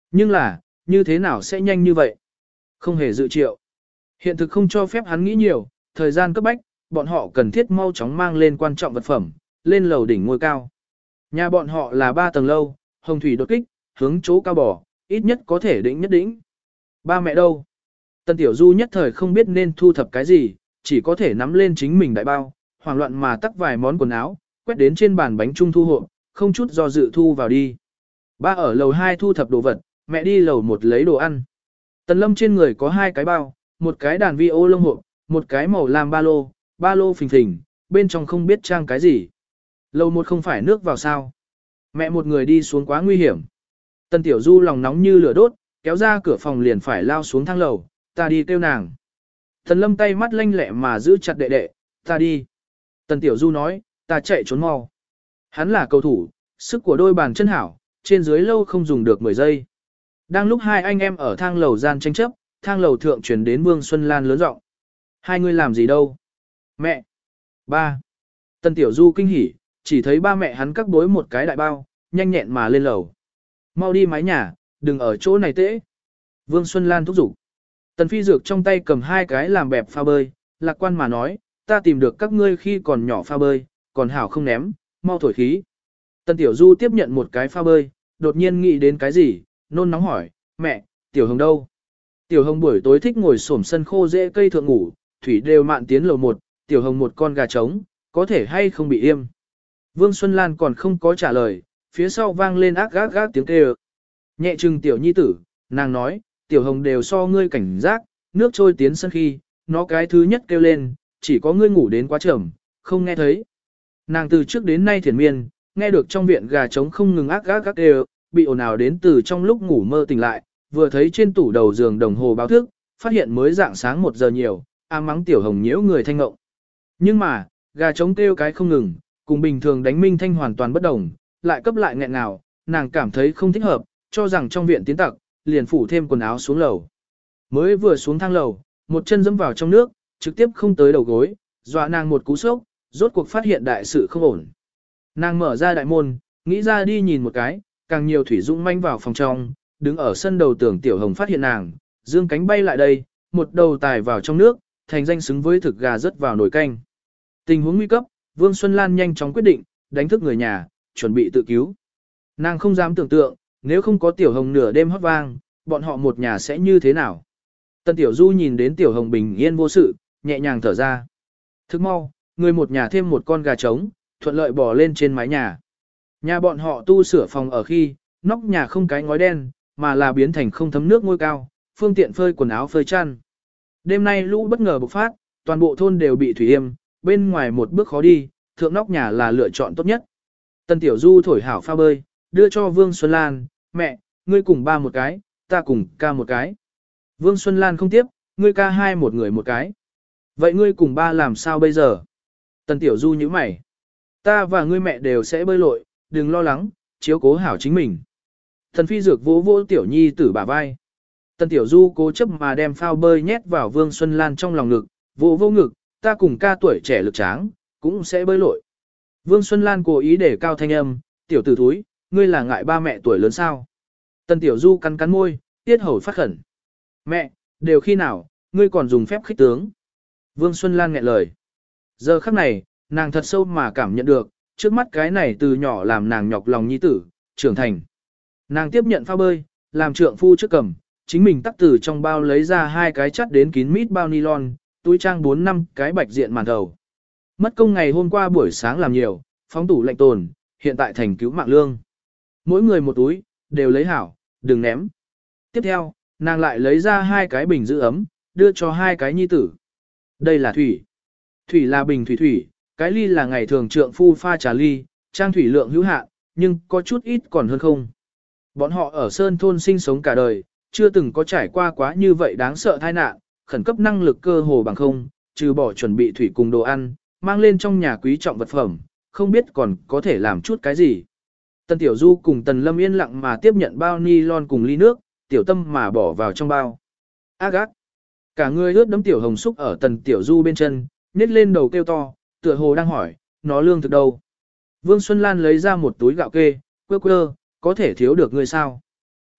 Nhưng là, như thế nào sẽ nhanh như vậy? Không hề dự triệu. Hiện thực không cho phép hắn nghĩ nhiều, thời gian cấp bách, bọn họ cần thiết mau chóng mang lên quan trọng vật phẩm, lên lầu đỉnh ngôi cao. Nhà bọn họ là 3 tầng lâu, hồng thủy đột kích, hướng chỗ cao bò, ít nhất có thể đỉnh nhất đỉnh. Ba mẹ đâu? Tần Tiểu Du nhất thời không biết nên thu thập cái gì, chỉ có thể nắm lên chính mình đại bao, hoảng loạn mà tắc vài món quần áo, quét đến trên bàn bánh trung thu hộ, không chút do dự thu vào đi. Ba ở lầu 2 thu thập đồ vật, mẹ đi lầu 1 lấy đồ ăn. Tần Lâm trên người có 2 cái bao, một cái đàn vi ô lông hộp, một cái màu lam ba lô phình phình, bên trong không biết trang cái gì. Lầu 1 không phải nước vào sao. Mẹ một người đi xuống quá nguy hiểm. Tần Tiểu Du lòng nóng như lửa đốt, kéo ra cửa phòng liền phải lao xuống thang lầu, ta đi kêu nàng. Tần Lâm tay mắt lanh lẹ mà giữ chặt đệ đệ, ta đi. Tần Tiểu Du nói, ta chạy trốn mau. Hắn là cầu thủ, sức của đôi bàn chân hảo, trên dưới lâu không dùng được 10 giây. Đang lúc hai anh em ở thang lầu gian tranh chấp, thang lầu thượng truyền đến Vương Xuân Lan lớn giọng. Hai người làm gì đâu? Mẹ! Ba! Tần Tiểu Du kinh hỉ, chỉ thấy ba mẹ hắn cắt bối một cái đại bao, nhanh nhẹn mà lên lầu. Mau đi mái nhà, đừng ở chỗ này tễ. Vương Xuân Lan thúc giục. Tần Phi Dược trong tay cầm 2 cái làm bẹp phao bơi, lạc quan mà nói, ta tìm được các ngươi khi còn nhỏ phao bơi, còn hảo không ném, mau thổi khí. Tần Tiểu Du tiếp nhận một cái phao bơi, đột nhiên nghĩ đến cái gì, nôn nóng hỏi, mẹ, Tiểu Hồng đâu? Tiểu Hồng buổi tối thích ngồi xổm sân khô rễ cây thượng ngủ, thủy đều mạn tiến lầu 1, Tiểu Hồng một con gà trống, có thể hay không bị im. Vương Xuân Lan còn không có trả lời, phía sau vang lên ác gác gác tiếng kêu. Nhẹ trừng Tiểu Nhi tử, nàng nói, Tiểu Hồng đều so ngươi cảnh giác, nước trôi tiến sân khi, nó cái thứ nhất kêu lên, chỉ có ngươi ngủ đến quá trầm, không nghe thấy. Nàng từ trước đến nay thiền miên, nghe được trong viện gà trống không ngừng ác gác gác đều, bị ồn ào đến từ trong lúc ngủ mơ tỉnh lại, vừa thấy trên tủ đầu giường đồng hồ báo thức, phát hiện mới dạng sáng 1 giờ nhiều, mắng Tiểu Hồng nhiễu người thanh ngộng. Nhưng mà, gà trống kêu cái không ngừng, cùng bình thường đánh minh thanh hoàn toàn bất đồng, lại cấp lại nghẹn ngào, nàng cảm thấy không thích hợp, cho rằng trong viện tiến tặc, liền phủ thêm quần áo xuống lầu. Mới vừa xuống thang lầu, một chân dẫm vào trong nước, trực tiếp không tới đầu gối, dọa nàng một cú sốc, rốt cuộc phát hiện đại sự không ổn. Nàng mở ra đại môn, nghĩ ra đi nhìn một cái, càng nhiều thủy dũng manh vào phòng trong, đứng ở sân đầu tường Tiểu Hồng phát hiện nàng, dương cánh bay lại đây, một đầu tài vào trong nước, thành danh xứng với thực gà rớt vào nồi canh. Tình huống nguy cấp, Vương Xuân Lan nhanh chóng quyết định, đánh thức người nhà, chuẩn bị tự cứu. Nàng không dám tưởng tượng, nếu không có Tiểu Hồng nửa đêm hót vang, bọn họ một nhà sẽ như thế nào. Tần Tiểu Du nhìn đến Tiểu Hồng bình yên vô sự, nhẹ nhàng thở ra. Thức mau, người một nhà thêm một con gà trống, thuận lợi bò lên trên mái nhà. Nhà bọn họ tu sửa phòng ở khi, nóc nhà không cái ngói đen, mà là biến thành không thấm nước ngôi cao, phương tiện phơi quần áo phơi chăn. Đêm nay lũ bất ngờ bộc phát, toàn bộ thôn đều bị thủy yêm, bên ngoài một bước khó đi, thượng nóc nhà là lựa chọn tốt nhất. Tần Tiểu Du thổi hảo pha bơi, đưa cho Vương Xuân Lan, mẹ, ngươi cùng ba một cái, ta cùng ca một cái. Vương Xuân Lan không tiếp, ngươi ca hai một người một cái. Vậy ngươi cùng ba làm sao bây giờ? Tần Tiểu Du nhíu mày. Ta và ngươi mẹ đều sẽ bơi lội, đừng lo lắng, chiếu cố hảo chính mình. Thần Phi Dược vỗ vỗ Tiểu Nhi tử bả vai. Tần Tiểu Du cố chấp mà đem phao bơi nhét vào Vương Xuân Lan trong lòng ngực, vỗ vô ngực, ta cùng ca tuổi trẻ lực tráng, cũng sẽ bơi lội. Vương Xuân Lan cố ý để cao thanh âm, tiểu tử thúi, ngươi là ngại ba mẹ tuổi lớn sao? Tần Tiểu Du cắn cắn môi, tiết hầu phát khẩn. Mẹ, đều khi nào, ngươi còn dùng phép khích tướng. Vương Xuân Lan nghẹn lời. Giờ khắc này, nàng thật sâu mà cảm nhận được, trước mắt cái này từ nhỏ làm nàng nhọc lòng nhi tử, trưởng thành. Nàng tiếp nhận phao bơi, làm trượng phu trước cầm, chính mình tắc từ trong bao lấy ra 2 cái chắt đến kín mít bao nylon, túi trang 4-5 cái bạch diện màn thầu. Mất công ngày hôm qua buổi sáng làm nhiều, phóng tủ lạnh tồn, hiện tại thành cứu mạng lương. Mỗi người một túi, đều lấy hảo, đừng ném. Tiếp theo, nàng lại lấy ra 2 cái bình giữ ấm, đưa cho 2 cái nhi tử. Đây là thủy. Thủy là bình thủy, cái ly là ngày thường trượng phu pha trà ly, trang thủy lượng hữu hạn, nhưng có chút ít còn hơn không. Bọn họ ở Sơn Thôn sinh sống cả đời, chưa từng có trải qua quá như vậy đáng sợ tai nạn, khẩn cấp năng lực cơ hồ bằng không, trừ bỏ chuẩn bị thủy cùng đồ ăn, mang lên trong nhà quý trọng vật phẩm, không biết còn có thể làm chút cái gì. Tần Tiểu Du cùng Tần Lâm yên lặng mà tiếp nhận bao nylon cùng ly nước, tiểu tâm mà bỏ vào trong bao. Ác. Cả người ướt đẫm Tiểu Hồng xúc ở Tần Tiểu Du bên chân, nhét lên đầu kêu to, tựa hồ đang hỏi, nó lương thực đâu. Vương Xuân Lan lấy ra một túi gạo kê, quơ, có thể thiếu được ngươi sao?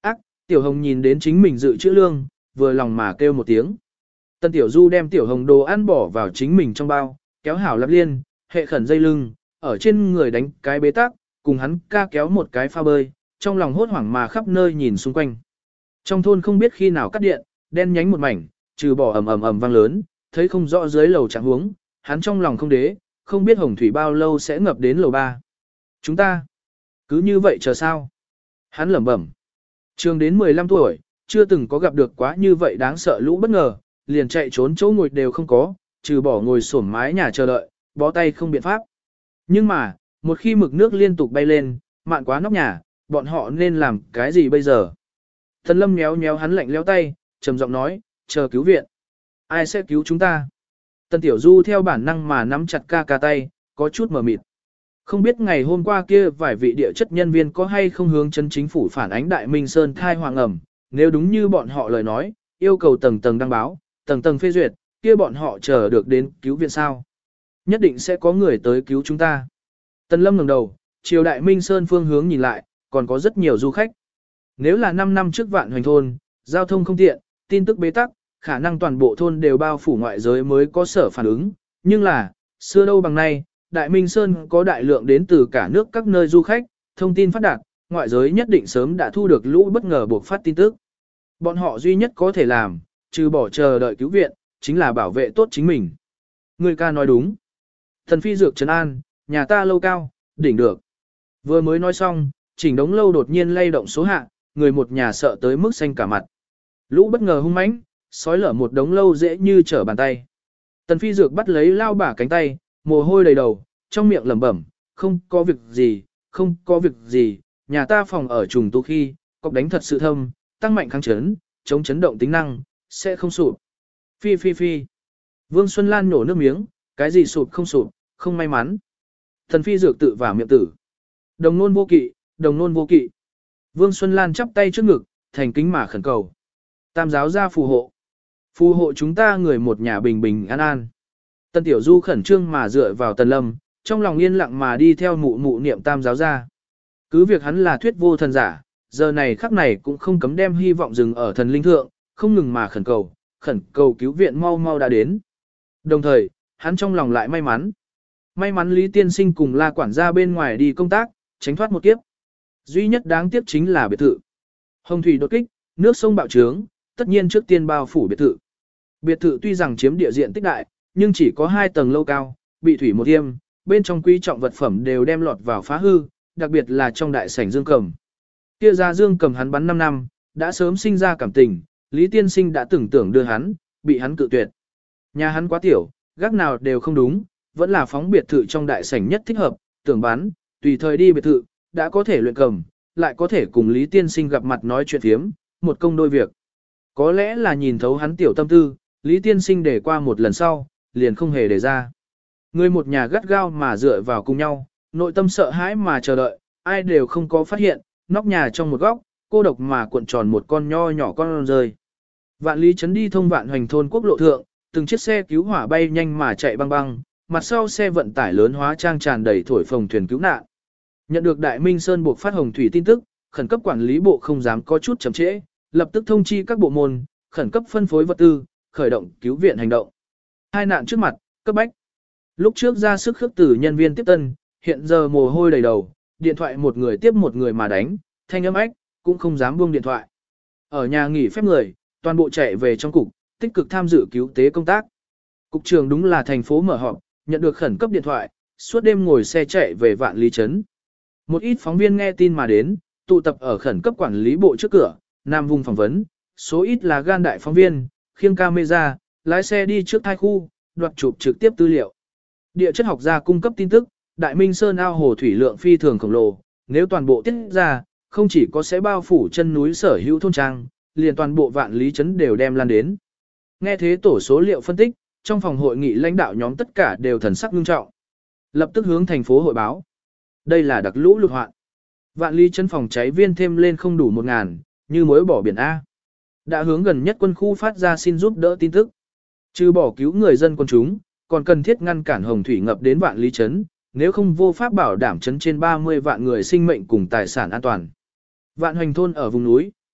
Tiểu Hồng nhìn đến chính mình dự trữ lương, vừa lòng mà kêu một tiếng. Tân Tiểu Du đem Tiểu Hồng đồ ăn bỏ vào chính mình trong bao, kéo hảo lắp liên, hệ khẩn dây lưng, ở trên người đánh cái bế tắc, cùng hắn ca kéo một cái phao bơi, trong lòng hốt hoảng mà khắp nơi nhìn xung quanh. Trong thôn không biết khi nào cắt điện, đen nhánh một mảnh, trừ bỏ ầm ầm ầm vang lớn, thấy không rõ dưới lầu trạng huống, hắn trong lòng không đế, không biết hồng thủy bao lâu sẽ ngập đến lầu 3. Chúng ta cứ như vậy chờ sao? Hắn lẩm bẩm. Trường đến 15 tuổi, chưa từng có gặp được quá như vậy đáng sợ lũ bất ngờ, liền chạy trốn chỗ ngồi đều không có, trừ bỏ ngồi xổm mái nhà chờ đợi, bó tay không biện pháp. Nhưng mà, một khi mực nước liên tục bay lên, mạn quá nóc nhà, bọn họ nên làm cái gì bây giờ? Thần Lâm nhéo nhéo hắn lạnh lẽo tay, trầm giọng nói, chờ cứu viện. Ai sẽ cứu chúng ta? Tần Tiểu Du theo bản năng mà nắm chặt ca ca tay, có chút mờ mịt. Không biết ngày hôm qua kia vài vị địa chất nhân viên có hay không hướng chân chính phủ phản ánh Đại Minh Sơn thai hoàng ẩm, nếu đúng như bọn họ lời nói, yêu cầu tầng tầng đăng báo, tầng tầng phê duyệt, kia bọn họ chờ được đến cứu viện sao? Nhất định sẽ có người tới cứu chúng ta. Tần Lâm ngẩng đầu, chiều Đại Minh Sơn phương hướng nhìn lại, còn có rất nhiều du khách. Nếu là 5 năm trước Vạn Hoành thôn, giao thông không tiện, tin tức bế tắc, khả năng toàn bộ thôn đều bao phủ ngoại giới mới có sở phản ứng, nhưng là, xưa đâu bằng nay, Đại Minh Sơn có đại lượng đến từ cả nước các nơi du khách, thông tin phát đạt, ngoại giới nhất định sớm đã thu được lũ bất ngờ buộc phát tin tức. Bọn họ duy nhất có thể làm, trừ bỏ chờ đợi cứu viện, chính là bảo vệ tốt chính mình. Người ca nói đúng. Thần phi dược trấn an, nhà ta lâu cao, đỉnh được. Vừa mới nói xong, chỉnh đống lâu đột nhiên lay động số hạ, người một nhà sợ tới mức xanh cả mặt. Lũ bất ngờ hung mãnh, sói lở một đống lâu dễ như trở bàn tay. Tần phi dược bắt lấy lao bả cánh tay, mồ hôi đầy đầu, trong miệng lẩm bẩm, không có việc gì, không có việc gì, nhà ta phòng ở trùng tu khi, cọc đánh thật sự thâm, tăng mạnh kháng chấn, chống chấn động tính năng, sẽ không sụp. Phi phi phi. Vương Xuân Lan nổ nước miếng, cái gì sụp, không may mắn. Tần phi dược tự vào miệng tử. Đồng nôn vô kỵ, đồng nôn vô kỵ. Vương Xuân Lan chắp tay trước ngực, thành kính mà khẩn cầu. Tam giáo ra phù hộ. Phù hộ chúng ta người một nhà bình bình an an. Tần Tiểu Du khẩn trương mà dựa vào Tần Lâm, trong lòng yên lặng mà đi theo mụ mụ niệm tam giáo ra. Cứ việc hắn là thuyết vô thần giả, giờ này khắc này cũng không cấm đem hy vọng dừng ở thần linh thượng, không ngừng mà khẩn cầu cứu viện mau mau đã đến. Đồng thời, hắn trong lòng lại may mắn. May mắn Lý Tiên Sinh cùng La quản gia bên ngoài đi công tác, tránh thoát một kiếp. Duy nhất đáng tiếc chính là biệt thự. Hồng thủy đột kích, nước sông bạo trướng, tất nhiên trước tiên bao phủ biệt thự. Biệt thự tuy rằng chiếm địa diện tích đại, nhưng chỉ có 2 tầng lâu cao, bị thủy một tiêm, bên trong quý trọng vật phẩm đều đem lọt vào phá hư, đặc biệt là trong đại sảnh Dương Cầm. Kia ra Dương Cầm hắn bắn 5 năm, đã sớm sinh ra cảm tình, Lý Tiên Sinh đã tưởng tượng đưa hắn, bị hắn cự tuyệt. Nhà hắn quá tiểu, gác nào đều không đúng, vẫn là phóng biệt thự trong đại sảnh nhất thích hợp, tưởng bắn, tùy thời đi biệt thự, đã có thể luyện cầm, lại có thể cùng Lý Tiên Sinh gặp mặt nói chuyện phiếm, một công đôi việc. Có lẽ là nhìn thấu hắn tiểu tâm tư, Lý Tiên Sinh để qua một lần sau, liền không hề để ra. Người một nhà gắt gao mà dựa vào cùng nhau, nội tâm sợ hãi mà chờ đợi, ai đều không có phát hiện, nóc nhà trong một góc, cô độc mà cuộn tròn một con nho nhỏ con rơi. Vạn Lý Trấn đi thông Vạn Hoành thôn quốc lộ thượng, từng chiếc xe cứu hỏa bay nhanh mà chạy băng băng, mặt sau xe vận tải lớn hóa trang tràn đầy thổi phồng thuyền cứu nạn. Nhận được Đại Minh Sơn buộc phát hồng thủy tin tức, khẩn cấp quản lý bộ không dám có chút chậm trễ, lập tức thông chi các bộ môn, khẩn cấp phân phối vật tư, khởi động cứu viện hành động. Hai nạn trước mặt, cấp bách. Lúc trước ra sức khước tử nhân viên tiếp tân, hiện giờ mồ hôi đầy đầu, điện thoại một người tiếp một người mà đánh, thanh âm ách, cũng không dám buông điện thoại. Ở nhà nghỉ phép người, toàn bộ chạy về trong cục, tích cực tham dự cứu tế công tác. Cục trưởng đúng là thành phố mở họp, nhận được khẩn cấp điện thoại, suốt đêm ngồi xe chạy về Vạn Lý Trấn. Một ít phóng viên nghe tin mà đến, tụ tập ở khẩn cấp quản lý bộ trước cửa, Nam vùng phỏng vấn, số ít là gan đại phóng viên, khiêng camera, lái xe đi trước thai khu, đoạt chụp trực tiếp tư liệu. Địa chất học gia cung cấp tin tức, Đại Minh Sơn ao hồ thủy lượng phi thường khổng lồ, nếu toàn bộ tiết ra, không chỉ có sẽ bao phủ chân núi sở hữu thôn trang, liền toàn bộ Vạn Lý Trấn đều đem lan đến. Nghe thế tổ số liệu phân tích, trong phòng hội nghị lãnh đạo nhóm tất cả đều thần sắc nghiêm trọng. Lập tức hướng thành phố hội báo. Đây là đặc lũ lụt hoạn. Vạn Lý Trấn phòng cháy viên thêm lên không đủ 1.000, như muối bỏ biển A. Đã hướng gần nhất quân khu phát ra xin giúp đỡ tin tức. Trừ bỏ cứu người dân quân chúng, còn cần thiết ngăn cản hồng thủy ngập đến Vạn Lý Trấn, nếu không vô pháp bảo đảm trấn trên 30 vạn người sinh mệnh cùng tài sản an toàn. Vạn Hoành thôn ở vùng núi,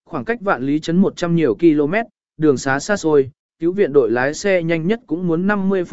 khoảng cách Vạn Lý trấn 100 nhiều km, đường xá xa xôi, cứu viện đội lái xe nhanh nhất cũng muốn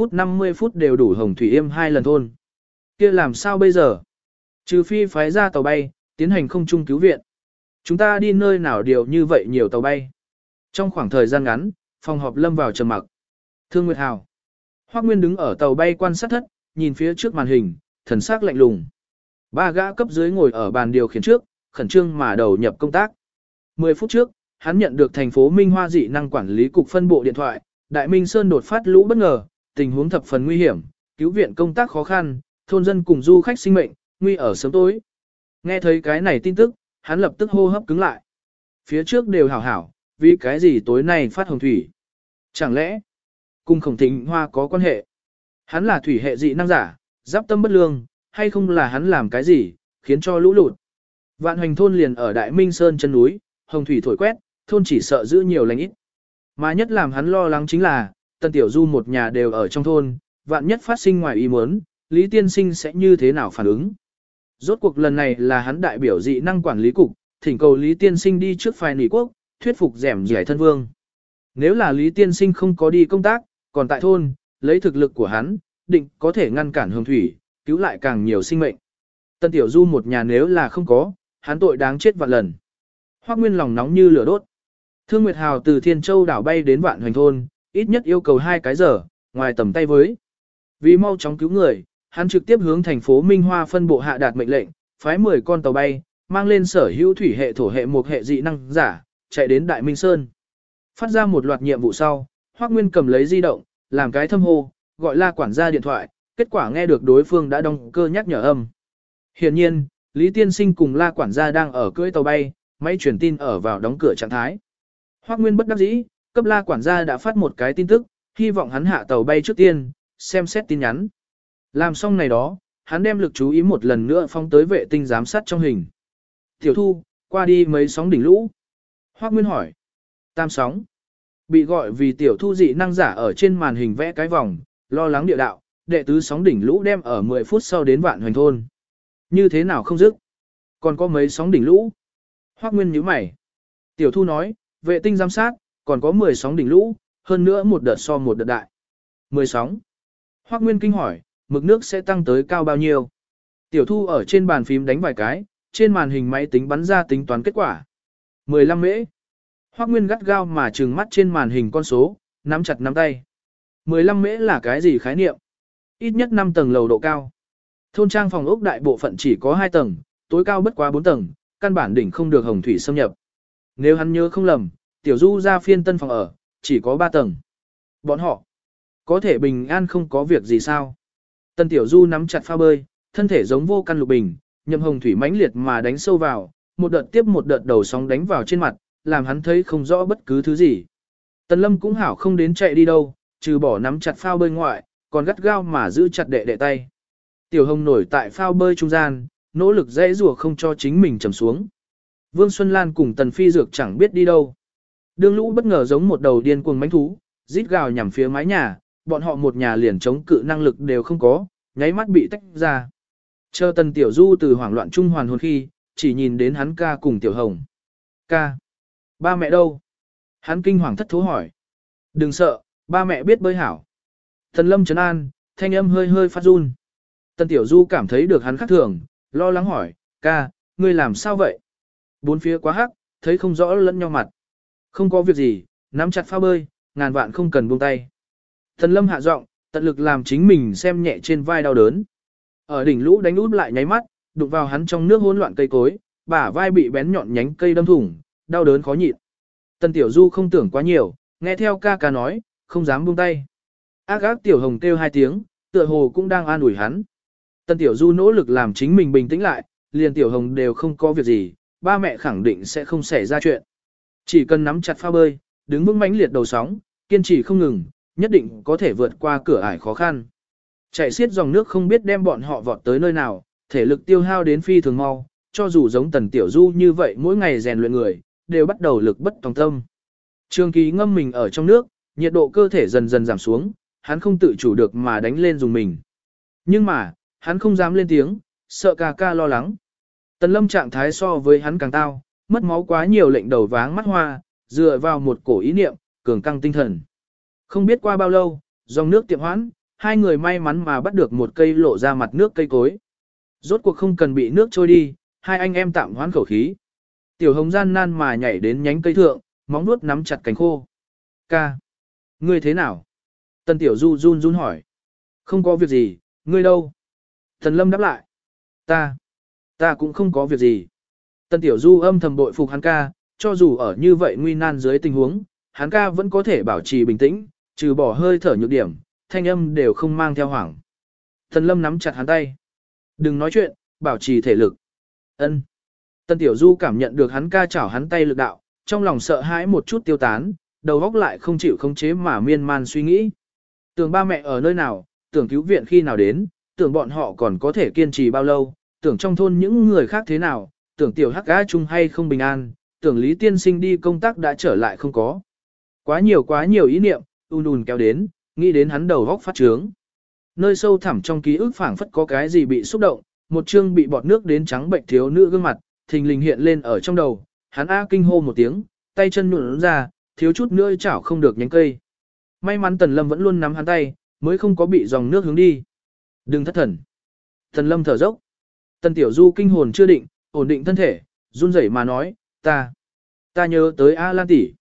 50 phút đều đủ Hồng Thủy Yêm 2 lần thôn. Kia làm sao bây giờ? Trừ phi phái ra tàu bay, tiến hành không trung cứu viện. Chúng ta đi nơi nào điều như vậy nhiều tàu bay? Trong khoảng thời gian ngắn, phòng họp lâm vào trầm mặc. Thương Nguyệt Hào. Hoắc Nguyên đứng ở tàu bay quan sát thất, nhìn phía trước màn hình, thần sắc lạnh lùng. Ba gã cấp dưới ngồi ở bàn điều khiển trước, khẩn trương mà đầu nhập công tác. 10 phút trước, hắn nhận được thành phố Minh Hoa dị năng quản lý cục phân bộ điện thoại, Đại Minh Sơn đột phát lũ bất ngờ, tình huống thập phần nguy hiểm, cứu viện công tác khó khăn, thôn dân cùng du khách sinh mệnh, nguy ở sớm tối. Nghe thấy cái này tin tức, hắn lập tức hô hấp cứng lại. Phía trước đều hảo hảo, vì cái gì tối nay phát hồng thủy? Chẳng lẽ cùng Khổng Thịnh Hoa có quan hệ? Hắn là thủy hệ dị năng giả, giáp tâm bất lương, hay không là hắn làm cái gì, khiến cho lũ lụt? Vạn Hoành thôn liền ở Đại Minh Sơn chân núi, hồng thủy thổi quét, thôn chỉ sợ giữ nhiều lành ít. Mà nhất làm hắn lo lắng chính là, Tân Tiểu Du một nhà đều ở trong thôn, vạn nhất phát sinh ngoài ý muốn, Lý Tiên Sinh sẽ như thế nào phản ứng? Rốt cuộc lần này là hắn đại biểu dị năng quản lý cục, thỉnh cầu Lý Tiên Sinh đi trước phái nỉ quốc, thuyết phục dẻm giải thân vương. Nếu là Lý Tiên Sinh không có đi công tác, còn tại thôn, lấy thực lực của hắn, định có thể ngăn cản hồng thủy, cứu lại càng nhiều sinh mệnh. Tân Tiểu Du một nhà nếu là không có, hắn tội đáng chết vạn lần. Hoắc Nguyên lòng nóng như lửa đốt. Thương Nguyệt Hào từ Thiên Châu đảo bay đến Vạn Hoành thôn, ít nhất yêu cầu 2 cái giờ, ngoài tầm tay với. Vì mau chóng cứu người, hắn trực tiếp hướng thành phố Minh Hoa phân bộ hạ đạt mệnh lệnh, phái 10 con tàu bay, mang lên sở hữu thủy hệ thổ hệ một hệ dị năng giả, chạy đến Đại Minh Sơn. Phát ra một loạt nhiệm vụ sau, Hoắc Nguyên cầm lấy di động, làm cái thâm hô, gọi La quản gia điện thoại, kết quả nghe được đối phương đã đóng cơ nhắc nhở âm. Hiển nhiên, Lý Tiên Sinh cùng La quản gia đang ở cưỡi tàu bay, máy truyền tin ở vào đóng cửa trạng thái. Hoắc Nguyên bất đắc dĩ, cấp La quản gia đã phát một cái tin tức, hy vọng hắn hạ tàu bay trước tiên, xem xét tin nhắn. Làm xong này đó, hắn đem lực chú ý một lần nữa phóng tới vệ tinh giám sát trong hình. Tiểu Thu, qua đi mấy sóng đỉnh lũ. Hoắc Nguyên hỏi. Tam sóng. Bị gọi vì Tiểu Thu dị năng giả ở trên màn hình vẽ cái vòng, lo lắng địa đạo, đệ tứ sóng đỉnh lũ đem ở 10 phút sau đến Vạn Hoành thôn. Như thế nào không dứt? Còn có mấy sóng đỉnh lũ? Hoắc Nguyên nhíu mày. Tiểu Thu nói, vệ tinh giám sát, còn có 10 sóng đỉnh lũ, hơn nữa một đợt so một đợt đại. 10 sóng. Hoắc Nguyên kinh hỏi, mực nước sẽ tăng tới cao bao nhiêu? Tiểu Thu ở trên bàn phím đánh vài cái, trên màn hình máy tính bắn ra tính toán kết quả. 15 mễ. Hoắc Nguyên gắt gao mà trừng mắt trên màn hình con số, nắm chặt nắm tay. 15 mễ là cái gì khái niệm? Ít nhất 5 tầng lầu độ cao. Thôn trang phòng ốc đại bộ phận chỉ có 2 tầng, tối cao bất quá 4 tầng, căn bản đỉnh không được hồng thủy xâm nhập. Nếu hắn nhớ không lầm, Tiểu Du ra phiên tân phòng ở, chỉ có 3 tầng. Bọn họ có thể bình an không có việc gì sao? Tân Tiểu Du nắm chặt phao bơi, thân thể giống vô căn lục bình, nhậm hồng thủy mãnh liệt mà đánh sâu vào, một đợt tiếp một đợt đầu sóng đánh vào trên mặt, làm hắn thấy không rõ bất cứ thứ gì. Tần Lâm cũng hảo không đến chạy đi đâu, trừ bỏ nắm chặt phao bơi ngoại, còn gắt gao mà giữ chặt đệ đệ tay. Tiểu Hồng nổi tại phao bơi trung gian, nỗ lực dễ rùa không cho chính mình trầm xuống. Vương Xuân Lan cùng Tần Phi Dược chẳng biết đi đâu. Đường lũ bất ngờ giống một đầu điên cuồng mãnh thú, rít gào nhằm phía mái nhà, bọn họ một nhà liền chống cự năng lực đều không có, nháy mắt bị tách ra. Chờ Tần Tiểu Du từ hoảng loạn trung hoàn hồn khi, chỉ nhìn đến hắn ca cùng Tiểu Hồng. Ca. Ba mẹ đâu? Hắn kinh hoàng thất thố hỏi. Đừng sợ, ba mẹ biết bơi hảo. Tần Lâm trấn an, thanh âm hơi hơi phát run. Tần Tiểu Du cảm thấy được hắn khác thường, lo lắng hỏi, ca, ngươi làm sao vậy? Bốn phía quá hắc, thấy không rõ lẫn nhau mặt. Không có việc gì, nắm chặt phao bơi, ngàn vạn không cần buông tay. Tần Lâm hạ giọng, tận lực làm chính mình xem nhẹ trên vai đau đớn. Ở đỉnh lũ đánh út lại nháy mắt, đụng vào hắn trong nước hỗn loạn cây cối, bả vai bị bén nhọn nhánh cây đâm thủng, đau đớn khó nhịn. Tần Tiểu Du không tưởng quá nhiều, nghe theo ca ca nói, không dám buông tay. Ác ác Tiểu Hồng kêu 2 tiếng, tựa hồ cũng đang an ủi hắn. Tần Tiểu Du nỗ lực làm chính mình bình tĩnh lại, liền Tiểu Hồng đều không có việc gì, ba mẹ khẳng định sẽ không xảy ra chuyện. Chỉ cần nắm chặt phao bơi, đứng vững mãnh liệt đầu sóng, kiên trì không ngừng, nhất định có thể vượt qua cửa ải khó khăn. Chạy xiết dòng nước không biết đem bọn họ vọt tới nơi nào, thể lực tiêu hao đến phi thường mau, cho dù giống Tần Tiểu Du như vậy mỗi ngày rèn luyện người, đều bắt đầu lực bất tòng tâm. Trường Kỳ ngâm mình ở trong nước, nhiệt độ cơ thể dần dần giảm xuống, hắn không tự chủ được mà đánh lên dùng mình. Nhưng mà, hắn không dám lên tiếng, sợ ca ca lo lắng. Tần Lâm trạng thái so với hắn càng tao, mất máu quá nhiều lệnh đầu váng mắt hoa, dựa vào một cổ ý niệm, cường căng tinh thần. Không biết qua bao lâu, dòng nước tiệm hoãn, hai người may mắn mà bắt được một cây lộ ra mặt nước cây cối. Rốt cuộc không cần bị nước trôi đi, hai anh em tạm hoãn khẩu khí. Tiểu Hồng gian nan mà nhảy đến nhánh cây thượng, móng vuốt nắm chặt cành khô. Ca, ngươi thế nào? Tần Tiểu Du run run hỏi. Không có việc gì, ngươi đâu? Tần Lâm đáp lại. Ta cũng không có việc gì. Tần Tiểu Du âm thầm bội phục hắn ca, cho dù ở như vậy nguy nan dưới tình huống, hắn ca vẫn có thể bảo trì bình tĩnh, trừ bỏ hơi thở nhược điểm, thanh âm đều không mang theo hoảng. Tần Lâm nắm chặt hắn tay. Đừng nói chuyện, bảo trì thể lực. Ân. Tần Tiểu Du cảm nhận được hắn ca chảo hắn tay lực đạo, trong lòng sợ hãi một chút tiêu tán, đầu óc lại không chịu khống chế mà miên man suy nghĩ. Tưởng ba mẹ ở nơi nào, tưởng cứu viện khi nào đến, tưởng bọn họ còn có thể kiên trì bao lâu, tưởng trong thôn những người khác thế nào, tưởng tiểu hắc gã chung hay không bình an, tưởng Lý Tiên Sinh đi công tác đã trở lại không có. Quá nhiều ý niệm, ùn kéo đến, nghĩ đến hắn đầu óc phát trướng. Nơi sâu thẳm trong ký ức phảng phất có cái gì bị xúc động, một chương bị bọt nước đến trắng bệnh thiếu nữ gương mặt, thình lình hiện lên ở trong đầu, hắn a kinh hô một tiếng, tay chân nhũn ra, thiếu chút nữa chảo không được nhánh cây. May mắn Tần Lâm vẫn luôn nắm hắn tay, mới không có bị dòng nước hướng đi. Đừng thất thần. Tần Lâm thở dốc. Tần Tiểu Du kinh hồn chưa định, ổn định thân thể, run rẩy mà nói, ta nhớ tới A Lan tỷ.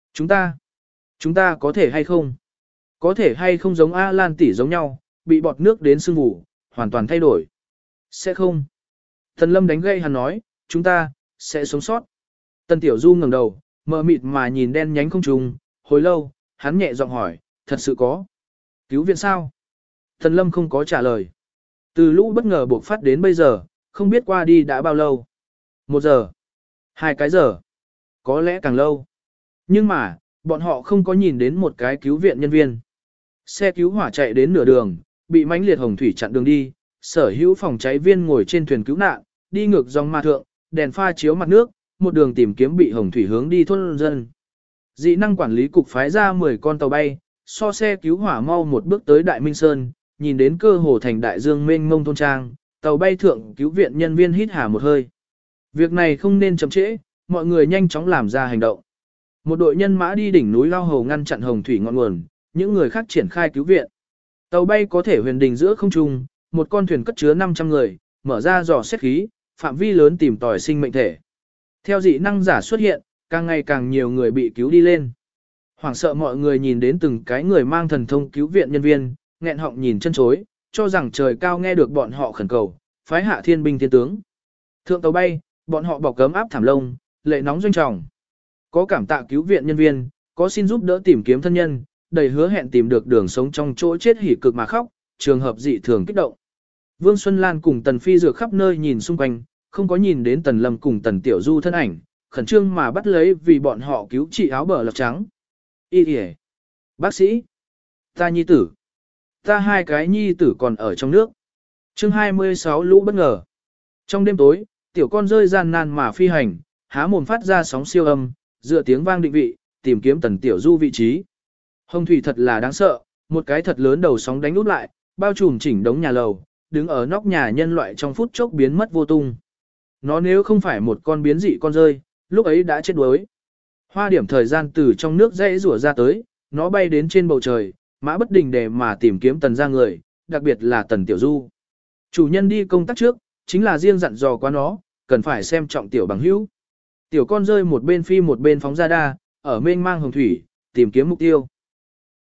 Chúng ta có thể hay không? Có thể hay không giống A Lan tỷ giống nhau, bị bọt nước đến sưng vù, hoàn toàn thay đổi. Sẽ không. Tần Lâm đánh gây hắn nói, chúng ta sẽ sống sót. Tần Tiểu Du ngẩng đầu, mờ mịt mà nhìn đen nhánh không trùng, hồi lâu, hắn nhẹ giọng hỏi, thật sự có. Cứu viện sao? Tần Lâm không có trả lời. Từ lũ bất ngờ bộc phát đến bây giờ, không biết qua đi đã bao lâu. 1 giờ, 2 cái giờ, có lẽ càng lâu. Nhưng mà, bọn họ không có nhìn đến một cái cứu viện nhân viên. Xe cứu hỏa chạy đến nửa đường, bị mãnh liệt hồng thủy chặn đường đi, sở hữu phòng cháy viên ngồi trên thuyền cứu nạn, đi ngược dòng ma thượng, đèn pha chiếu mặt nước, một đường tìm kiếm bị hồng thủy hướng đi thôn dân. Dị năng quản lý cục phái ra 10 con tàu bay, so xe cứu hỏa mau một bước tới Đại Minh Sơn, nhìn đến cơ hồ thành đại dương mênh mông thôn trang, tàu bay thượng cứu viện nhân viên hít hà một hơi. Việc này không nên chậm trễ, mọi người nhanh chóng làm ra hành động. Một đội nhân mã đi đỉnh núi Lao Hầu ngăn chặn hồng thủy ngọn nguồn, những người khác triển khai cứu viện. Tàu bay có thể huyền đình giữa không trung, một con thuyền cất chứa 500 người, mở ra dò xét khí, phạm vi lớn tìm tòi sinh mệnh thể. Theo dị năng giả xuất hiện, càng ngày càng nhiều người bị cứu đi lên. Hoảng sợ mọi người nhìn đến từng cái người mang thần thông cứu viện nhân viên, nghẹn họng nhìn chân chối, cho rằng trời cao nghe được bọn họ khẩn cầu, phái hạ thiên binh thiên tướng. Thượng tàu bay, bọn họ bọc cấm áp thảm lông, lệ nóng doanh trọng. Có cảm tạ cứu viện nhân viên, có xin giúp đỡ tìm kiếm thân nhân, đầy hứa hẹn tìm được đường sống trong chỗ chết hỉ cực mà khóc, trường hợp dị thường kích động. Vương Xuân Lan cùng Tần Phi dược khắp nơi nhìn xung quanh, không có nhìn đến Tần Lâm cùng Tần Tiểu Du thân ảnh, khẩn trương mà bắt lấy vì bọn họ cứu trị áo bờ lọc trắng. Y kìa! Bác sĩ! Ta nhi tử! Ta hai cái nhi tử còn ở trong nước. Chương 26 lũ bất ngờ. Trong đêm tối, tiểu con rơi gian nan mà phi hành, há mồm phát ra sóng siêu âm, dựa tiếng vang định vị, tìm kiếm Tần Tiểu Du vị trí. Hồng thủy thật là đáng sợ, một cái thật lớn đầu sóng đánh úp lại, bao trùm chỉnh đống nhà lầu, đứng ở nóc nhà nhân loại trong phút chốc biến mất vô tung. Nó nếu không phải một con biến dị con rơi, lúc ấy đã chết đuối. Hoa điểm thời gian từ trong nước dãy rủa ra tới, nó bay đến trên bầu trời, mã bất đình để mà tìm kiếm Tần ra người, đặc biệt là Tần Tiểu Du. Chủ nhân đi công tác trước, chính là riêng dặn dò qua nó, cần phải xem trọng tiểu bằng hữu. Tiểu con rơi một bên phi một bên phóng ra đa, ở mênh mang hồng thủy, tìm kiếm mục tiêu.